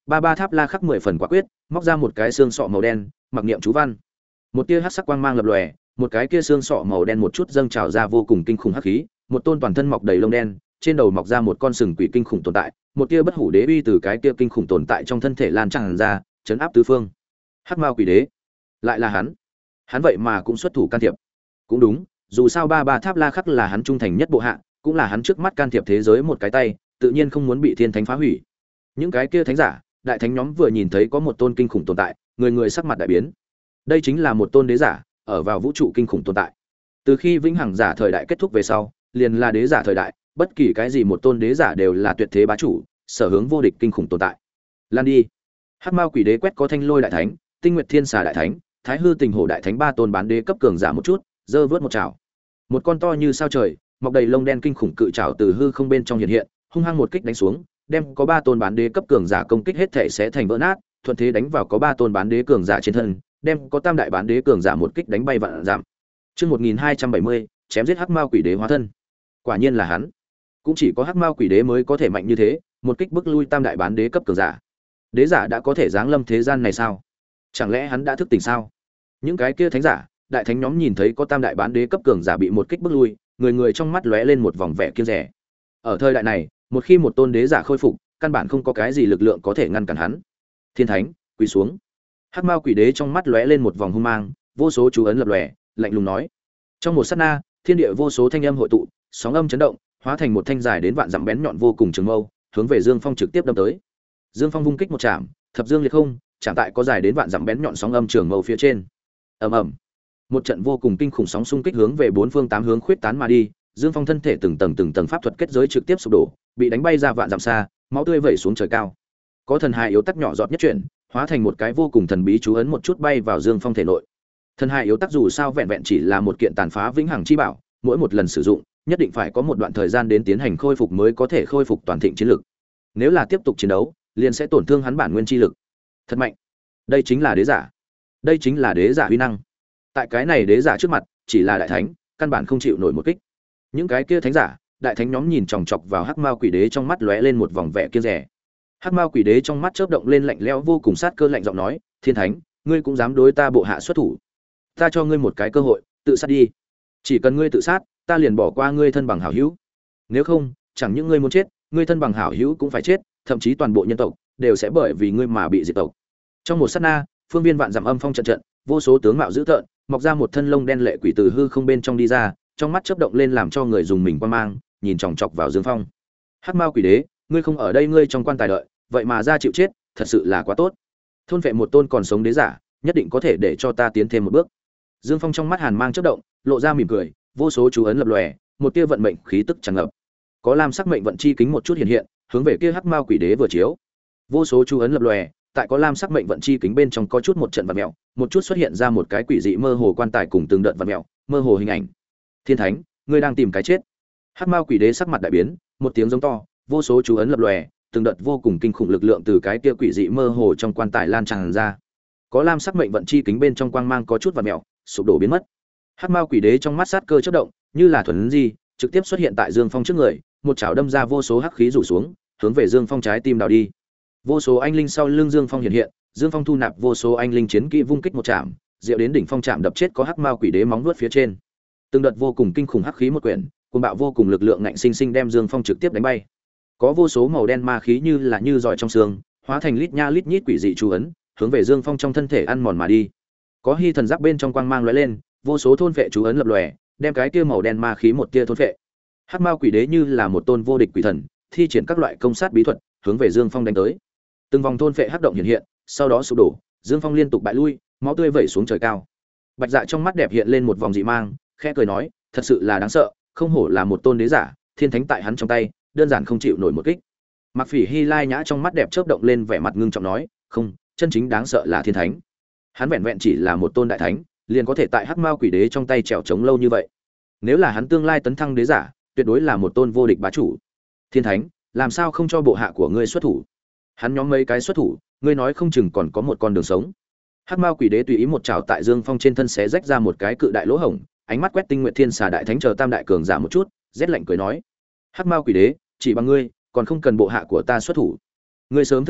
Ba ba tháp la khắc mười phần quả quyết, móc ra một cái xương sọ màu đen, mặc niệm chú văn. Một tia hắc sắc quang mang lập lòe, một cái kia xương sọ màu đen một chút dâng trào ra vô cùng kinh khủng hắc khí, một tôn toàn thân mọc đầy lông đen, trên đầu mọc ra một con sừng quỷ kinh khủng tồn tại, một tia bất hủ đế uy từ cái kia kinh khủng tồn tại trong thân thể lan tràn ra, chấn áp tứ phương. Hắc Mao Quỷ Đế, lại là hắn. Hắn vậy mà cũng xuất thủ can thiệp. Cũng đúng, dù sao ba ba tháp la khắc là hắn trung thành nhất bộ hạ, cũng là hắn trước mắt can thiệp thế giới một cái tay, tự nhiên không muốn bị thiên thánh phá hủy. Những cái kia thánh giả, đại thánh nhóm vừa nhìn thấy có một tôn kinh khủng tồn tại, người người sắc mặt đại biến. Đây chính là một tôn đế giả, ở vào vũ trụ kinh khủng tồn tại. Từ khi vĩnh hằng giả thời đại kết thúc về sau, liền là đế giả thời đại, bất kỳ cái gì một tôn đế giả đều là tuyệt thế bá chủ, sở hướng vô địch kinh khủng tồn tại. Lan đi. Hắc Mao Quỷ Đế quét có Thanh Lôi đại thánh, Tinh Nguyệt Thiên Xà đại thánh, Thái Hư Tình Hổ đại thánh ba tôn bán đế cấp cường giả một chút, giơ vớt một chảo. Một con to như sao trời, mọc đầy lông đen kinh khủng cự trảo từ hư không bên trong hiện hiện, hung hăng một kích đánh xuống, đem có ba tôn bán đế cấp cường giả công kích hết thể sẽ thành vỡ nát, thuận thế đánh vào có ba tôn bán đế cường giả trên thân, đem có tam đại bán đế cường giả một kích đánh bay vạn giảm. Chương một nghìn hai trăm bảy mươi, chém giết Hắc Mao Quỷ Đế hóa thân. Quả nhiên là hắn. Cũng chỉ có Hắc Mao Quỷ Đế mới có thể mạnh như thế, một kích bức lui tam đại bán đế cấp cường giả. Đế giả đã có thể giáng lâm thế gian này sao? Chẳng lẽ hắn đã thức tỉnh sao? Những cái kia thánh giả, đại thánh nhóm nhìn thấy có tam đại bán đế cấp cường giả bị một kích bức lui, người người trong mắt lóe lên một vòng vẻ kiêng dè. Ở thời đại này, một khi một tôn đế giả khôi phục, căn bản không có cái gì lực lượng có thể ngăn cản hắn. Thiên thánh, quỳ xuống. Hắc Mao Quỷ Đế trong mắt lóe lên một vòng hung mang, vô số chú ấn lập lòe, lạnh lùng nói. Trong một sát na, thiên địa vô số thanh âm hội tụ, sóng âm chấn động, hóa thành một thanh dài đến vạn dặm bén nhọn vô cùng trường mâu, hướng về Dương Phong trực tiếp đâm tới. Dương Phong vung kích một chạm, thập dương liệt không, chạm tại có dài đến vạn dặm bén nhọn sóng âm trường mâu phía trên. Ầm ầm. Một trận vô cùng kinh khủng sóng xung kích hướng về bốn phương tám hướng khuyết tán mà đi, Dương Phong thân thể từng tầng từng tầng pháp thuật kết giới trực tiếp sụp đổ, bị đánh bay ra vạn dặm xa, máu tươi vẩy xuống trời cao. Có thần hài yếu tắc nhỏ giọt nhất chuyển, hóa thành một cái vô cùng thần bí chú ấn một chút bay vào Dương Phong thể nội. Thần hài yếu tắc dù sao vẹn vẹn chỉ là một kiện tàn phá vĩnh hằng chi bảo, mỗi một lần sử dụng, nhất định phải có một đoạn thời gian đến tiến hành khôi phục mới có thể khôi phục toàn thịnh chiến lực. Nếu là tiếp tục chiến đấu, liền sẽ tổn thương hắn bản nguyên chi lực. Thật mạnh. Đây chính là đế giả. Đây chính là đế giả uy năng. Tại cái này đế giả trước mặt, chỉ là đại thánh, căn bản không chịu nổi một kích. Những cái kia thánh giả, đại thánh nhóm nhìn chòng chọc vào Hắc Mao Quỷ Đế trong mắt lóe lên một vòng vẻ kiêng dè. Hắc Mao Quỷ Đế trong mắt chớp động lên lạnh lẽo vô cùng sát cơ lạnh giọng nói, "Thiên thánh, ngươi cũng dám đối ta bộ hạ xuất thủ? Ta cho ngươi một cái cơ hội, tự sát đi. Chỉ cần ngươi tự sát, ta liền bỏ qua ngươi thân bằng hảo hữu. Nếu không, chẳng những ngươi muốn chết, ngươi thân bằng hảo hữu cũng phải chết, thậm chí toàn bộ nhân tộc đều sẽ bởi vì ngươi mà bị diệt tộc." Trong một sát na, phương viên vạn dặm âm phong trận trận, vô số tướng mạo dữ tợn, mọc ra một thân lông đen lệ quỷ từ hư không bên trong đi ra, trong mắt chớp động lên làm cho người dùng mình quan mang, nhìn chòng chọc vào Dương Phong. Hắc Mao Quỷ Đế, ngươi không ở đây ngươi trong quan tài đợi, vậy mà ra chịu chết, thật sự là quá tốt. Thôn vệ một tôn còn sống đế giả, nhất định có thể để cho ta tiến thêm một bước. Dương Phong trong mắt hàn mang chớp động, lộ ra mỉm cười, vô số chú ấn lập lòe, một tia vận mệnh khí tức tràn ngập. Có lam sắc mệnh vận chi kính một chút hiện hiện, hướng về kia Hắc Mao Quỷ Đế vừa chiếu. Vô số chú ấn lập lòe, tại có lam sắc mệnh vận chi kính bên trong có chút một trận vặn mèo, một chút xuất hiện ra một cái quỷ dị mơ hồ quan tài cùng từng đợt vặn mèo, mơ hồ hình ảnh. Thiên thánh, ngươi đang tìm cái chết. Hắc Mao Quỷ Đế sắc mặt đại biến, một tiếng giống to, vô số chú ấn lập lòe, từng đợt vô cùng kinh khủng lực lượng từ cái kia quỷ dị mơ hồ trong quan tài lan tràn ra. Có lam sắc mệnh vận chi kính bên trong quang mang có chút vặn mèo, sụp đổ biến mất. Hắc Mao Quỷ Đế trong mắt sát cơ chớp động, như là thuần di, trực tiếp xuất hiện tại Dương Phong trước người, một chảo đâm ra vô số hắc khí rủ xuống, hướng về Dương Phong trái tim đào đi. Vô số anh linh sau lưng Dương Phong hiện hiện, Dương Phong thu nạp vô số anh linh chiến kỹ vung kích một chạm, diệu đến đỉnh phong chạm đập chết có Hắc Mao Quỷ Đế móng vuốt phía trên. Từng đợt vô cùng kinh khủng hắc khí một quyển, cuồng bạo vô cùng lực lượng ngạnh sinh sinh đem Dương Phong trực tiếp đánh bay. Có vô số màu đen ma khí như là như giỏi trong xương, hóa thành lít nha lít nhít quỷ dị chú ấn, hướng về Dương Phong trong thân thể ăn mòn mà đi. Có hy thần giáp bên trong quang mang lóe lên, vô số thôn vệ chú ấn lập lòe, đem cái kia màu đen ma khí một tia thôn vệ. Hắc Mao Quỷ Đế như là một tôn vô địch quỷ thần, thi triển các loại công sát bí thuật, hướng về Dương Phong đánh tới. Từng vòng thôn vệ hắc động hiện hiện, sau đó sụp đổ, Dương Phong liên tục bại lui, máu tươi vẩy xuống trời cao. Bạch Dạ trong mắt đẹp hiện lên một vòng dị mang, khẽ cười nói, thật sự là đáng sợ, không hổ là một tôn đế giả, thiên thánh tại hắn trong tay, đơn giản không chịu nổi một kích. Mặc Phỉ Hy Lai Nhã trong mắt đẹp chớp động lên vẻ mặt ngưng trọng nói, không, chân chính đáng sợ là thiên thánh. Hắn vẹn vẹn chỉ là một tôn đại thánh, liền có thể tại Hắc Mao Quỷ Đế trong tay trèo chống lâu như vậy. Nếu là hắn tương lai tấn thăng đế giả, tuyệt đối là một tôn vô địch bá chủ. Thiên thánh, làm sao không cho bộ hạ của ngươi xuất thủ? Hắn nhóm mấy cái xuất thủ, ngươi nói không chừng còn có một con đường sống. Hắc Mao Quỷ Đế tùy ý một chảo tại Dương Phong trên thân xé rách ra một cái cự đại lỗ hổng, ánh mắt quét Tinh Nguyệt Thiên Xà đại thánh chờ tam đại cường giả một chút, rét lạnh cười nói: "Hắc Mao Quỷ Đế, chỉ bằng ngươi, còn không cần bộ hạ của ta xuất thủ. Ngươi sớm thức tỉnh,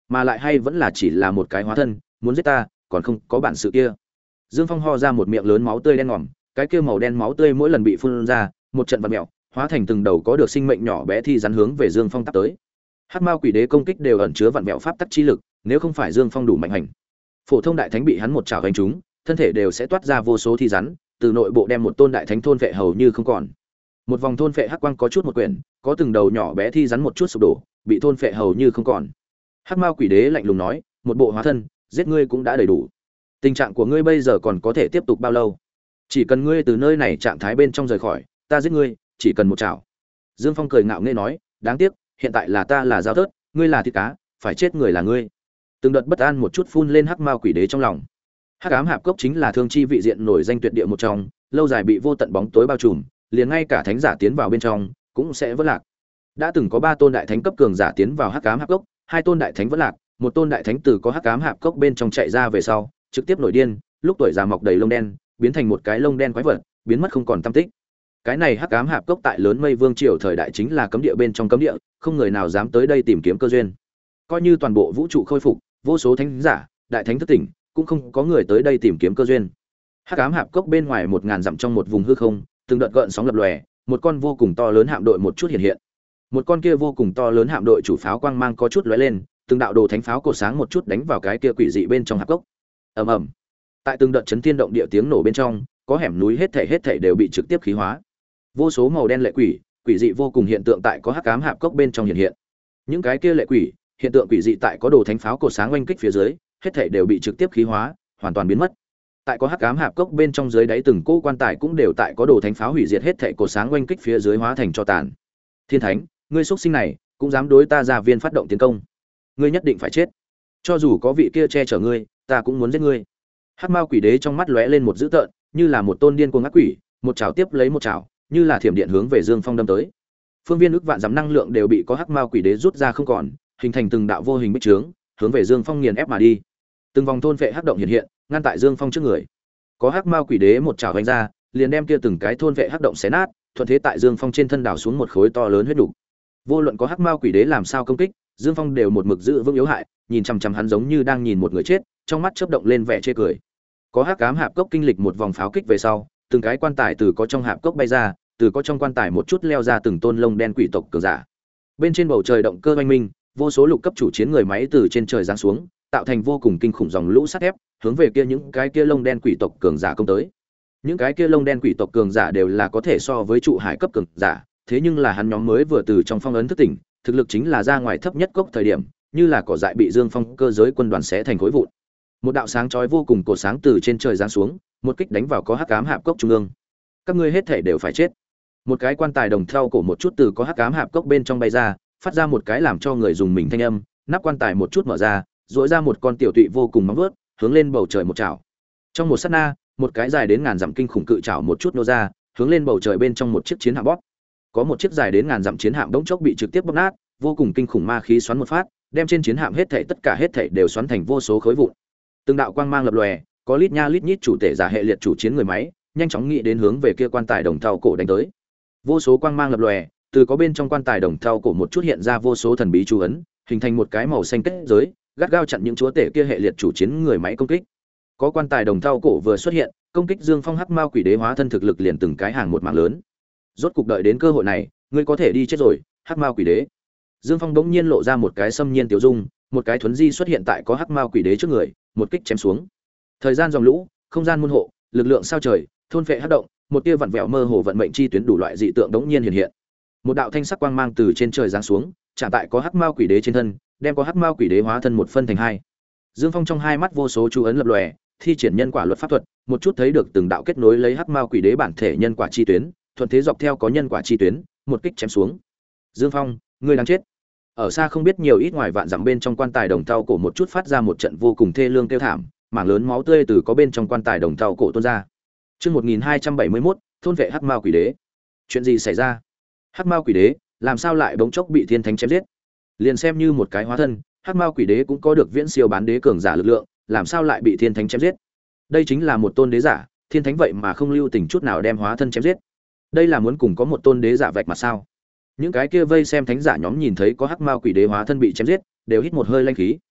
mà lại hay vẫn là chỉ là một cái hóa thân, muốn giết ta, còn không có bản sự kia. Dương Phong ho ra một miệng lớn máu tươi đen ngòm, cái kia màu đen máu tươi mỗi lần bị phun ra, một trận vặn mèo, hóa thành từng đầu có được sinh mệnh nhỏ bé thi rắn hướng về Dương Phong tấp tới. Hắc Mao Quỷ Đế công kích đều ẩn chứa vặn mèo pháp tắc chi lực, nếu không phải Dương Phong đủ mạnh hành, phổ thông đại thánh bị hắn một chảo đánh trúng, thân thể đều sẽ toát ra vô số thi rắn, từ nội bộ đem một tôn đại thánh thôn vệ hầu như không còn. Một vòng thôn vệ hắc quang có chút một quyển, có từng đầu nhỏ bé thi rắn một chút sụp đổ, bị thôn vệ hầu như không còn. Hắc Mao Quỷ Đế lạnh lùng nói, một bộ hóa thân, giết ngươi cũng đã đầy đủ. Tình trạng của ngươi bây giờ còn có thể tiếp tục bao lâu? Chỉ cần ngươi từ nơi này trạng thái bên trong rời khỏi, ta giết ngươi, chỉ cần một chảo. Dương Phong cười ngạo nghễ nói, đáng tiếc, hiện tại là ta là dao tớt, ngươi là thịt cá, phải chết người là ngươi. Từng đợt bất an một chút phun lên Hắc Mao Quỷ Đế trong lòng. Hắc ám hạp cốc chính là thương chi vị diện nổi danh tuyệt địa một trong, lâu dài bị vô tận bóng tối bao trùm, liền ngay cả thánh giả tiến vào bên trong cũng sẽ vỡ lạc. Đã từng có ba tôn đại thánh cấp cường giả tiến vào Hắc ám hạp cốc, hai tôn đại thánh vỡ lạc, một tôn đại thánh từ có Hắc ám hạp cốc bên trong chạy ra về sau, trực tiếp nổi điên, lúc tuổi già mọc đầy lông đen, biến thành một cái lông đen quái vật, biến mất không còn tăm tích. Cái này Hắc ám hạp cốc tại lớn Mây Vương triều thời đại chính là cấm địa bên trong cấm địa, không người nào dám tới đây tìm kiếm cơ duyên. Coi như toàn bộ vũ trụ khôi phục, vô số thánh giả, đại thánh thức tỉnh, cũng không có người tới đây tìm kiếm cơ duyên. Hắc ám hạp cốc bên ngoài một ngàn dặm trong một vùng hư không, từng đợt gợn sóng lập lòe, một con vô cùng to lớn hạm đội một chút hiện hiện. Một con kia vô cùng to lớn hạm đội chủ pháo quang mang có chút lóe lên, từng đạo đồ thánh pháo cột sáng một chút đánh vào cái kia quỷ dị bên trong hạp cốc. Ầm ầm. Tại từng đợt chấn thiên động địa tiếng nổ bên trong, có hẻm núi hết thảy hết thảy đều bị trực tiếp khí hóa. Vô số màu đen lệ quỷ, quỷ dị vô cùng hiện tượng tại có hắc ám hạp cốc bên trong hiện hiện. Những cái kia lệ quỷ, hiện tượng quỷ dị tại có đồ thánh pháo cột sáng oanh kích phía dưới, hết thảy đều bị trực tiếp khí hóa, hoàn toàn biến mất. Tại có hắc ám hạp cốc bên trong dưới đáy từng cỗ quan tài cũng đều tại có đồ thánh pháo hủy diệt hết thảy cột sáng oanh kích phía dưới hóa thành cho tàn. Thiên Thánh, ngươi xuất sinh này, cũng dám đối ta Gia Viên phát động tiến công. Ngươi nhất định phải chết. Cho dù có vị kia che chở ngươi, ta cũng muốn giết ngươi. Hắc Mao Quỷ Đế trong mắt lóe lên một dữ tợn, như là một tôn điên cuồng ác quỷ, một chảo tiếp lấy một chảo, như là thiểm điện hướng về Dương Phong đâm tới. Phương viên ức vạn dặm năng lượng đều bị có Hắc Mao Quỷ Đế rút ra không còn, hình thành từng đạo vô hình bích trướng, hướng về Dương Phong nghiền ép mà đi. Từng vòng thôn vệ hắc động hiện hiện, ngăn tại Dương Phong trước người. Có Hắc Mao Quỷ Đế một chảo vung ra, liền đem kia từng cái thôn vệ hắc động xé nát, thuận thế tại Dương Phong trên thân đảo xuống một khối to lớn huyết đủ. Vô luận có Hắc Mao Quỷ Đế làm sao công kích, Dương Phong đều một mực giữ vững yếu hại, nhìn chằm chằm hắn giống như đang nhìn một người chết, trong mắt chớp động lên vẻ chê cười. Có Hắc Ám Hạp Cốc kinh lịch một vòng pháo kích về sau, từng cái quan tài từ có trong hạp cốc bay ra, từ có trong quan tài một chút leo ra từng tôn lông đen quỷ tộc cường giả. Bên trên bầu trời động cơ oanh minh, vô số lục cấp chủ chiến người máy từ trên trời giáng xuống, tạo thành vô cùng kinh khủng dòng lũ sắt thép, hướng về kia những cái kia lông đen quỷ tộc cường giả công tới. Những cái kia lông đen quỷ tộc cường giả đều là có thể so với trụ hải cấp cường giả, thế nhưng là hắn nhóm mới vừa từ trong phong ấn thức tỉnh, thực lực chính là ra ngoài thấp nhất cốc thời điểm, như là cỏ dại bị Dương Phong cơ giới quân đoàn xé thành khối vụn. Một đạo sáng chói vô cùng cổ sáng từ trên trời giáng xuống, một kích đánh vào có hắc ám hạp cốc trung ương. Các ngươi hết thể đều phải chết. Một cái quan tài đồng thau cổ một chút từ có hắc ám hạp cốc bên trong bay ra, phát ra một cái làm cho người dùng mình thanh âm, nắp quan tài một chút mở ra, rũa ra một con tiểu tụy vô cùng móng vuốt, hướng lên bầu trời một chảo. Trong một sát na, một cái dài đến ngàn dặm kinh khủng cự chảo một chút nô ra, hướng lên bầu trời bên trong một chiếc chiến hạm bóp. Có một chiếc dài đến ngàn dặm chiến hạm đống chốc bị trực tiếp bóp nát, vô cùng kinh khủng ma khí xoắn một phát, đem trên chiến hạm hết thảy tất cả hết thảy đều xoắn thành vô số khối vụn. Từng đạo quang mang lập lòe, có lít nha lít nhít chủ tể giả hệ liệt chủ chiến người máy, nhanh chóng nghĩ đến hướng về kia quan tài đồng thau cổ đánh tới. Vô số quang mang lập lòe, từ có bên trong quan tài đồng thau cổ một chút hiện ra vô số thần bí chú ấn, hình thành một cái màu xanh kết giới, gắt gao chặn những chúa tể kia hệ liệt chủ chiến người máy công kích. Có quan tài đồng thau cổ vừa xuất hiện, công kích Dương Phong hắc mao quỷ đế hóa thân thực lực liền từng cái hàng một mạng lớn. Rốt cục đợi đến cơ hội này, ngươi có thể đi chết rồi, hắc mao quỷ đế. Dương Phong bỗng nhiên lộ ra một cái xâm nhiên tiểu dung, một cái thuấn di xuất hiện tại có hắc mao quỷ đế trước người, một kích chém xuống. Thời gian dòng lũ, không gian môn hộ, lực lượng sao trời, thôn phệ hắc động, một tia vặn vẹo mơ hồ vận mệnh chi tuyến đủ loại dị tượng đống nhiên hiện hiện. Một đạo thanh sắc quang mang từ trên trời giáng xuống, chạm tại có hắc mao quỷ đế trên thân, đem có hắc mao quỷ đế hóa thân một phân thành hai. Dương Phong trong hai mắt vô số chú ấn lập lòe, thi triển nhân quả luật pháp thuật, một chút thấy được từng đạo kết nối lấy hắc mao quỷ đế bản thể nhân quả chi tuyến, thuận thế dọc theo có nhân quả chi tuyến, một kích chém xuống. Dương Phong, ngươi đáng chết. Ở xa không biết nhiều ít ngoài vạn dặm bên trong quan tài đồng thau cổ một chút phát ra một trận vô cùng thê lương kêu thảm, mảng lớn máu tươi từ có bên trong quan tài đồng thau cổ tuôn ra. Chương một nghìn hai trăm bảy mươi mốt, thôn vệ hắc mao quỷ đế. Chuyện gì xảy ra? Hắc mao quỷ đế, làm sao lại bỗng chốc bị thiên thánh chém giết? Liền xem như một cái hóa thân, hắc mao quỷ đế cũng có được viễn siêu bán đế cường giả lực lượng, làm sao lại bị thiên thánh chém giết? Đây chính là một tôn đế giả, thiên thánh vậy mà không lưu tình chút nào đem hóa thân chém giết. Đây là muốn cùng có một tôn đế giả vạch mặt sao? Những cái kia vây xem thánh giả nhóm nhìn thấy có hắc mao quỷ đế hóa thân bị chém giết, đều hít một hơi lanh khí.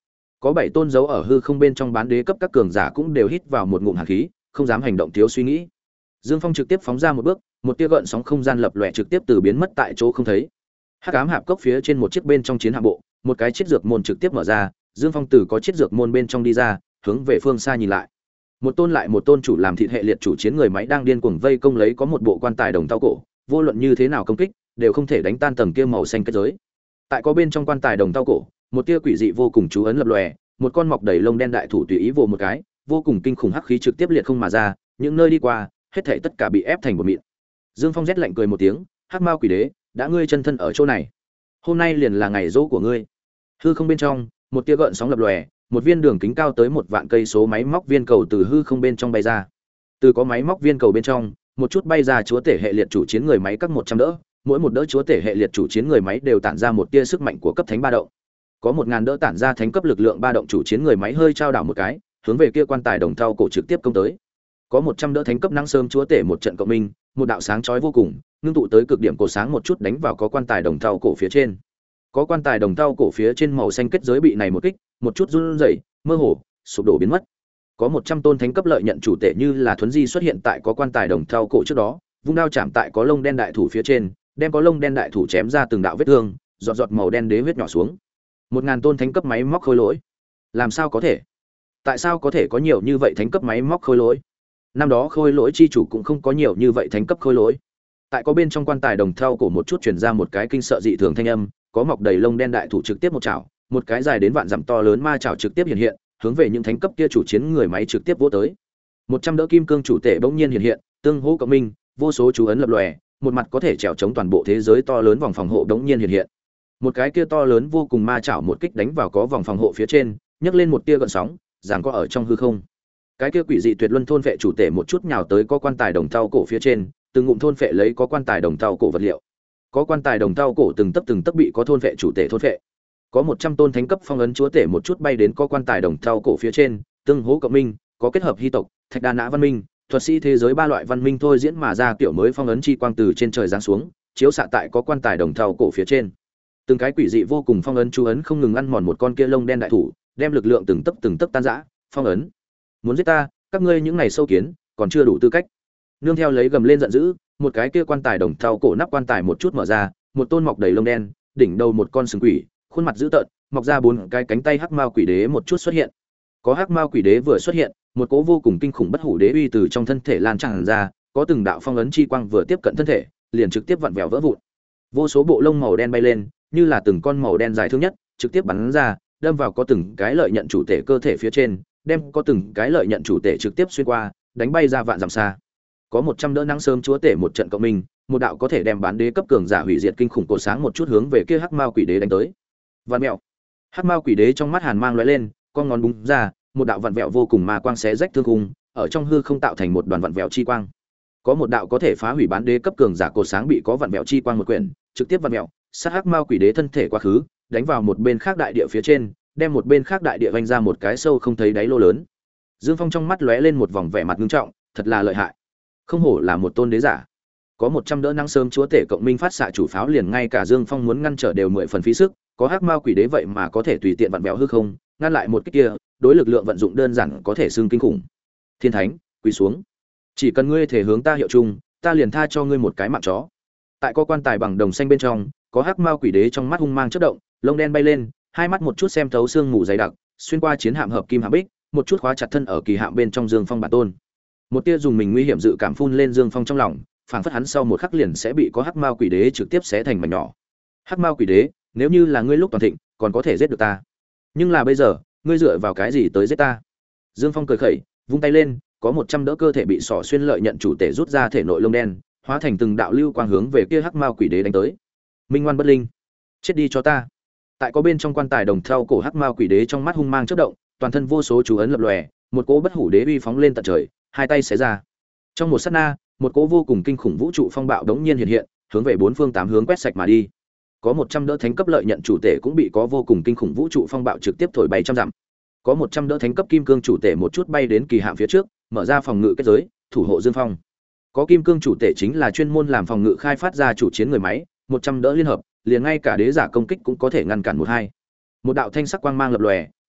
có bảy tôn dấu ở hư không bên trong bán đế cấp các cường giả cũng đều hít vào một ngụm hàn khí, không dám hành động thiếu suy nghĩ. Dương Phong trực tiếp phóng ra một bước, một tia gợn sóng không gian lập lòe trực tiếp từ biến mất tại chỗ không thấy. Hắc ám hạp cốc phía trên một chiếc bên trong chiến hạm bộ, một cái chiết dược môn trực tiếp mở ra, Dương Phong từ có chiết dược môn bên trong đi ra, hướng về phương xa nhìn lại. Một tôn lại một tôn chủ làm thịt hệ liệt chủ chiến người máy đang điên cuồng vây công lấy có một bộ quan tài đồng tao cổ, vô luận như thế nào công kích, đều không thể đánh tan tầng kia màu xanh kết giới. Tại có bên trong quan tài đồng tao cổ, một tia quỷ dị vô cùng chú ấn lập lòe, một con mọc đầy lông đen đại thủ tùy ý vồ một cái, vô cùng kinh khủng hắc khí trực tiếp liệt không mà ra, những nơi đi qua, hết thảy tất cả bị ép thành một mịn. Dương Phong rét lạnh cười một tiếng, hắc mao quỷ đế, đã ngươi chân thân ở chỗ này, hôm nay liền là ngày dỗ của ngươi. Hư không bên trong, một tia gợn sóng lập lòe, một viên đường kính cao tới một vạn cây số máy móc viên cầu từ hư không bên trong bay ra. Từ có máy móc viên cầu bên trong, một chút bay ra chúa tể hệ liệt chủ chiến người máy các một trăm đỡ, mỗi một đỡ chúa tể hệ liệt chủ chiến người máy đều tản ra một tia sức mạnh của cấp thánh ba động. Có một ngàn đỡ tản ra thánh cấp lực lượng ba động chủ chiến người máy hơi trao đảo một cái, hướng về kia quan tài đồng thau cổ trực tiếp công tới. Có một trăm đỡ thánh cấp năng sớm chúa tể một trận cộng minh, một đạo sáng chói vô cùng, ngưng tụ tới cực điểm cổ sáng một chút đánh vào có quan tài đồng thau cổ phía trên. Có quan tài đồng thau cổ phía trên màu xanh kết giới bị này một kích, một chút run rẩy, mơ hồ, sụp đổ biến mất. Có một trăm tôn thánh cấp lợi nhận chủ tể như là thuấn di xuất hiện tại có quan tài đồng thau cổ trước đó, vung đao chạm tại có lông đen đại thủ phía trên, đem có lông đen đại thủ chém ra từng đạo vết thương, giọt giọt màu đen đế huyết nhỏ xuống. Một ngàn tôn thánh cấp máy móc khôi lỗi. Làm sao có thể? Tại sao có thể có nhiều như vậy thánh cấp máy móc khôi lỗi? Năm đó khôi lỗi chi chủ cũng không có nhiều như vậy thánh cấp khôi lỗi. Tại có bên trong quan tài đồng thau cổ một chút truyền ra một cái kinh sợ dị thường thanh âm, có mọc đầy lông đen đại thủ trực tiếp một chảo, một cái dài đến vạn dặm to lớn ma chảo trực tiếp hiện hiện, hướng về những thánh cấp kia chủ chiến người máy trực tiếp vỗ tới. Một trăm đỡ kim cương chủ tể bỗng nhiên hiện hiện, tương hỗ cộng minh, vô số chú ấn lập lòe, một mặt có thể trèo chống toàn bộ thế giới to lớn vòng phòng hộ bỗng nhiên hiện hiện. Một cái kia to lớn vô cùng ma chảo một kích đánh vào có vòng phòng hộ phía trên, nhấc lên một tia gợn sóng, giằng co ở trong hư không. Cái kia quỷ dị tuyệt luân thôn phệ chủ tể một chút nhào tới có quan tài đồng thau cổ phía trên, từng ngụm thôn phệ lấy có quan tài đồng thau cổ vật liệu. Có quan tài đồng thau cổ từng tấc từng tấc bị có thôn phệ chủ tể thôn phệ. Có một trăm tôn thánh cấp phong ấn chúa tể một chút bay đến có quan tài đồng thau cổ phía trên, tương hỗ cộng minh, có kết hợp hy tộc, thạch đa nã văn minh, thuật sĩ thế giới ba loại văn minh thôi diễn mà ra kiểu mới phong ấn chi quang từ trên trời giáng xuống, chiếu xạ tại có quan tài đồng thau cổ phía trên. Từng cái quỷ dị vô cùng phong ấn chú ấn không ngừng ăn mòn một con kia lông đen đại thủ, đem lực lượng từng tấc từng tấc tan rã. Phong ấn, muốn giết ta, các ngươi những này sâu kiến, còn chưa đủ tư cách. Nương theo lấy gầm lên giận dữ, một cái kia quan tài đồng thau cổ nắp quan tài một chút mở ra, một tôn mọc đầy lông đen, đỉnh đầu một con sừng quỷ, khuôn mặt dữ tợn, mọc ra bốn cái cánh tay hắc mao quỷ đế một chút xuất hiện. Có hắc mao quỷ đế vừa xuất hiện, một cỗ vô cùng kinh khủng bất hủ đế uy từ trong thân thể lan tràn ra, có từng đạo phong ấn chi quang vừa tiếp cận thân thể, liền trực tiếp vặn vẹo vỡ vụn. Vô số bộ lông màu đen bay lên, như là từng con màu đen dài thương nhất, trực tiếp bắn ra, đâm vào có từng cái lợi nhận chủ thể cơ thể phía trên, đem có từng cái lợi nhận chủ thể trực tiếp xuyên qua, đánh bay ra vạn dặm xa. Có một trăm đỡ nắng sớm chúa tể một trận cộng minh, một đạo có thể đem bán đế cấp cường giả hủy diệt kinh khủng cổ sáng một chút hướng về kia hắc mao quỷ đế đánh tới. Vạn mèo. Hắc mao quỷ đế trong mắt hàn mang lóe lên, con ngón búng ra, một đạo vạn vẹo vô cùng ma quang xé rách thương khung, ở trong hư không tạo thành một đoàn vạn vẹo chi quang. Có một đạo có thể phá hủy bán đế cấp cường giả cổ sáng bị có vạn vẹo chi quang một quyển, trực tiếp vạn vẹo, sát hắc mao quỷ đế thân thể quá khứ, đánh vào một bên khác đại địa phía trên, đem một bên khác đại địa vành ra một cái sâu không thấy đáy lô lớn. Dương Phong trong mắt lóe lên một vòng vẻ mặt nghiêm trọng, thật là lợi hại. Không hổ là một tôn đế giả. Có một trăm đỡ nắng sớm chúa tể cộng minh phát xạ chủ pháo liền ngay cả Dương Phong muốn ngăn trở đều mười phần phí sức, có hắc mao quỷ đế vậy mà có thể tùy tiện vặn vẹo hư không, ngăn lại một kích kia, đối lực lượng vận dụng đơn giản có thể xưng kinh khủng. Thiên thánh, quỳ xuống. Chỉ cần ngươi thể hướng ta hiệu chung, ta liền tha cho ngươi một cái mạng chó. Tại có quan tài bằng đồng xanh bên trong, có hắc mao quỷ đế trong mắt hung mang chớp động, lông đen bay lên, hai mắt một chút xem thấu xương mù dày đặc, xuyên qua chiến hạm hợp kim hạm bích, một chút khóa chặt thân ở kỳ hạm bên trong Dương Phong bản tôn. Một tia dùng mình nguy hiểm dự cảm phun lên Dương Phong trong lòng, phảng phất hắn sau một khắc liền sẽ bị có hắc mao quỷ đế trực tiếp xé thành mảnh nhỏ. Hắc mao quỷ đế, nếu như là ngươi lúc toàn thịnh, còn có thể giết được ta, nhưng là bây giờ, ngươi dựa vào cái gì tới giết ta? Dương Phong cười khẩy, vung tay lên, có một trăm đỡ cơ thể bị sỏ xuyên lợi nhận chủ tể rút ra thể nội lông đen, hóa thành từng đạo lưu quang hướng về kia hắc mao quỷ đế đánh tới. Minh ngoan bất linh, chết đi cho ta! Tại có bên trong quan tài đồng thau cổ hắc mao quỷ đế trong mắt hung mang chớp động, toàn thân vô số chú ấn lập lòe, một cỗ bất hủ đế uy phóng lên tận trời, hai tay xé ra. Trong một sát na, một cỗ vô cùng kinh khủng vũ trụ phong bạo đống nhiên hiện hiện, hướng về bốn phương tám hướng quét sạch mà đi. Có một trăm đỡ thánh cấp lợi nhận chủ tể cũng bị có vô cùng kinh khủng vũ trụ phong bạo trực tiếp thổi bay trăm dặm. Có một trăm đỡ thánh cấp kim cương chủ tể một chút bay đến kỳ hạm phía trước, mở ra phòng ngự kết giới, thủ hộ Dương Phong. Có kim cương chủ tể chính là chuyên môn làm phòng ngự khai phát ra chủ chiến người máy, một trăm đỡ liên hợp, liền ngay cả đế giả công kích cũng có thể ngăn cản một hai. Một đạo thanh sắc quang mang lập lòe,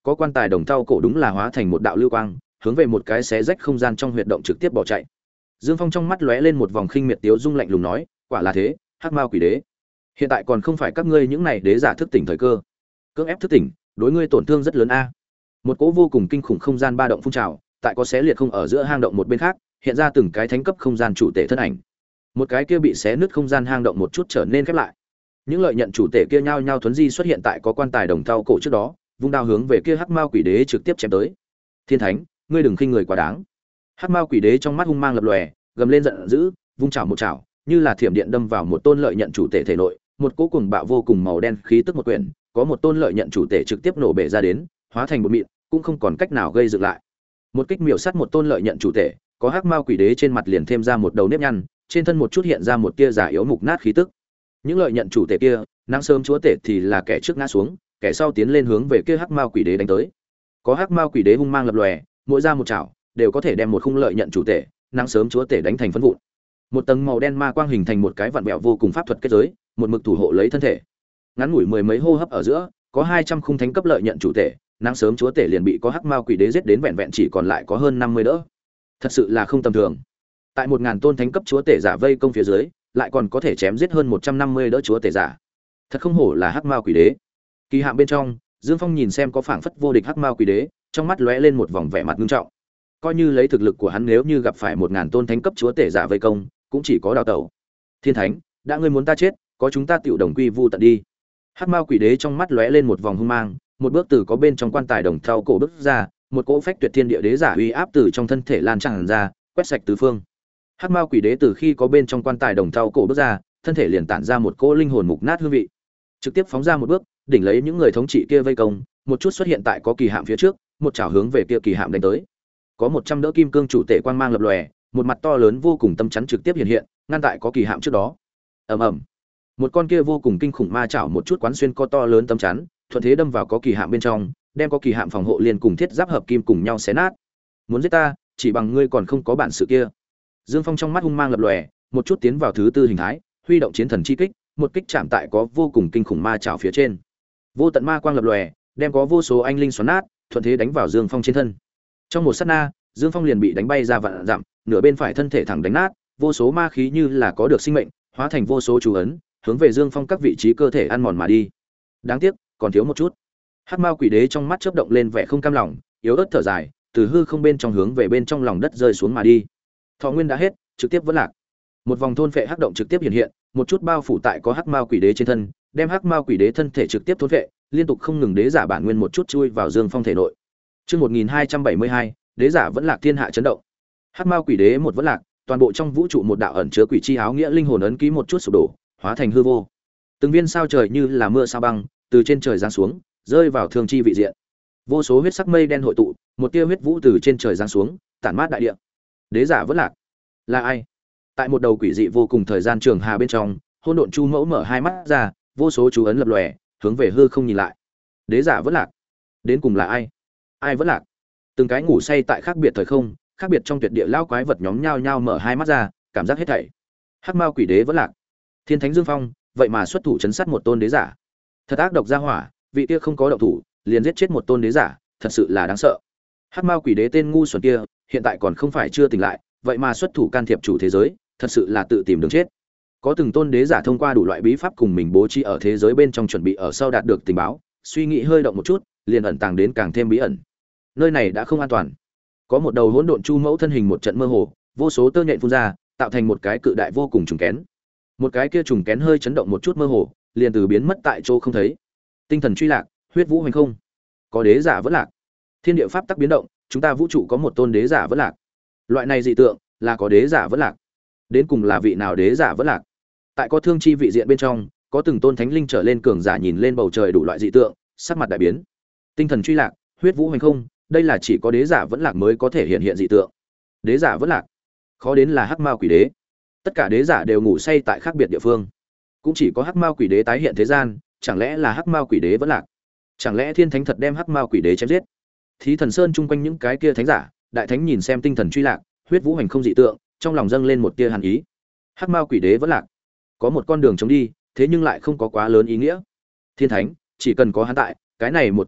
có quan tài đồng thau cổ đúng là hóa thành một đạo lưu quang, hướng về một cái xé rách không gian trong huyệt động trực tiếp bỏ chạy. Dương Phong trong mắt lóe lên một vòng khinh miệt tiếu dung lạnh lùng nói, quả là thế, Hắc Mao Quỷ Đế, hiện tại còn không phải các ngươi những này đế giả thức tỉnh thời cơ. Cưỡng ép thức tỉnh, đối ngươi tổn thương rất lớn a. Một cỗ vô cùng kinh khủng không gian ba động phun trào, tại có xé liệt không ở giữa hang động một bên khác, hiện ra từng cái thánh cấp không gian chủ tể thân ảnh. Một cái kia bị xé nứt không gian hang động một chút trở nên khép lại. Những lợi nhận chủ tể kia nhao nhao thuấn di xuất hiện tại có quan tài đồng thau cổ trước đó, vung đao hướng về kia Hắc Mao Quỷ Đế trực tiếp chém tới. Thiên Thánh, ngươi đừng khinh người quá đáng. Hắc Mao Quỷ Đế trong mắt hung mang lập lòe, gầm lên giận dữ, vung chảo một chảo, như là thiểm điện đâm vào một tôn lợi nhận chủ tể thể nội, một cỗ cuồng bạo vô cùng màu đen khí tức một quyển, có một tôn lợi nhận chủ tể trực tiếp nổ bể ra đến, hóa thành một mịn, cũng không còn cách nào gây dựng lại. Một kích miểu sát một tôn lợi nhận chủ tể, có Hắc Mao Quỷ Đế trên mặt liền thêm ra một đầu nếp nhăn, trên thân một chút hiện ra một tia giả yếu mục nát khí tức. Những lợi nhận chủ tể kia, nắng sớm chúa tể thì là kẻ trước ngã xuống, kẻ sau tiến lên hướng về kia Hắc Mao Quỷ Đế đánh tới. Có Hắc Mao Quỷ Đế hung mang lập lòe, mỗi ra một chảo, đều có thể đem một khung lợi nhận chủ tể, nắng sớm chúa tể đánh thành phấn vụn. Một tầng màu đen ma quang hình thành một cái vặn vẹo vô cùng pháp thuật kết giới, một mực thủ hộ lấy thân thể. Ngắn ngủi mười mấy hô hấp ở giữa, có hai trăm khung thánh cấp lợi nhận chủ tể, nắng sớm chúa tể liền bị có Hắc Mao Quỷ Đế giết đến vẹn vẹn chỉ còn lại có hơn năm mươi đỡ. Thật sự là không tầm thường. Tại một ngàn tôn thánh cấp chúa tể giả vây công phía dưới, lại còn có thể chém giết hơn một trăm năm mươi đỡ chúa tể giả. Thật không hổ là Hắc Mao Quỷ Đế. Kỳ hạm bên trong, Dương Phong nhìn xem có phảng phất vô địch Hắc Mao Quỷ Đế, trong mắt lóe lên một vòng vẻ mặt nghiêm trọng. Coi như lấy thực lực của hắn nếu như gặp phải một ngàn tôn thánh cấp chúa tể giả vây công, cũng chỉ có đào tẩu. Thiên Thánh, đã ngươi muốn ta chết, có chúng ta tiểu đồng quy vu tận đi. Hắc Mao Quỷ Đế trong mắt lóe lên một vòng hung mang, một bước từ có bên trong quan tài đồng thau cổ bước ra, một cỗ phách tuyệt thiên địa đế giả uy áp từ trong thân thể lan tràn ra, quét sạch tứ phương. Hắc Mao Quỷ Đế từ khi có bên trong quan tài đồng thau cổ bước ra, thân thể liền tản ra một cỗ linh hồn mục nát hương vị. Trực tiếp phóng ra một bước, đỉnh lấy những người thống trị kia vây công, một chút xuất hiện tại có kỳ hạm phía trước, một chảo hướng về kia kỳ hạm đánh tới. Có một trăm đỡ kim cương chủ tể quang mang lập lòe, một mặt to lớn vô cùng tâm chắn trực tiếp hiện hiện, ngăn tại có kỳ hạm trước đó. Ầm ầm. Một con kia vô cùng kinh khủng ma chảo một chút quán xuyên có to lớn tâm chắn, thuận thế đâm vào có kỳ hạm bên trong, đem có kỳ hạm phòng hộ liền cùng thiết giáp hợp kim cùng nhau xé nát. Muốn giết ta, chỉ bằng ngươi còn không có bản sự kia. Dương Phong trong mắt hung mang lập lòe, một chút tiến vào thứ tư hình thái, huy động chiến thần chi kích, một kích chạm tại có vô cùng kinh khủng ma chảo phía trên. Vô tận ma quang lập lòe, đem có vô số anh linh xoắn nát, thuận thế đánh vào Dương Phong trên thân. Trong một sát na, Dương Phong liền bị đánh bay ra vạn dặm, nửa bên phải thân thể thẳng đánh nát, vô số ma khí như là có được sinh mệnh, hóa thành vô số chú ấn, hướng về Dương Phong các vị trí cơ thể ăn mòn mà đi. Đáng tiếc, còn thiếu một chút. Hắc Mao Quỷ Đế trong mắt chớp động lên vẻ không cam lòng, yếu ớt thở dài, từ hư không bên trong hướng về bên trong lòng đất rơi xuống mà đi. Thọ nguyên đã hết, trực tiếp vẫn lạc. Một vòng thôn phệ hắc động trực tiếp hiện hiện, một chút bao phủ tại có Hắc Mao Quỷ Đế trên thân, đem Hắc Mao Quỷ Đế thân thể trực tiếp thôn phệ, liên tục không ngừng đế giả bản nguyên một chút chui vào Dương Phong thể nội. Chương một nghìn hai trăm bảy mươi hai, đế giả vẫn lạc thiên hạ chấn động. Hắc Mao Quỷ Đế một vẫn lạc, toàn bộ trong vũ trụ một đạo ẩn chứa quỷ chi áo nghĩa linh hồn ấn ký một chút sụp đổ, hóa thành hư vô. Từng viên sao trời như là mưa sao băng, từ trên trời giáng xuống, rơi vào thương chi vị diện. Vô số huyết sắc mây đen hội tụ, một tia huyết vũ từ trên trời giáng xuống, tản mát đại địa. Đế giả vẫn lạc. Là ai? Tại một đầu quỷ dị vô cùng thời gian trường hà bên trong, Hỗn Độn Chu Mẫu mở hai mắt ra, vô số chú ấn lập lòe, hướng về hư không nhìn lại. Đế giả vẫn lạc. Đến cùng là ai? Ai vẫn lạc? Từng cái ngủ say tại khác biệt thời không, khác biệt trong tuyệt địa lao quái vật nhóm nhao nhao mở hai mắt ra, cảm giác hết thảy. Hắc Mao Quỷ Đế vẫn lạc. Thiên Thánh Dương Phong, vậy mà xuất thủ chấn sát một tôn đế giả. Thật ác độc ra hỏa, vị kia không có động thủ, liền giết chết một tôn đế giả, thật sự là đáng sợ. Hắc Mao Quỷ Đế tên ngu xuẩn kia, hiện tại còn không phải chưa tỉnh lại, vậy mà xuất thủ can thiệp chủ thế giới, thật sự là tự tìm đường chết. Có từng tôn đế giả thông qua đủ loại bí pháp cùng mình bố trí ở thế giới bên trong chuẩn bị ở sau đạt được tình báo, suy nghĩ hơi động một chút, liền ẩn tàng đến càng thêm bí ẩn. Nơi này đã không an toàn. Có một đầu hỗn độn chu mẫu thân hình một trận mơ hồ, vô số tơ nhện phun ra, tạo thành một cái cự đại vô cùng trùng kén. Một cái kia trùng kén hơi chấn động một chút mơ hồ, liền từ biến mất tại chỗ không thấy. Tinh thần truy lạc, huyết vũ hành không. Có đế giả vẫn lạc. Thiên địa pháp tắc biến động, chúng ta vũ trụ có một tôn đế giả vẫn lạc. Loại này dị tượng là có đế giả vẫn lạc. Đến cùng là vị nào đế giả vẫn lạc? Tại có thương chi vị diện bên trong, có từng tôn thánh linh trở lên cường giả nhìn lên bầu trời đủ loại dị tượng, sắc mặt đại biến. Tinh thần truy lạc, huyết vũ hành không, đây là chỉ có đế giả vẫn lạc mới có thể hiện hiện dị tượng. Đế giả vẫn lạc, khó đến là Hắc Mao Quỷ Đế. Tất cả đế giả đều ngủ say tại khác biệt địa phương, cũng chỉ có Hắc Mao Quỷ Đế tái hiện thế gian, chẳng lẽ là Hắc Mao Quỷ Đế vẫn lạc? Chẳng lẽ Thiên Thánh thật đem Hắc Mao Quỷ Đế chém giết? Thí Thần Sơn chung quanh những cái kia thánh giả, đại thánh nhìn xem tinh thần truy lạc, huyết vũ hành không dị tượng, trong lòng dâng lên một tia hàn ý. Hắc Mao Quỷ Đế vẫn lạc, có một con đường chống đi, thế nhưng lại không có quá lớn ý nghĩa. Thiên Thánh, chỉ cần có hắn tại, cái này một thời đại,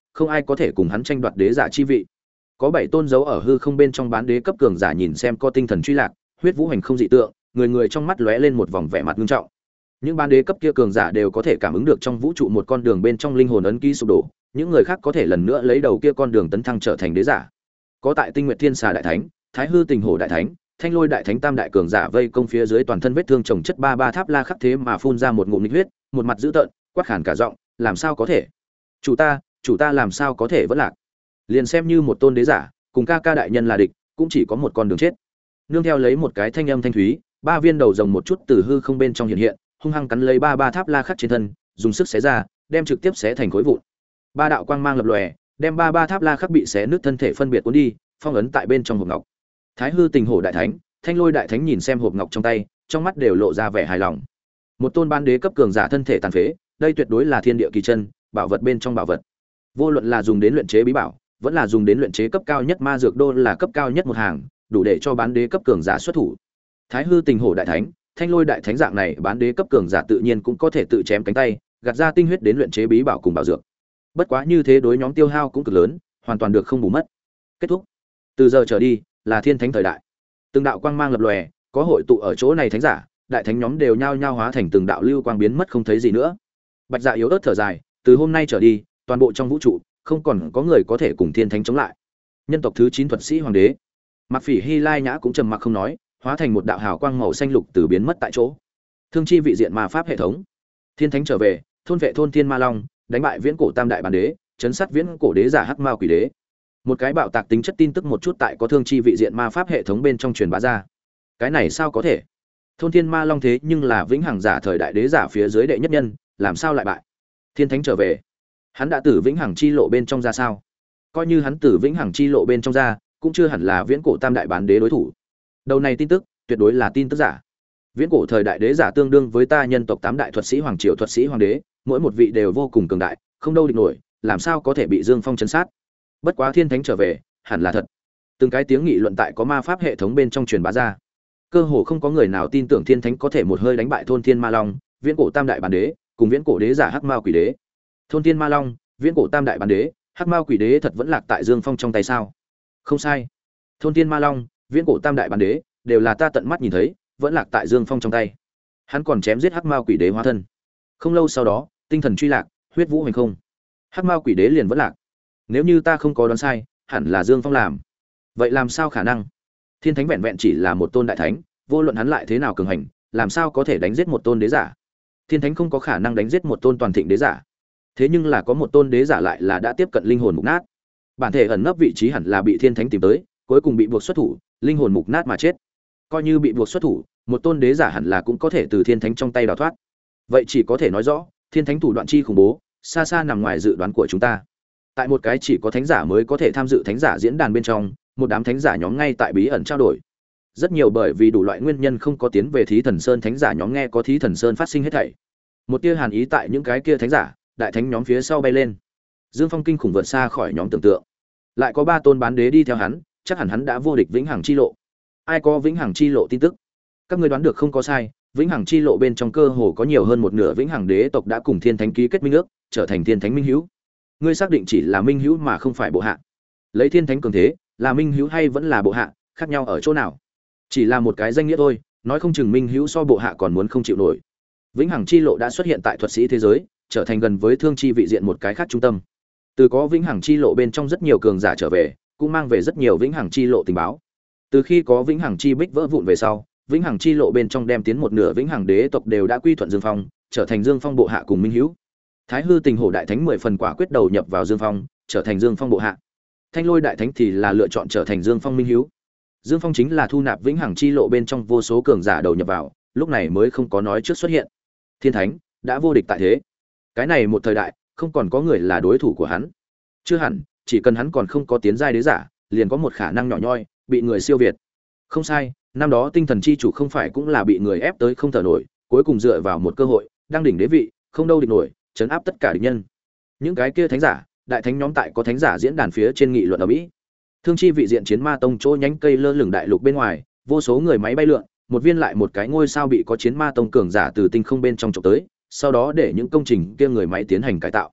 không ai có thể cùng hắn tranh đoạt đế giả chi vị. Có bảy tôn dấu ở hư không bên trong bán đế cấp cường giả nhìn xem có tinh thần truy lạc, huyết vũ hành không dị tượng, người người trong mắt lóe lên một vòng vẻ mặt nghiêm trọng. Những bán đế cấp kia cường giả đều có thể cảm ứng được trong vũ trụ một con đường bên trong linh hồn ấn ký sụp đổ, những người khác có thể lần nữa lấy đầu kia con đường tấn thăng trở thành đế giả. Có tại Tinh Nguyệt Thiên Xà đại thánh, Thái Hư Tình Hổ đại thánh, Thanh Lôi đại thánh tam đại cường giả vây công phía dưới, toàn thân vết thương chồng chất ba ba tháp la khắc thế mà phun ra một ngụm nghịch huyết, một mặt dữ tợn, quát khàn cả giọng, làm sao có thể? Chủ ta, chủ ta làm sao có thể vẫn lạc? Liền xem như một tôn đế giả, cùng ca ca đại nhân là địch, cũng chỉ có một con đường chết. Nương theo lấy một cái thanh âm thanh thúy, ba viên đầu rồng một chút từ hư không bên trong hiện hiện, hung hăng cắn lấy ba ba tháp la khắc trên thân, dùng sức xé ra, đem trực tiếp xé thành khối vụn. Ba đạo quang mang lập lòe, đem ba ba tháp la khắc bị xé nứt thân thể phân biệt cuốn đi, phong ấn tại bên trong hộp ngọc. Thái Hư Tình Hổ đại thánh, Thanh Lôi đại thánh nhìn xem hộp ngọc trong tay, trong mắt đều lộ ra vẻ hài lòng. Một tôn ban đế cấp cường giả thân thể tàn phế, đây tuyệt đối là thiên địa kỳ chân, bảo vật bên trong bảo vật. Vô luận là dùng đến luyện chế bí bảo, vẫn là dùng đến luyện chế cấp cao nhất ma dược đô là cấp cao nhất một hàng, đủ để cho bán đế cấp cường giả xuất thủ. Thái Hư Tình Hổ đại thánh, Thanh Lôi đại thánh dạng này bán đế cấp cường giả tự nhiên cũng có thể tự chém cánh tay, gạt ra tinh huyết đến luyện chế bí bảo cùng bảo dược. Bất quá như thế đối nhóm tiêu hao cũng cực lớn, hoàn toàn được không bù mất. Kết thúc. Từ giờ trở đi là thiên thánh thời đại. Từng đạo quang mang lập lòe, có hội tụ ở chỗ này thánh giả, đại thánh nhóm đều nhao nhao hóa thành từng đạo lưu quang biến mất không thấy gì nữa. Bạch Dạ yếu ớt thở dài, từ hôm nay trở đi, toàn bộ trong vũ trụ không còn có người có thể cùng thiên thánh chống lại. Nhân tộc thứ chín thuật sĩ hoàng đế, Mặc Phỉ Hy Lai Nhã cũng trầm mặc không nói, hóa thành một đạo hào quang màu xanh lục từ biến mất tại chỗ. Thương chi vị diện ma pháp hệ thống. Thiên thánh trở về, thôn vệ thôn thiên ma long, đánh bại viễn cổ tam đại bản đế, chấn sát viễn cổ đế giả hắc mao quỷ đế. Một cái bạo tạc tính chất tin tức một chút tại có thương chi vị diện ma pháp hệ thống bên trong truyền bá ra. Cái này sao có thể? Thôn thiên ma long thế nhưng là vĩnh hằng giả thời đại đế giả phía dưới đệ nhất nhân, làm sao lại bại? Thiên thánh trở về, hắn đã từ vĩnh hằng chi lộ bên trong ra sao? Coi như hắn từ vĩnh hằng chi lộ bên trong ra, cũng chưa hẳn là viễn cổ tam đại bán đế đối thủ. Đầu này tin tức tuyệt đối là tin tức giả. Viễn cổ thời đại đế giả tương đương với ta nhân tộc tám đại thuật sĩ hoàng triều thuật sĩ hoàng đế, mỗi một vị đều vô cùng cường đại, không đâu địch nổi, làm sao có thể bị Dương Phong chấn sát? Bất quá thiên thánh trở về, hẳn là thật. Từng cái tiếng nghị luận tại có ma pháp hệ thống bên trong truyền bá ra. Cơ hồ không có người nào tin tưởng thiên thánh có thể một hơi đánh bại thôn thiên ma long, viễn cổ tam đại bản đế, cùng viễn cổ đế giả hắc mao quỷ đế. Thôn thiên ma long, viễn cổ tam đại bản đế, hắc mao quỷ đế thật vẫn lạc tại Dương Phong trong tay sao? Không sai. Thôn thiên ma long, viễn cổ tam đại bản đế đều là ta tận mắt nhìn thấy, vẫn lạc tại Dương Phong trong tay. Hắn còn chém giết hắc mao quỷ đế hóa thân. Không lâu sau đó, tinh thần truy lạc, huyết vũ hành không. Hắc mao quỷ đế liền vẫn lạc. Nếu như ta không có đoán sai, hẳn là Dương Phong làm. Vậy làm sao khả năng? Thiên thánh vẹn vẹn chỉ là một tôn đại thánh, vô luận hắn lại thế nào cường hành, làm sao có thể đánh giết một tôn đế giả? Thiên thánh không có khả năng đánh giết một tôn toàn thịnh đế giả. Thế nhưng là có một tôn đế giả lại là đã tiếp cận linh hồn mục nát. Bản thể ẩn nấp vị trí hẳn là bị thiên thánh tìm tới, cuối cùng bị buộc xuất thủ, linh hồn mục nát mà chết. Coi như bị buộc xuất thủ, một tôn đế giả hẳn là cũng có thể từ thiên thánh trong tay đào thoát. Vậy chỉ có thể nói rõ, thiên thánh thủ đoạn chi khủng bố, xa xa nằm ngoài dự đoán của chúng ta. Tại một cái chỉ có thánh giả mới có thể tham dự thánh giả diễn đàn bên trong, một đám thánh giả nhóm ngay tại bí ẩn trao đổi. Rất nhiều bởi vì đủ loại nguyên nhân không có tiến về Thí Thần Sơn thánh giả nhóm nghe có Thí Thần Sơn phát sinh hết thảy. Một tia hàn ý tại những cái kia thánh giả, đại thánh nhóm phía sau bay lên. Dương Phong kinh khủng vượt xa khỏi nhóm tưởng tượng. Lại có ba tôn bán đế đi theo hắn, chắc hẳn hắn đã vô địch vĩnh hằng chi lộ. Ai có vĩnh hằng chi lộ tin tức? Các ngươi đoán được không có sai, vĩnh hằng chi lộ bên trong cơ hồ có nhiều hơn một nửa vĩnh hằng đế tộc đã cùng thiên thánh ký kết minh ước, trở thành thiên thánh minh hữu. Ngươi xác định chỉ là minh hữu mà không phải bộ hạ? Lấy thiên thánh cường thế, là minh hữu hay vẫn là bộ hạ, khác nhau ở chỗ nào? Chỉ là một cái danh nghĩa thôi, nói không chừng minh hữu so bộ hạ còn muốn không chịu nổi. Vĩnh hằng chi lộ đã xuất hiện tại thuật sĩ thế giới, trở thành gần với thương chi vị diện một cái khác trung tâm. Từ có vĩnh hằng chi lộ bên trong rất nhiều cường giả trở về, cũng mang về rất nhiều vĩnh hằng chi lộ tình báo. Từ khi có vĩnh hằng chi bích vỡ vụn về sau, vĩnh hằng chi lộ bên trong đem tiến một nửa vĩnh hằng đế tộc đều đã quy thuận Dương Phong, trở thành Dương Phong bộ hạ cùng minh hữu. Thái Hư Tình Hổ đại thánh mười phần quả quyết đầu nhập vào Dương Phong, trở thành Dương Phong bộ hạ. Thanh Lôi đại thánh thì là lựa chọn trở thành Dương Phong minh hữu. Dương Phong chính là thu nạp vĩnh hằng chi lộ bên trong vô số cường giả đầu nhập vào, lúc này mới không có nói trước xuất hiện. Thiên thánh đã vô địch tại thế. Cái này một thời đại, không còn có người là đối thủ của hắn. Chưa hẳn, chỉ cần hắn còn không có tiến giai đế giả, liền có một khả năng nhỏ nhoi bị người siêu việt. Không sai, năm đó tinh thần chi chủ không phải cũng là bị người ép tới không thở nổi, cuối cùng dựa vào một cơ hội, đang đỉnh đế vị, không đâu địch nổi, chấn áp tất cả địch nhân. Những cái kia thánh giả, đại thánh nhóm tại có thánh giả diễn đàn phía trên nghị luận ở Mỹ. Thương chi vị diện chiến ma tông chỗ nhánh cây lơ lửng đại lục bên ngoài, vô số người máy bay lượn, một viên lại một cái ngôi sao bị có chiến ma tông cường giả từ tinh không bên trong chụp tới, sau đó để những công trình kia người máy tiến hành cải tạo.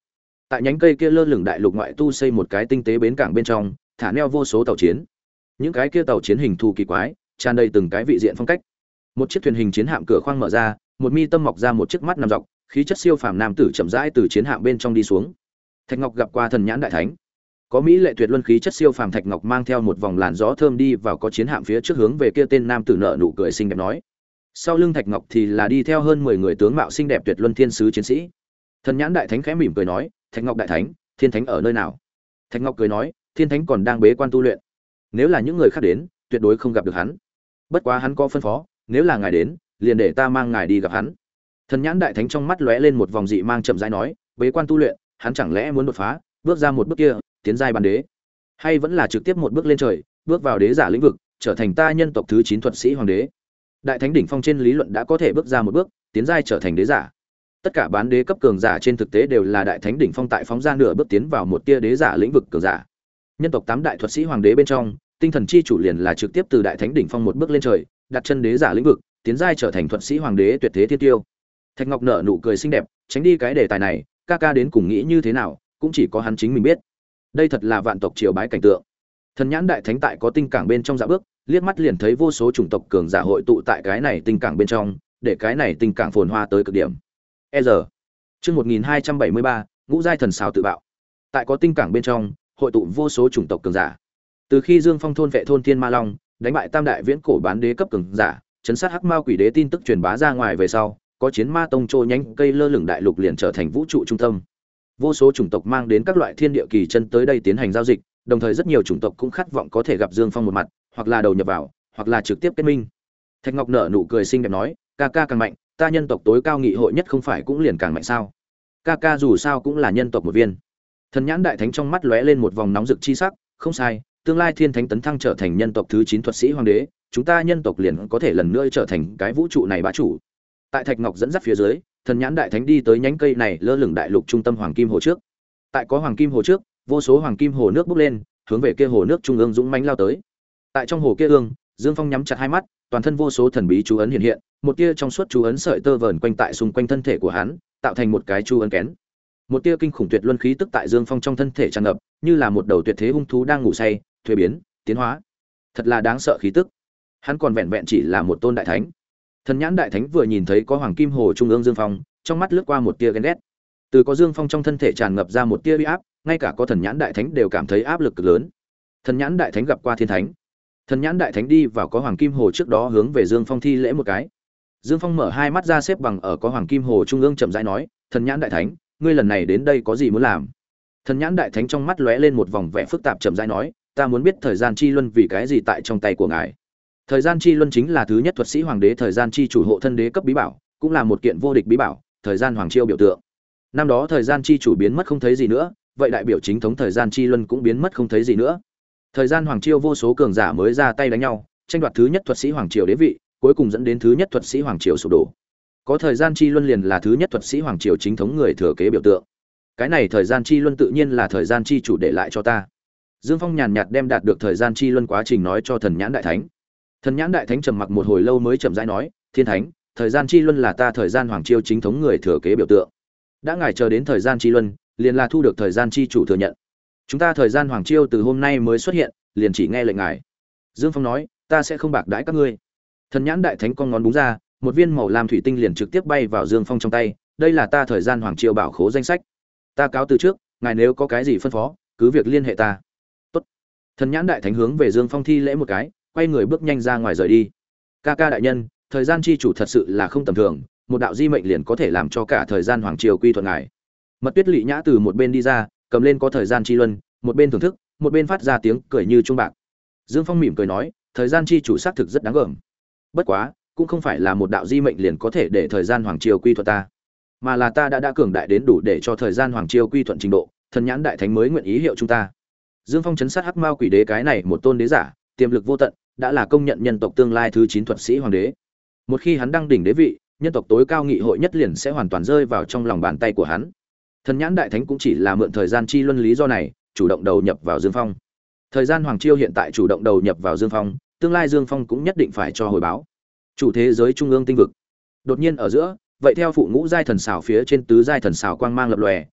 Tại nhánh cây kia lơ lửng đại lục ngoại tu xây một cái tinh tế bến cảng bên trong, thả neo vô số tàu chiến. Những cái kia tàu chiến hình thù kỳ quái, tràn đầy từng cái vị diện phong cách. Một chiếc thuyền hình chiến hạm cửa khoang mở ra, một mi tâm mọc ra một chiếc mắt nằm dọc, khí chất siêu phàm nam tử chậm rãi từ chiến hạm bên trong đi xuống. Thạch Ngọc gặp qua thần nhãn đại thánh. Có mỹ lệ tuyệt luân khí chất siêu phàm Thạch Ngọc mang theo một vòng làn gió thơm đi vào có chiến hạm phía trước hướng về kia tên nam tử nợ nụ cười xinh đẹp nói. Sau lưng Thạch Ngọc thì là đi theo hơn mười người tướng mạo xinh đẹp tuyệt luân thiên sứ chiến sĩ. Thần nhãn đại thánh khẽ mỉm cười nói, Thạch Ngọc đại thánh, thiên thánh ở nơi nào? Thạch Ngọc cười nói, thiên thánh còn đang bế quan tu luyện. Nếu là những người khác đến, tuyệt đối không gặp được hắn. Bất quá hắn có phân phó, nếu là ngài đến, liền để ta mang ngài đi gặp hắn. Thần nhãn đại thánh trong mắt lóe lên một vòng dị mang chậm rãi nói, bế quan tu luyện, hắn chẳng lẽ muốn đột phá, bước ra một bước kia, tiến giai bản đế, hay vẫn là trực tiếp một bước lên trời, bước vào đế giả lĩnh vực, trở thành ta nhân tộc thứ chín thuật sĩ hoàng đế. Đại thánh đỉnh phong trên lý luận đã có thể bước ra một bước, tiến giai trở thành đế giả. Tất cả bán đế cấp cường giả trên thực tế đều là đại thánh đỉnh phong tại phóng ra nửa bước tiến vào một tia đế giả lĩnh vực cường giả. Nhân tộc tám đại thuật sĩ hoàng đế bên trong, tinh thần chi chủ liền là trực tiếp từ đại thánh đỉnh phong một bước lên trời, đặt chân đế giả lĩnh vực, tiến giai trở thành thuật sĩ hoàng đế tuyệt thế thiên tiêu. Thạch Ngọc nở nụ cười xinh đẹp, tránh đi cái đề tài này, ca ca đến cùng nghĩ như thế nào, cũng chỉ có hắn chính mình biết. Đây thật là vạn tộc triều bái cảnh tượng. Thần nhãn đại thánh tại có tinh cảng bên trong dạ bước, liếc mắt liền thấy vô số chủng tộc cường giả hội tụ tại cái này tinh cảng bên trong, để cái này tinh cảng phồn hoa tới cực điểm. E giờ. Chương một nghìn hai trăm bảy mươi ba, ngũ giai thần xào tự bạo. Tại có tinh cảng bên trong, hội tụ vô số chủng tộc cường giả. Từ khi Dương Phong thôn vệ thôn Thiên Ma Long, đánh bại tam đại viễn cổ bán đế cấp cường giả, chấn sát hắc mao quỷ đế tin tức truyền bá ra ngoài về sau, có chiến ma tông trôi nhánh cây lơ lửng đại lục liền trở thành vũ trụ trung tâm. Vô số chủng tộc mang đến các loại thiên địa kỳ chân tới đây tiến hành giao dịch, đồng thời rất nhiều chủng tộc cũng khát vọng có thể gặp Dương Phong một mặt, hoặc là đầu nhập vào, hoặc là trực tiếp kết minh. Thạch Ngọc nở nụ cười xinh đẹp nói, ca ca càng mạnh, ta nhân tộc tối cao nghị hội nhất không phải cũng liền càng mạnh sao? Ca ca dù sao cũng là nhân tộc một viên. Thần nhãn đại thánh trong mắt lóe lên một vòng nóng rực chi sắc, không sai, tương lai thiên thánh tấn thăng trở thành nhân tộc thứ chín thuật sĩ hoàng đế, chúng ta nhân tộc liền có thể lần nữa trở thành cái vũ trụ này bá chủ. Tại Thạch Ngọc dẫn dắt phía dưới, thần nhãn đại thánh đi tới nhánh cây này lơ lửng đại lục trung tâm hoàng kim hồ trước. Tại có hoàng kim hồ trước, vô số hoàng kim hồ nước bốc lên, hướng về kia hồ nước trung ương dũng mãnh lao tới. Tại trong hồ kia ương, Dương Phong nhắm chặt hai mắt, toàn thân vô số thần bí chú ấn hiện hiện, một tia trong suốt chú ấn sợi tơ vờn quanh tại xung quanh thân thể của hắn, tạo thành một cái chú ấn kén. Một tia kinh khủng tuyệt luân khí tức tại Dương Phong trong thân thể tràn ngập, như là một đầu tuyệt thế hung thú đang ngủ say, thuế biến, tiến hóa. Thật là đáng sợ khí tức. Hắn còn vẹn vẹn chỉ là một tôn đại thánh. Thần nhãn đại thánh vừa nhìn thấy có hoàng kim hồ trung ương Dương Phong, trong mắt lướt qua một tia ghen ghét. Từ có Dương Phong trong thân thể tràn ngập ra một tia uy áp, ngay cả có thần nhãn đại thánh đều cảm thấy áp lực cực lớn. Thần nhãn đại thánh gặp qua thiên thánh. Thần nhãn đại thánh đi vào có hoàng kim hồ trước đó hướng về Dương Phong thi lễ một cái. Dương Phong mở hai mắt ra xếp bằng ở có hoàng kim hồ trung ương chậm rãi nói, thần nhãn đại thánh, ngươi lần này đến đây có gì muốn làm? Thần nhãn đại thánh trong mắt lóe lên một vòng vẻ phức tạp chậm rãi nói, ta muốn biết thời gian chi luân vì cái gì tại trong tay của ngài. Thời gian chi luân chính là thứ nhất thuật sĩ hoàng đế thời gian chi chủ hộ thân đế cấp bí bảo, cũng là một kiện vô địch bí bảo, thời gian hoàng chiêu biểu tượng. Năm đó thời gian chi chủ biến mất không thấy gì nữa, vậy đại biểu chính thống thời gian chi luân cũng biến mất không thấy gì nữa. Thời gian hoàng chiêu vô số cường giả mới ra tay đánh nhau, tranh đoạt thứ nhất thuật sĩ hoàng triều đế vị, cuối cùng dẫn đến thứ nhất thuật sĩ hoàng triều sụp đổ. Có thời gian chi luân liền là thứ nhất thuật sĩ hoàng triều chính thống người thừa kế biểu tượng. Cái này thời gian chi luân tự nhiên là thời gian chi chủ để lại cho ta. Dương Phong nhàn nhạt đem đạt được thời gian chi luân quá trình nói cho thần nhãn đại thánh. Thần nhãn đại thánh trầm mặc một hồi lâu mới chậm rãi nói, thiên thánh, thời gian chi luân là ta thời gian hoàng triều chính thống người thừa kế biểu tượng. Đã ngài chờ đến thời gian chi luân, liền là thu được thời gian chi chủ thừa nhận. Chúng ta thời gian hoàng triều từ hôm nay mới xuất hiện, liền chỉ nghe lệnh ngài. Dương Phong nói, ta sẽ không bạc đãi các ngươi. Thần nhãn đại thánh con ngón búng ra, một viên màu lam thủy tinh liền trực tiếp bay vào Dương Phong trong tay, đây là ta thời gian hoàng triều bảo khố danh sách. Ta cáo từ trước, ngài nếu có cái gì phân phó, cứ việc liên hệ ta. Tốt. Thần nhãn đại thánh hướng về Dương Phong thi lễ một cái, quay người bước nhanh ra ngoài rời đi. Ca ca đại nhân, thời gian chi chủ thật sự là không tầm thường, một đạo di mệnh liền có thể làm cho cả thời gian hoàng triều quy thuận ngài. Mật Tuyết Lệ Nhã từ một bên đi ra, cầm lên có thời gian chi luân, một bên thưởng thức, một bên phát ra tiếng cười như chuông bạc. Dương Phong mỉm cười nói, thời gian chi chủ xác thực rất đáng gờm. Bất quá, cũng không phải là một đạo di mệnh liền có thể để thời gian hoàng triều quy thuận ta, mà là ta đã đã cường đại đến đủ để cho thời gian hoàng triều quy thuận trình độ, thần nhãn đại thánh mới nguyện ý hiệu chúng ta. Dương Phong chấn sát hắc mao quỷ đế cái này một tôn đế giả, tiềm lực vô tận, đã là công nhận nhân tộc tương lai thứ chín thuật sĩ hoàng đế. Một khi hắn đăng đỉnh đế vị, nhân tộc tối cao nghị hội nhất liền sẽ hoàn toàn rơi vào trong lòng bàn tay của hắn. Thần nhãn đại thánh cũng chỉ là mượn thời gian chi luân lý do này, chủ động đầu nhập vào Dương Phong. Thời gian hoàng triều hiện tại chủ động đầu nhập vào Dương Phong, tương lai Dương Phong cũng nhất định phải cho hồi báo. Chủ thế giới trung ương tinh vực. Đột nhiên ở giữa, vậy theo phụ ngũ giai thần xảo phía trên tứ giai thần xảo quang mang lập lòe,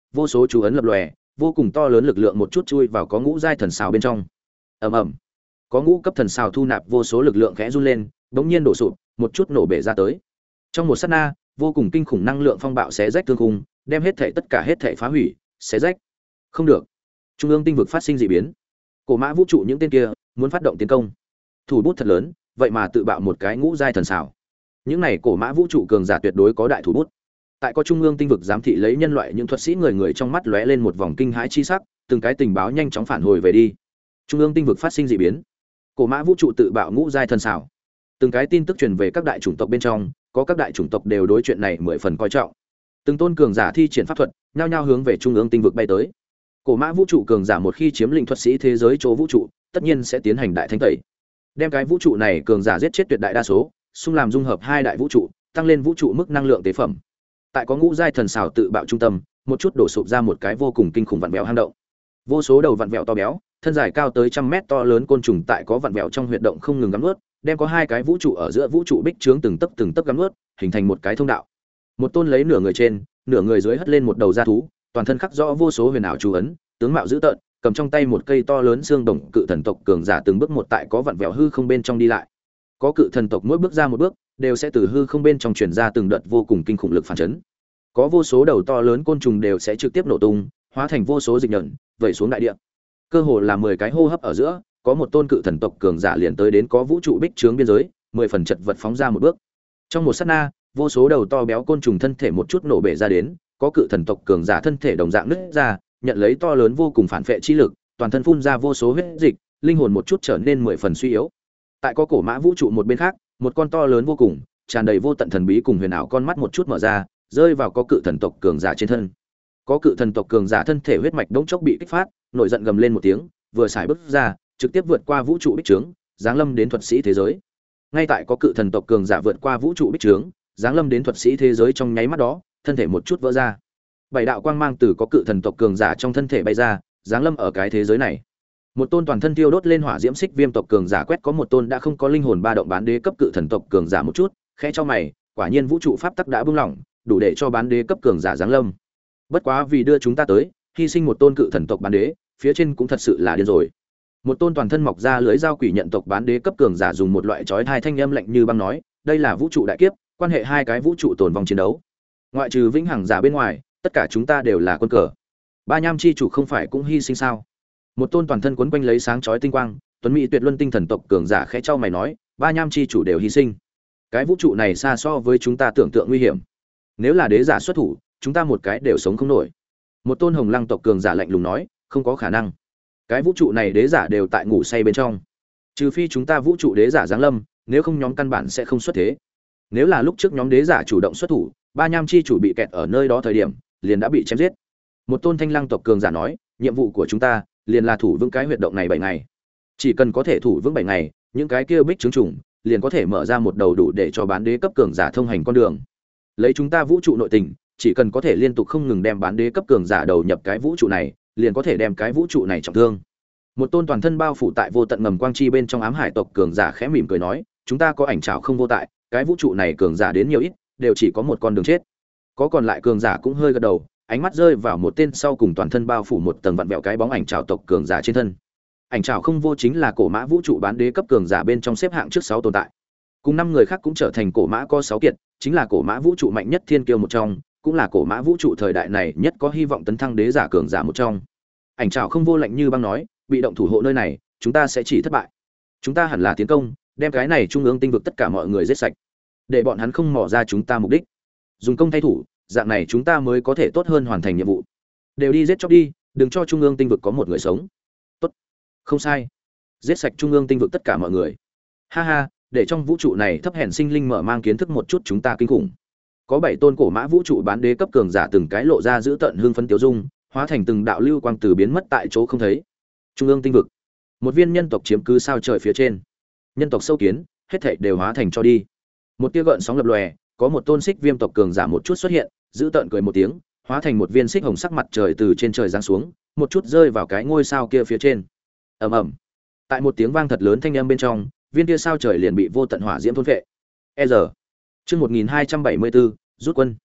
vô số chú ấn lập lòe, vô cùng to lớn lực lượng một chút chui vào có ngũ giai thần xào bên trong. Ầm ầm. Có ngũ cấp thần xào thu nạp vô số lực lượng khẽ run lên, bỗng nhiên đổ sụp, một chút nổ bể ra tới. Trong một sát na, vô cùng kinh khủng năng lượng phong bạo xé rách thương khung, đem hết thảy tất cả hết thảy phá hủy, xé rách. Không được. Trung ương tinh vực phát sinh dị biến. Cổ mã vũ trụ những tên kia muốn phát động tiến công. Thủ bút thật lớn, vậy mà tự bạo một cái ngũ giai thần xảo. Những này cổ mã vũ trụ cường giả tuyệt đối có đại thủ bút. Tại có trung ương tinh vực giám thị lấy nhân loại những thuật sĩ người người trong mắt lóe lên một vòng kinh hãi chi sắc, từng cái tình báo nhanh chóng phản hồi về đi. Trung ương tinh vực phát sinh dị biến. Cổ mã vũ trụ tự bạo ngũ giai thần xảo. Từng cái tin tức truyền về các đại chủng tộc bên trong, có các đại chủng tộc đều đối chuyện này mười phần coi trọng. Từng tôn cường giả thi triển pháp thuật, nhao nhao hướng về trung ương tinh vực bay tới. Cổ mã vũ trụ cường giả một khi chiếm lĩnh thuật sĩ thế giới chỗ vũ trụ, tất nhiên sẽ tiến hành đại thánh tẩy. Đem cái vũ trụ này cường giả giết chết tuyệt đại đa số, xung làm dung hợp hai đại vũ trụ, tăng lên vũ trụ mức năng lượng tế phẩm. Tại có ngũ giai thần xảo tự bạo trung tâm, một chút đổ sụp ra một cái vô cùng kinh khủng vặn vẹo hang động. Vô số đầu vặn vẹo to béo, thân dài cao tới trăm mét to lớn côn trùng tại có vặn vẹo trong huyệt động không ngừng gắm nuốt, đem có hai cái vũ trụ ở giữa vũ trụ bích trướng từng tấc từng tấc gắm nuốt, hình thành một cái thông đạo. Một tôn lấy nửa người trên, nửa người dưới hất lên một đầu da thú, toàn thân khắc rõ vô số huyền ảo chú ấn, tướng mạo dữ tợn, cầm trong tay một cây to lớn xương đồng cự thần tộc cường giả từng bước một tại có vặn vẹo hư không bên trong đi lại. Có cự thần tộc mỗi bước ra một bước, đều sẽ từ hư không bên trong truyền ra từng đợt vô cùng kinh khủng lực phản chấn. Có vô số đầu to lớn côn trùng đều sẽ trực tiếp nổ tung, hóa thành vô số dịch nhẫn, vẩy xuống đại địa. Cơ hồ là mười cái hô hấp ở giữa, có một tôn cự thần tộc cường giả liền tới đến có vũ trụ bích trướng biên giới, mười phần chật vật phóng ra một bước. Trong một sát na, vô số đầu to béo côn trùng thân thể một chút nổ bể ra đến, có cự thần tộc cường giả thân thể đồng dạng nứt ra, nhận lấy to lớn vô cùng phản phệ chi lực, toàn thân phun ra vô số huyết dịch, linh hồn một chút trở nên mười phần suy yếu. Tại có cổ mã vũ trụ một bên khác, một con to lớn vô cùng, tràn đầy vô tận thần bí cùng huyền ảo con mắt một chút mở ra, rơi vào có cự thần tộc cường giả trên thân. Có cự thần tộc cường giả thân thể huyết mạch đống chốc bị kích phát, nổi giận gầm lên một tiếng, vừa xài bước ra, trực tiếp vượt qua vũ trụ bích trướng, giáng lâm đến thuật sĩ thế giới. Ngay tại có cự thần tộc cường giả vượt qua vũ trụ bích trướng, giáng lâm đến thuật sĩ thế giới trong nháy mắt đó, thân thể một chút vỡ ra. Bảy đạo quang mang từ có cự thần tộc cường giả trong thân thể bay ra, giáng lâm ở cái thế giới này. Một tôn toàn thân tiêu đốt lên hỏa diễm xích viêm tộc cường giả quét có một tôn đã không có linh hồn ba động bán đế cấp cự thần tộc cường giả một chút, khẽ cho mày, quả nhiên vũ trụ pháp tắc đã buông lỏng, đủ để cho bán đế cấp cường giả giáng lâm. Bất quá vì đưa chúng ta tới, hy sinh một tôn cự thần tộc bán đế, phía trên cũng thật sự là điên rồi. Một tôn toàn thân mọc ra lưới dao quỷ nhận tộc bán đế cấp cường giả dùng một loại chói tai thanh âm lạnh như băng nói, đây là vũ trụ đại kiếp, quan hệ hai cái vũ trụ tồn vong chiến đấu. Ngoại trừ vĩnh hằng giả bên ngoài, tất cả chúng ta đều là quân cờ. Ba nham chi chủ không phải cũng hy sinh sao? Một tôn toàn thân quấn quanh lấy sáng chói tinh quang, tuấn mỹ tuyệt luân tinh thần tộc cường giả khẽ chau mày nói, ba nham chi chủ đều hy sinh. Cái vũ trụ này xa so với chúng ta tưởng tượng nguy hiểm. Nếu là đế giả xuất thủ, chúng ta một cái đều sống không nổi. Một tôn hồng lăng tộc cường giả lạnh lùng nói, không có khả năng. Cái vũ trụ này đế giả đều tại ngủ say bên trong. Trừ phi chúng ta vũ trụ đế giả giáng lâm, nếu không nhóm căn bản sẽ không xuất thế. Nếu là lúc trước nhóm đế giả chủ động xuất thủ, ba nham chi chủ bị kẹt ở nơi đó thời điểm, liền đã bị chém giết. Một tôn thanh lăng tộc cường giả nói, nhiệm vụ của chúng ta liền là thủ vững cái huyệt động này bảy ngày. Chỉ cần có thể thủ vững bảy ngày, những cái kia bích trứng trùng liền có thể mở ra một đầu đủ để cho bán đế cấp cường giả thông hành con đường. Lấy chúng ta vũ trụ nội tình, chỉ cần có thể liên tục không ngừng đem bán đế cấp cường giả đầu nhập cái vũ trụ này, liền có thể đem cái vũ trụ này trọng thương. Một tôn toàn thân bao phủ tại vô tận ngầm quang chi bên trong ám hải tộc cường giả khẽ mỉm cười nói, chúng ta có ảnh trảo không vô tại, cái vũ trụ này cường giả đến nhiều ít, đều chỉ có một con đường chết. Có còn lại cường giả cũng hơi gật đầu, ánh mắt rơi vào một tên sau cùng toàn thân bao phủ một tầng vặn vẹo cái bóng ảnh trảo tộc cường giả trên thân. Ảnh trảo không vô chính là cổ mã vũ trụ bán đế cấp cường giả bên trong xếp hạng trước sáu tồn tại. Cùng năm người khác cũng trở thành cổ mã có sáu kiệt, chính là cổ mã vũ trụ mạnh nhất thiên kiêu một trong, cũng là cổ mã vũ trụ thời đại này nhất có hy vọng tấn thăng đế giả cường giả một trong. Ảnh trảo không vô lạnh như băng nói, bị động thủ hộ nơi này, chúng ta sẽ chỉ thất bại. Chúng ta hẳn là tiến công, đem cái này trung ương tinh vực tất cả mọi người giết sạch, để bọn hắn không mò ra chúng ta mục đích. Dùng công thay thủ, dạng này chúng ta mới có thể tốt hơn hoàn thành nhiệm vụ. Đều đi giết chóc đi, đừng cho trung ương tinh vực có một người sống. Tốt, không sai, giết sạch trung ương tinh vực tất cả mọi người. Ha ha, để trong vũ trụ này thấp hèn sinh linh mở mang kiến thức một chút chúng ta kinh khủng. Có bảy tôn cổ mã vũ trụ bán đế cấp cường giả từng cái lộ ra giữ tận hương phấn tiêu dung, hóa thành từng đạo lưu quang từ biến mất tại chỗ không thấy. Trung ương tinh vực, một viên nhân tộc chiếm cứ sao trời phía trên. Nhân tộc sâu kiến, hết thảy đều hóa thành cho đi. Một tia gợn sóng lập lòe, có một tôn xích viêm tộc cường giả một chút xuất hiện, giữ tận cười một tiếng, hóa thành một viên xích hồng sắc mặt trời từ trên trời giáng xuống, một chút rơi vào cái ngôi sao kia phía trên. Ầm ầm. Tại một tiếng vang thật lớn thanh âm bên trong, viên kia sao trời liền bị vô tận hỏa diễm thôn phệ. E giờ. Chương một nghìn hai trăm bảy mươi bốn, rút quân.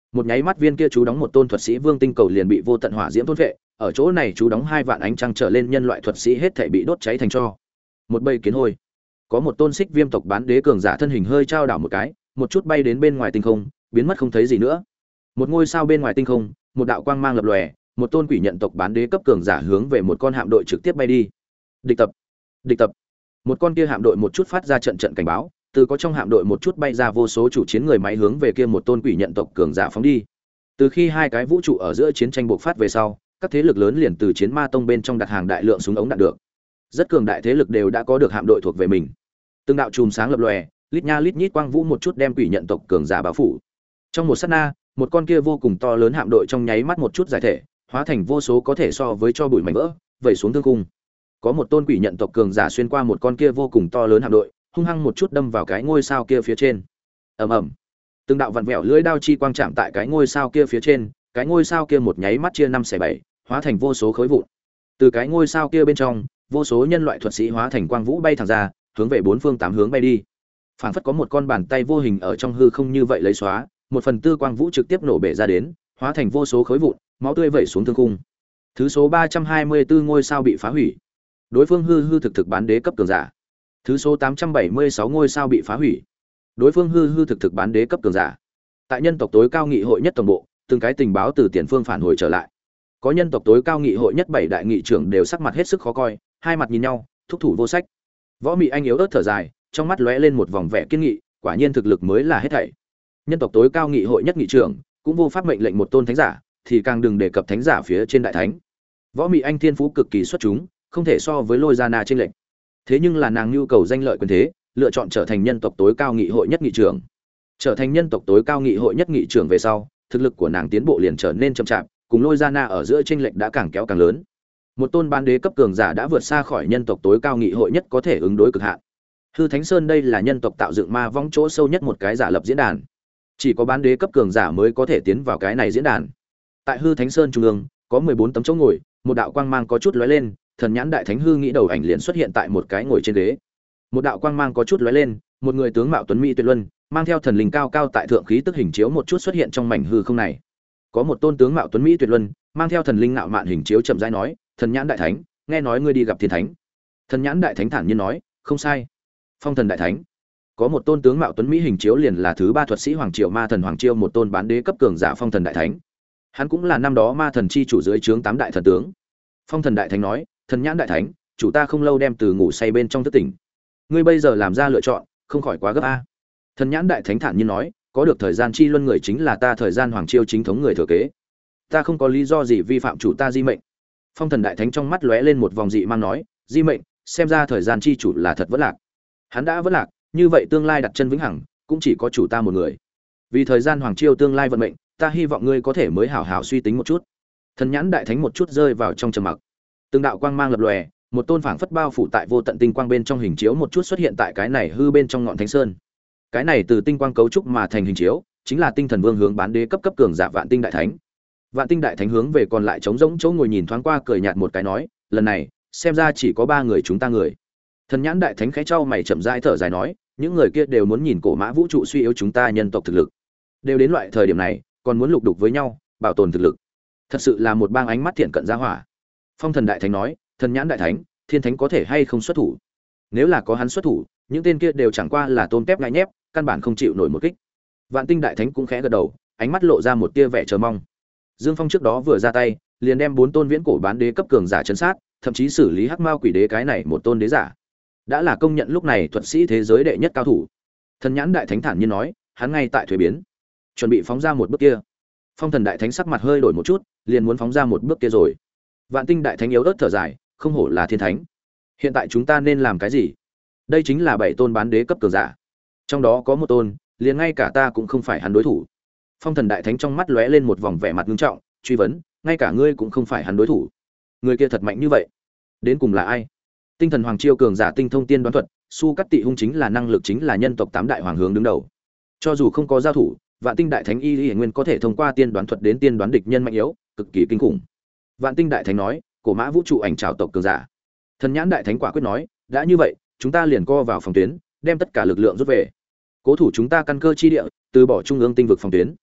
Một nháy mắt viên kia chú đóng một tôn thuật sĩ vương tinh cầu liền bị vô tận hỏa diễm thôn vệ, ở chỗ này chú đóng hai vạn ánh trăng trở lên nhân loại thuật sĩ hết thảy bị đốt cháy thành tro. Một bầy kiến hôi, có một tôn xích viêm tộc bán đế cường giả thân hình hơi trao đảo một cái, một chút bay đến bên ngoài tinh không, biến mất không thấy gì nữa. Một ngôi sao bên ngoài tinh không, một đạo quang mang lập lòe, một tôn quỷ nhận tộc bán đế cấp cường giả hướng về một con hạm đội trực tiếp bay đi. Địch tập, địch tập. Một con kia hạm đội một chút phát ra trận trận cảnh báo, từ có trong hạm đội một chút bay ra vô số chủ chiến người máy hướng về kia một tôn quỷ nhận tộc cường giả phóng đi. Từ khi hai cái vũ trụ ở giữa chiến tranh bộc phát về sau, các thế lực lớn liền từ chiến ma tông bên trong đặt hàng đại lượng súng ống đạn được. Rất cường đại thế lực đều đã có được hạm đội thuộc về mình. Từng đạo chùm sáng lập lòe, lít nha lít nhít quang vũ một chút đem quỷ nhận tộc cường giả bao phủ. Trong một sát na, một con kia vô cùng to lớn hạm đội trong nháy mắt một chút giải thể, hóa thành vô số có thể so với cho bụi mảnh vỡ, vẩy xuống thương cung. Có một tôn quỷ nhận tộc cường giả xuyên qua một con kia vô cùng to lớn hạm đội, hung hăng một chút đâm vào cái ngôi sao kia phía trên. Ầm ầm. Từng đạo vặn vẹo lưỡi đao chi quang chạm tại cái ngôi sao kia phía trên, cái ngôi sao kia một nháy mắt chia năm xẻ bảy, hóa thành vô số khối vụn. Từ cái ngôi sao kia bên trong, vô số nhân loại thuật sĩ hóa thành quang vũ bay thẳng ra, hướng về bốn phương tám hướng bay đi. Phảng phất có một con bàn tay vô hình ở trong hư không như vậy lấy xóa, một phần tư quang vũ trực tiếp nổ bể ra đến, hóa thành vô số khối vụn, máu tươi vẩy xuống thương khung. Thứ số ba trăm hai mươi tư ngôi sao bị phá hủy. Đối phương hư hư thực thực bán đế cấp cường giả. Thứ số tám trăm bảy mươi sáu ngôi sao bị phá hủy. Đối phương hư hư thực thực bán đế cấp cường giả. Tại nhân tộc tối cao nghị hội nhất tổng bộ, từng cái tình báo từ tiền phương phản hồi trở lại. Có nhân tộc tối cao nghị hội nhất bảy đại nghị trưởng đều sắc mặt hết sức khó coi, hai mặt nhìn nhau, thúc thủ vô sách. Võ Mị Anh yếu ớt thở dài, trong mắt lóe lên một vòng vẻ kiên nghị, quả nhiên thực lực mới là hết thảy. Nhân tộc tối cao nghị hội nhất nghị trưởng cũng vô pháp mệnh lệnh một tôn thánh giả, thì càng đừng đề cập thánh giả phía trên đại thánh. Võ Mị Anh thiên phú cực kỳ xuất chúng, không thể so với Lôi Gia Na trên lệnh. Thế nhưng là nàng nhu cầu danh lợi quyền thế, lựa chọn trở thành nhân tộc tối cao nghị hội nhất nghị trưởng. Trở thành nhân tộc tối cao nghị hội nhất nghị trưởng về sau, thực lực của nàng tiến bộ liền trở nên chậm chạp, cùng Lôi Gia Na ở giữa chênh lệch đã càng kéo càng lớn. Một tôn bán đế cấp cường giả đã vượt xa khỏi nhân tộc tối cao nghị hội nhất có thể ứng đối cực hạn. Hư Thánh Sơn đây là nhân tộc tạo dựng ma vong chỗ sâu nhất một cái giả lập diễn đàn. Chỉ có bán đế cấp cường giả mới có thể tiến vào cái này diễn đàn. Tại Hư Thánh Sơn trung ương, có mười bốn tấm chỗ ngồi, một đạo quang mang có chút lóe lên, thần nhãn đại thánh hư nghĩ đầu ảnh liền xuất hiện tại một cái ngồi trên ghế. Một đạo quang mang có chút lóe lên, một người tướng mạo tuấn mỹ tuyệt luân, mang theo thần linh cao cao tại thượng khí tức hình chiếu một chút xuất hiện trong mảnh hư không này. Có một tôn tướng mạo tuấn mỹ tuyệt luân, mang theo thần linh ngạo mạn hình chiếu chậm rãi nói, "Thần nhãn đại thánh, nghe nói ngươi đi gặp thiên thánh." Thần nhãn đại thánh thản nhiên nói, "Không sai." Phong thần đại thánh. Có một tôn tướng mạo tuấn mỹ hình chiếu liền là thứ ba thuật sĩ hoàng triều ma thần hoàng chiêu, một tôn bán đế cấp cường giả phong thần đại thánh. Hắn cũng là năm đó ma thần chi chủ dưới trướng tám đại thần tướng. Phong thần đại thánh nói, "Thần nhãn đại thánh, chủ ta không lâu đem từ ngủ say bên trong thức tỉnh. Ngươi bây giờ làm ra lựa chọn, không khỏi quá gấp a." Thần nhãn đại thánh thản nhiên nói, "Có được thời gian chi luân người chính là ta thời gian hoàng chiêu chính thống người thừa kế. Ta không có lý do gì vi phạm chủ ta di mệnh." Phong thần đại thánh trong mắt lóe lên một vòng dị mang nói, "Di mệnh, xem ra thời gian chi chủ là thật vẫn lạc. Hắn đã vẫn lạc, như vậy tương lai đặt chân vĩnh hằng cũng chỉ có chủ ta một người. Vì thời gian hoàng chiêu tương lai vận mệnh, ta hy vọng ngươi có thể mới hảo hảo suy tính một chút." Thần nhãn đại thánh một chút rơi vào trong trầm mặc. Từng đạo quang mang lập lòe, một tôn phảng phất bao phủ tại vô tận tinh quang bên trong hình chiếu một chút xuất hiện tại cái này hư bên trong ngọn thánh sơn. Cái này từ tinh quang cấu trúc mà thành hình chiếu, chính là tinh thần vương hướng bán đế cấp cấp cường giả Vạn Tinh đại thánh. Vạn Tinh đại thánh hướng về còn lại trống rỗng chỗ ngồi nhìn thoáng qua, cười nhạt một cái nói, "Lần này, xem ra chỉ có ba người chúng ta người." Thần nhãn đại thánh khẽ trao mày chậm rãi thở dài nói, "Những người kia đều muốn nhìn cổ mã vũ trụ suy yếu chúng ta nhân tộc thực lực. Đều đến loại thời điểm này, còn muốn lục đục với nhau, bảo tồn thực lực. Thật sự là một bang ánh mắt thiện cận gia hỏa." Phong thần đại thánh nói, "Thần nhãn đại thánh, thiên thánh có thể hay không xuất thủ? Nếu là có hắn xuất thủ, những tên kia đều chẳng qua là tôm tép ngại nhép, căn bản không chịu nổi một kích." Vạn Tinh đại thánh cũng khẽ gật đầu, ánh mắt lộ ra một tia vẻ chờ mong. Dương Phong trước đó vừa ra tay, liền đem bốn tôn viễn cổ bán đế cấp cường giả chấn sát, thậm chí xử lý Hắc Mao Quỷ Đế cái này một tôn đế giả. Đã là công nhận lúc này thuật sĩ thế giới đệ nhất cao thủ. Thần nhãn đại thánh thản nhiên nói, hắn ngay tại thuế biến, chuẩn bị phóng ra một bước kia. Phong thần đại thánh sắc mặt hơi đổi một chút, liền muốn phóng ra một bước kia rồi. Vạn Tinh đại thánh yếu ớt thở dài, không hổ là thiên thánh. Hiện tại chúng ta nên làm cái gì? Đây chính là bảy tôn bán đế cấp cường giả, trong đó có một tôn, liền ngay cả ta cũng không phải hắn đối thủ. Phong thần đại thánh trong mắt lóe lên một vòng vẻ mặt nghiêm trọng, truy vấn, ngay cả ngươi cũng không phải hắn đối thủ? Người kia thật mạnh như vậy, đến cùng là ai? Tinh thần hoàng chiêu cường giả tinh thông tiên đoán thuật, Su Cắt Tị Hung chính là năng lực chính là nhân tộc tám đại hoàng hướng đứng đầu. Cho dù không có giao thủ, Vạn Tinh đại thánh y y nguyên có thể thông qua tiên đoán thuật đến tiên đoán địch nhân mạnh yếu, cực kỳ kinh khủng. Vạn Tinh đại thánh nói, cổ mã vũ trụ ảnh trảo tộc cường giả. Thần nhãn đại thánh quả quyết nói, đã như vậy, chúng ta liền co vào phòng tuyến, đem tất cả lực lượng rút về. Cố thủ chúng ta căn cơ chi địa, từ bỏ trung ương tinh vực phòng tuyến.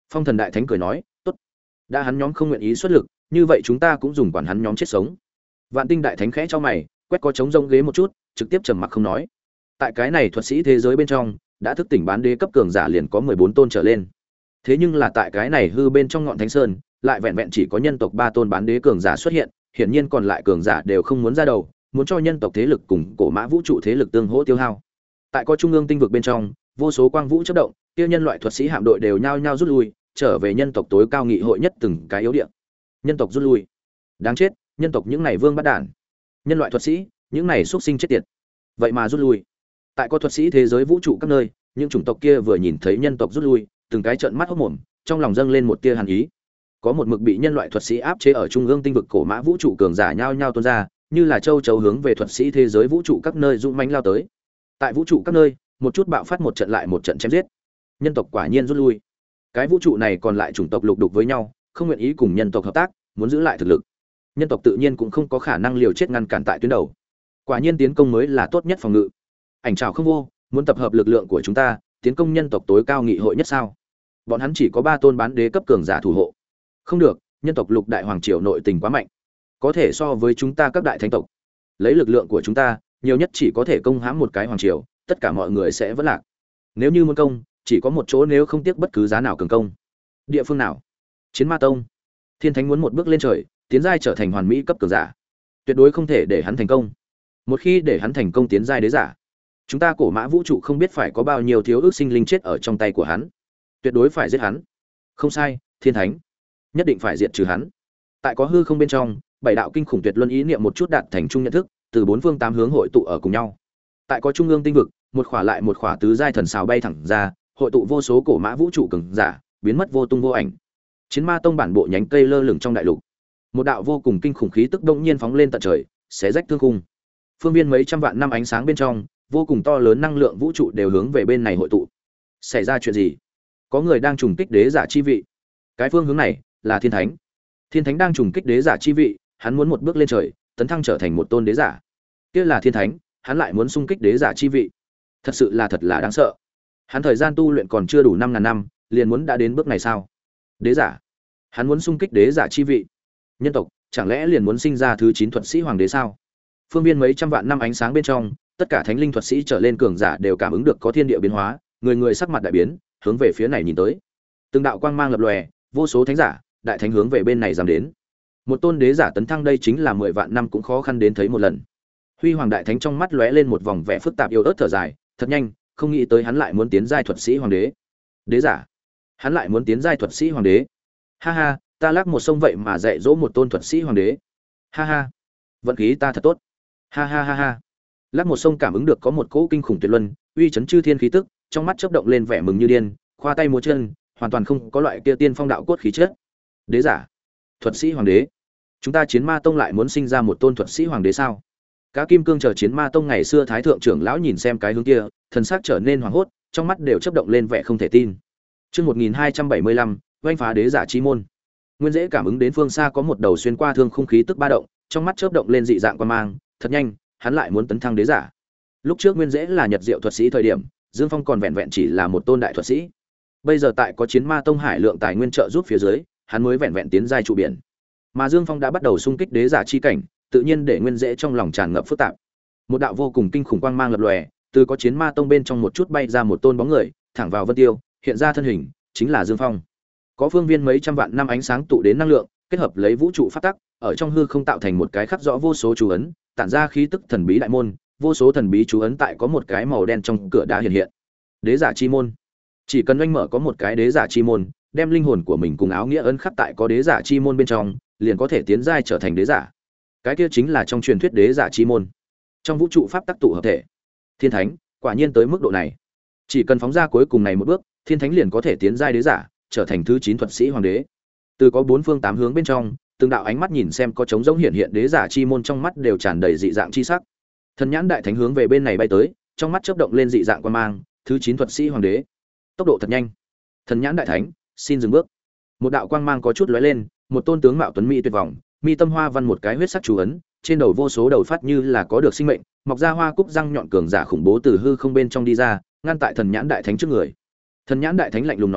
Phong Thần Đại Thánh cười nói, tốt, đã hắn nhóm không nguyện ý xuất lực, như vậy chúng ta cũng dùng quản hắn nhóm chết sống. Vạn Tinh Đại Thánh khẽ cho mày, quét có trống rông ghế một chút, trực tiếp trầm mặc không nói. Tại cái này thuật sĩ thế giới bên trong, đã thức tỉnh bán đế cấp cường giả liền có mười bốn tôn trở lên. Thế nhưng là tại cái này hư bên trong ngọn Thánh Sơn, lại vẹn vẹn chỉ có nhân tộc ba tôn bán đế cường giả xuất hiện, hiển nhiên còn lại cường giả đều không muốn ra đầu, muốn cho nhân tộc thế lực cùng cổ mã vũ trụ thế lực tương hỗ tiêu hao. Tại có trung ương tinh vực bên trong, vô số quang vũ chớp động, kia nhân loại thuật sĩ hạm đội đều nhao nhao rút lui, trở về nhân tộc tối cao nghị hội nhất từng cái yếu địa. Nhân tộc rút lui. Đáng chết, nhân tộc những này vương bắt đản. Nhân loại thuật sĩ, những này xuất sinh chết tiệt. Vậy mà rút lui. Tại có thuật sĩ thế giới vũ trụ các nơi, những chủng tộc kia vừa nhìn thấy nhân tộc rút lui, từng cái trợn mắt hốt mồm, trong lòng dâng lên một tia hàn ý. Có một mực bị nhân loại thuật sĩ áp chế ở trung ương tinh vực cổ mã vũ trụ cường giả nhao nhao tuôn ra, như là châu chấu hướng về thuật sĩ thế giới vũ trụ các nơi dũng mãnh lao tới. Tại vũ trụ các nơi, một chút bạo phát một trận lại một trận chém giết. Nhân tộc quả nhiên rút lui. Cái vũ trụ này còn lại chủng tộc lục đục với nhau, không nguyện ý cùng nhân tộc hợp tác, muốn giữ lại thực lực. Nhân tộc tự nhiên cũng không có khả năng liều chết ngăn cản tại tuyến đầu. Quả nhiên tiến công mới là tốt nhất phòng ngự. Ảnh trảo không vô, muốn tập hợp lực lượng của chúng ta, tiến công nhân tộc tối cao nghị hội nhất sao? Bọn hắn chỉ có ba tôn bán đế cấp cường giả thủ hộ. Không được, nhân tộc lục đại hoàng triều nội tình quá mạnh, có thể so với chúng ta các đại thánh tộc. Lấy lực lượng của chúng ta, nhiều nhất chỉ có thể công hãm một cái hoàng triều, tất cả mọi người sẽ vẫn lạc. Nếu như muốn công, chỉ có một chỗ, nếu không tiếc bất cứ giá nào cường công. Địa phương nào? Chiến Ma Tông. Thiên Thánh muốn một bước lên trời, tiến giai trở thành hoàn mỹ cấp cường giả, tuyệt đối không thể để hắn thành công. Một khi để hắn thành công tiến giai đế giả, chúng ta cổ mã vũ trụ không biết phải có bao nhiêu thiếu ước sinh linh chết ở trong tay của hắn. Tuyệt đối phải giết hắn. Không sai, Thiên Thánh nhất định phải diệt trừ hắn. Tại có hư không bên trong, bảy đạo kinh khủng tuyệt luân ý niệm một chút đạt thành chung nhận thức, từ bốn phương tám hướng hội tụ ở cùng nhau. Tại có trung ương tinh vực, một khỏa lại một khỏa tứ giai thần xào bay thẳng ra, hội tụ vô số cổ mã vũ trụ cường giả, biến mất vô tung vô ảnh. Chiến Ma Tông bản bộ nhánh cây lơ lửng trong đại lục. Một đạo vô cùng kinh khủng khí tức đông nhiên phóng lên tận trời, xé rách thương khung. Phương viên mấy trăm vạn năm ánh sáng bên trong, vô cùng to lớn năng lượng vũ trụ đều hướng về bên này hội tụ. Xảy ra chuyện gì? Có người đang trùng kích đế giả chi vị. Cái phương hướng này là Thiên Thánh. Thiên Thánh đang trùng kích đế giả chi vị, hắn muốn một bước lên trời, tấn thăng trở thành một tôn đế giả. Kia là Thiên Thánh, hắn lại muốn xung kích đế giả chi vị. Thật sự là thật là đáng sợ. Hắn thời gian tu luyện còn chưa đủ năm ngàn năm, liền muốn đã đến bước này sao? Đế giả, hắn muốn xung kích đế giả chi vị. Nhân tộc, chẳng lẽ liền muốn sinh ra thứ chín thuật sĩ hoàng đế sao? Phương viên mấy trăm vạn năm ánh sáng bên trong, tất cả thánh linh thuật sĩ trở lên cường giả đều cảm ứng được có thiên địa biến hóa, người người sắc mặt đại biến, hướng về phía này nhìn tới. Từng đạo quang mang lập lòe, vô số thánh giả, đại thánh hướng về bên này dám đến. Một tôn đế giả tấn thăng đây chính là mười vạn năm cũng khó khăn đến thấy một lần. Huy Hoàng đại thánh trong mắt lóe lên một vòng vẻ phức tạp yêu ớt thở dài, thật nhanh, không nghĩ tới hắn lại muốn tiến giai thuật sĩ hoàng đế. Đế giả, hắn lại muốn tiến giai thuật sĩ hoàng đế. Ha ha, ta lắc một sông vậy mà dạy dỗ một tôn thuật sĩ hoàng đế. Ha ha, vận khí ta thật tốt. Ha ha ha ha. Lắc một sông cảm ứng được có một cỗ kinh khủng tuyệt luân, uy chấn chư thiên khí tức, trong mắt chớp động lên vẻ mừng như điên, khoa tay múa chân, hoàn toàn không có loại kia tiên phong đạo cốt khí chất. Đế giả, thuật sĩ hoàng đế, chúng ta Chiến Ma Tông lại muốn sinh ra một tôn thuật sĩ hoàng đế sao? Cá Kim Cương chờ Chiến Ma Tông ngày xưa thái thượng trưởng lão nhìn xem cái hướng kia, thần sắc trở nên hoảng hốt, trong mắt đều chớp động lên vẻ không thể tin. Chương một nghìn hai trăm bảy mươi lăm, oanh phá đế giả chi môn. Nguyên Dễ cảm ứng đến phương xa có một đầu xuyên qua thương khung khí tức ba động, trong mắt chớp động lên dị dạng quan mang, thật nhanh, hắn lại muốn tấn thăng đế giả. Lúc trước Nguyên Dễ là Nhật Diệu thuật sĩ thời điểm, Dương Phong còn vẹn vẹn chỉ là một tôn đại thuật sĩ. Bây giờ tại có Chiến Ma Tông hải lượng tài nguyên trợ giúp phía dưới, hắn mới vẹn vẹn tiến giai trụ biển. Mà Dương Phong đã bắt đầu xung kích đế giả chi cảnh, tự nhiên để Nguyên Dễ trong lòng tràn ngập phức tạp. Một đạo vô cùng kinh khủng quang mang lập lòe, từ có Chiến Ma Tông bên trong một chút bay ra một tôn bóng người, thẳng vào Vân Tiêu, hiện ra thân hình, chính là Dương Phong. Có phương viên mấy trăm vạn năm ánh sáng tụ đến năng lượng, kết hợp lấy vũ trụ phát tắc, ở trong hư không tạo thành một cái khắc rõ vô số chú ấn, tản ra khí tức thần bí đại môn, vô số thần bí chú ấn tại có một cái màu đen trong cửa đá hiện hiện. Đế giả chi môn. Chỉ cần anh mở có một cái đế giả chi môn, đem linh hồn của mình cùng áo nghĩa ấn khắc tại có đế giả chi môn bên trong, liền có thể tiến giai trở thành đế giả. Cái kia chính là trong truyền thuyết đế giả chi môn. Trong vũ trụ pháp tắc tụ hợp thể. Thiên Thánh, quả nhiên tới mức độ này. Chỉ cần phóng ra cuối cùng này một bước, Thiên Thánh liền có thể tiến giai đế giả, trở thành thứ chín thuật sĩ hoàng đế. Từ có bốn phương tám hướng bên trong, từng đạo ánh mắt nhìn xem có trống rỗng hiện hiện đế giả chi môn, trong mắt đều tràn đầy dị dạng chi sắc. Thần nhãn đại thánh hướng về bên này bay tới, trong mắt chớp động lên dị dạng quan mang, thứ chín thuật sĩ hoàng đế. Tốc độ thật nhanh. Thần nhãn đại thánh, xin dừng bước. Một đạo quang mang có chút lóe lên, một tôn tướng mạo tuấn mỹ tuyệt vọng, mi tâm hoa văn một cái huyết sắc chú ấn, trên đầu vô số đầu phát như là có được sinh mệnh, mọc ra hoa cúc răng nhọn cường giả khủng bố từ hư không bên trong đi ra, ngăn tại thần nhãn đại thánh trước người. Thần nhãn đại thánh lạnh lùng nói,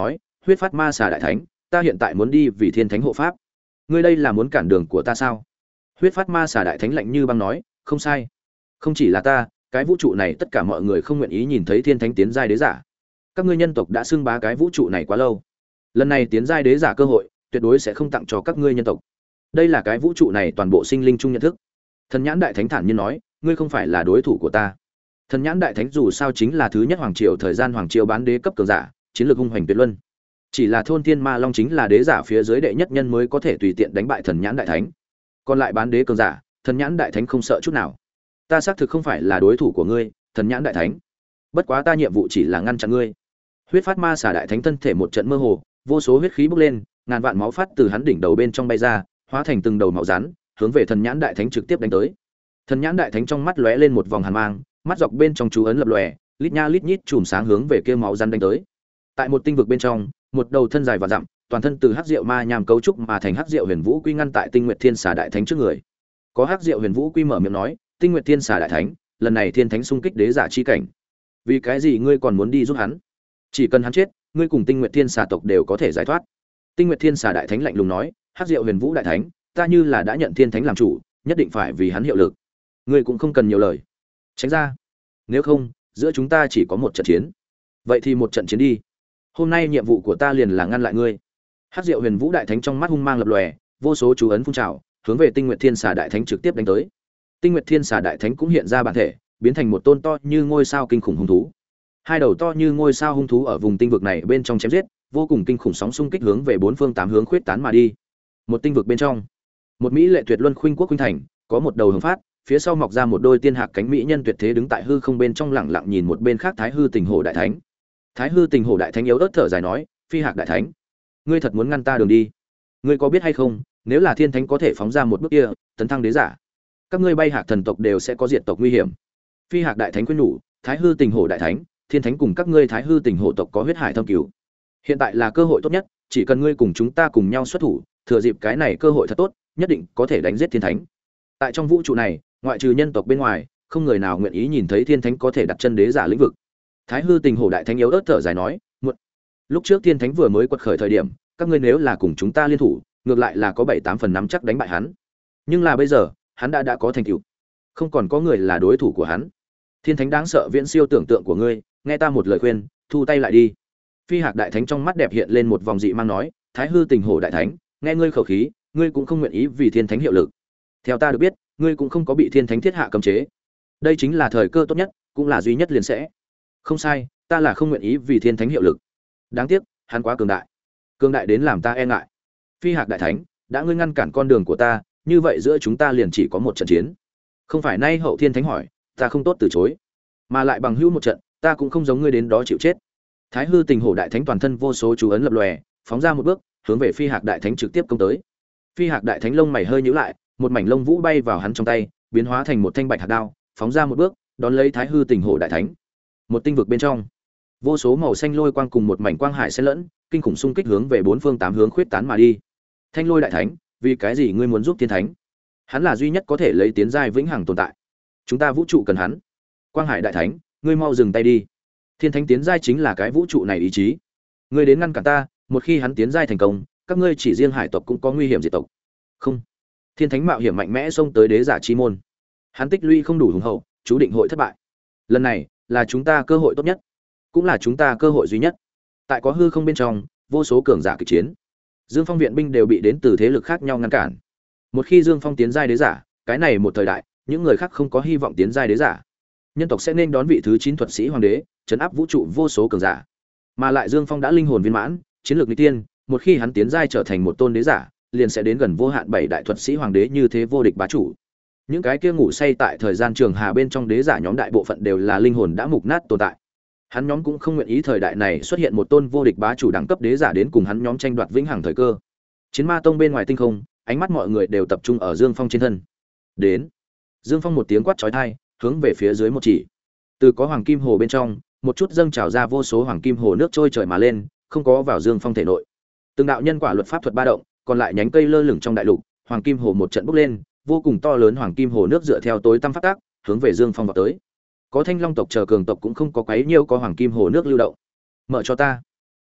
huyết phát ma xà đại thánh, ta hiện tại muốn đi vì thiên thánh hộ pháp. Ngươi đây là muốn cản đường của ta sao? Huyết phát ma xà đại thánh lạnh như băng nói, không sai. Không chỉ là ta, cái vũ trụ này tất cả mọi người không nguyện ý nhìn thấy thiên thánh tiến giai đế giả. Các ngươi nhân tộc đã xưng bá cái vũ trụ này quá lâu. Lần này tiến giai đế giả cơ hội, tuyệt đối sẽ không tặng cho các ngươi nhân tộc. Đây là cái vũ trụ này toàn bộ sinh linh chung nhận thức. Thần nhãn đại thánh thản nhiên nói, ngươi không phải là đối thủ của ta. Thần nhãn đại thánh dù sao chính là thứ nhất hoàng triều thời gian hoàng triều bán đế cấp cường giả, chiến lược hung hoành tuyệt luân. Chỉ là thôn thiên ma long chính là đế giả phía dưới đệ nhất nhân mới có thể tùy tiện đánh bại thần nhãn đại thánh. Còn lại bán đế cường giả, thần nhãn đại thánh không sợ chút nào. Ta xác thực không phải là đối thủ của ngươi, thần nhãn đại thánh. Bất quá ta nhiệm vụ chỉ là ngăn chặn ngươi. Huyết phát ma xà đại thánh thân thể một trận mơ hồ, vô số huyết khí bốc lên, ngàn vạn máu phát từ hắn đỉnh đầu bên trong bay ra, hóa thành từng đầu máu rắn, hướng về thần nhãn đại thánh trực tiếp đánh tới. Thần nhãn đại thánh trong mắt lóe lên một vòng hàn mang, mắt dọc bên trong chú ấn lập lòe, lít nha lít nhít chùm sáng hướng về kia máu rắn đánh tới. Tại một tinh vực bên trong, một đầu thân dài và dặm, toàn thân từ hắc diệu ma nham cấu trúc mà thành hắc diệu huyền vũ quy ngăn tại Tinh Nguyệt Thiên Xà đại thánh trước người. Có hắc diệu huyền vũ quy mở miệng nói, Tinh Nguyệt Thiên Xà đại thánh, lần này thiên thánh xung kích đế giả chi cảnh. Vì cái gì ngươi còn muốn đi giúp hắn? Chỉ cần hắn chết, ngươi cùng Tinh Nguyệt Thiên Xà tộc đều có thể giải thoát. Tinh Nguyệt Thiên Xà đại thánh lạnh lùng nói, hắc diệu huyền vũ đại thánh, ta như là đã nhận thiên thánh làm chủ, nhất định phải vì hắn hiệu lực. Ngươi cũng không cần nhiều lời. Tránh ra. Nếu không, giữa chúng ta chỉ có một trận chiến. Vậy thì một trận chiến đi. Hôm nay nhiệm vụ của ta liền là ngăn lại ngươi. Hắc diệu huyền vũ đại thánh trong mắt hung mang lập lòe, vô số chú ấn phun trào, hướng về Tinh Nguyệt Thiên Xà đại thánh trực tiếp đánh tới. Tinh Nguyệt Thiên Xà đại thánh cũng hiện ra bản thể, biến thành một tôn to như ngôi sao kinh khủng hung thú. Hai đầu to như ngôi sao hung thú ở vùng tinh vực này bên trong chém giết, vô cùng kinh khủng sóng xung kích hướng về bốn phương tám hướng khuyết tán mà đi. Một tinh vực bên trong, một mỹ lệ tuyệt luân khuynh quốc khuynh thành, có một đầu hướng phát, phía sau mọc ra một đôi tiên hạc cánh mỹ nhân tuyệt thế đứng tại hư không bên trong lặng lặng nhìn một bên khác Thái Hư Tình Hổ đại thánh. Thái Hư Tình Hổ đại thánh yếu ớt thở dài nói, Phi Hạc đại thánh, ngươi thật muốn ngăn ta đường đi? Ngươi có biết hay không, nếu là thiên thánh có thể phóng ra một bước kia, tấn thăng đế giả, các ngươi bay hạc thần tộc đều sẽ có diệt tộc nguy hiểm. Phi Hạc đại thánh khuyên nhủ, Thái Hư Tình Hổ đại thánh, thiên thánh cùng các ngươi Thái Hư Tình Hổ tộc có huyết hải thâm cửu. Hiện tại là cơ hội tốt nhất, chỉ cần ngươi cùng chúng ta cùng nhau xuất thủ, thừa dịp cái này cơ hội thật tốt, nhất định có thể đánh giết thiên thánh. Tại trong vũ trụ này, ngoại trừ nhân tộc bên ngoài, không người nào nguyện ý nhìn thấy thiên thánh có thể đặt chân đế giả lĩnh vực. Thái Hư Tình Hổ đại thánh yếu ớt thở dài nói, muộn. Lúc trước thiên thánh vừa mới quật khởi thời điểm, các ngươi nếu là cùng chúng ta liên thủ, ngược lại là có bảy tám phần nắm chắc đánh bại hắn. Nhưng là bây giờ, hắn đã đã có thành tựu, không còn có người là đối thủ của hắn. Thiên thánh đáng sợ viễn siêu tưởng tượng của ngươi, nghe ta một lời khuyên, thu tay lại đi. Phi Hạc đại thánh trong mắt đẹp hiện lên một vòng dị mang nói, Thái Hư Tình Hổ đại thánh, nghe ngươi khẩu khí, ngươi cũng không nguyện ý vì thiên thánh hiệu lực. Theo ta được biết, ngươi cũng không có bị thiên thánh thiết hạ cấm chế. Đây chính là thời cơ tốt nhất, cũng là duy nhất liền sẽ. Không sai, ta là không nguyện ý vì thiên thánh hiệu lực. Đáng tiếc, hắn quá cường đại. Cường đại đến làm ta e ngại. Phi Hạc đại thánh, đã ngươi ngăn cản con đường của ta, như vậy giữa chúng ta liền chỉ có một trận chiến. Không phải nay hậu thiên thánh hỏi, ta không tốt từ chối, mà lại bằng hữu một trận, ta cũng không giống ngươi đến đó chịu chết. Thái Hư Tình Hổ đại thánh toàn thân vô số chú ấn lập lòe, phóng ra một bước, hướng về Phi Hạc đại thánh trực tiếp công tới. Phi Hạc đại thánh lông mày hơi nhíu lại, một mảnh lông vũ bay vào hắn trong tay, biến hóa thành một thanh bạch hạt đao, phóng ra một bước, đón lấy Thái Hư Tình Hổ đại thánh. Một tinh vực bên trong, vô số màu xanh lôi quang cùng một mảnh quang hải xen lẫn, kinh khủng xung kích hướng về bốn phương tám hướng khuyết tán mà đi. Thanh Lôi đại thánh, vì cái gì ngươi muốn giúp thiên thánh? Hắn là duy nhất có thể lấy tiến giai vĩnh hằng tồn tại. Chúng ta vũ trụ cần hắn. Quang Hải đại thánh, ngươi mau dừng tay đi. Thiên thánh tiến giai chính là cái vũ trụ này ý chí. Ngươi đến ngăn cản ta, một khi hắn tiến giai thành công, các ngươi chỉ riêng hải tộc cũng có nguy hiểm diệt tộc. Không. Thiên thánh mạo hiểm mạnh mẽ xông tới đế giả chi môn. Hắn tích lũy không đủ hùng hậu, chú định hội thất bại. Lần này là chúng ta cơ hội tốt nhất, cũng là chúng ta cơ hội duy nhất. Tại có hư không bên trong, vô số cường giả kịch chiến. Dương Phong viện binh đều bị đến từ thế lực khác nhau ngăn cản. Một khi Dương Phong tiến giai đế giả, cái này một thời đại, những người khác không có hy vọng tiến giai đế giả. Nhân tộc sẽ nên đón vị thứ chín thuật sĩ hoàng đế, trấn áp vũ trụ vô số cường giả. Mà lại Dương Phong đã linh hồn viên mãn, chiến lược nghịch tiên, một khi hắn tiến giai trở thành một tôn đế giả, liền sẽ đến gần vô hạn bảy đại thuật sĩ hoàng đế như thế vô địch bá chủ. Những cái kia ngủ say tại thời gian trường hà bên trong đế giả nhóm đại bộ phận đều là linh hồn đã mục nát tồn tại. Hắn nhóm cũng không nguyện ý thời đại này xuất hiện một tôn vô địch bá chủ đẳng cấp đế giả đến cùng hắn nhóm tranh đoạt vĩnh hằng thời cơ. Chiến Ma Tông bên ngoài tinh không, ánh mắt mọi người đều tập trung ở Dương Phong trên thân. Đến. Dương Phong một tiếng quát chói tai, hướng về phía dưới một chỉ. Từ có hoàng kim hồ bên trong, một chút dâng trào ra vô số hoàng kim hồ nước trôi trời mà lên, không có vào Dương Phong thể nội. Từng đạo nhân quả luật pháp thuật ba động, còn lại nhánh cây lơ lửng trong đại lục, hoàng kim hồ một trận bốc lên, vô cùng to lớn hoàng kim hồ nước dựa theo tối tăm phát tác, hướng về Dương Phong vào tới. Có Thanh Long tộc chờ cường tộc cũng không có quấy nhiêu có hoàng kim hồ nước lưu động. Mở cho ta.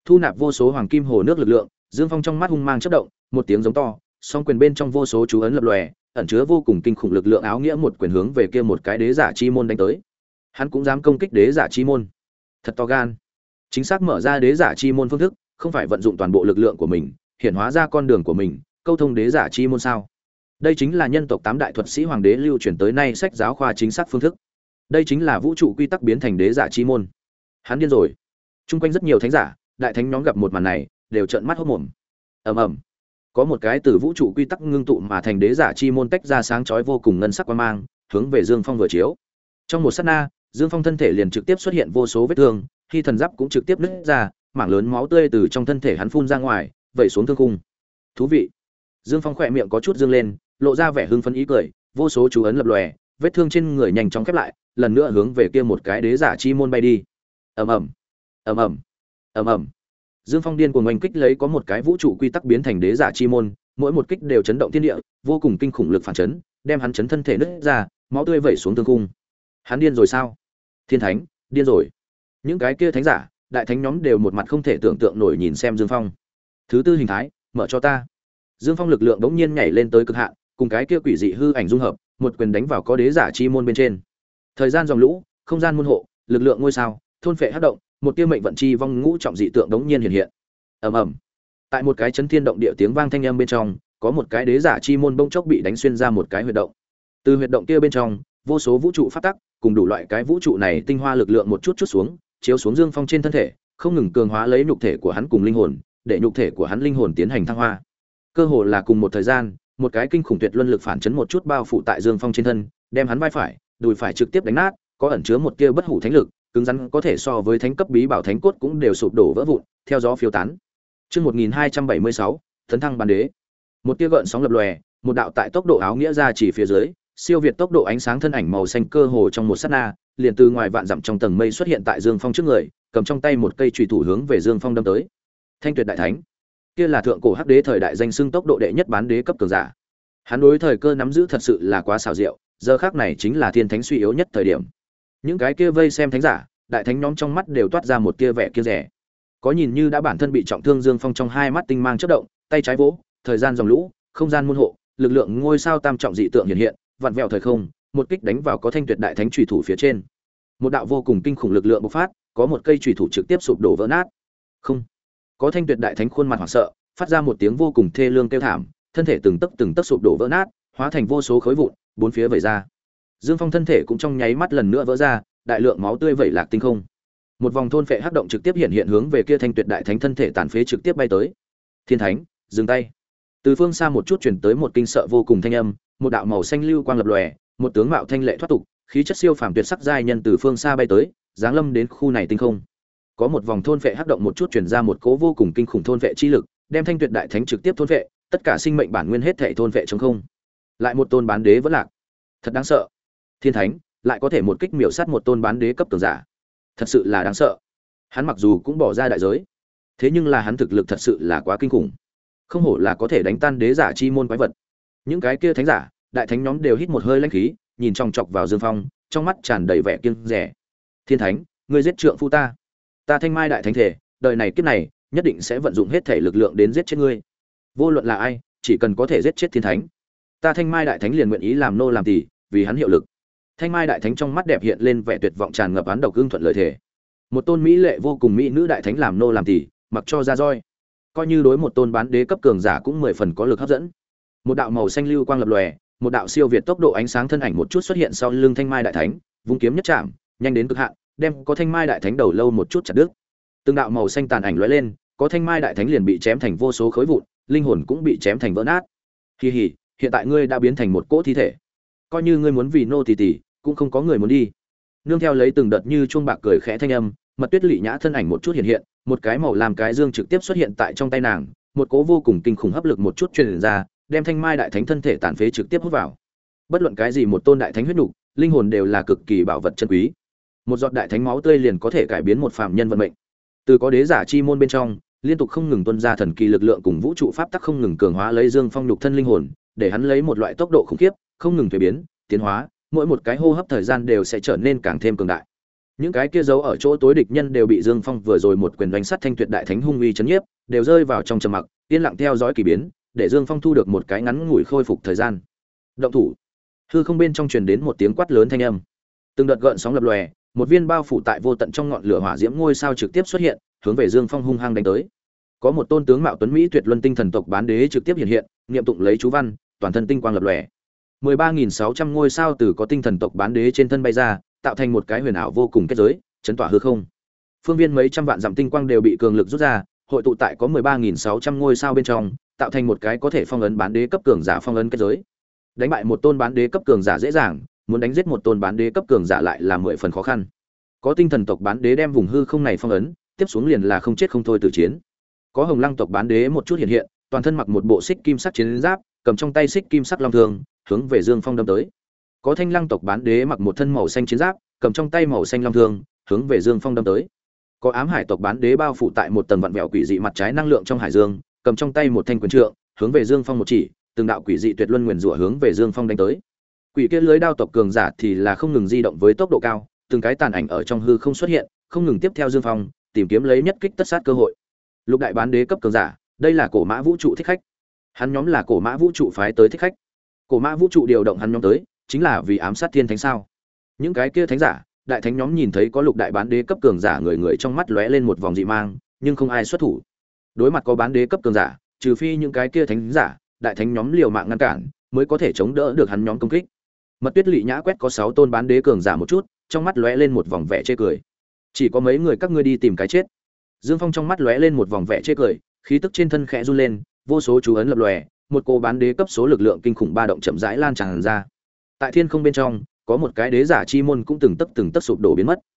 Thu nạp vô số hoàng kim hồ nước lực lượng, Dương Phong trong mắt hung mang chớp động, một tiếng giống to, song quyền bên trong vô số chú ấn lập lòe, ẩn chứa vô cùng kinh khủng lực lượng áo nghĩa một quyền hướng về kia một cái đế giả chi môn đánh tới. Hắn cũng dám công kích đế giả chi môn, thật to gan. Chính xác mở ra đế giả chi môn phương thức, không phải vận dụng toàn bộ lực lượng của mình, hiển hóa ra con đường của mình, câu thông đế giả chi môn sao? Đây chính là nhân tộc tám đại thuật sĩ hoàng đế lưu truyền tới nay sách giáo khoa chính xác phương thức. Đây chính là vũ trụ quy tắc biến thành đế giả chi môn. Hắn điên rồi. Trung quanh rất nhiều thánh giả, đại thánh nhóm gặp một màn này, đều trợn mắt hốt mồm. Ầm ầm. Có một cái từ vũ trụ quy tắc ngưng tụ mà thành đế giả chi môn tách ra sáng chói vô cùng ngân sắc quang mang, hướng về Dương Phong vừa chiếu. Trong một sát na, Dương Phong thân thể liền trực tiếp xuất hiện vô số vết thương, khi thần giáp cũng trực tiếp nứt ra, mảng lớn máu tươi từ trong thân thể hắn phun ra ngoài, vẩy xuống thương khung. Thú vị. Dương Phong khỏe miệng có chút dương lên, lộ ra vẻ hưng phấn ý cười, vô số chú ấn lập lòe, vết thương trên người nhanh chóng khép lại, lần nữa hướng về kia một cái đế giả chi môn bay đi. Ầm ầm, ầm ầm, ầm ầm. Dương Phong điên cuồng oanh kích lấy có một cái vũ trụ quy tắc biến thành đế giả chi môn, mỗi một kích đều chấn động thiên địa, vô cùng kinh khủng lực phản chấn, đem hắn chấn thân thể nứt ra, máu tươi vẩy xuống thương khung. Hắn điên rồi sao? Thiên thánh, điên rồi. Những cái kia thánh giả, đại thánh nhóm đều một mặt không thể tưởng tượng nổi nhìn xem Dương Phong. Thứ tư hình thái, mở cho ta. Dương Phong lực lượng đống nhiên nhảy lên tới cực hạn, cùng cái kia quỷ dị hư ảnh dung hợp, một quyền đánh vào có đế giả chi môn bên trên. Thời gian dòng lũ, không gian môn hộ, lực lượng ngôi sao, thôn phệ hắc động, một tia mệnh vận chi vong ngũ trọng dị tượng đống nhiên hiện hiện. Ầm ầm. Tại một cái chấn thiên động địa tiếng vang thanh âm bên trong, có một cái đế giả chi môn bỗng chốc bị đánh xuyên ra một cái huyệt động. Từ huyệt động kia bên trong, vô số vũ trụ phát tắc, cùng đủ loại cái vũ trụ này tinh hoa lực lượng một chút chút xuống, chiếu xuống Dương Phong trên thân thể, không ngừng cường hóa lấy nhục thể của hắn cùng linh hồn, để nhục thể của hắn linh hồn tiến hành thăng hoa. Cơ hồ là cùng một thời gian, một cái kinh khủng tuyệt luân lực phản chấn một chút bao phủ tại Dương Phong trên thân, đem hắn vai phải, đùi phải trực tiếp đánh nát, có ẩn chứa một tia bất hủ thánh lực, cứng rắn có thể so với thánh cấp bí bảo thánh cốt cũng đều sụp đổ vỡ vụn, theo gió phiêu tán. Chương một nghìn hai trăm bảy mươi sáu, Tấn thăng bán đế. Một tia gợn sóng lập lòe, một đạo tại tốc độ áo nghĩa ra chỉ phía dưới, siêu việt tốc độ ánh sáng thân ảnh màu xanh cơ hồ trong một sát na, liền từ ngoài vạn dặm trong tầng mây xuất hiện tại Dương Phong trước người, cầm trong tay một cây chùy thủ hướng về Dương Phong đâm tới. Thanh Tuyệt đại thánh, kia là thượng cổ hắc đế thời đại danh xưng tốc độ đệ nhất bán đế cấp cường giả. Hắn đối thời cơ nắm giữ thật sự là quá xảo diệu, giờ khắc này chính là thiên thánh suy yếu nhất thời điểm. Những cái kia vây xem thánh giả, đại thánh nhóm trong mắt đều toát ra một tia vẻ kia rẻ. Có nhìn như đã bản thân bị trọng thương Dương Phong trong hai mắt tinh mang chớp động, tay trái vỗ, thời gian dòng lũ, không gian môn hộ, lực lượng ngôi sao tam trọng dị tượng hiện hiện, vặn vẹo thời không, một kích đánh vào có Thanh Tuyệt đại thánh chùy thủ phía trên. Một đạo vô cùng kinh khủng lực lượng bộc phát, có một cây chùy thủ trực tiếp sụp đổ vỡ nát. Không, có Thanh Tuyệt đại thánh khuôn mặt hoảng sợ, phát ra một tiếng vô cùng thê lương kêu thảm, thân thể từng tấc từng tấc sụp đổ vỡ nát, hóa thành vô số khối vụn, bốn phía vẩy ra. Dương Phong thân thể cũng trong nháy mắt lần nữa vỡ ra, đại lượng máu tươi vẩy lạc tinh không. Một vòng thôn phệ hắc động trực tiếp hiện hiện hướng về kia Thanh Tuyệt đại thánh thân thể tàn phế trực tiếp bay tới. Thiên thánh, dừng tay. Từ phương xa một chút truyền tới một kinh sợ vô cùng thanh âm, một đạo màu xanh lưu quang lập lòe, một tướng mạo thanh lệ thoát tục, khí chất siêu phàm tuyệt sắc giai nhân từ phương xa bay tới, giáng lâm đến khu này tinh không. Có một vòng thôn phệ hắc động một chút truyền ra một cỗ vô cùng kinh khủng thôn phệ chi lực, đem Thanh Tuyệt đại thánh trực tiếp thôn phệ, tất cả sinh mệnh bản nguyên hết thảy thôn phệ trống không. Lại một tôn bán đế vẫn lạc. Thật đáng sợ. Thiên thánh lại có thể một kích miểu sát một tôn bán đế cấp cường giả. Thật sự là đáng sợ. Hắn mặc dù cũng bỏ ra đại giới, thế nhưng là hắn thực lực thật sự là quá kinh khủng. Không hổ là có thể đánh tan đế giả chi môn quái vật. Những cái kia thánh giả, đại thánh nhóm đều hít một hơi lãnh khí, nhìn chòng chọc vào Dương Phong, trong mắt tràn đầy vẻ kiêng dè. Thiên thánh, ngươi giết trượng phu ta. Ta Thanh Mai đại thánh thể, đời này kiếp này, nhất định sẽ vận dụng hết thể lực lượng đến giết chết ngươi. Vô luận là ai, chỉ cần có thể giết chết thiên thánh, ta Thanh Mai đại thánh liền nguyện ý làm nô làm tỳ, vì hắn hiệu lực. Thanh Mai đại thánh trong mắt đẹp hiện lên vẻ tuyệt vọng tràn ngập án độc ương thuận lợi thể. Một tôn mỹ lệ vô cùng mỹ nữ đại thánh làm nô làm tỳ, mặc cho ra roi. Coi như đối một tôn bán đế cấp cường giả cũng mười phần có lực hấp dẫn. Một đạo màu xanh lưu quang lập lòe, một đạo siêu việt tốc độ ánh sáng thân ảnh một chút xuất hiện sau lưng Thanh Mai đại thánh, vung kiếm nhất chạm, nhanh đến cực hạn, đem có Thanh Mai đại thánh đầu lâu một chút chặt đứt. Từng đạo màu xanh tàn ảnh lóe lên, có Thanh Mai đại thánh liền bị chém thành vô số khối vụn, linh hồn cũng bị chém thành vỡ nát. Hi hi, hiện tại ngươi đã biến thành một cỗ thi thể. Coi như ngươi muốn vì nô tỳ tỳ, cũng không có người muốn đi. Nương theo lấy từng đợt như chuông bạc cười khẽ thanh âm, Mật Tuyết Lệ Nhã thân ảnh một chút hiện hiện, một cái màu làm cái dương trực tiếp xuất hiện tại trong tay nàng, một cỗ vô cùng kinh khủng hấp lực một chút truyền ra, đem Thanh Mai đại thánh thân thể tàn phế trực tiếp hút vào. Bất luận cái gì một tôn đại thánh huyết nục, linh hồn đều là cực kỳ bảo vật chân quý. Một giọt đại thánh máu tươi liền có thể cải biến một phàm nhân vận mệnh. Từ có đế giả chi môn bên trong, liên tục không ngừng tuôn ra thần kỳ lực lượng cùng vũ trụ pháp tắc không ngừng cường hóa lấy Dương Phong nhục thân linh hồn, để hắn lấy một loại tốc độ khủng khiếp, không ngừng thay biến, tiến hóa, mỗi một cái hô hấp thời gian đều sẽ trở nên càng thêm cường đại. Những cái kia giấu ở chỗ tối địch nhân đều bị Dương Phong vừa rồi một quyền đánh sắt thanh tuyệt đại thánh hung uy chấn nhiếp, đều rơi vào trong trầm mặc, yên lặng theo dõi kỳ biến, để Dương Phong thu được một cái ngắn ngủi khôi phục thời gian. Động thủ. Hư không bên trong truyền đến một tiếng quát lớn thanh âm. Từng đợt gợn sóng lập lòe, một viên bao phủ tại vô tận trong ngọn lửa hỏa diễm ngôi sao trực tiếp xuất hiện, hướng về Dương Phong hung hăng đánh tới. Có một tôn tướng mạo tuấn mỹ tuyệt luân tinh thần tộc bán đế trực tiếp hiện hiện, niệm tụng lấy chú văn, toàn thân tinh quang lập lòe. mười ba nghìn sáu trăm ngôi sao từ có tinh thần tộc bán đế trên thân bay ra, tạo thành một cái huyền ảo vô cùng kết giới, chấn tỏa hư không. Phương viên mấy trăm vạn dặm tinh quang đều bị cường lực rút ra, hội tụ tại có mười ba nghìn sáu trăm ngôi sao bên trong, tạo thành một cái có thể phong ấn bán đế cấp cường giả phong ấn kết giới. Đánh bại một tôn bán đế cấp cường giả dễ dàng, muốn đánh giết một tôn bán đế cấp cường giả lại là mười phần khó khăn. Có tinh thần tộc bán đế đem vùng hư không này phong ấn, tiếp xuống liền là không chết không thôi tử chiến. Có hồng lăng tộc bán đế một chút hiện hiện, toàn thân mặc một bộ xích kim sắc chiến giáp, cầm trong tay xích kim sắc long thương, hướng về Dương Phong đâm tới. Có thanh lăng tộc bán đế mặc một thân màu xanh chiến giáp, cầm trong tay màu xanh long thương, hướng về Dương Phong đâm tới. Có ám hải tộc bán đế bao phủ tại một tầng vặn vẹo quỷ dị mặt trái năng lượng trong hải dương, cầm trong tay một thanh quyền trượng, hướng về Dương Phong một chỉ, từng đạo quỷ dị tuyệt luân nguyền rủa hướng về Dương Phong đánh tới. Quỷ kia lưới đao tộc cường giả thì là không ngừng di động với tốc độ cao, từng cái tàn ảnh ở trong hư không xuất hiện, không ngừng tiếp theo Dương Phong, tìm kiếm lấy nhất kích tất sát cơ hội. Lục đại bán đế cấp cường giả, đây là cổ mã vũ trụ thích khách. Hắn nhóm là cổ mã vũ trụ phái tới thích khách. Cổ mã vũ trụ điều động hắn nhóm tới, chính là vì ám sát thiên thánh sao? Những cái kia thánh giả, đại thánh nhóm nhìn thấy có lục đại bán đế cấp cường giả, người người trong mắt lóe lên một vòng dị mang, nhưng không ai xuất thủ. Đối mặt có bán đế cấp cường giả, trừ phi những cái kia thánh giả, đại thánh nhóm liều mạng ngăn cản, mới có thể chống đỡ được hắn nhóm công kích. Mật Tuyết Lệ Nhã quét có sáu tôn bán đế cường giả một chút, trong mắt lóe lên một vòng vẻ chê cười. Chỉ có mấy người các ngươi đi tìm cái chết. Dương Phong trong mắt lóe lên một vòng vẻ chê cười, khí tức trên thân khẽ run lên, vô số chú ấn lập lòe, một cô bán đế cấp số lực lượng kinh khủng ba động chậm rãi lan tràn ra. Tại thiên không bên trong, có một cái đế giả chi môn cũng từng tấc từng tấc sụp đổ biến mất,